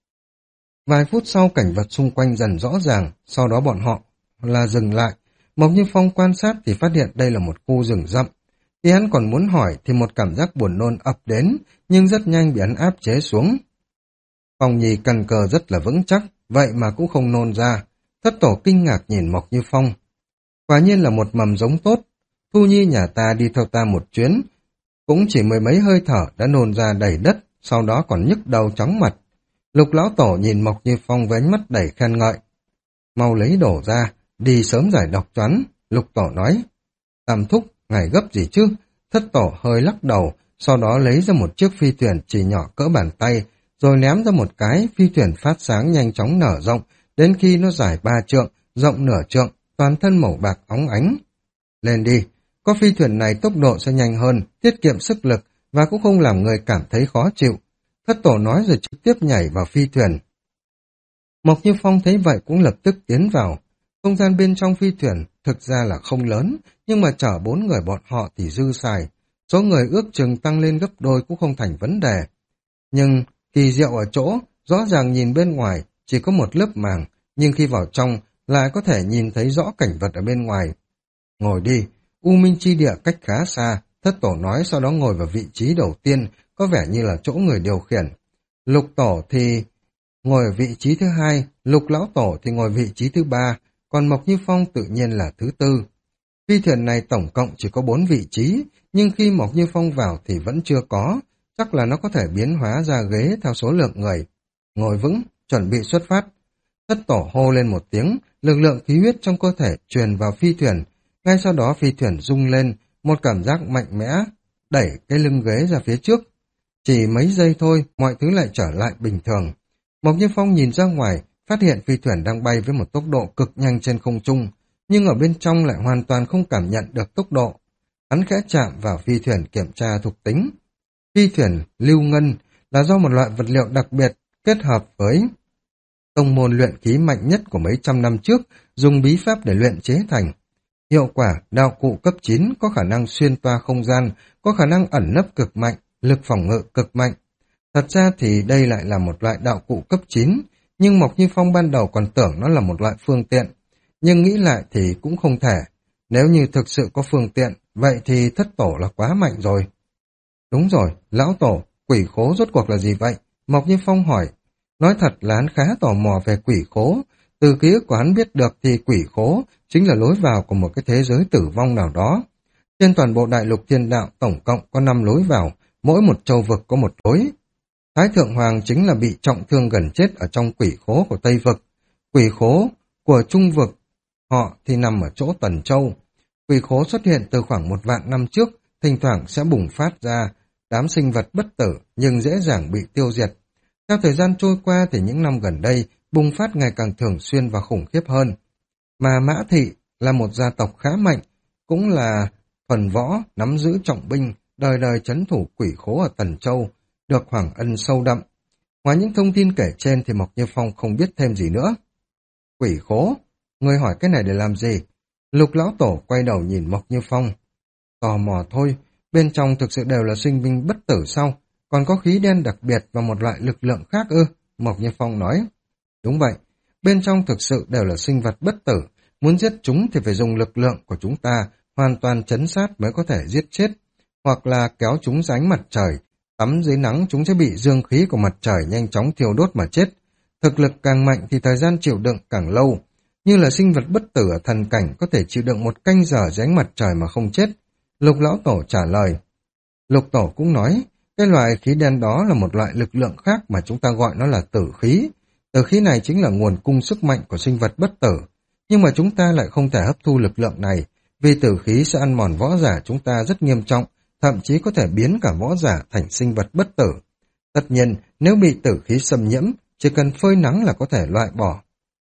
Vài phút sau cảnh vật xung quanh dần rõ ràng, sau đó bọn họ là dừng lại. Mộc Như Phong quan sát thì phát hiện đây là một khu rừng rậm. Thì hắn còn muốn hỏi thì một cảm giác buồn nôn ập đến, nhưng rất nhanh bị hắn áp chế xuống. Phong Nhi căn cờ rất là vững chắc, vậy mà cũng không nôn ra. Thất tổ kinh ngạc nhìn Mộc Như Phong. Quả nhiên là một mầm giống tốt. Thu Nhi nhà ta đi theo ta một chuyến, cũng chỉ mười mấy hơi thở đã nôn ra đầy đất, sau đó còn nhức đầu chóng mặt. Lục lão tổ nhìn Mộc Như Phong với ánh mắt đầy khen ngợi. Mau lấy đổ ra, đi sớm giải độc choán. Lục tổ nói. Tam thúc, ngài gấp gì chứ? Thất tổ hơi lắc đầu, sau đó lấy ra một chiếc phi thuyền chỉ nhỏ cỡ bàn tay, rồi ném ra một cái, phi thuyền phát sáng nhanh chóng nở rộng, đến khi nó dài ba trượng, rộng nửa trượng, toàn thân màu bạc óng ánh. Lên đi, có phi thuyền này tốc độ sẽ nhanh hơn, tiết kiệm sức lực và cũng không làm người cảm thấy khó chịu. Thất tổ nói rồi trực tiếp nhảy vào phi thuyền. Mộc Như Phong thấy vậy cũng lập tức tiến vào. Không gian bên trong phi thuyền thực ra là không lớn, nhưng mà chở bốn người bọn họ thì dư xài. Số người ước chừng tăng lên gấp đôi cũng không thành vấn đề. Nhưng kỳ diệu ở chỗ, rõ ràng nhìn bên ngoài chỉ có một lớp màng, nhưng khi vào trong lại có thể nhìn thấy rõ cảnh vật ở bên ngoài. Ngồi đi, U Minh Chi Địa cách khá xa, thất tổ nói, sau đó ngồi vào vị trí đầu tiên, có vẻ như là chỗ người điều khiển. Lục tổ thì ngồi ở vị trí thứ hai, lục lão tổ thì ngồi vị trí thứ ba, còn Mộc Như Phong tự nhiên là thứ tư. Phi thuyền này tổng cộng chỉ có bốn vị trí, nhưng khi Mộc Như Phong vào thì vẫn chưa có, chắc là nó có thể biến hóa ra ghế theo số lượng người. Ngồi vững, chuẩn bị xuất phát. Thất tổ hô lên một tiếng, lực lượng khí huyết trong cơ thể truyền vào phi thuyền. Ngay sau đó phi thuyền rung lên, một cảm giác mạnh mẽ, đẩy cái lưng ghế ra phía trước. Chỉ mấy giây thôi, mọi thứ lại trở lại bình thường. Mộc Như Phong nhìn ra ngoài, phát hiện phi thuyền đang bay với một tốc độ cực nhanh trên không trung, nhưng ở bên trong lại hoàn toàn không cảm nhận được tốc độ. Hắn khẽ chạm vào phi thuyền kiểm tra thuộc tính. Phi thuyền lưu ngân là do một loại vật liệu đặc biệt kết hợp với tông môn luyện khí mạnh nhất của mấy trăm năm trước, dùng bí pháp để luyện chế thành. Hiệu quả đạo cụ cấp chín có khả năng xuyên toa không gian, có khả năng ẩn nấp cực mạnh, lực phòng ngự cực mạnh. Thật ra thì đây lại là một loại đạo cụ cấp chín, nhưng Mộc Như Phong ban đầu còn tưởng nó là một loại phương tiện. Nhưng nghĩ lại thì cũng không thể. Nếu như thực sự có phương tiện, vậy thì thất tổ là quá mạnh rồi. Đúng rồi, lão tổ, quỷ khố rốt cuộc là gì vậy? Mộc Như Phong hỏi. Nói thật là hắn khá tò mò về quỷ khố. Từ ký ức của hắn biết được thì quỷ khố chính là lối vào của một cái thế giới tử vong nào đó. Trên toàn bộ đại lục thiên đạo tổng cộng có năm lối vào, mỗi một châu vực có một lối. Thái Thượng Hoàng chính là bị trọng thương gần chết ở trong quỷ khố của Tây Vực. Quỷ khố của Trung Vực, họ thì nằm ở chỗ Tần Châu. Quỷ khố xuất hiện từ khoảng một vạn năm trước, thỉnh thoảng sẽ bùng phát ra đám sinh vật bất tử nhưng dễ dàng bị tiêu diệt. Theo thời gian trôi qua thì những năm gần đây bùng phát ngày càng thường xuyên và khủng khiếp hơn. Mà Mã Thị là một gia tộc khá mạnh, cũng là thuần võ, nắm giữ trọng binh, đời đời trấn thủ quỷ khố ở Tần Châu, được Hoàng Ân sâu đậm. Ngoài những thông tin kể trên thì Mộc Như Phong không biết thêm gì nữa. Quỷ khố? Ngươi hỏi cái này để làm gì? Lục lão tổ quay đầu nhìn Mộc Như Phong. Tò mò thôi, bên trong thực sự đều là sinh linh bất tử sao? Còn có khí đen đặc biệt và một loại lực lượng khác ư? Mộc Như Phong nói. Đúng vậy, bên trong thực sự đều là sinh vật bất tử. Muốn giết chúng thì phải dùng lực lượng của chúng ta, hoàn toàn trấn sát mới có thể giết chết. Hoặc là kéo chúng ra ánh mặt trời, tắm dưới nắng chúng sẽ bị dương khí của mặt trời nhanh chóng thiêu đốt mà chết. Thực lực càng mạnh thì thời gian chịu đựng càng lâu. Như là sinh vật bất tử ở thần cảnh có thể chịu đựng một canh giờ dưới ánh mặt trời mà không chết. Lục lão tổ trả lời. Lục tổ cũng nói, cái loại khí đen đó là một loại lực lượng khác mà chúng ta gọi nó là tử khí. Tử khí này chính là nguồn cung sức mạnh của sinh vật bất tử. Nhưng mà chúng ta lại không thể hấp thu lực lượng này, vì tử khí sẽ ăn mòn võ giả chúng ta rất nghiêm trọng, thậm chí có thể biến cả võ giả thành sinh vật bất tử. Tất nhiên, nếu bị tử khí xâm nhiễm, chỉ cần phơi nắng là có thể loại bỏ.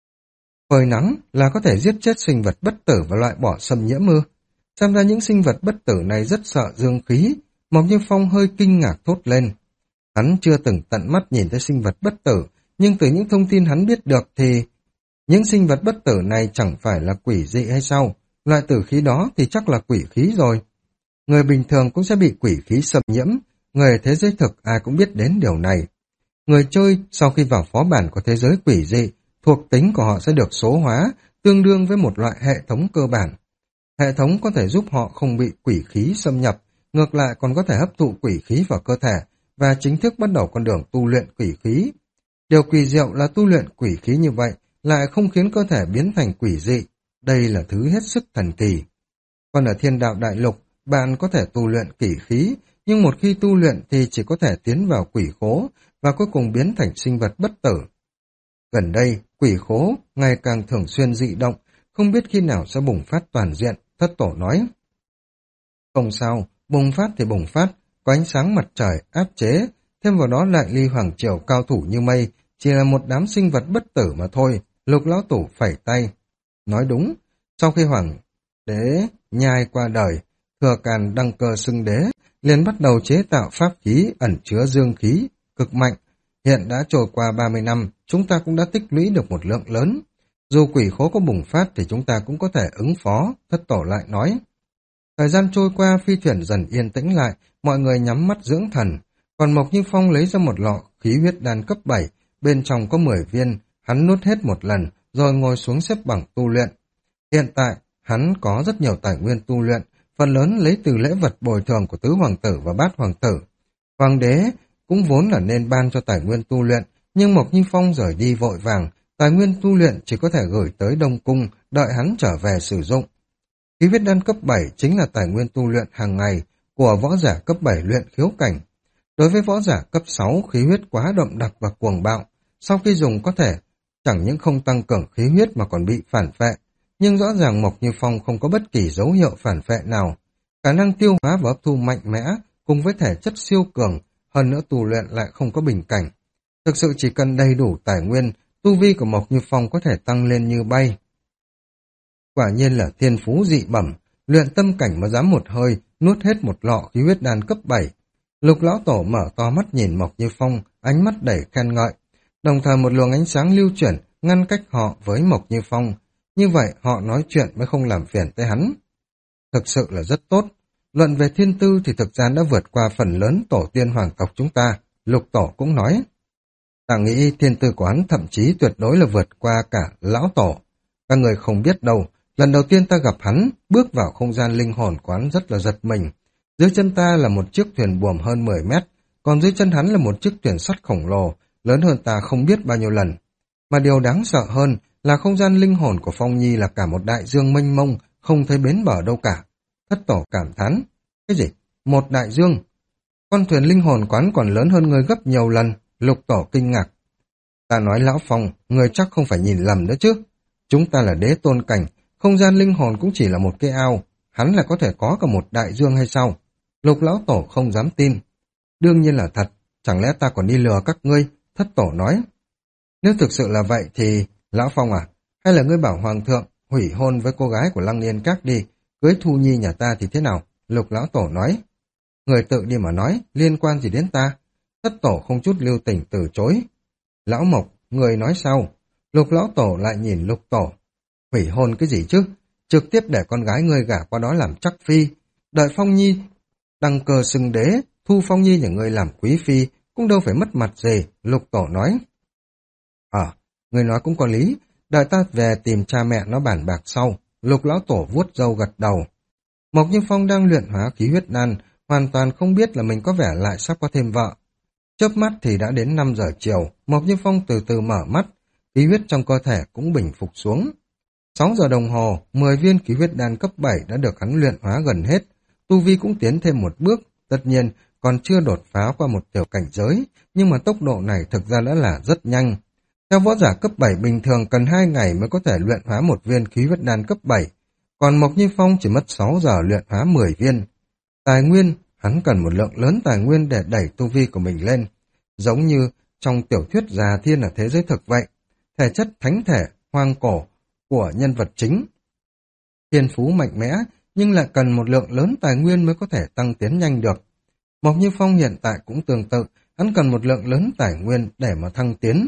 Phơi nắng là có thể giết chết sinh vật bất tử và loại bỏ xâm nhiễm ư? Xem ra những sinh vật bất tử này rất sợ dương khí. Mộc Như Phong hơi kinh ngạc thốt lên. Hắn chưa từng tận mắt nhìn thấy sinh vật bất tử, nhưng từ những thông tin hắn biết được thì những sinh vật bất tử này chẳng phải là quỷ dị hay sao? Loại tử khí đó thì chắc là quỷ khí rồi. Người bình thường cũng sẽ bị quỷ khí xâm nhiễm, người thế giới thực ai cũng biết đến điều này. Người chơi sau khi vào phó bản của thế giới quỷ dị, thuộc tính của họ sẽ được số hóa, tương đương với một loại hệ thống cơ bản. Hệ thống có thể giúp họ không bị quỷ khí xâm nhập, ngược lại còn có thể hấp thụ quỷ khí vào cơ thể và chính thức bắt đầu con đường tu luyện quỷ khí. Điều kỳ diệu là tu luyện quỷ khí như vậy lại không khiến cơ thể biến thành quỷ dị. Đây là thứ hết sức thần kỳ. Còn ở thiên đạo đại lục, bạn có thể tu luyện quỷ khí, nhưng một khi tu luyện thì chỉ có thể tiến vào quỷ khố và cuối cùng biến thành sinh vật bất tử. Gần đây, quỷ khố ngày càng thường xuyên dị động, không biết khi nào sẽ bùng phát toàn diện, thất tổ nói. Không sao, bùng phát thì bùng phát, có ánh sáng mặt trời áp chế, thêm vào đó lại ly hoàng triều cao thủ như mây, chỉ là một đám sinh vật bất tử mà thôi. Lục lão tổ phẩy tay. Nói đúng, sau khi hoàng đế nhai qua đời, Thừa Càn đăng cơ xưng đế, liền bắt đầu chế tạo pháp khí ẩn chứa dương khí, cực mạnh. Hiện đã trôi qua ba mươi năm, chúng ta cũng đã tích lũy được một lượng lớn. Dù quỷ khố có bùng phát thì chúng ta cũng có thể ứng phó, thất tổ lại nói. Thời gian trôi qua, phi thuyền dần yên tĩnh lại, mọi người nhắm mắt dưỡng thần. Còn Mộc Như Phong lấy ra một lọ khí huyết đan cấp bảy, bên trong có mười viên, hắn nuốt hết một lần, rồi ngồi xuống xếp bằng tu luyện. Hiện tại, hắn có rất nhiều tài nguyên tu luyện, phần lớn lấy từ lễ vật bồi thường của tứ hoàng tử và bát hoàng tử. Hoàng đế cũng vốn là nên ban cho tài nguyên tu luyện, nhưng Mộc Như Phong rời đi vội vàng, tài nguyên tu luyện chỉ có thể gửi tới Đông Cung, đợi hắn trở về sử dụng. Khí huyết đan cấp bảy chính là tài nguyên tu luyện hàng ngày của võ giả cấp bảy luyện khiếu cảnh. Đối với võ giả cấp sáu, khí huyết quá đậm đặc và cuồng bạo, sau khi dùng có thể chẳng những không tăng cường khí huyết mà còn bị phản phệ, nhưng rõ ràng Mộc Như Phong không có bất kỳ dấu hiệu phản phệ nào. Khả năng tiêu hóa và hấp thu mạnh mẽ cùng với thể chất siêu cường, hơn nữa tu luyện lại không có bình cảnh. Thực sự chỉ cần đầy đủ tài nguyên, tu vi của Mộc Như Phong có thể tăng lên như bay. Quả nhiên là thiên phú dị bẩm, luyện tâm cảnh mà dám một hơi, nuốt hết một lọ khí huyết đan cấp bảy. Lục lão tổ mở to mắt nhìn Mộc Như Phong, ánh mắt đầy khen ngợi. Đồng thời một luồng ánh sáng lưu chuyển, ngăn cách họ với Mộc Như Phong. Như vậy họ nói chuyện mới không làm phiền tới hắn. Thực sự là rất tốt. Luận về thiên tư thì thực ra đã vượt qua phần lớn tổ tiên hoàng tộc chúng ta. Lục tổ cũng nói. Ta nghĩ thiên tư của hắn thậm chí tuyệt đối là vượt qua cả lão tổ. Các người không biết đâu, lần đầu tiên ta gặp hắn, bước vào không gian linh hồn của hắn rất là giật mình. Dưới chân ta là một chiếc thuyền buồm hơn mười mét, còn dưới chân hắn là một chiếc thuyền sắt khổng lồ, lớn hơn ta không biết bao nhiêu lần. Mà điều đáng sợ hơn là không gian linh hồn của Phong Nhi là cả một đại dương mênh mông, không thấy bến bờ đâu cả. Thất tổ cảm thán. Cái gì? Một đại dương? Con thuyền linh hồn quán còn lớn hơn người gấp nhiều lần. Lục tổ kinh ngạc. Ta nói lão Phong, người chắc không phải nhìn lầm nữa chứ. Chúng ta là đế tôn cảnh, không gian linh hồn cũng chỉ là một cái ao. Hắn là có thể có cả một đại dương hay sao? Lục lão tổ không dám tin. Đương nhiên là thật, chẳng lẽ ta còn đi lừa các ngươi? Thất tổ nói. Nếu thực sự là vậy thì, lão Phong à, hay là ngươi bảo hoàng thượng hủy hôn với cô gái của Lăng Liên Các đi, cưới Thu Nhi nhà ta thì thế nào? Lục lão tổ nói. Người tự đi mà nói, liên quan gì đến ta? Thất tổ không chút lưu tình từ chối. Lão Mộc, người nói sao? Lục lão tổ lại nhìn lục tổ. Hủy hôn cái gì chứ? Trực tiếp để con gái ngươi gả qua đó làm chắc phi. Đợi Phong Nhi đăng cơ xưng đế, thu Phong Nhi nhà ngươi làm quý phi, cũng đâu phải mất mặt gì, lục tổ nói. Ờ, người nói cũng có lý, đợi ta về tìm cha mẹ nó bàn bạc sau. Lục lão tổ vuốt râu gật đầu. Mộc Như Phong đang luyện hóa khí huyết đan, hoàn toàn không biết là mình có vẻ lại sắp có thêm vợ. Chớp mắt thì đã đến năm giờ chiều, Mộc Như Phong từ từ mở mắt, khí huyết trong cơ thể cũng bình phục xuống. sáu giờ đồng hồ, mười viên khí huyết đan cấp bảy đã được hắn luyện hóa gần hết, tu vi cũng tiến thêm một bước, tất nhiên còn chưa đột phá qua một tiểu cảnh giới, nhưng mà tốc độ này thực ra đã là rất nhanh. Theo võ giả cấp bảy bình thường cần hai ngày mới có thể luyện hóa một viên khí huyết đan cấp bảy, còn Mộc Như Phong chỉ mất sáu giờ luyện hóa mười viên. Tài nguyên, hắn cần một lượng lớn tài nguyên để đẩy tu vi của mình lên, giống như trong tiểu thuyết Già Thiên ở thế giới thực vậy. Thể chất thánh thể, hoang cổ của nhân vật chính. Thiên phú mạnh mẽ, nhưng lại cần một lượng lớn tài nguyên mới có thể tăng tiến nhanh được. Mộc Như Phong hiện tại cũng tương tự, hắn cần một lượng lớn tài nguyên để mà thăng tiến.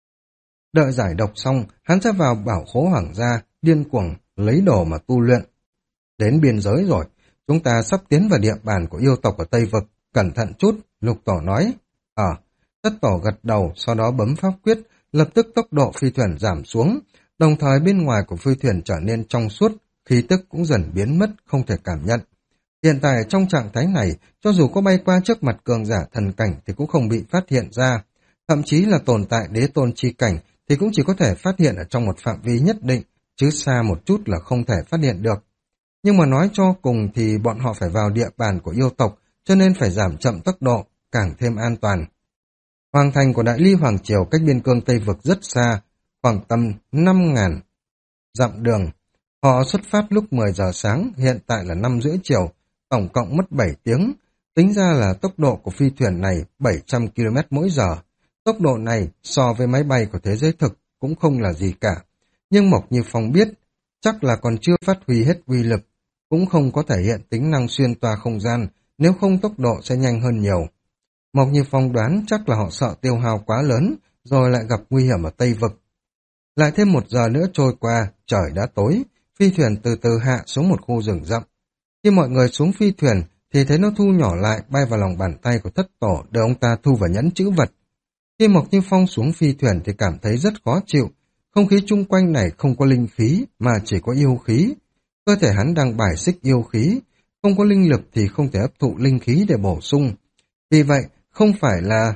Đợi giải độc xong, hắn sẽ vào bảo khố hoàng gia, điên cuồng, lấy đồ mà tu luyện. Đến biên giới rồi, chúng ta sắp tiến vào địa bàn của yêu tộc ở Tây Vực, cẩn thận chút, lục tổ nói. Ờ, tất tổ gật đầu, sau đó bấm pháp quyết, lập tức tốc độ phi thuyền giảm xuống, đồng thời bên ngoài của phi thuyền trở nên trong suốt, khí tức cũng dần biến mất, không thể cảm nhận. Hiện tại trong trạng thái này, cho dù có bay qua trước mặt cường giả thần cảnh thì cũng không bị phát hiện ra, thậm chí là tồn tại đế tôn chi cảnh thì cũng chỉ có thể phát hiện ở trong một phạm vi nhất định, chứ xa một chút là không thể phát hiện được. Nhưng mà nói cho cùng thì bọn họ phải vào địa bàn của yêu tộc, cho nên phải giảm chậm tốc độ, càng thêm an toàn. Hoàng thành của Đại Ly Hoàng Triều cách biên cương Tây Vực rất xa, khoảng tầm năm nghìn dặm đường. Họ xuất phát lúc mười giờ sáng, hiện tại là năm rưỡi chiều, tổng cộng mất bảy tiếng. Tính ra là tốc độ của phi thuyền này bảy trăm ki lô mét mỗi giờ. Tốc độ này so với máy bay của thế giới thực cũng không là gì cả. Nhưng Mộc Như Phong biết, chắc là còn chưa phát huy hết uy lực, cũng không có thể hiện tính năng xuyên toa không gian, nếu không tốc độ sẽ nhanh hơn nhiều. Mộc Như Phong đoán chắc là họ sợ tiêu hao quá lớn, rồi lại gặp nguy hiểm ở Tây Vực. Lại thêm một giờ nữa trôi qua, trời đã tối, phi thuyền từ từ hạ xuống một khu rừng rậm. Khi mọi người xuống phi thuyền, thì thấy nó thu nhỏ lại bay vào lòng bàn tay của thất tổ để ông ta thu vào nhẫn chữ vật. Khi Mộc Như Phong xuống phi thuyền thì cảm thấy rất khó chịu, không khí chung quanh này không có linh khí mà chỉ có yêu khí. Cơ thể hắn đang bài xích yêu khí, không có linh lực thì không thể hấp thụ linh khí để bổ sung. Vì vậy, không phải là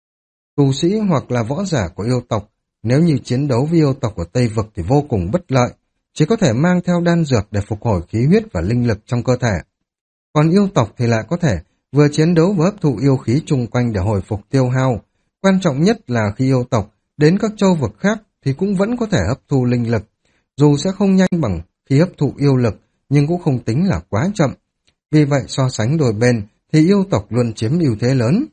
tu sĩ hoặc là võ giả của yêu tộc, nếu như chiến đấu với yêu tộc ở Tây Vực thì vô cùng bất lợi, chỉ có thể mang theo đan dược để phục hồi khí huyết và linh lực trong cơ thể. Còn yêu tộc thì lại có thể vừa chiến đấu vừa hấp thụ yêu khí chung quanh để hồi phục tiêu hao. Quan trọng nhất là khi yêu tộc đến các châu vực khác thì cũng vẫn có thể hấp thu linh lực, dù sẽ không nhanh bằng khi hấp thụ yêu lực, nhưng cũng không tính là quá chậm. Vì vậy so sánh đôi bên thì yêu tộc luôn chiếm ưu thế lớn.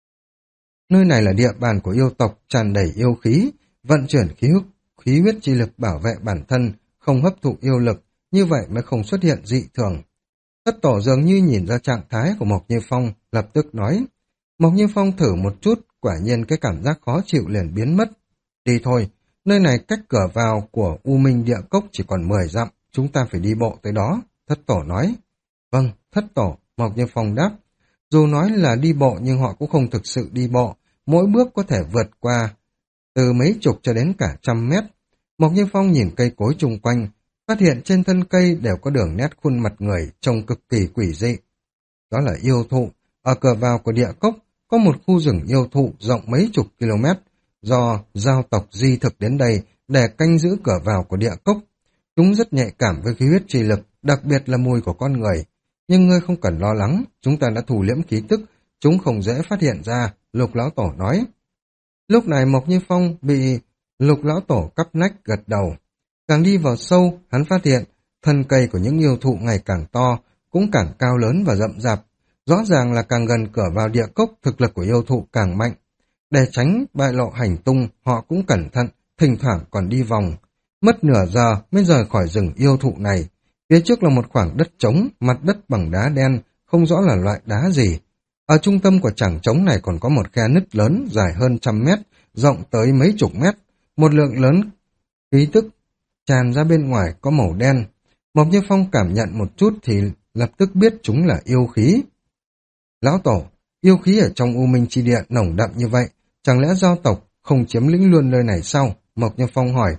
Nơi này là địa bàn của yêu tộc tràn đầy yêu khí, vận chuyển khí huyết, khí huyết chi lực bảo vệ bản thân, không hấp thụ yêu lực, như vậy mới không xuất hiện dị thường. Thất tổ dường như nhìn ra trạng thái của Mộc Như Phong, lập tức nói. Mộc Như Phong thử một chút, quả nhiên cái cảm giác khó chịu liền biến mất. Đi thôi, nơi này cách cửa vào của U Minh Địa Cốc chỉ còn mười dặm, chúng ta phải đi bộ tới đó, thất tổ nói. Vâng, thất tổ, Mộc Như Phong đáp. Dù nói là đi bộ nhưng họ cũng không thực sự đi bộ, mỗi bước có thể vượt qua từ mấy chục cho đến cả trăm mét. Mộc Như Phong nhìn cây cối chung quanh, phát hiện trên thân cây đều có đường nét khuôn mặt người trông cực kỳ quỷ dị. Đó là yêu thụ. Ở cửa vào của địa cốc có một khu rừng yêu thụ rộng mấy chục km, do giao tộc di thực đến đây để canh giữ cửa vào của địa cốc. Chúng rất nhạy cảm với khí huyết chi lực, đặc biệt là mùi của con người. Nhưng ngươi không cần lo lắng, chúng ta đã thủ liễm khí tức, chúng không dễ phát hiện ra, Lục Lão Tổ nói. Lúc này Mộc Như Phong bị Lục Lão Tổ cắp nách gật đầu. Càng đi vào sâu, hắn phát hiện thân cây của những yêu thụ ngày càng to, cũng càng cao lớn và rậm rạp. Rõ ràng là càng gần cửa vào địa cốc, thực lực của yêu thụ càng mạnh. Để tránh bại lộ hành tung, họ cũng cẩn thận, thỉnh thoảng còn đi vòng. Mất nửa giờ mới rời khỏi rừng yêu thụ này. Phía trước là một khoảng đất trống, mặt đất bằng đá đen, không rõ là loại đá gì. Ở trung tâm của chảng trống này còn có một khe nứt lớn dài hơn trăm mét, rộng tới mấy chục mét. Một lượng lớn khí tức tràn ra bên ngoài có màu đen. Mộc Như Phong cảm nhận một chút thì lập tức biết chúng là yêu khí. Lão Tổ, yêu khí ở trong U Minh Chi Địa nồng đậm như vậy, chẳng lẽ giao tộc không chiếm lĩnh luôn nơi này sao? Mộc Như Phong hỏi.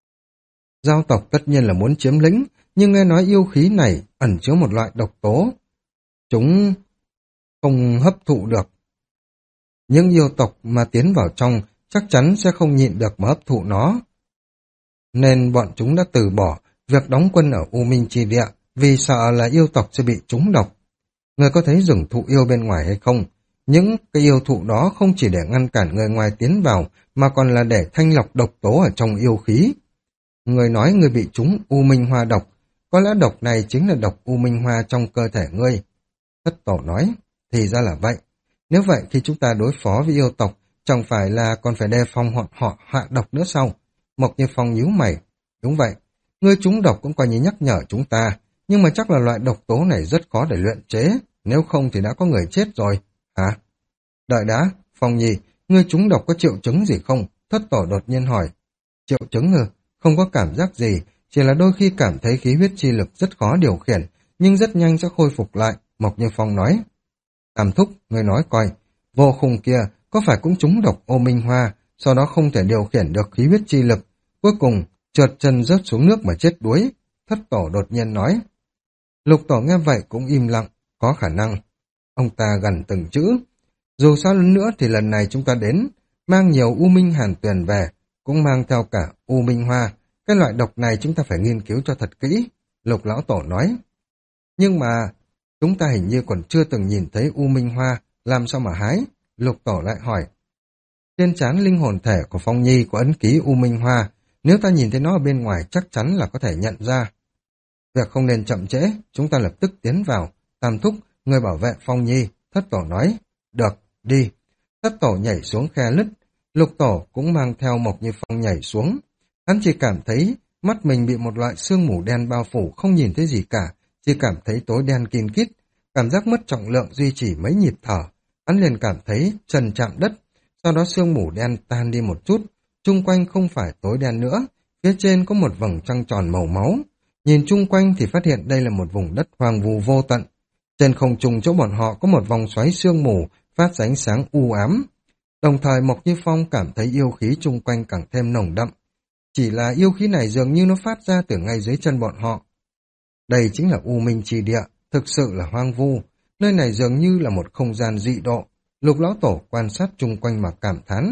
Giao tộc tất nhiên là muốn chiếm lĩnh, nhưng nghe nói yêu khí này ẩn chứa một loại độc tố. Chúng không hấp thụ được. Những yêu tộc mà tiến vào trong chắc chắn sẽ không nhịn được mà hấp thụ nó. Nên bọn chúng đã từ bỏ việc đóng quân ở U Minh Chi Địa vì sợ là yêu tộc sẽ bị trúng độc. Người có thấy rừng thụ yêu bên ngoài hay không? Những cái yêu thụ đó không chỉ để ngăn cản người ngoài tiến vào mà còn là để thanh lọc độc tố ở trong yêu khí. Người nói người bị trúng U Minh Hoa độc, có lẽ độc này chính là độc U Minh Hoa trong cơ thể ngươi. Thất Tổ nói, thì ra là vậy. Nếu vậy khi chúng ta đối phó với yêu tộc, chẳng phải là còn phải đề phòng họ, họ hạ độc nữa sao? Mộc Như Phong nhíu mày. Đúng vậy, ngươi trúng độc cũng coi như nhắc nhở chúng ta, nhưng mà chắc là loại độc tố này rất khó để luyện chế, nếu không thì đã có người chết rồi. Hả? Đợi đã, Phong Nhi, ngươi trúng độc có triệu chứng gì không? Thất Tổ đột nhiên hỏi. Triệu chứng ư? Không có cảm giác gì, chỉ là đôi khi cảm thấy khí huyết chi lực rất khó điều khiển, nhưng rất nhanh sẽ khôi phục lại, Mộc Như Phong nói. Tam thúc, ngươi nói coi, vô khung kia có phải cũng trúng độc ô minh hoa, sau đó không thể điều khiển được khí huyết chi lực, cuối cùng trượt chân rớt xuống nước mà chết đuối. Thất Tổ đột nhiên nói. Lục Tổ nghe vậy cũng im lặng, có khả năng. Ông ta gần từng chữ. Dù sao nữa thì lần này chúng ta đến, mang nhiều U Minh Hàn Tuyền về, cũng mang theo cả U Minh Hoa. Cái loại độc này chúng ta phải nghiên cứu cho thật kỹ, Lục Lão Tổ nói. Nhưng mà, chúng ta hình như còn chưa từng nhìn thấy U Minh Hoa, làm sao mà hái? Lục Tổ lại hỏi. Trên trán linh hồn thể của Phong Nhi có ấn ký U Minh Hoa, nếu ta nhìn thấy nó ở bên ngoài chắc chắn là có thể nhận ra. Việc không nên chậm trễ, chúng ta lập tức tiến vào. Tam thúc, người bảo vệ Phong Nhi, Thất Tổ nói. Được, đi. Thất Tổ nhảy xuống khe lứt, Lục Tổ cũng mang theo Mộc Như Phong nhảy xuống. Hắn chỉ cảm thấy mắt mình bị một loại sương mù đen bao phủ, không nhìn thấy gì cả, chỉ cảm thấy tối đen kín kít, cảm giác mất trọng lượng duy trì mấy nhịp thở. Hắn liền cảm thấy chân chạm đất, sau đó sương mù đen tan đi một chút, chung quanh không phải tối đen nữa, phía trên có một vầng trăng tròn màu máu. Nhìn chung quanh thì phát hiện đây là một vùng đất hoang vu vô tận. Trên không trung chỗ bọn họ có một vòng xoáy sương mù phát ra ánh sáng u ám. Đồng thời Mộc Như Phong cảm thấy yêu khí chung quanh càng thêm nồng đậm. Chỉ là yêu khí này dường như nó phát ra từ ngay dưới chân bọn họ. Đây chính là U Minh Chi Địa, thực sự là hoang vu. Nơi này dường như là một không gian dị độ. Lục Lão Tổ quan sát chung quanh mà cảm thán.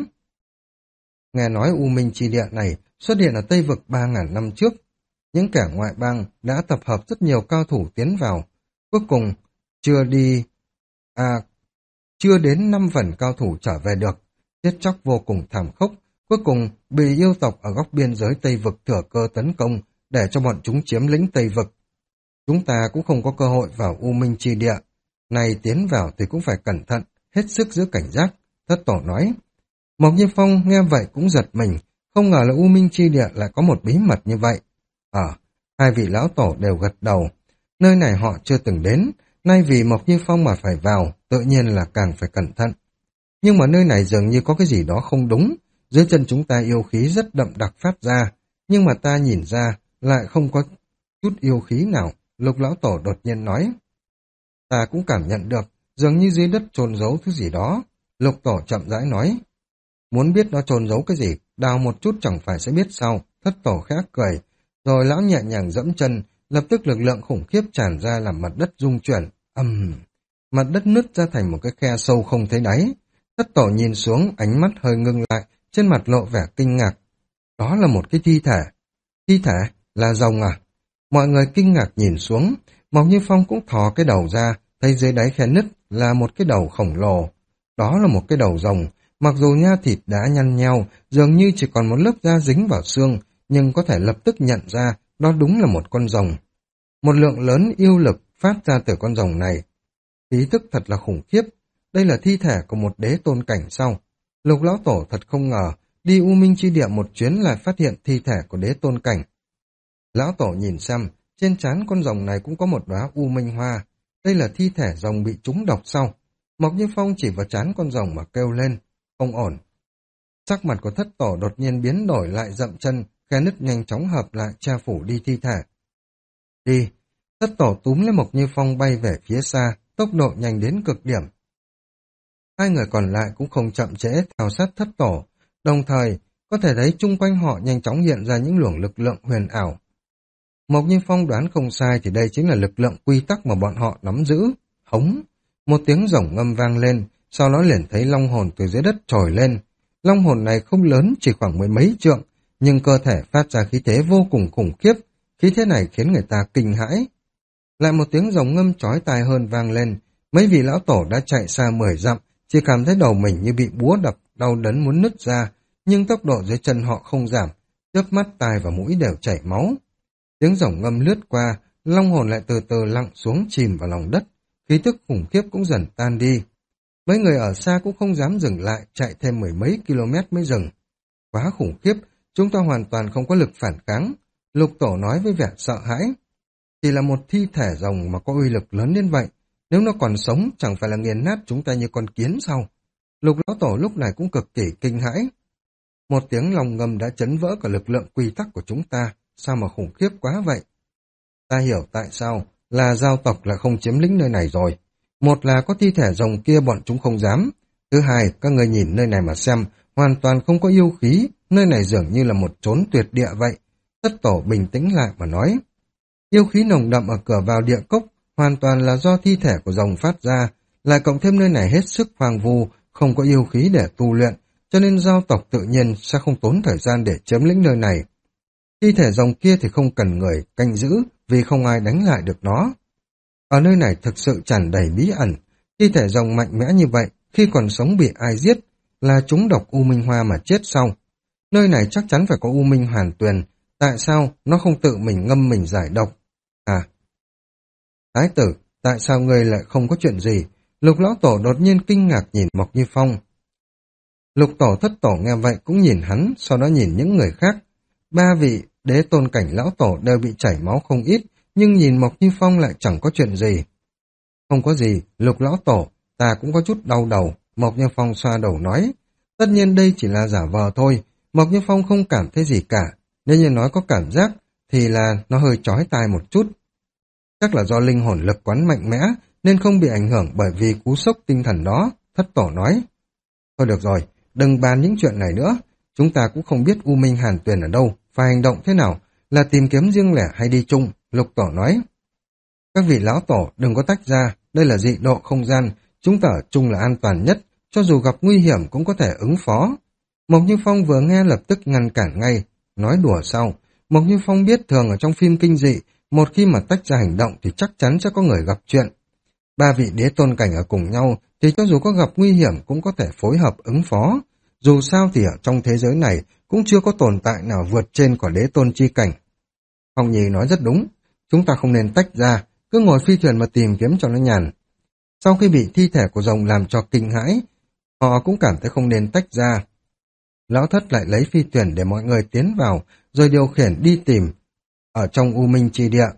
Nghe nói U Minh Chi Địa này xuất hiện ở Tây Vực ba ngàn năm trước. Những kẻ ngoại bang đã tập hợp rất nhiều cao thủ tiến vào. Cuối cùng, chưa đi... À, chưa đến năm phần cao thủ trở về được. Chết chóc vô cùng thảm khốc. Cuối cùng, bị yêu tộc ở góc biên giới Tây Vực thừa cơ tấn công để cho bọn chúng chiếm lĩnh Tây Vực. Chúng ta cũng không có cơ hội vào U Minh Chi Địa. Này tiến vào thì cũng phải cẩn thận, hết sức giữ cảnh giác, Thất Tổ nói. Mộc Như Phong nghe vậy cũng giật mình, không ngờ là U Minh Chi Địa lại có một bí mật như vậy. Ờ, hai vị lão tổ đều gật đầu. Nơi này họ chưa từng đến, nay vì Mộc Như Phong mà phải vào, tự nhiên là càng phải cẩn thận. Nhưng mà nơi này dường như có cái gì đó không đúng, dưới chân chúng ta yêu khí rất đậm đặc phát ra, nhưng mà ta nhìn ra lại không có chút yêu khí nào, Lục Lão Tổ đột nhiên nói. Ta cũng cảm nhận được, dường như dưới đất chôn giấu thứ gì đó, Lục Tổ chậm rãi nói. Muốn biết nó chôn giấu cái gì, đào một chút chẳng phải sẽ biết sao, Thất Tổ khẽ cười, rồi lão nhẹ nhàng dẫm chân, lập tức lực lượng khủng khiếp tràn ra làm mặt đất rung chuyển, ầm, uhm. Mặt đất nứt ra thành một cái khe sâu không thấy đáy. Thất Tổ nhìn xuống, ánh mắt hơi ngưng lại, trên mặt lộ vẻ kinh ngạc. Đó là một cái thi thể. Thi thể? Là rồng à? Mọi người kinh ngạc nhìn xuống, Mộc Như Phong cũng thò cái đầu ra, thấy dưới đáy khe nứt là một cái đầu khổng lồ. Đó là một cái đầu rồng, mặc dù nha thịt đã nhăn nheo, dường như chỉ còn một lớp da dính vào xương, nhưng có thể lập tức nhận ra đó đúng là một con rồng. Một lượng lớn yêu lực phát ra từ con rồng này. Khí tức thật là khủng khiếp. Đây là thi thể của một đế tôn cảnh sau. Lục lão tổ thật không ngờ, đi U Minh Chi Địa một chuyến lại phát hiện thi thể của đế tôn cảnh. Lão tổ nhìn xem, trên trán con rồng này cũng có một đóa U Minh Hoa. Đây là thi thể rồng bị trúng độc sau. Mộc Như Phong chỉ vào trán con rồng mà kêu lên. Không ổn. Sắc mặt của thất tổ đột nhiên biến đổi lại dậm chân, khe nứt nhanh chóng hợp lại che phủ đi thi thể. Đi. Thất tổ túm lấy Mộc Như Phong bay về phía xa, tốc độ nhanh đến cực điểm. Hai người còn lại cũng không chậm trễ theo sát thất tổ, đồng thời có thể thấy chung quanh họ nhanh chóng hiện ra những luồng lực lượng huyền ảo. Mộc Như Phong đoán không sai thì đây chính là lực lượng quy tắc mà bọn họ nắm giữ. Hống! Một tiếng rồng ngâm vang lên, sau đó liền thấy long hồn từ dưới đất trồi lên. Long hồn này không lớn, chỉ khoảng mười mấy trượng, nhưng cơ thể phát ra khí thế vô cùng khủng khiếp. Khí thế này khiến người ta kinh hãi. Lại một tiếng rồng ngâm chói tai hơn vang lên. Mấy vị lão tổ đã chạy xa mười dặm, chỉ cảm thấy đầu mình như bị búa đập, đau đớn muốn nứt ra, nhưng tốc độ dưới chân họ không giảm, chớp mắt tai và mũi đều chảy máu. Tiếng rồng ngâm lướt qua, long hồn lại từ từ lặn xuống chìm vào lòng đất, khí tức khủng khiếp cũng dần tan đi. Mấy người ở xa cũng không dám dừng lại, chạy thêm mười mấy km mới dừng. Quá khủng khiếp, chúng ta hoàn toàn không có lực phản kháng. Lục tổ nói với vẻ sợ hãi. Chỉ là một thi thể rồng mà có uy lực lớn đến vậy, nếu nó còn sống chẳng phải là nghiền nát chúng ta như con kiến sao? Lục lão tổ lúc này cũng cực kỳ kinh hãi. Một tiếng lòng ngầm đã chấn vỡ cả lực lượng quy tắc của chúng ta, sao mà khủng khiếp quá vậy? Ta hiểu tại sao là giao tộc là không chiếm lĩnh nơi này rồi. Một là có thi thể rồng kia bọn chúng không dám. Thứ hai, các người nhìn nơi này mà xem, hoàn toàn không có yêu khí, nơi này dường như là một chốn tuyệt địa vậy. Thất tổ bình tĩnh lại mà nói. Yêu khí nồng đậm ở cửa vào địa cốc hoàn toàn là do thi thể của rồng phát ra, lại cộng thêm nơi này hết sức hoang vu, không có yêu khí để tu luyện, cho nên giao tộc tự nhiên sẽ không tốn thời gian để chiếm lĩnh nơi này. Thi thể rồng kia thì không cần người canh giữ vì không ai đánh lại được nó. Ở nơi này thực sự tràn đầy bí ẩn, thi thể rồng mạnh mẽ như vậy, khi còn sống bị ai giết, là trúng độc U Minh Hoa mà chết sau. Nơi này chắc chắn phải có U Minh Hàn Tuyền, tại sao nó không tự mình ngâm mình giải độc? À, Thái tử, tại sao ngươi lại không có chuyện gì? Lục lão tổ đột nhiên kinh ngạc nhìn Mộc Như Phong. Lục tổ thất tổ nghe vậy cũng nhìn hắn, sau đó nhìn những người khác. Ba vị đế tôn cảnh lão tổ đều bị chảy máu không ít, nhưng nhìn Mộc Như Phong lại chẳng có chuyện gì. Không có gì, Lục lão tổ, ta cũng có chút đau đầu, Mộc Như Phong xoa đầu nói. Tất nhiên đây chỉ là giả vờ thôi, Mộc Như Phong không cảm thấy gì cả, nếu như nói có cảm giác thì là nó hơi chói tai một chút. Chắc là do linh hồn lực quán mạnh mẽ nên không bị ảnh hưởng bởi vì cú sốc tinh thần đó, thất tổ nói. Thôi được rồi, đừng bàn những chuyện này nữa, chúng ta cũng không biết U Minh Hàn Tuyền ở đâu, phải hành động thế nào, là tìm kiếm riêng lẻ hay đi chung, Lục tổ nói. Các vị lão tổ đừng có tách ra, đây là dị độ không gian, chúng ta ở chung là an toàn nhất, cho dù gặp nguy hiểm cũng có thể ứng phó. Mộc Như Phong vừa nghe lập tức ngăn cản ngay, nói đùa sau. Mộc Như Phong biết thường ở trong phim kinh dị, một khi mà tách ra hành động thì chắc chắn sẽ có người gặp chuyện. Ba vị đế tôn cảnh ở cùng nhau thì cho dù có gặp nguy hiểm cũng có thể phối hợp ứng phó. Dù sao thì ở trong thế giới này cũng chưa có tồn tại nào vượt trên của đế tôn chi cảnh. Phong Nhi nói rất đúng, chúng ta không nên tách ra, cứ ngồi phi thuyền mà tìm kiếm cho nó nhàn. Sau khi bị thi thể của rồng làm cho kinh hãi, họ cũng cảm thấy không nên tách ra. Lão thất lại lấy phi thuyền để mọi người tiến vào, rồi điều khiển đi tìm ở trong U Minh Chi Địa.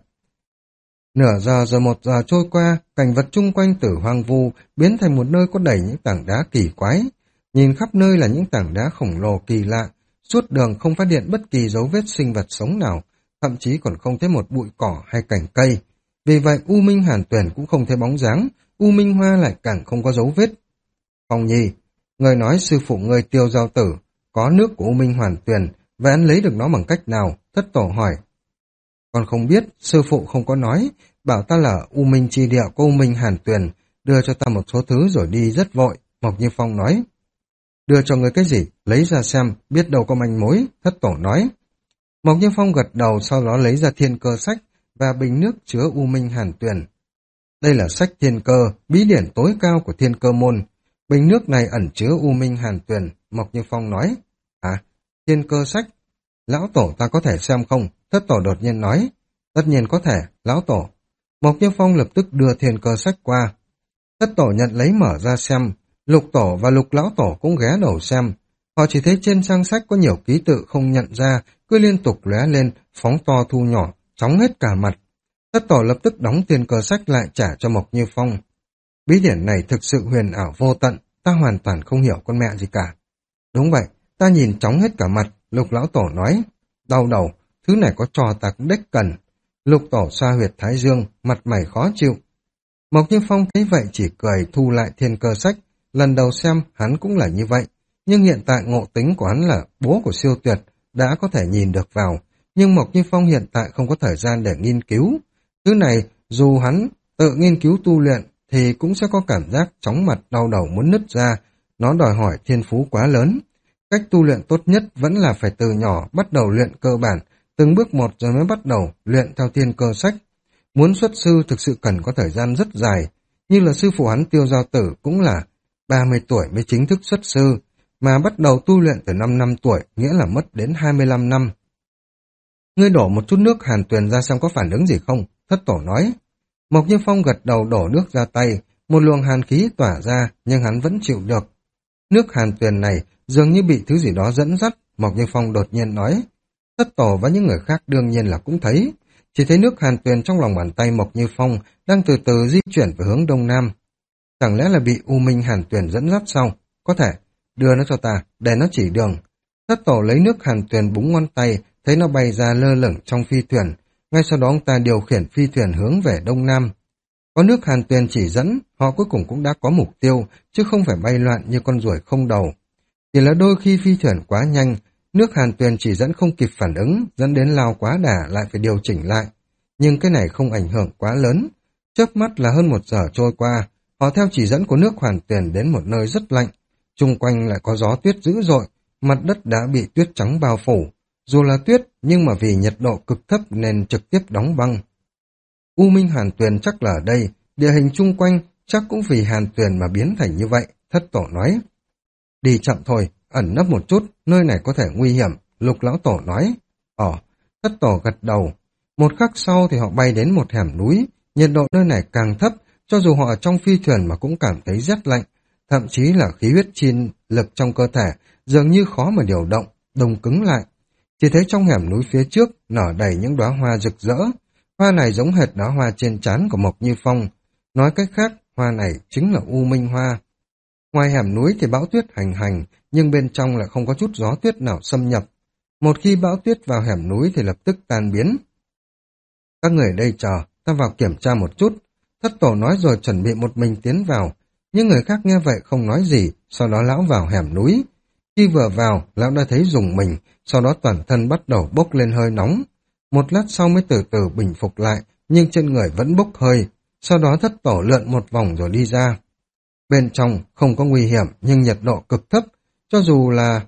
Nửa giờ rồi một giờ trôi qua, cảnh vật chung quanh tử hoang vu biến thành một nơi có đầy những tảng đá kỳ quái. Nhìn khắp nơi là những tảng đá khổng lồ kỳ lạ, suốt đường không phát hiện bất kỳ dấu vết sinh vật sống nào, thậm chí còn không thấy một bụi cỏ hay cành cây. Vì vậy U Minh Hàn Tuyền cũng không thấy bóng dáng, U Minh Hoa lại càng không có dấu vết. Phong Nhi, người nói sư phụ người Tiêu Giao Tử có nước của U Minh Hoàn Tuyền, và anh lấy được nó bằng cách nào? Thất tổ hỏi. Còn không biết, sư phụ không có nói, bảo ta là U Minh Chi Địa của U Minh Hàn Tuyền, đưa cho ta một số thứ rồi đi rất vội, Mộc Như Phong nói. đưa cho ngươi cái gì, lấy ra xem, biết đâu có manh mối, thất tổ nói. Mộc Như Phong gật đầu, sau đó lấy ra thiên cơ sách và bình nước chứa U Minh Hàn Tuyền. Đây là sách thiên cơ, bí điển tối cao của thiên cơ môn. Bình nước này ẩn chứa U Minh Hàn Tuyền, Mộc Như Phong nói. À, thiên cơ sách. Lão tổ ta có thể xem không? Thất tổ đột nhiên nói. Tất nhiên có thể, lão tổ. Mộc Như Phong lập tức đưa thiên cơ sách qua. Thất tổ nhận lấy mở ra xem. Lục tổ và lục lão tổ cũng ghé đầu xem. Họ chỉ thấy trên trang sách có nhiều ký tự không nhận ra, cứ liên tục lóe lên, phóng to thu nhỏ, chóng hết cả mặt. Thất tổ lập tức đóng tiền cờ sách lại trả cho Mộc Như Phong. Bí điển này thực sự huyền ảo vô tận, ta hoàn toàn không hiểu con mẹ gì cả. Đúng vậy, ta nhìn chóng hết cả mặt, lục lão tổ nói. Đau đầu, thứ này có trò ta cũng đếch cần. Lục tổ xoa huyệt thái dương, mặt mày khó chịu. Mộc Như Phong thấy vậy chỉ cười thu lại thiên cơ sách. Lần đầu xem hắn cũng là như vậy. Nhưng hiện tại ngộ tính của hắn là bố của siêu tuyệt, đã có thể nhìn được vào. Nhưng Mộc Như Phong hiện tại không có thời gian để nghiên cứu. Thứ này, dù hắn tự nghiên cứu tu luyện, thì cũng sẽ có cảm giác chóng mặt đau đầu muốn nứt ra. Nó đòi hỏi thiên phú quá lớn. Cách tu luyện tốt nhất vẫn là phải từ nhỏ bắt đầu luyện cơ bản, từng bước một rồi mới bắt đầu luyện theo thiên cơ sách. Muốn xuất sư thực sự cần có thời gian rất dài. Như là sư phụ hắn Tiêu Giao Tử cũng là ba mươi tuổi mới chính thức xuất sư, mà bắt đầu tu luyện từ năm năm tuổi, nghĩa là mất đến hai mươi lăm năm. Ngươi đổ một chút nước Hàn Tuyền ra xem có phản ứng gì không, thất tổ nói. Mộc Như Phong gật đầu đổ nước ra tay, một luồng hàn khí tỏa ra, nhưng hắn vẫn chịu được. Nước Hàn Tuyền này dường như bị thứ gì đó dẫn dắt, Mộc Như Phong đột nhiên nói. Thất tổ và những người khác đương nhiên là cũng thấy, chỉ thấy nước Hàn Tuyền trong lòng bàn tay Mộc Như Phong đang từ từ di chuyển về hướng đông nam. Chẳng lẽ là bị U Minh Hàn Tuyền dẫn dắt sao? Có thể, đưa nó cho ta, để nó chỉ đường. Thất tổ lấy nước Hàn Tuyền búng ngón tay, thấy nó bay ra lơ lửng trong phi thuyền. Ngay sau đó ông ta điều khiển phi thuyền hướng về đông nam. Có nước Hàn Tuyền chỉ dẫn, họ cuối cùng cũng đã có mục tiêu, chứ không phải bay loạn như con ruồi không đầu. Chỉ là đôi khi phi thuyền quá nhanh, nước Hàn Tuyền chỉ dẫn không kịp phản ứng, dẫn đến lao quá đà lại phải điều chỉnh lại. Nhưng cái này không ảnh hưởng quá lớn. Chớp mắt là hơn một giờ trôi qua, họ theo chỉ dẫn của nước Hàn Tuyền đến một nơi rất lạnh. Chung quanh lại có gió tuyết dữ dội, mặt đất đã bị tuyết trắng bao phủ. Dù là tuyết, nhưng mà vì nhiệt độ cực thấp nên trực tiếp đóng băng. U Minh Hàn Tuyền chắc là ở đây, địa hình chung quanh chắc cũng vì Hàn Tuyền mà biến thành như vậy, thất tổ nói. Đi chậm thôi, ẩn nấp một chút, nơi này có thể nguy hiểm, lục lão tổ nói. Ồ, thất tổ gật đầu. Một khắc sau thì họ bay đến một hẻm núi, nhiệt độ nơi này càng thấp, cho dù họ ở trong phi thuyền mà cũng cảm thấy rét lạnh, thậm chí là khí huyết chi lực trong cơ thể dường như khó mà điều động, đông cứng lại. Chỉ thấy trong hẻm núi phía trước nở đầy những đóa hoa rực rỡ, hoa này giống hệt đóa hoa trên trán của Mộc Như Phong. Nói cách khác, hoa này chính là U Minh Hoa. Ngoài hẻm núi thì bão tuyết hành hành, nhưng bên trong lại không có chút gió tuyết nào xâm nhập. Một khi bão tuyết vào hẻm núi thì lập tức tan biến. Các người ở đây chờ, ta vào kiểm tra một chút. Thất tổ nói rồi chuẩn bị một mình tiến vào. Nhưng người khác nghe vậy không nói gì, sau đó lão vào hẻm núi. Khi vừa vào, lão đã thấy rùng mình, sau đó toàn thân bắt đầu bốc lên hơi nóng. Một lát sau mới từ từ bình phục lại, nhưng trên người vẫn bốc hơi. Sau đó thất tổ lượn một vòng rồi đi ra. Bên trong không có nguy hiểm, nhưng nhiệt độ cực thấp. Cho dù là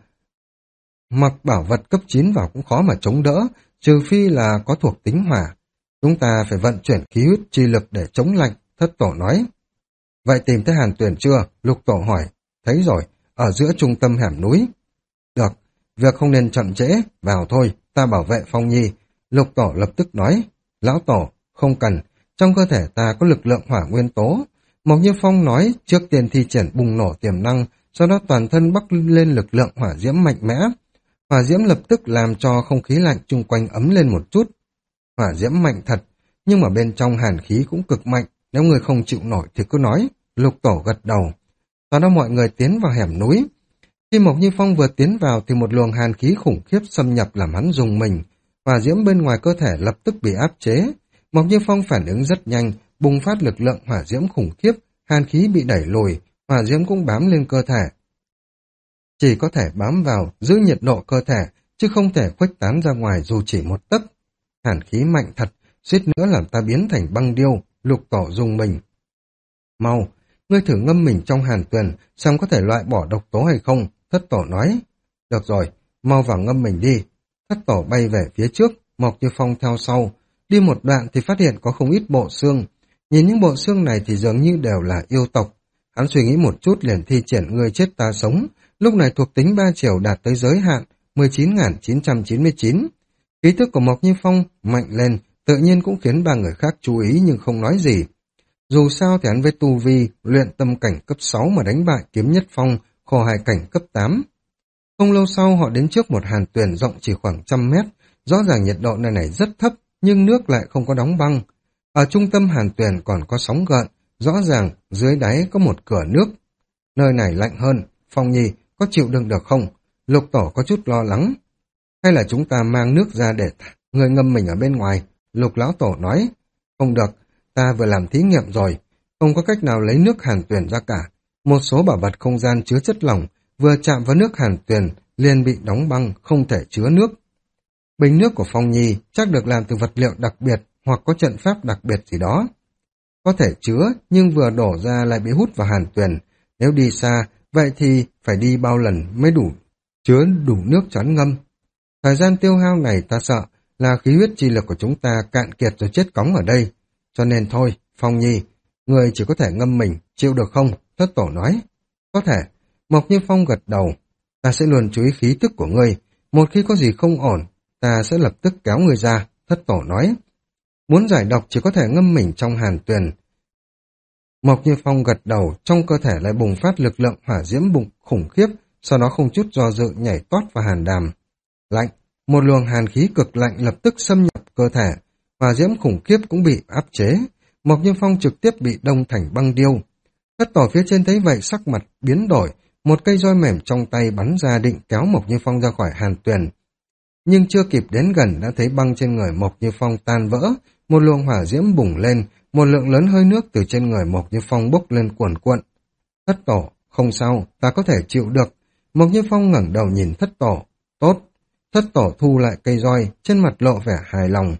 mặc bảo vật cấp chín vào cũng khó mà chống đỡ, trừ phi là có thuộc tính hỏa. Chúng ta phải vận chuyển khí huyết chi lực để chống lạnh, thất tổ nói. Vậy tìm thấy Hàn Tuyền chưa? Lục tổ hỏi. Thấy rồi, ở giữa trung tâm hẻm núi. Được, việc không nên chậm trễ, vào thôi, ta bảo vệ Phong Nhi. Lục tổ lập tức nói. Lão tổ, không cần, trong cơ thể ta có lực lượng hỏa nguyên tố. Mộc Như Phong nói trước tiên thi triển bùng nổ tiềm năng, sau đó toàn thân bắc lên lực lượng hỏa diễm mạnh mẽ. Hỏa diễm lập tức làm cho không khí lạnh chung quanh ấm lên một chút. Hỏa diễm mạnh thật, nhưng mà bên trong hàn khí cũng cực mạnh, nếu người không chịu nổi thì cứ nói. Lục tổ gật đầu. Sau đó mọi người tiến vào hẻm núi. Khi Mộc Như Phong vừa tiến vào thì một luồng hàn khí khủng khiếp xâm nhập làm hắn rùng mình. Hỏa diễm bên ngoài cơ thể lập tức bị áp chế. Mộc Như Phong phản ứng rất nhanh, bùng phát lực lượng hỏa diễm khủng khiếp, hàn khí bị đẩy lùi, hỏa diễm cũng bám lên cơ thể. Chỉ có thể bám vào, giữ nhiệt độ cơ thể, chứ không thể khuếch tán ra ngoài dù chỉ một tấc. Hàn khí mạnh thật, suýt nữa làm ta biến thành băng điêu, lục tổ dùng mình. Mau, ngươi thử ngâm mình trong Hàn Tuyền, xem có thể loại bỏ độc tố hay không, Thất tổ nói. Được rồi, mau vào ngâm mình đi. Thất tổ bay về phía trước, Mộc Như Phong theo sau. Đi một đoạn thì phát hiện có không ít bộ xương. Nhìn những bộ xương này thì dường như đều là yêu tộc. Hắn suy nghĩ một chút liền thi triển người chết ta sống. Lúc này thuộc tính ba chiều đạt tới giới hạn mười chín nghìn chín trăm chín mươi chín. Khí thức của Mộc Như Phong mạnh lên, tự nhiên cũng khiến ba người khác chú ý nhưng không nói gì. Dù sao thì hắn với tu vi luyện tâm cảnh cấp sáu mà đánh bại Kiếm Nhất Phong khổ hài cảnh cấp tám. Không lâu sau họ đến trước một hàn tuyền rộng chỉ khoảng trăm mét. Rõ ràng nhiệt độ nơi này rất thấp nhưng nước lại không có đóng băng. Ở trung tâm hàn tuyền còn có sóng gợn, rõ ràng dưới đáy có một cửa nước. Nơi này lạnh hơn, Phong Nhi có chịu đựng được không? Lục tổ có chút lo lắng. Hay là chúng ta mang nước ra để người ngâm mình ở bên ngoài? Lục lão tổ nói. Không được, ta vừa làm thí nghiệm rồi, không có cách nào lấy nước hàn tuyền ra cả. Một số bảo vật không gian chứa chất lỏng vừa chạm vào nước hàn tuyền liền bị đóng băng, không thể chứa nước. Bình nước của Phong Nhi chắc được làm từ vật liệu đặc biệt hoặc có trận pháp đặc biệt gì đó. Có thể chứa nhưng vừa đổ ra lại bị hút vào hàn tuyền. Nếu đi xa, vậy thì phải đi bao lần mới đủ chứa đủ nước choán ngâm. Thời gian tiêu hao này ta sợ là khí huyết chi lực của chúng ta cạn kiệt rồi chết cóng ở đây. Cho nên thôi, Phong Nhi, người chỉ có thể ngâm mình, chịu được không? Thất tổ nói. Có thể. Mộc Như Phong gật đầu. Ta sẽ luôn chú ý khí tức của ngươi. Một khi có gì không ổn, ta sẽ lập tức kéo ngươi ra. Thất tổ nói. Muốn giải độc chỉ có thể ngâm mình trong hàn tuyền. Mộc Như Phong gật đầu, trong cơ thể lại bùng phát lực lượng hỏa diễm bùng khủng khiếp, sau đó không chút do dự nhảy tót vào hàn đàm. Lạnh, một luồng hàn khí cực lạnh lập tức xâm nhập cơ thể, hỏa diễm khủng khiếp cũng bị áp chế. Mộc Như Phong trực tiếp bị đông thành băng điêu. Thất tổ phía trên thấy vậy sắc mặt biến đổi, một cây roi mềm trong tay bắn ra định kéo Mộc Như Phong ra khỏi hàn tuyền. Nhưng chưa kịp đến gần đã thấy băng trên người Mộc Như Phong tan vỡ, một luồng hỏa diễm bùng lên, một lượng lớn hơi nước từ trên người Mộc Như Phong bốc lên cuồn cuộn. Thất tổ, không sao, ta có thể chịu được. Mộc Như Phong ngẩng đầu nhìn thất tổ. Tốt. Thất tổ thu lại cây roi, trên mặt lộ vẻ hài lòng.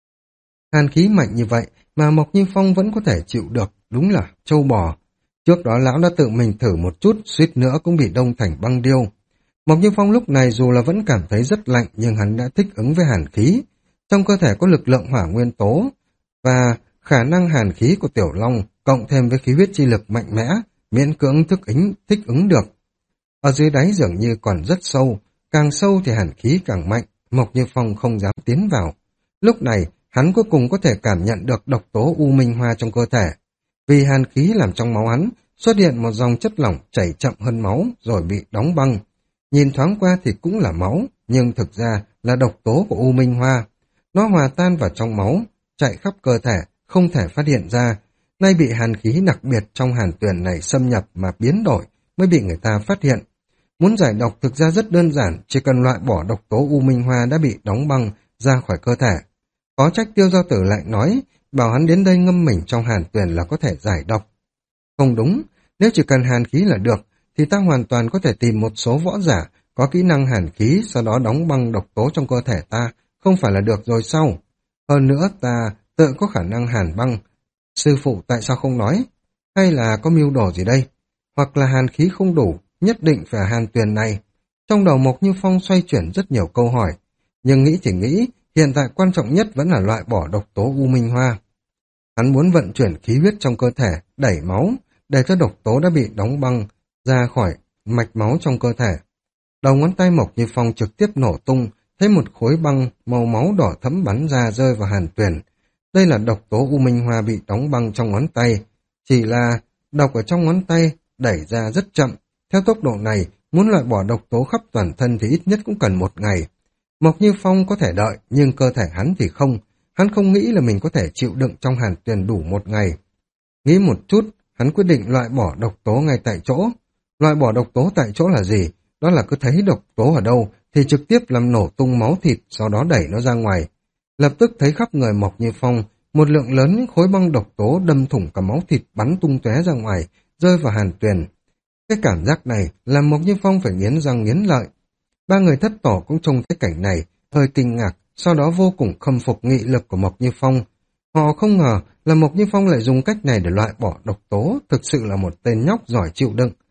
Hàn khí mạnh như vậy mà Mộc Như Phong vẫn có thể chịu được, đúng là trâu bò. Trước đó lão đã tự mình thử một chút, suýt nữa cũng bị đông thành băng điêu. Mộc Như Phong lúc này dù là vẫn cảm thấy rất lạnh nhưng hắn đã thích ứng với hàn khí. Trong cơ thể có lực lượng hỏa nguyên tố và khả năng hàn khí của Tiểu Long cộng thêm với khí huyết chi lực mạnh mẽ, miễn cưỡng thức ứng, thích ứng được. Ở dưới đáy dường như còn rất sâu, càng sâu thì hàn khí càng mạnh, Mộc Như Phong không dám tiến vào. Lúc này, hắn cuối cùng có thể cảm nhận được độc tố U Minh Hoa trong cơ thể. Vì hàn khí làm trong máu hắn xuất hiện một dòng chất lỏng chảy chậm hơn máu rồi bị đóng băng. Nhìn thoáng qua thì cũng là máu, nhưng thực ra là độc tố của U Minh Hoa. Nó hòa tan vào trong máu, chạy khắp cơ thể, không thể phát hiện ra. Nay bị hàn khí đặc biệt trong hàn tuyền này xâm nhập mà biến đổi mới bị người ta phát hiện. Muốn giải độc thực ra rất đơn giản, chỉ cần loại bỏ độc tố U Minh Hoa đã bị đóng băng ra khỏi cơ thể. Có trách Tiêu Giao Tử lại nói, bảo hắn đến đây ngâm mình trong hàn tuyền là có thể giải độc. Không đúng, nếu chỉ cần hàn khí là được, thì ta hoàn toàn có thể tìm một số võ giả có kỹ năng hàn khí, sau đó đóng băng độc tố trong cơ thể ta, không phải là được rồi sao? Hơn nữa ta tự có khả năng hàn băng. Sư phụ tại sao không nói? Hay là có mưu đồ gì đây? Hoặc là hàn khí không đủ, nhất định phải hàn tuyền này. Trong đầu Mộc Như Phong xoay chuyển rất nhiều câu hỏi, nhưng nghĩ thì nghĩ, hiện tại quan trọng nhất vẫn là loại bỏ độc tố U Minh Hoa. Hắn muốn vận chuyển khí huyết trong cơ thể, đẩy máu, để cho độc tố đã bị đóng băng ra khỏi mạch máu trong cơ thể. Đầu ngón tay Mộc Như Phong trực tiếp nổ tung, thấy một khối băng màu máu đỏ thẫm bắn ra rơi vào hàn tuyền. Đây là độc tố U Minh Hoa bị đóng băng trong ngón tay, chỉ là độc ở trong ngón tay đẩy ra rất chậm. Theo tốc độ này, muốn loại bỏ độc tố khắp toàn thân thì ít nhất cũng cần một ngày. Mộc Như Phong có thể đợi, nhưng cơ thể hắn thì không. Hắn không nghĩ là mình có thể chịu đựng trong hàn tuyền đủ một ngày. Nghĩ một chút, hắn quyết định loại bỏ độc tố ngay tại chỗ. Loại bỏ độc tố tại chỗ là gì? Đó là cứ thấy độc tố ở đâu thì trực tiếp làm nổ tung máu thịt, sau đó đẩy nó ra ngoài. Lập tức thấy khắp người Mộc Như Phong, một lượng lớn những khối băng độc tố đâm thủng cả máu thịt bắn tung tóe ra ngoài, rơi vào hàn tuyền. Cái cảm giác này làm Mộc Như Phong phải nghiến răng nghiến lợi. Ba người thất tổ cũng trông thấy cảnh này, hơi kinh ngạc, sau đó vô cùng khâm phục nghị lực của Mộc Như Phong. Họ không ngờ là Mộc Như Phong lại dùng cách này để loại bỏ độc tố, thực sự là một tên nhóc giỏi chịu đựng.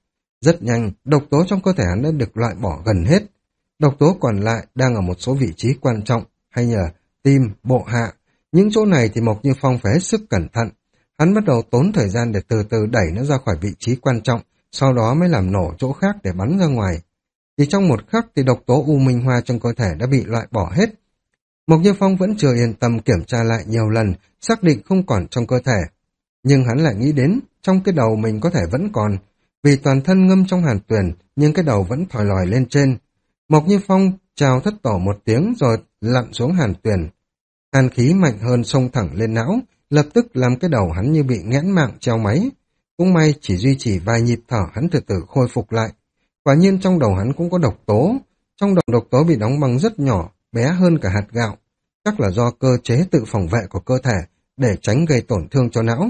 Rất nhanh, độc tố trong cơ thể hắn đã được loại bỏ gần hết. Độc tố còn lại đang ở một số vị trí quan trọng, hay là tim, bộ hạ. Những chỗ này thì Mộc Như Phong phải hết sức cẩn thận. Hắn bắt đầu tốn thời gian để từ từ đẩy nó ra khỏi vị trí quan trọng, sau đó mới làm nổ chỗ khác để bắn ra ngoài. Chỉ trong một khắc thì độc tố U Minh Hoa trong cơ thể đã bị loại bỏ hết. Mộc Như Phong vẫn chưa yên tâm kiểm tra lại nhiều lần, xác định không còn trong cơ thể. Nhưng hắn lại nghĩ đến, trong cái đầu mình có thể vẫn còn, vì toàn thân ngâm trong hàn tuyền, nhưng cái đầu vẫn thòi lòi lên trên. Mộc Như Phong chào thất tổ một tiếng rồi lặn xuống hàn tuyền. Hàn khí mạnh hơn xông thẳng lên não, lập tức làm cái đầu hắn như bị nghẽn mạng treo máy. Cũng may chỉ duy trì vài nhịp thở hắn từ từ khôi phục lại. Quả nhiên trong đầu hắn cũng có độc tố. Trong đầu độc tố bị đóng băng rất nhỏ, bé hơn cả hạt gạo. Chắc là do cơ chế tự phòng vệ của cơ thể để tránh gây tổn thương cho não.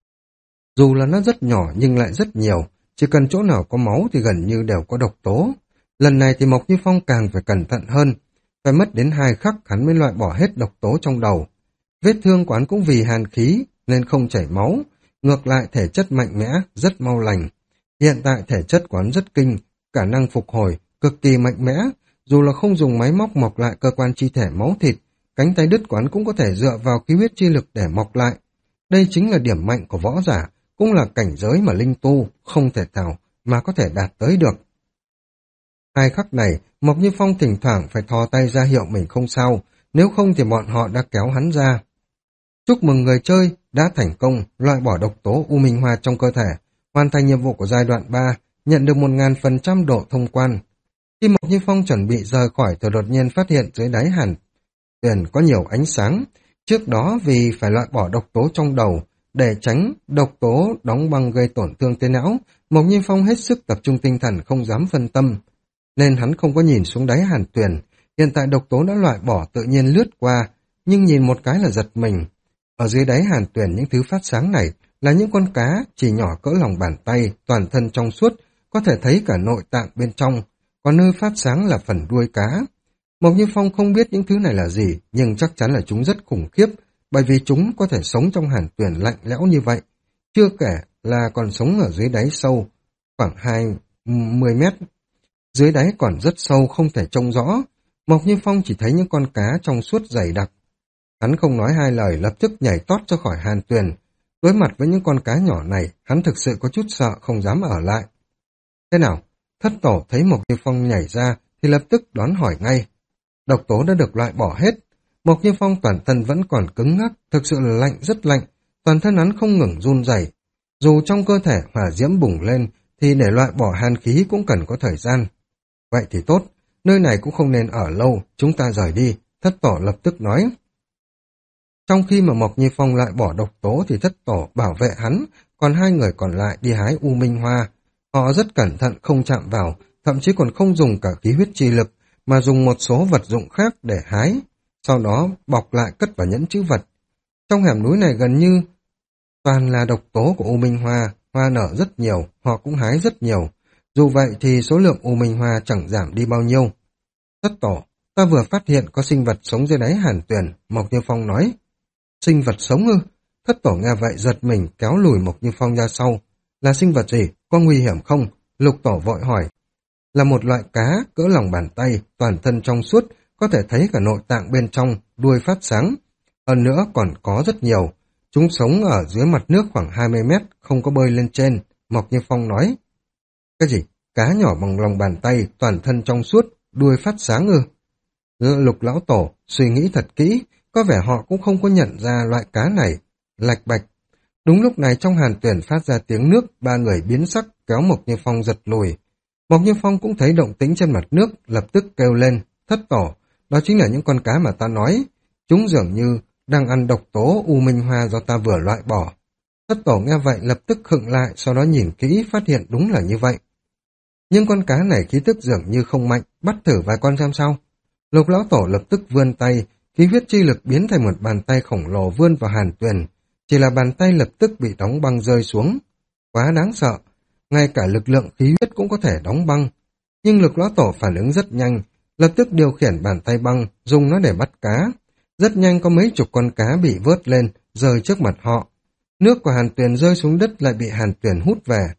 Dù là nó rất nhỏ nhưng lại rất nhiều, chỉ cần chỗ nào có máu thì gần như đều có độc tố. Lần này thì Mộc Như Phong càng phải cẩn thận hơn, phải mất đến hai khắc hắn mới loại bỏ hết độc tố trong đầu. Vết thương của hắn cũng vì hàn khí nên không chảy máu, ngược lại thể chất mạnh mẽ, rất mau lành. Hiện tại thể chất của hắn rất kinh, khả năng phục hồi cực kỳ mạnh mẽ, dù là không dùng máy móc mọc lại cơ quan chi thể máu thịt, cánh tay đứt của hắn cũng có thể dựa vào khí huyết chi lực để mọc lại. Đây chính là điểm mạnh của võ giả, cũng là cảnh giới mà linh tu không thể nào mà có thể đạt tới được. Hai khắc này, Mộc Như Phong thỉnh thoảng phải thò tay ra hiệu mình không sao, nếu không thì bọn họ đã kéo hắn ra. Chúc mừng người chơi đã thành công loại bỏ độc tố U Minh Hoa trong cơ thể, hoàn thành nhiệm vụ của giai đoạn ba, nhận được một nghìn phần trăm độ thông quan. Khi Mộc Như Phong chuẩn bị rời khỏi thì đột nhiên phát hiện dưới đáy hàn tuyền có nhiều ánh sáng. Trước đó vì phải loại bỏ độc tố trong đầu, để tránh độc tố đóng băng gây tổn thương tới não, Mộc Như Phong hết sức tập trung tinh thần không dám phân tâm, nên hắn không có nhìn xuống đáy hàn tuyền. Hiện tại độc tố đã loại bỏ tự nhiên lướt qua, nhưng nhìn một cái là giật mình. Ở dưới đáy hàn tuyền những thứ phát sáng này là những con cá chỉ nhỏ cỡ lòng bàn tay, toàn thân trong suốt, có thể thấy cả nội tạng bên trong, còn nơi phát sáng là phần đuôi cá. Mộc Như Phong không biết những thứ này là gì, nhưng chắc chắn là chúng rất khủng khiếp, bởi vì chúng có thể sống trong hàn tuyền lạnh lẽo như vậy. Chưa kể là còn sống ở dưới đáy sâu, khoảng hai mươi mét. Dưới đáy còn rất sâu không thể trông rõ. Mộc Như Phong chỉ thấy những con cá trong suốt dày đặc. Hắn không nói hai lời lập tức nhảy tót ra khỏi hàn tuyền. Đối mặt với những con cá nhỏ này, hắn thực sự có chút sợ không dám ở lại. Thế nào? Thất tổ thấy Mộc Như Phong nhảy ra thì lập tức đoán hỏi ngay. Độc tố đã được loại bỏ hết. Mộc Như Phong toàn thân vẫn còn cứng ngắc, thực sự là lạnh rất lạnh, toàn thân hắn không ngừng run rẩy. Dù trong cơ thể hỏa diễm bùng lên thì để loại bỏ hàn khí cũng cần có thời gian. Vậy thì tốt, nơi này cũng không nên ở lâu, chúng ta rời đi, thất tổ lập tức nói. Trong khi mà Mộc Như Phong loại bỏ độc tố thì thất tổ bảo vệ hắn, còn hai người còn lại đi hái U Minh Hoa. Họ rất cẩn thận không chạm vào, thậm chí còn không dùng cả khí huyết chi lực, mà dùng một số vật dụng khác để hái, sau đó bọc lại cất vào nhẫn trữ vật. Trong hẻm núi này gần như toàn là độc tố của U Minh Hoa, hoa nở rất nhiều, họ cũng hái rất nhiều. Dù vậy thì số lượng U Minh Hoa chẳng giảm đi bao nhiêu. Thất tổ, ta vừa phát hiện có sinh vật sống dưới đáy hàn tuyền, Mộc Như Phong nói. Sinh vật sống ư? Thất tổ nghe vậy giật mình kéo lùi Mộc Như Phong ra sau. Là sinh vật gì? Có nguy hiểm không? Lục tổ vội hỏi. Là một loại cá cỡ lòng bàn tay, toàn thân trong suốt, có thể thấy cả nội tạng bên trong, đuôi phát sáng. Hơn nữa còn có rất nhiều. Chúng sống ở dưới mặt nước khoảng hai mươi mét, không có bơi lên trên, Mộc Như Phong nói. Cái gì? Cá nhỏ bằng lòng bàn tay, toàn thân trong suốt, đuôi phát sáng ư? Lục lão tổ suy nghĩ thật kỹ, có vẻ họ cũng không có nhận ra loại cá này. Lạch bạch. Đúng lúc này trong hàn tuyền phát ra tiếng nước, ba người biến sắc kéo Mộc Như Phong giật lùi. Mộc Như Phong cũng thấy động tĩnh trên mặt nước, lập tức kêu lên, thất tổ, đó chính là những con cá mà ta nói. Chúng dường như đang ăn độc tố U Minh Hoa do ta vừa loại bỏ. Thất tổ nghe vậy lập tức khựng lại, sau đó nhìn kỹ phát hiện đúng là như vậy. Nhưng con cá này khí tức dường như không mạnh, bắt thử vài con xem sao. Lục lão tổ lập tức vươn tay, khí huyết chi lực biến thành một bàn tay khổng lồ vươn vào hàn tuyền. Chỉ là bàn tay lập tức bị đóng băng rơi xuống. Quá đáng sợ, ngay cả lực lượng khí huyết cũng có thể đóng băng. Nhưng lục lão tổ phản ứng rất nhanh, lập tức điều khiển bàn tay băng, dùng nó để bắt cá. Rất nhanh có mấy chục con cá bị vớt lên, rơi trước mặt họ. Nước của hàn tuyền rơi xuống đất lại bị hàn tuyền hút về.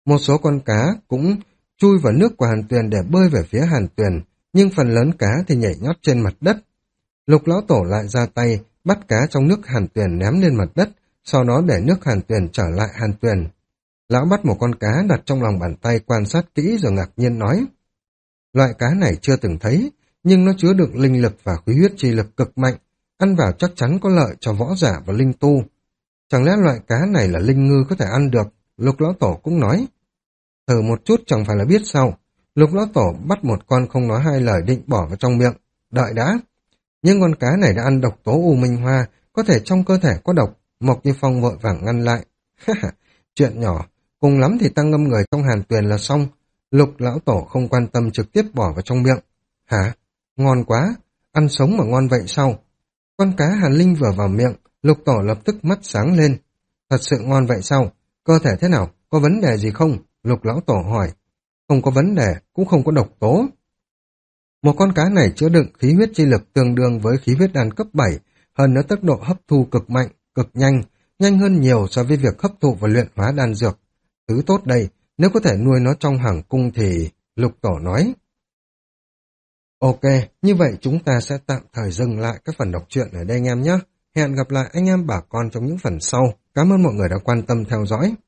Một số con cá cũng chui vào nước của Hàn Tuyền để bơi về phía Hàn Tuyền, nhưng phần lớn cá thì nhảy nhót trên mặt đất. Lục lão tổ lại ra tay, bắt cá trong nước Hàn Tuyền ném lên mặt đất, sau đó để nước Hàn Tuyền trở lại Hàn Tuyền. Lão bắt một con cá đặt trong lòng bàn tay quan sát kỹ rồi ngạc nhiên nói. Loại cá này chưa từng thấy, nhưng nó chứa đựng linh lực và khí huyết chi lực cực mạnh, ăn vào chắc chắn có lợi cho võ giả và linh tu. Chẳng lẽ loại cá này là linh ngư có thể ăn được? Lục lão tổ cũng nói. Thử một chút chẳng phải là biết sao. Lục lão tổ bắt một con không nói hai lời định bỏ vào trong miệng. Đợi đã. Nhưng con cá này đã ăn độc tố U Minh Hoa, có thể trong cơ thể có độc. Mộc Như Phong vội vàng ngăn lại. Chuyện nhỏ, cùng lắm thì tăng ngâm người trong Hàn Tuyền là xong. Lục lão tổ không quan tâm trực tiếp bỏ vào trong miệng. Hả? Ngon quá, ăn sống mà ngon vậy sao? Con cá Hàn Linh vừa vào miệng, Lục tổ lập tức mắt sáng lên. Thật sự ngon vậy sao? Cơ thể thế nào? Có vấn đề gì không? Lục lão tổ hỏi. Không có vấn đề, cũng không có độc tố. Một con cá này chứa đựng khí huyết chi lực tương đương với khí huyết đan cấp bảy, hơn nữa tốc độ hấp thu cực mạnh, cực nhanh, nhanh hơn nhiều so với việc hấp thụ và luyện hóa đan dược. Thứ tốt đây, nếu có thể nuôi nó trong hoàng cung thì... Lục tổ nói. Ok, như vậy chúng ta sẽ tạm thời dừng lại các phần đọc truyện ở đây anh em nhé. Hẹn gặp lại anh em bà con trong những phần sau. Cảm ơn mọi người đã quan tâm theo dõi.